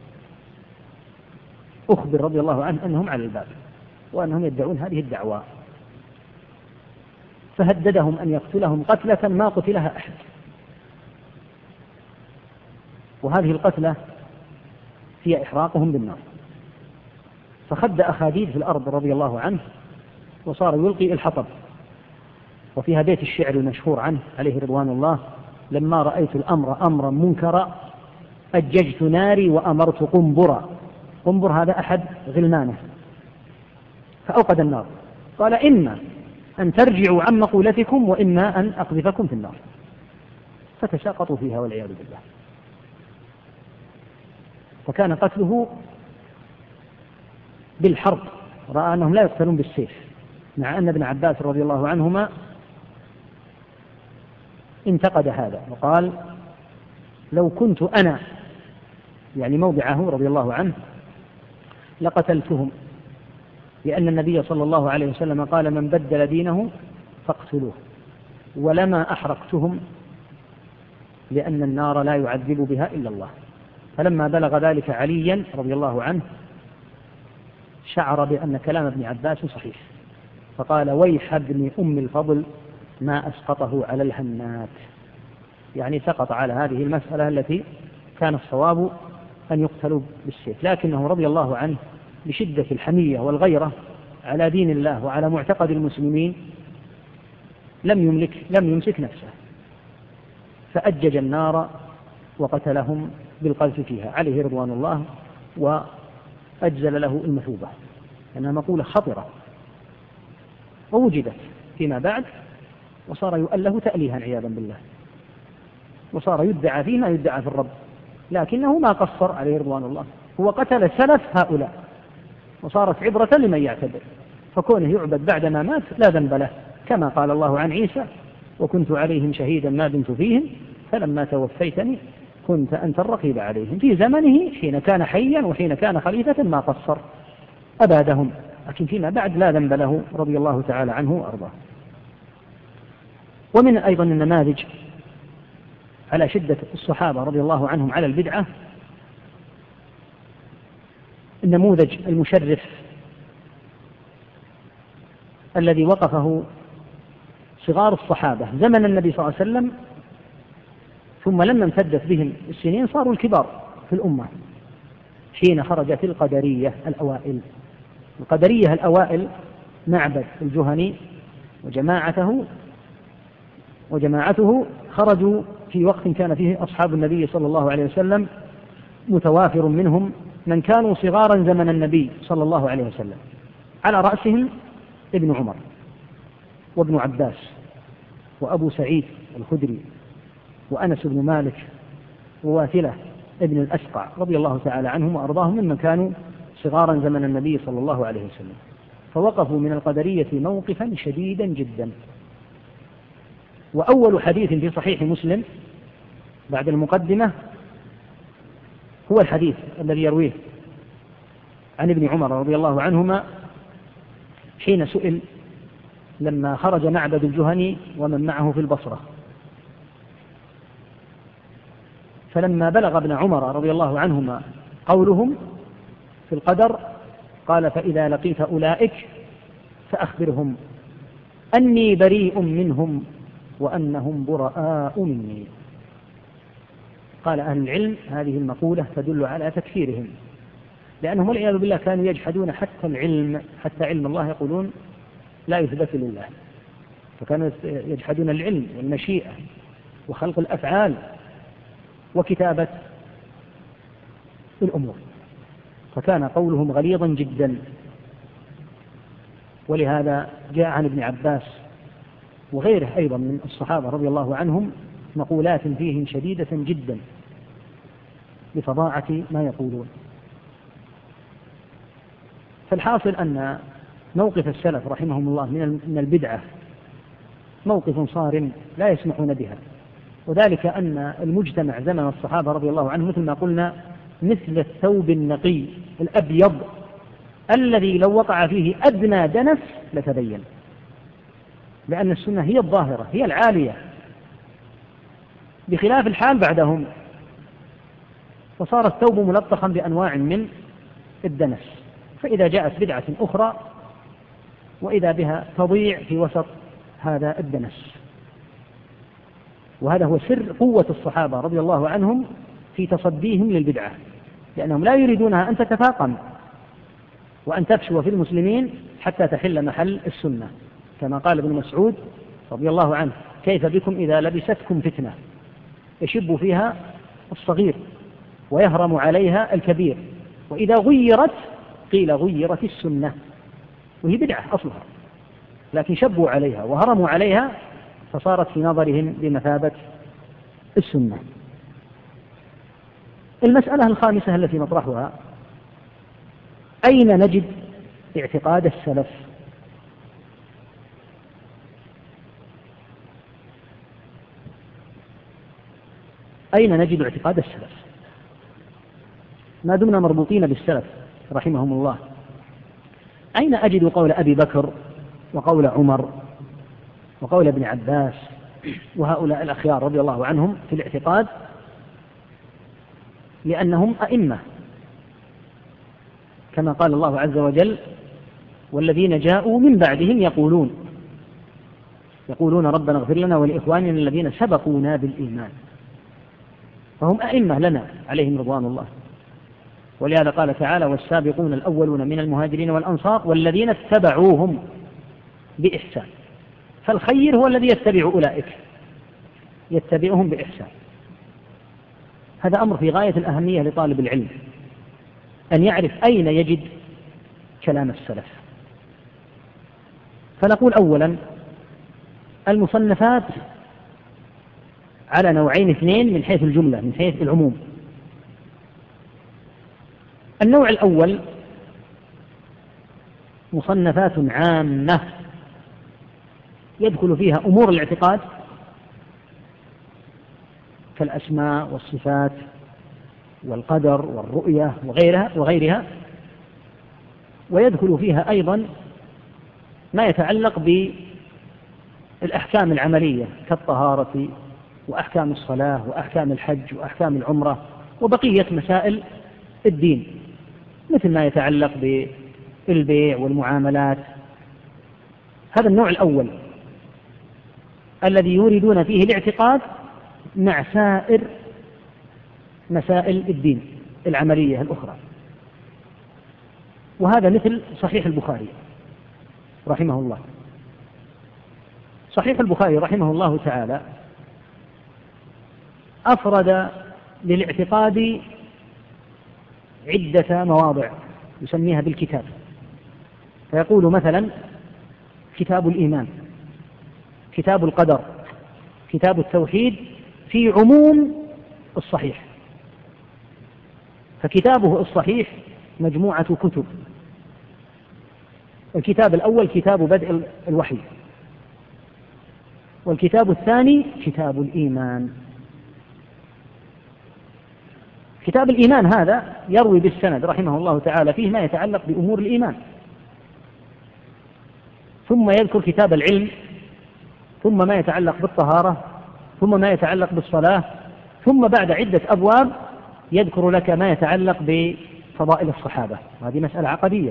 أخبر رضي الله عنه أنهم على الباب وأنهم يدعون هذه الدعوة، فهددهم أن يقتلهم قتلة ما قتلها أحد، وهذه القتلة هي إحراقهم بالنار. فخد أخاديد في الأرض رضي الله عنه وصار يلقي الحطب. وفيها بيت الشعر المشهور عنه عليه رضوان الله: لما رأيت الأمر أمرا منكرا أججت ناري وأمرت قنبرا. قنبر هذا أحد غلمانه، فأوقد النار، قال إما أن ترجعوا عن مقولتكم وإما أن أقذفكم في النار. فتساقطوا فيها والعياذ بالله. فكان قتله بالحرب، رأى أنهم لا يقتلون بالسيف، مع أن ابن عباس رضي الله عنهما انتقد هذا وقال: لو كنت أنا يعني موضعه رضي الله عنه لقتلتهم، لأن النبي صلى الله عليه وسلم قال: من بدل دينه فاقتلوه، ولما أحرقتهم لأن النار لا يعذب بها إلا الله. فلما بلغ ذلك عليا رضي الله عنه شعر بأن كلام ابن عباس صحيح، فقال: ويح ابن أم الفضل ما أسقطه على الهنات، يعني سقط على هذه المسألة التي كان الصواب أن يقتلوا بالسيف، لكنه رضي الله عنه بشدة الحمية والغيرة على دين الله وعلى معتقد المسلمين لم يمسك نفسه، فأجج النار وقتلهم بالقذف فيها عليه رضوان الله، وأجزل له المثوبة، لأنها مقولة خطرة ووجدت فيما بعد، وصار يؤله تأليها عياذا بالله، وصار يدعى فيه ما يدعى في الرب، لكنه ما قصر عليه رضوان الله، هو قتل سلف هؤلاء، وصارت عبرة لمن يعتبر، فكونه يعبد بعدما مات لا ذنب له، كما قال الله عن عيسى: وكنت عليهم شهيدا ما دمت فيهم فلما توفيتني كنت أنت الرقيب عليهم. في زمنه حين كان حيا وحين كان خليفة ما قصر، أبادهم، لكن فيما بعد لا ذنب له رضي الله تعالى عنه وأرضاه. ومن أيضا النماذج على شدة الصحابة رضي الله عنهم على البدعة النموذج المشرف الذي وقفه صغار الصحابة زمن النبي صلى الله عليه وسلم، ثم لما امتدت بهم السنين صاروا الكبار في الأمة، حين خرجت القدرية الأوائل. القدرية الأوائل معبد الجهني وجماعته خرجوا في وقت كان فيه أصحاب النبي صلى الله عليه وسلم متوافر منهم من كانوا صغارا زمن النبي صلى الله عليه وسلم، على رأسهم ابن عمر وابن عباس وأبو سعيد الخدري وأنس بن مالك وواثلة ابن الأسقع رضي الله تعالى عنهم وأرضاهم، ممن كانوا صغارا زمن النبي صلى الله عليه وسلم، فوقفوا من القدرية موقفا شديدا جدا. وأول حديث في صحيح مسلم بعد المقدمة هو الحديث الذي يرويه عن ابن عمر رضي الله عنهما حين سئل لما خرج معبد الجهني ومن معه في البصرة، فلما بلغ ابن عمر رضي الله عنهما قولهم في القدر قال: فإذا لقيت أولئك فأخبرهم أني بريء منهم وأنهم براء مني. قال أهل العلم هذه المقولة تدل على تكفيرهم، لأنهم والعياذ بالله كانوا يجحدون حتى علم الله، يقولون لا يثبت لله، فكانوا يجحدون العلم والمشيئة وخلق الأفعال وكتابة الأمور، فكان قولهم غليظا جدا. ولهذا جاء عن ابن عباس وغيره أيضا من الصحابة رضي الله عنهم مقولات فيهم شديدة جدا لفظاعة ما يقولون. فالحاصل أن موقف السلف رحمهم الله من البدعة موقف صارم لا يسمحون بها، وذلك أن المجتمع زمن الصحابة رضي الله عنهم مثل ما قلنا مثل الثوب النقي الأبيض الذي لو وقع فيه أدنى دنس لتبين، لأن السنة هي الظاهرة هي العالية، بخلاف الحال بعدهم فصار الثوب ملطخا بأنواع من الدنس، فإذا جاءت بدعة أخرى وإذا بها تضيع في وسط هذا الدنس. وهذا هو سر قوة الصحابة رضي الله عنهم في تصديهم للبدعة، لأنهم لا يريدونها أن تتفاقم وأن تفشو في المسلمين حتى تحل محل السنة، كما قال ابن مسعود رضي الله عنه: كيف بكم إذا لبستكم فتنة يشب فيها الصغير ويهرم عليها الكبير، وإذا غيرت قيل غيرت السنة، وهي بدعة أصلها، لكن شبوا عليها وهرموا عليها فصارت في نظرهم بمثابة السنة. المسألة الخامسة التي نطرحها: أين نجد اعتقاد السلف؟ أين نجد اعتقاد السلف؟ ما دمنا مربوطين بالسلف رحمهم الله، أين أجد قول أبي بكر وقول عمر وقول ابن عباس وهؤلاء الأخيار رضي الله عنهم في الاعتقاد؟ لأنهم أئمة، كما قال الله عز وجل: والذين جاءوا من بعدهم يقولون ربنا اغفر لنا ولإخواننا الذين سبقونا بالإيمان، فهم أئمة لنا عليهم رضوان الله. ولهذا قال تعالى: والسابقون الأولون من المهاجرين والأنصار والذين اتبعوهم بإحسان. فالخير هو الذي يتبع أولئك، يتبعهم بإحسان. هذا أمر في غاية الأهمية لطالب العلم، أن يعرف أين يجد كلام السلف. فنقول أولا: المصنفات على نوعين اثنين من حيث الجملة، من حيث العموم. النوع الأول مصنفات عامة يدخل فيها أمور الاعتقاد كالأسماء والصفات والقدر والرؤية وغيرها، ويدخل فيها أيضا ما يتعلق بالأحكام العملية كالطهارة وأحكام الصلاة وأحكام الحج وأحكام العمرة وبقية مسائل الدين، مثل ما يتعلق بالبيع والمعاملات. هذا النوع الأول الذي يريدون فيه الاعتقاد مع سائر مسائل الدين العملية الأخرى. وهذا مثل صحيح البخاري رحمه الله. صحيح البخاري رحمه الله تعالى أفرد للاعتقاد عدة مواضع يسميها بالكتاب، فيقول مثلا: كتاب الإيمان، كتاب القدر، كتاب التوحيد، في عموم الصحيح. فكتابه الصحيح مجموعة كتب. الكتاب الأول كتاب بدء الوحي، والكتاب الثاني كتاب الإيمان. كتاب الإيمان هذا يروي بالسند رحمه الله تعالى فيه ما يتعلق بأمور الإيمان، ثم يذكر كتاب العلم، ثم ما يتعلق بالطهارة، ثم ما يتعلق بالصلاة، ثم بعد عدة أبواب يذكر لك ما يتعلق بفضائل الصحابة، وهذه مسألة عقدية،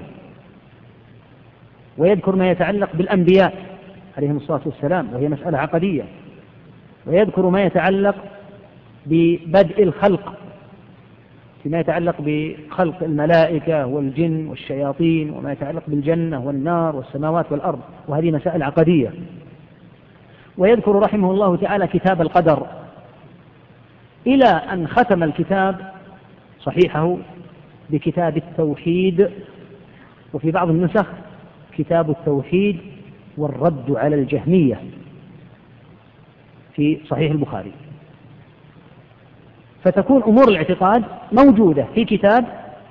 ويذكر ما يتعلق بالأنبياء عليهم الصلاة والسلام، وهي مسألة عقدية، ويذكر ما يتعلق ببدء الخلق فيما يتعلق بخلق الملائكة والجن والشياطين، وما يتعلق بالجنة والنار والسماوات والأرض، وهذه مسائل عقدية. ويذكر رحمه الله تعالى كتاب القدر، إلى أن ختم الكتاب صحيحه بكتاب التوحيد، وفي بعض النسخ كتاب التوحيد والرد على الجهمية في صحيح البخاري. فتكون أمور الاعتقاد موجودة في كتاب،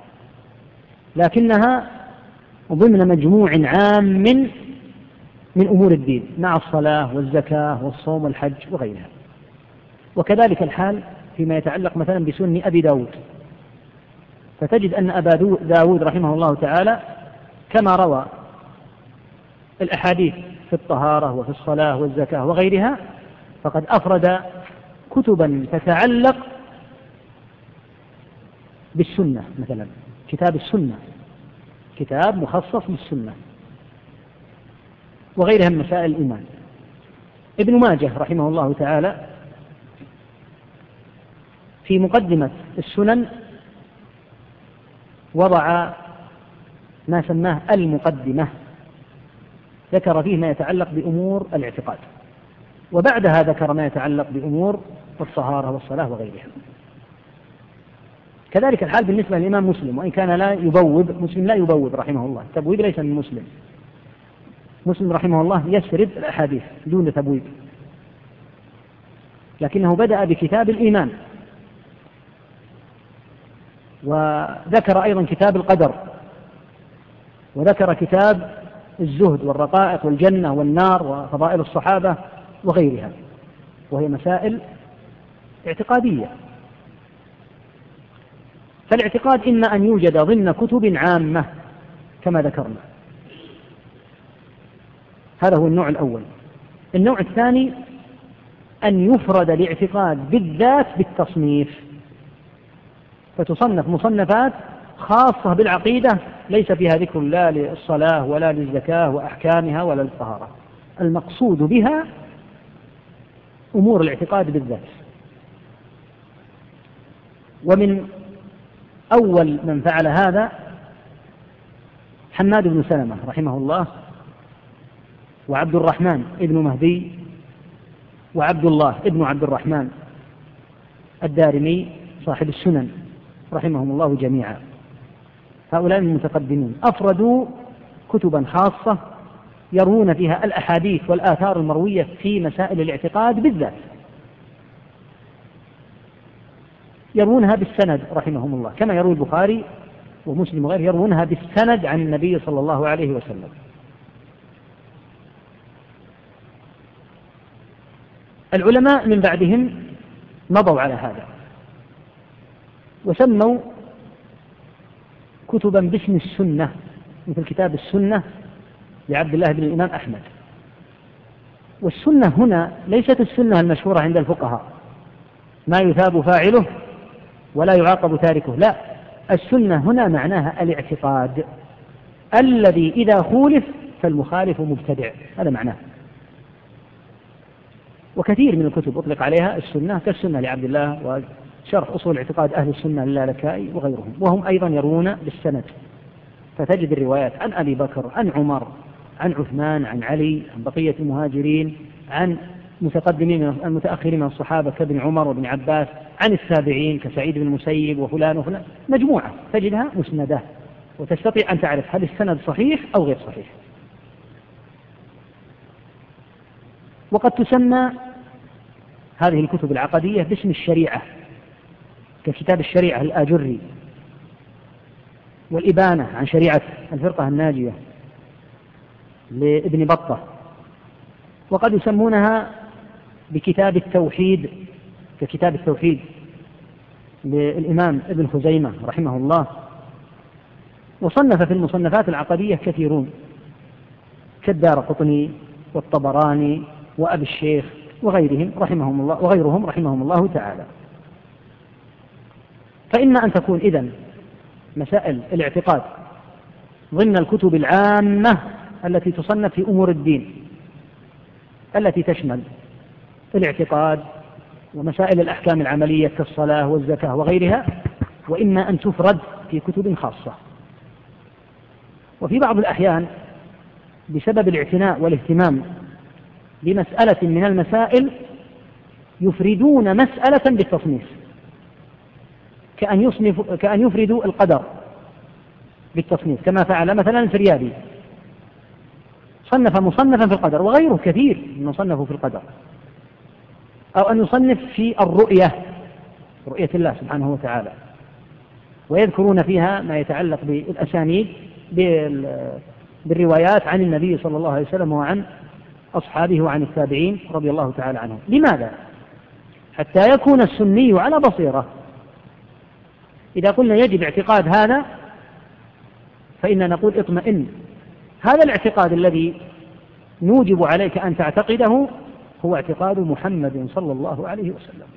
لكنها ضمن مجموع عام من أمور الدين، مع الصلاة والزكاة والصوم والحج وغيرها. وكذلك الحال فيما يتعلق مثلا بسنن أبي داود، فتجد أن أبا داود رحمه الله تعالى كما روى الأحاديث في الطهارة وفي الصلاة والزكاة وغيرها، فقد أفرد كتبا تتعلق بالسنة، مثلا كتاب السنة، كتاب مخصص بالسنة وغيرها من مسائل الإيمان. ابن ماجه رحمه الله تعالى في مقدمة السنن وضع ما سماه المقدمة، ذكر فيه ما يتعلق بأمور الاعتقاد، وبعدها ذكر ما يتعلق بأمور الطهارة والصلاة وغيرها. كذلك الحال بالنسبة للإمام مسلم، وإن كان لا يبوب، مسلم لا يبوب رحمه الله، التبويب ليس من مسلم. مسلم رحمه الله يسرد الأحاديث دون تبويب، لكنه بدأ بكتاب الإيمان، وذكر أيضا كتاب القدر، وذكر كتاب الزهد والرقائق والجنة والنار وفضائل الصحابة وغيرها، وهي مسائل اعتقادية. فالاعتقاد إما أن يوجد ضمن كتب عامة كما ذكرنا، هذا هو النوع الأول. النوع الثاني أن يفرد الاعتقاد بالذات بالتصنيف، فتصنف مصنفات خاصة بالعقيدة ليس فيها ذكر لا للصلاة ولا للزكاة وأحكامها ولا للطهارة، المقصود بها أمور الاعتقاد بالذات. ومن أول من فعل هذا حماد بن سلمة رحمه الله، وعبد الرحمن ابن مهدي، وعبد الله ابن عبد الرحمن الدارمي صاحب السنن رحمهم الله جميعا. هؤلاء المتقدمين أفردوا كتبا خاصة يروون فيها الأحاديث والآثار المروية في مسائل الاعتقاد بالذات، يروونها بالسند رحمهم الله، كما يروي البخاري ومسلم وغيره يروونها بالسند عن النبي صلى الله عليه وسلم. العلماء من بعدهم مضوا على هذا وسموا كتبا باسم السنة، مثل كتاب السنة لعبد الله بن الإمام أحمد. والسنة هنا ليست السنة المشهورة عند الفقهاء ما يثاب فاعله ولا يعاقب تاركه، لا، السنة هنا معناها الاعتقاد الذي إذا خولف فالمخالف مبتدع، هذا معناه. وكثير من الكتب أطلق عليها السنة كالسنة لعبد الله وشرح أصول اعتقاد أهل السنة للالكائي وغيرهم، وهم أيضا يروون بالسند، فتجد الروايات عن أبي بكر، عن عمر، عن عثمان، عن علي، عن بقية المهاجرين، عن متقدمين المتأخرين من الصحابة كابن عمر وابن عباس، عن التابعين كسعيد بن المسيب وفلان وفلان، مجموعة تجدها مسندة، وتستطيع أن تعرف هل السند صحيح أو غير صحيح. وقد تسمى هذه الكتب العقدية باسم الشريعة، ككتاب الشريعة الآجري، والإبانة عن شريعة الفرقة الناجية لابن بطة. وقد يسمونها بكتاب التوحيد، ككتاب التوحيد للإمام ابن خزيمة رحمه الله. وصنف في المصنفات العقدية كثيرون كالدارقطني والطبراني وأبي الشيخ وغيرهم رحمهم الله تعالى. فإما أن تكون إذن مسائل الاعتقاد ضمن الكتب العامة التي تصنف في أمور الدين التي تشمل الاعتقاد ومسائل الأحكام العملية كالصلاة والزكاة وغيرها، وإما أن تفرد في كتب خاصة. وفي بعض الأحيان بسبب الاعتناء والاهتمام بمسألة من المسائل يفردون مسألة بالتصنيف، كأن يفردوا القدر بالتصنيف كما فعل مثلا الفريابي، صنف مصنفا في القدر، وغيره كثير من صنفوا في القدر. أو أن يصنف في رؤية الله سبحانه وتعالى، ويذكرون فيها ما يتعلق بالأسانيد بالروايات عن النبي صلى الله عليه وسلم وعن أصحابه وعن التابعين رضي الله تعالى عنهم. لماذا؟ حتى يكون السني على بصيرة. إذا قلنا يجب اعتقاد هذا فإننا نقول اطمئن، هذا الاعتقاد الذي نوجب عليك أن تعتقده هو اعتقاد محمد صلى الله عليه وسلم،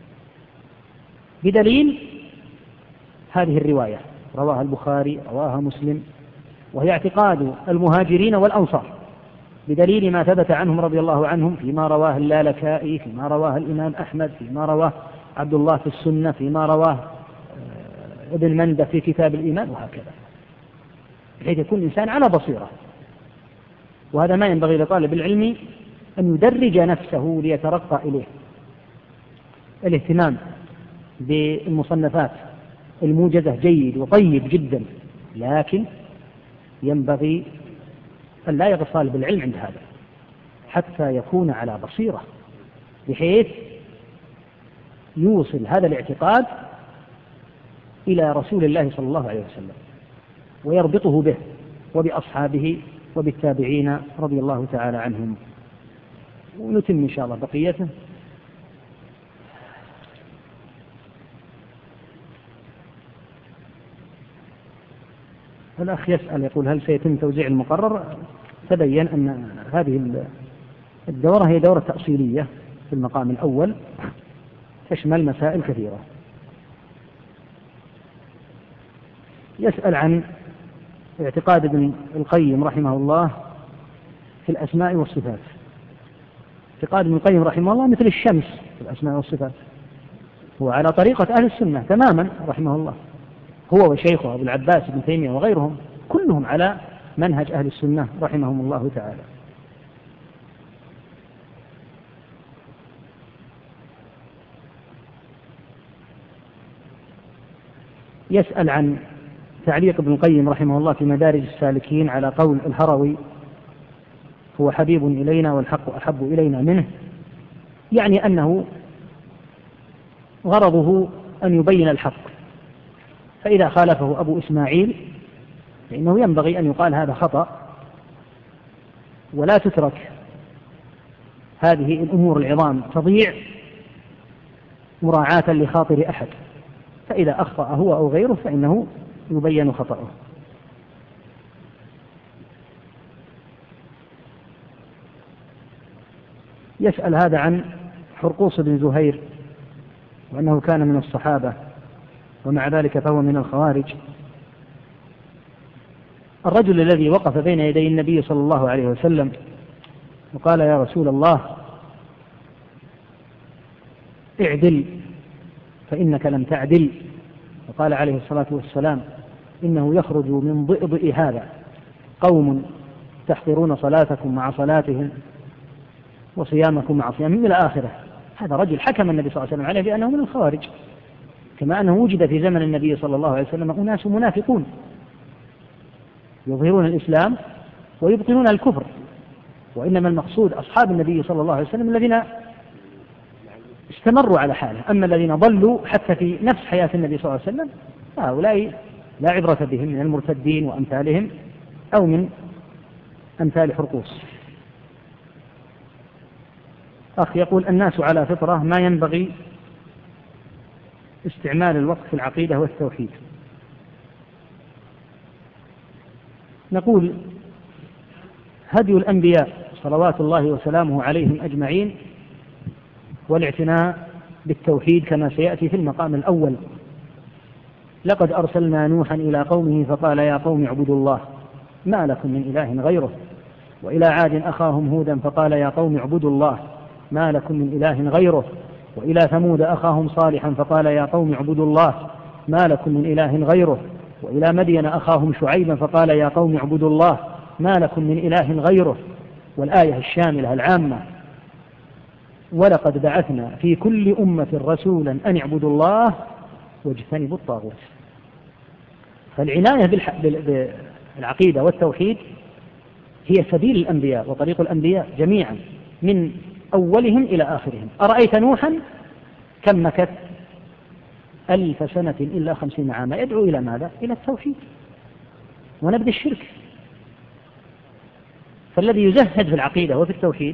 بدليل هذه الرواية رواها البخاري رواها مسلم، وهي اعتقاد المهاجرين والأنصار، بدليل ما ثبت عنهم رضي الله عنهم فيما رواه اللالكائي، فيما رواه الإمام أحمد، فيما رواه عبد الله في السنة، فيما رواه ابن مندة في كتاب الإيمان، وهكذا، بحيث يكون الإنسان على بصيرة. وهذا ما ينبغي لطالب العلم أن يدرج نفسه ليترقى إليه. الاهتمام بالمصنفات الموجزة جيد وطيب جدا، لكن ينبغي أن لا يغفل طالب العلم عند هذا حتى يكون على بصيرة، بحيث يوصل هذا الاعتقاد إلى رسول الله صلى الله عليه وسلم ويربطه به وبأصحابه وبالتابعين رضي الله تعالى عنهم. ونتم إن شاء الله بقيته. الأخ يسأل يقول هل سيتم توزيع المقرر؟ تبين أن هذه الدورة هي دورة تأصيلية في المقام الأول تشمل مسائل كثيرة. يسأل عن اعتقاد ابن القيم رحمه الله في الأسماء والصفات. اعتقاد ابن القيم رحمه الله مثل الشمس في الأسماء والصفات، هو على طريقة أهل السنة تماما رحمه الله، هو وشيخه أبو العباس ابن تيمية وغيرهم كلهم على منهج أهل السنة رحمهم الله تعالى. يسأل عن تعليق ابن القيم رحمه الله في مدارج السالكين على قول الهروي هو حبيب إلينا والحق أحب إلينا منه، يعني أنه غرضه أن يبين الحق، فإذا خالفه أبو إسماعيل فإنه ينبغي أن يقال هذا خطأ، ولا تترك هذه الأمور العظام تضيع مراعاة لخاطر أحد، فإذا أخطأ هو أو غيره فإنه يبين خطأه. يسأل هذا عن حرقوس بن زهير وأنه كان من الصحابة ومع ذلك فهو من الخوارج. الرجل الذي وقف بين يدي النبي صلى الله عليه وسلم وقال يا رسول الله اعدل فإنك لم تعدل، وقال عليه الصلاة والسلام إنه يخرج من ضئضئ هذا قوم تحقرون صلاتكم مع صلاتهم وصيامكم مع صيامهم إلى آخره. هذا رجل حكم النبي صلى الله عليه وسلم عليه بأنه من الخوارج، كما أنه وجد في زمن النبي صلى الله عليه وسلم أناس منافقون يظهرون الإسلام ويبطنون الكفر، وإنما المقصود أصحاب النبي صلى الله عليه وسلم الذين استمروا على حاله، أما الذين ضلوا حتى في نفس حياة النبي صلى الله عليه وسلم هؤلاء لا عبرة بهم من المرتدين وأمثالهم أو من أمثال حرقوس. أخ يقول الناس على فطرة ما ينبغي استعمال الوقت في العقيدة والتوحيد. نقول هدي الأنبياء صلوات الله وسلامه عليهم أجمعين والاعتناء بالتوحيد كما سيأتي في المقام الأول. لقد أرسلنا نوحا إلى قومه فقال يا قوم اعبدوا الله ما لكم من إله غيره، وإلى عاد أخاهم هودا فقال يا قوم اعبدوا الله ما لكم من إله غيره، وإلى ثمود أخاهم صالحا فقال يا قوم اعبدوا الله ما لكم من إله غيره، وإلى مدين أخاهم شعيبا فقال يا قوم اعبدوا الله ما لكم من إله غيره. والآية الشاملة العامة ولقد بعثنا في كل أمة رسولا أن اعبدوا الله واجتنبوا الطاغوت. فالعناية بالعقيدة والتوحيد هي سبيل الأنبياء وطريق الأنبياء جميعا من أولهم إلى آخرهم. أرأيت نوحا كم مكث 1000 سنة إلا 50 عاما يدعو إلى ماذا؟ إلى التوحيد ونبذ الشرك. فالذي يزهد في العقيدة وفي التوحيد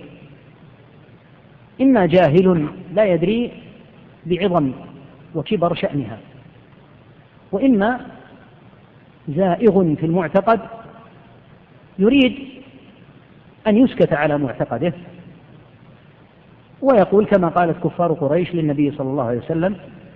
إما جاهل لا يدري بعظم وكبر شأنها، وإما زائغ في المعتقد يريد أن يسكت على معتقده ويقول كما قالت كفار قريش للنبي صلى الله عليه وسلم: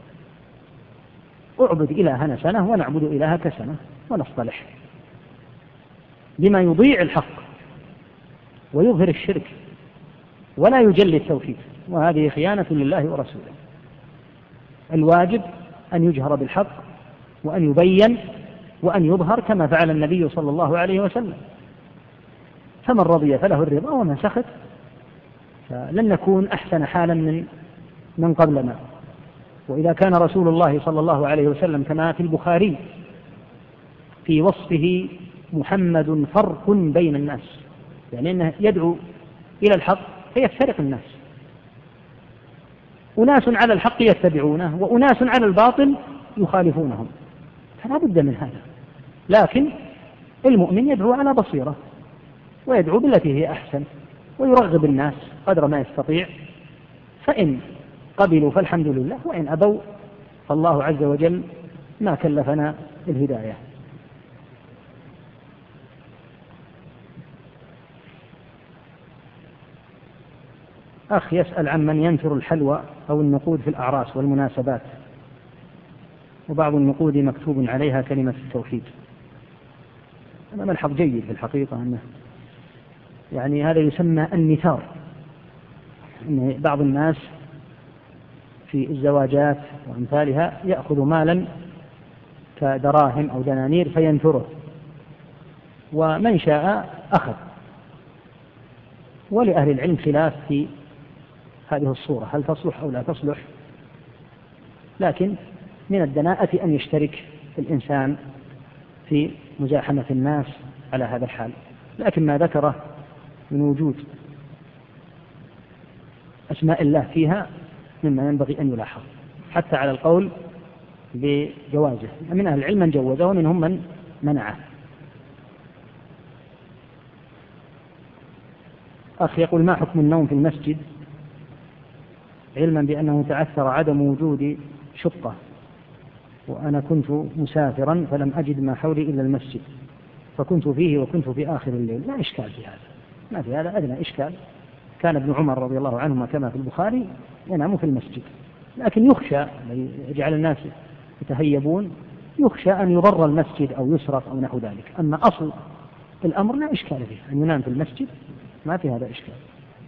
اعبد إلهنا سنة ونعبد إلهك سنة ونصطلح، بما يضيع الحق ويظهر الشرك ولا يجلي التوحيد، وهذه خيانة لله ورسوله. الواجب أن يجهر بالحق وأن يبين وأن يظهر كما فعل النبي صلى الله عليه وسلم. فمن رضي فله الرضا ومن سخط فلن نكون أحسن حالا من قبلنا. وإذا كان رسول الله صلى الله عليه وسلم كما في البخاري في وصفه محمد فرق بين الناس، يعني أنه يدعو إلى الحق فيفترق الناس، أناس على الحق يتبعونه وأناس على الباطل يخالفونهم، فلا بد من هذا. لكن المؤمن يدعو على بصيرة ويدعو بالتي هي أحسن ويرغب الناس قدر ما يستطيع، فإن قبلوا فالحمد لله، وإن أبوا فالله عز وجل ما كلفنا الهداية. أخ يسأل عن من ينثر الحلوى أو النقود في الأعراس والمناسبات، وبعض النقود مكتوب عليها كلمة التوحيد. هذا ملحظ جيد في الحقيقة، أنه يعني هذا يسمى النثار، أن بعض الناس في الزواجات وأمثالها يأخذ مالا كدراهم أو دنانير فينثره، ومن شاء أخذ. ولأهل العلم خلاف في هذه الصورة، هل تصلح أو لا تصلح، لكن من الدناءة أن يشترك الإنسان في مزاحمة الناس على هذا الحال. لكن ما ذكره من وجود أسماء الله فيها مما ينبغي أن يلاحظ حتى على القول بجوازه. من أهل العلم من جوزه ومنهم من منعه. أخي يقول: ما حكم النوم في المسجد علما بأنه تعثر عدم وجود شقة، وأنا كنت مسافرا فلم أجد ما حولي إلا المسجد، فكنت فيه وكنت في آخر الليل. لا إشكال في هذا، ما في هذا أدنى إشكال. كان ابن عمر رضي الله عنهما كما في البخاري ينام في المسجد، لكن يخشى يجعل الناس يتهيبون، يخشى أن يضر المسجد أو يسرق أو نحو ذلك. أما أصل الأمر لا إشكال فيه، أن ينام في المسجد ما في هذا إشكال.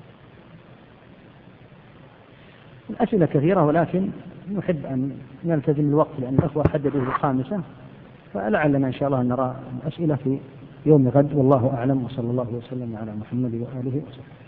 الأسئلة كثيرة، ولكن نحب أن نلتزم الوقت لأن الأخوة حددوا ب5، فلعلنا إن شاء الله نرى الأسئلة في يوم غد، والله أعلم، وصلى الله وسلم على محمد وآله وسلم.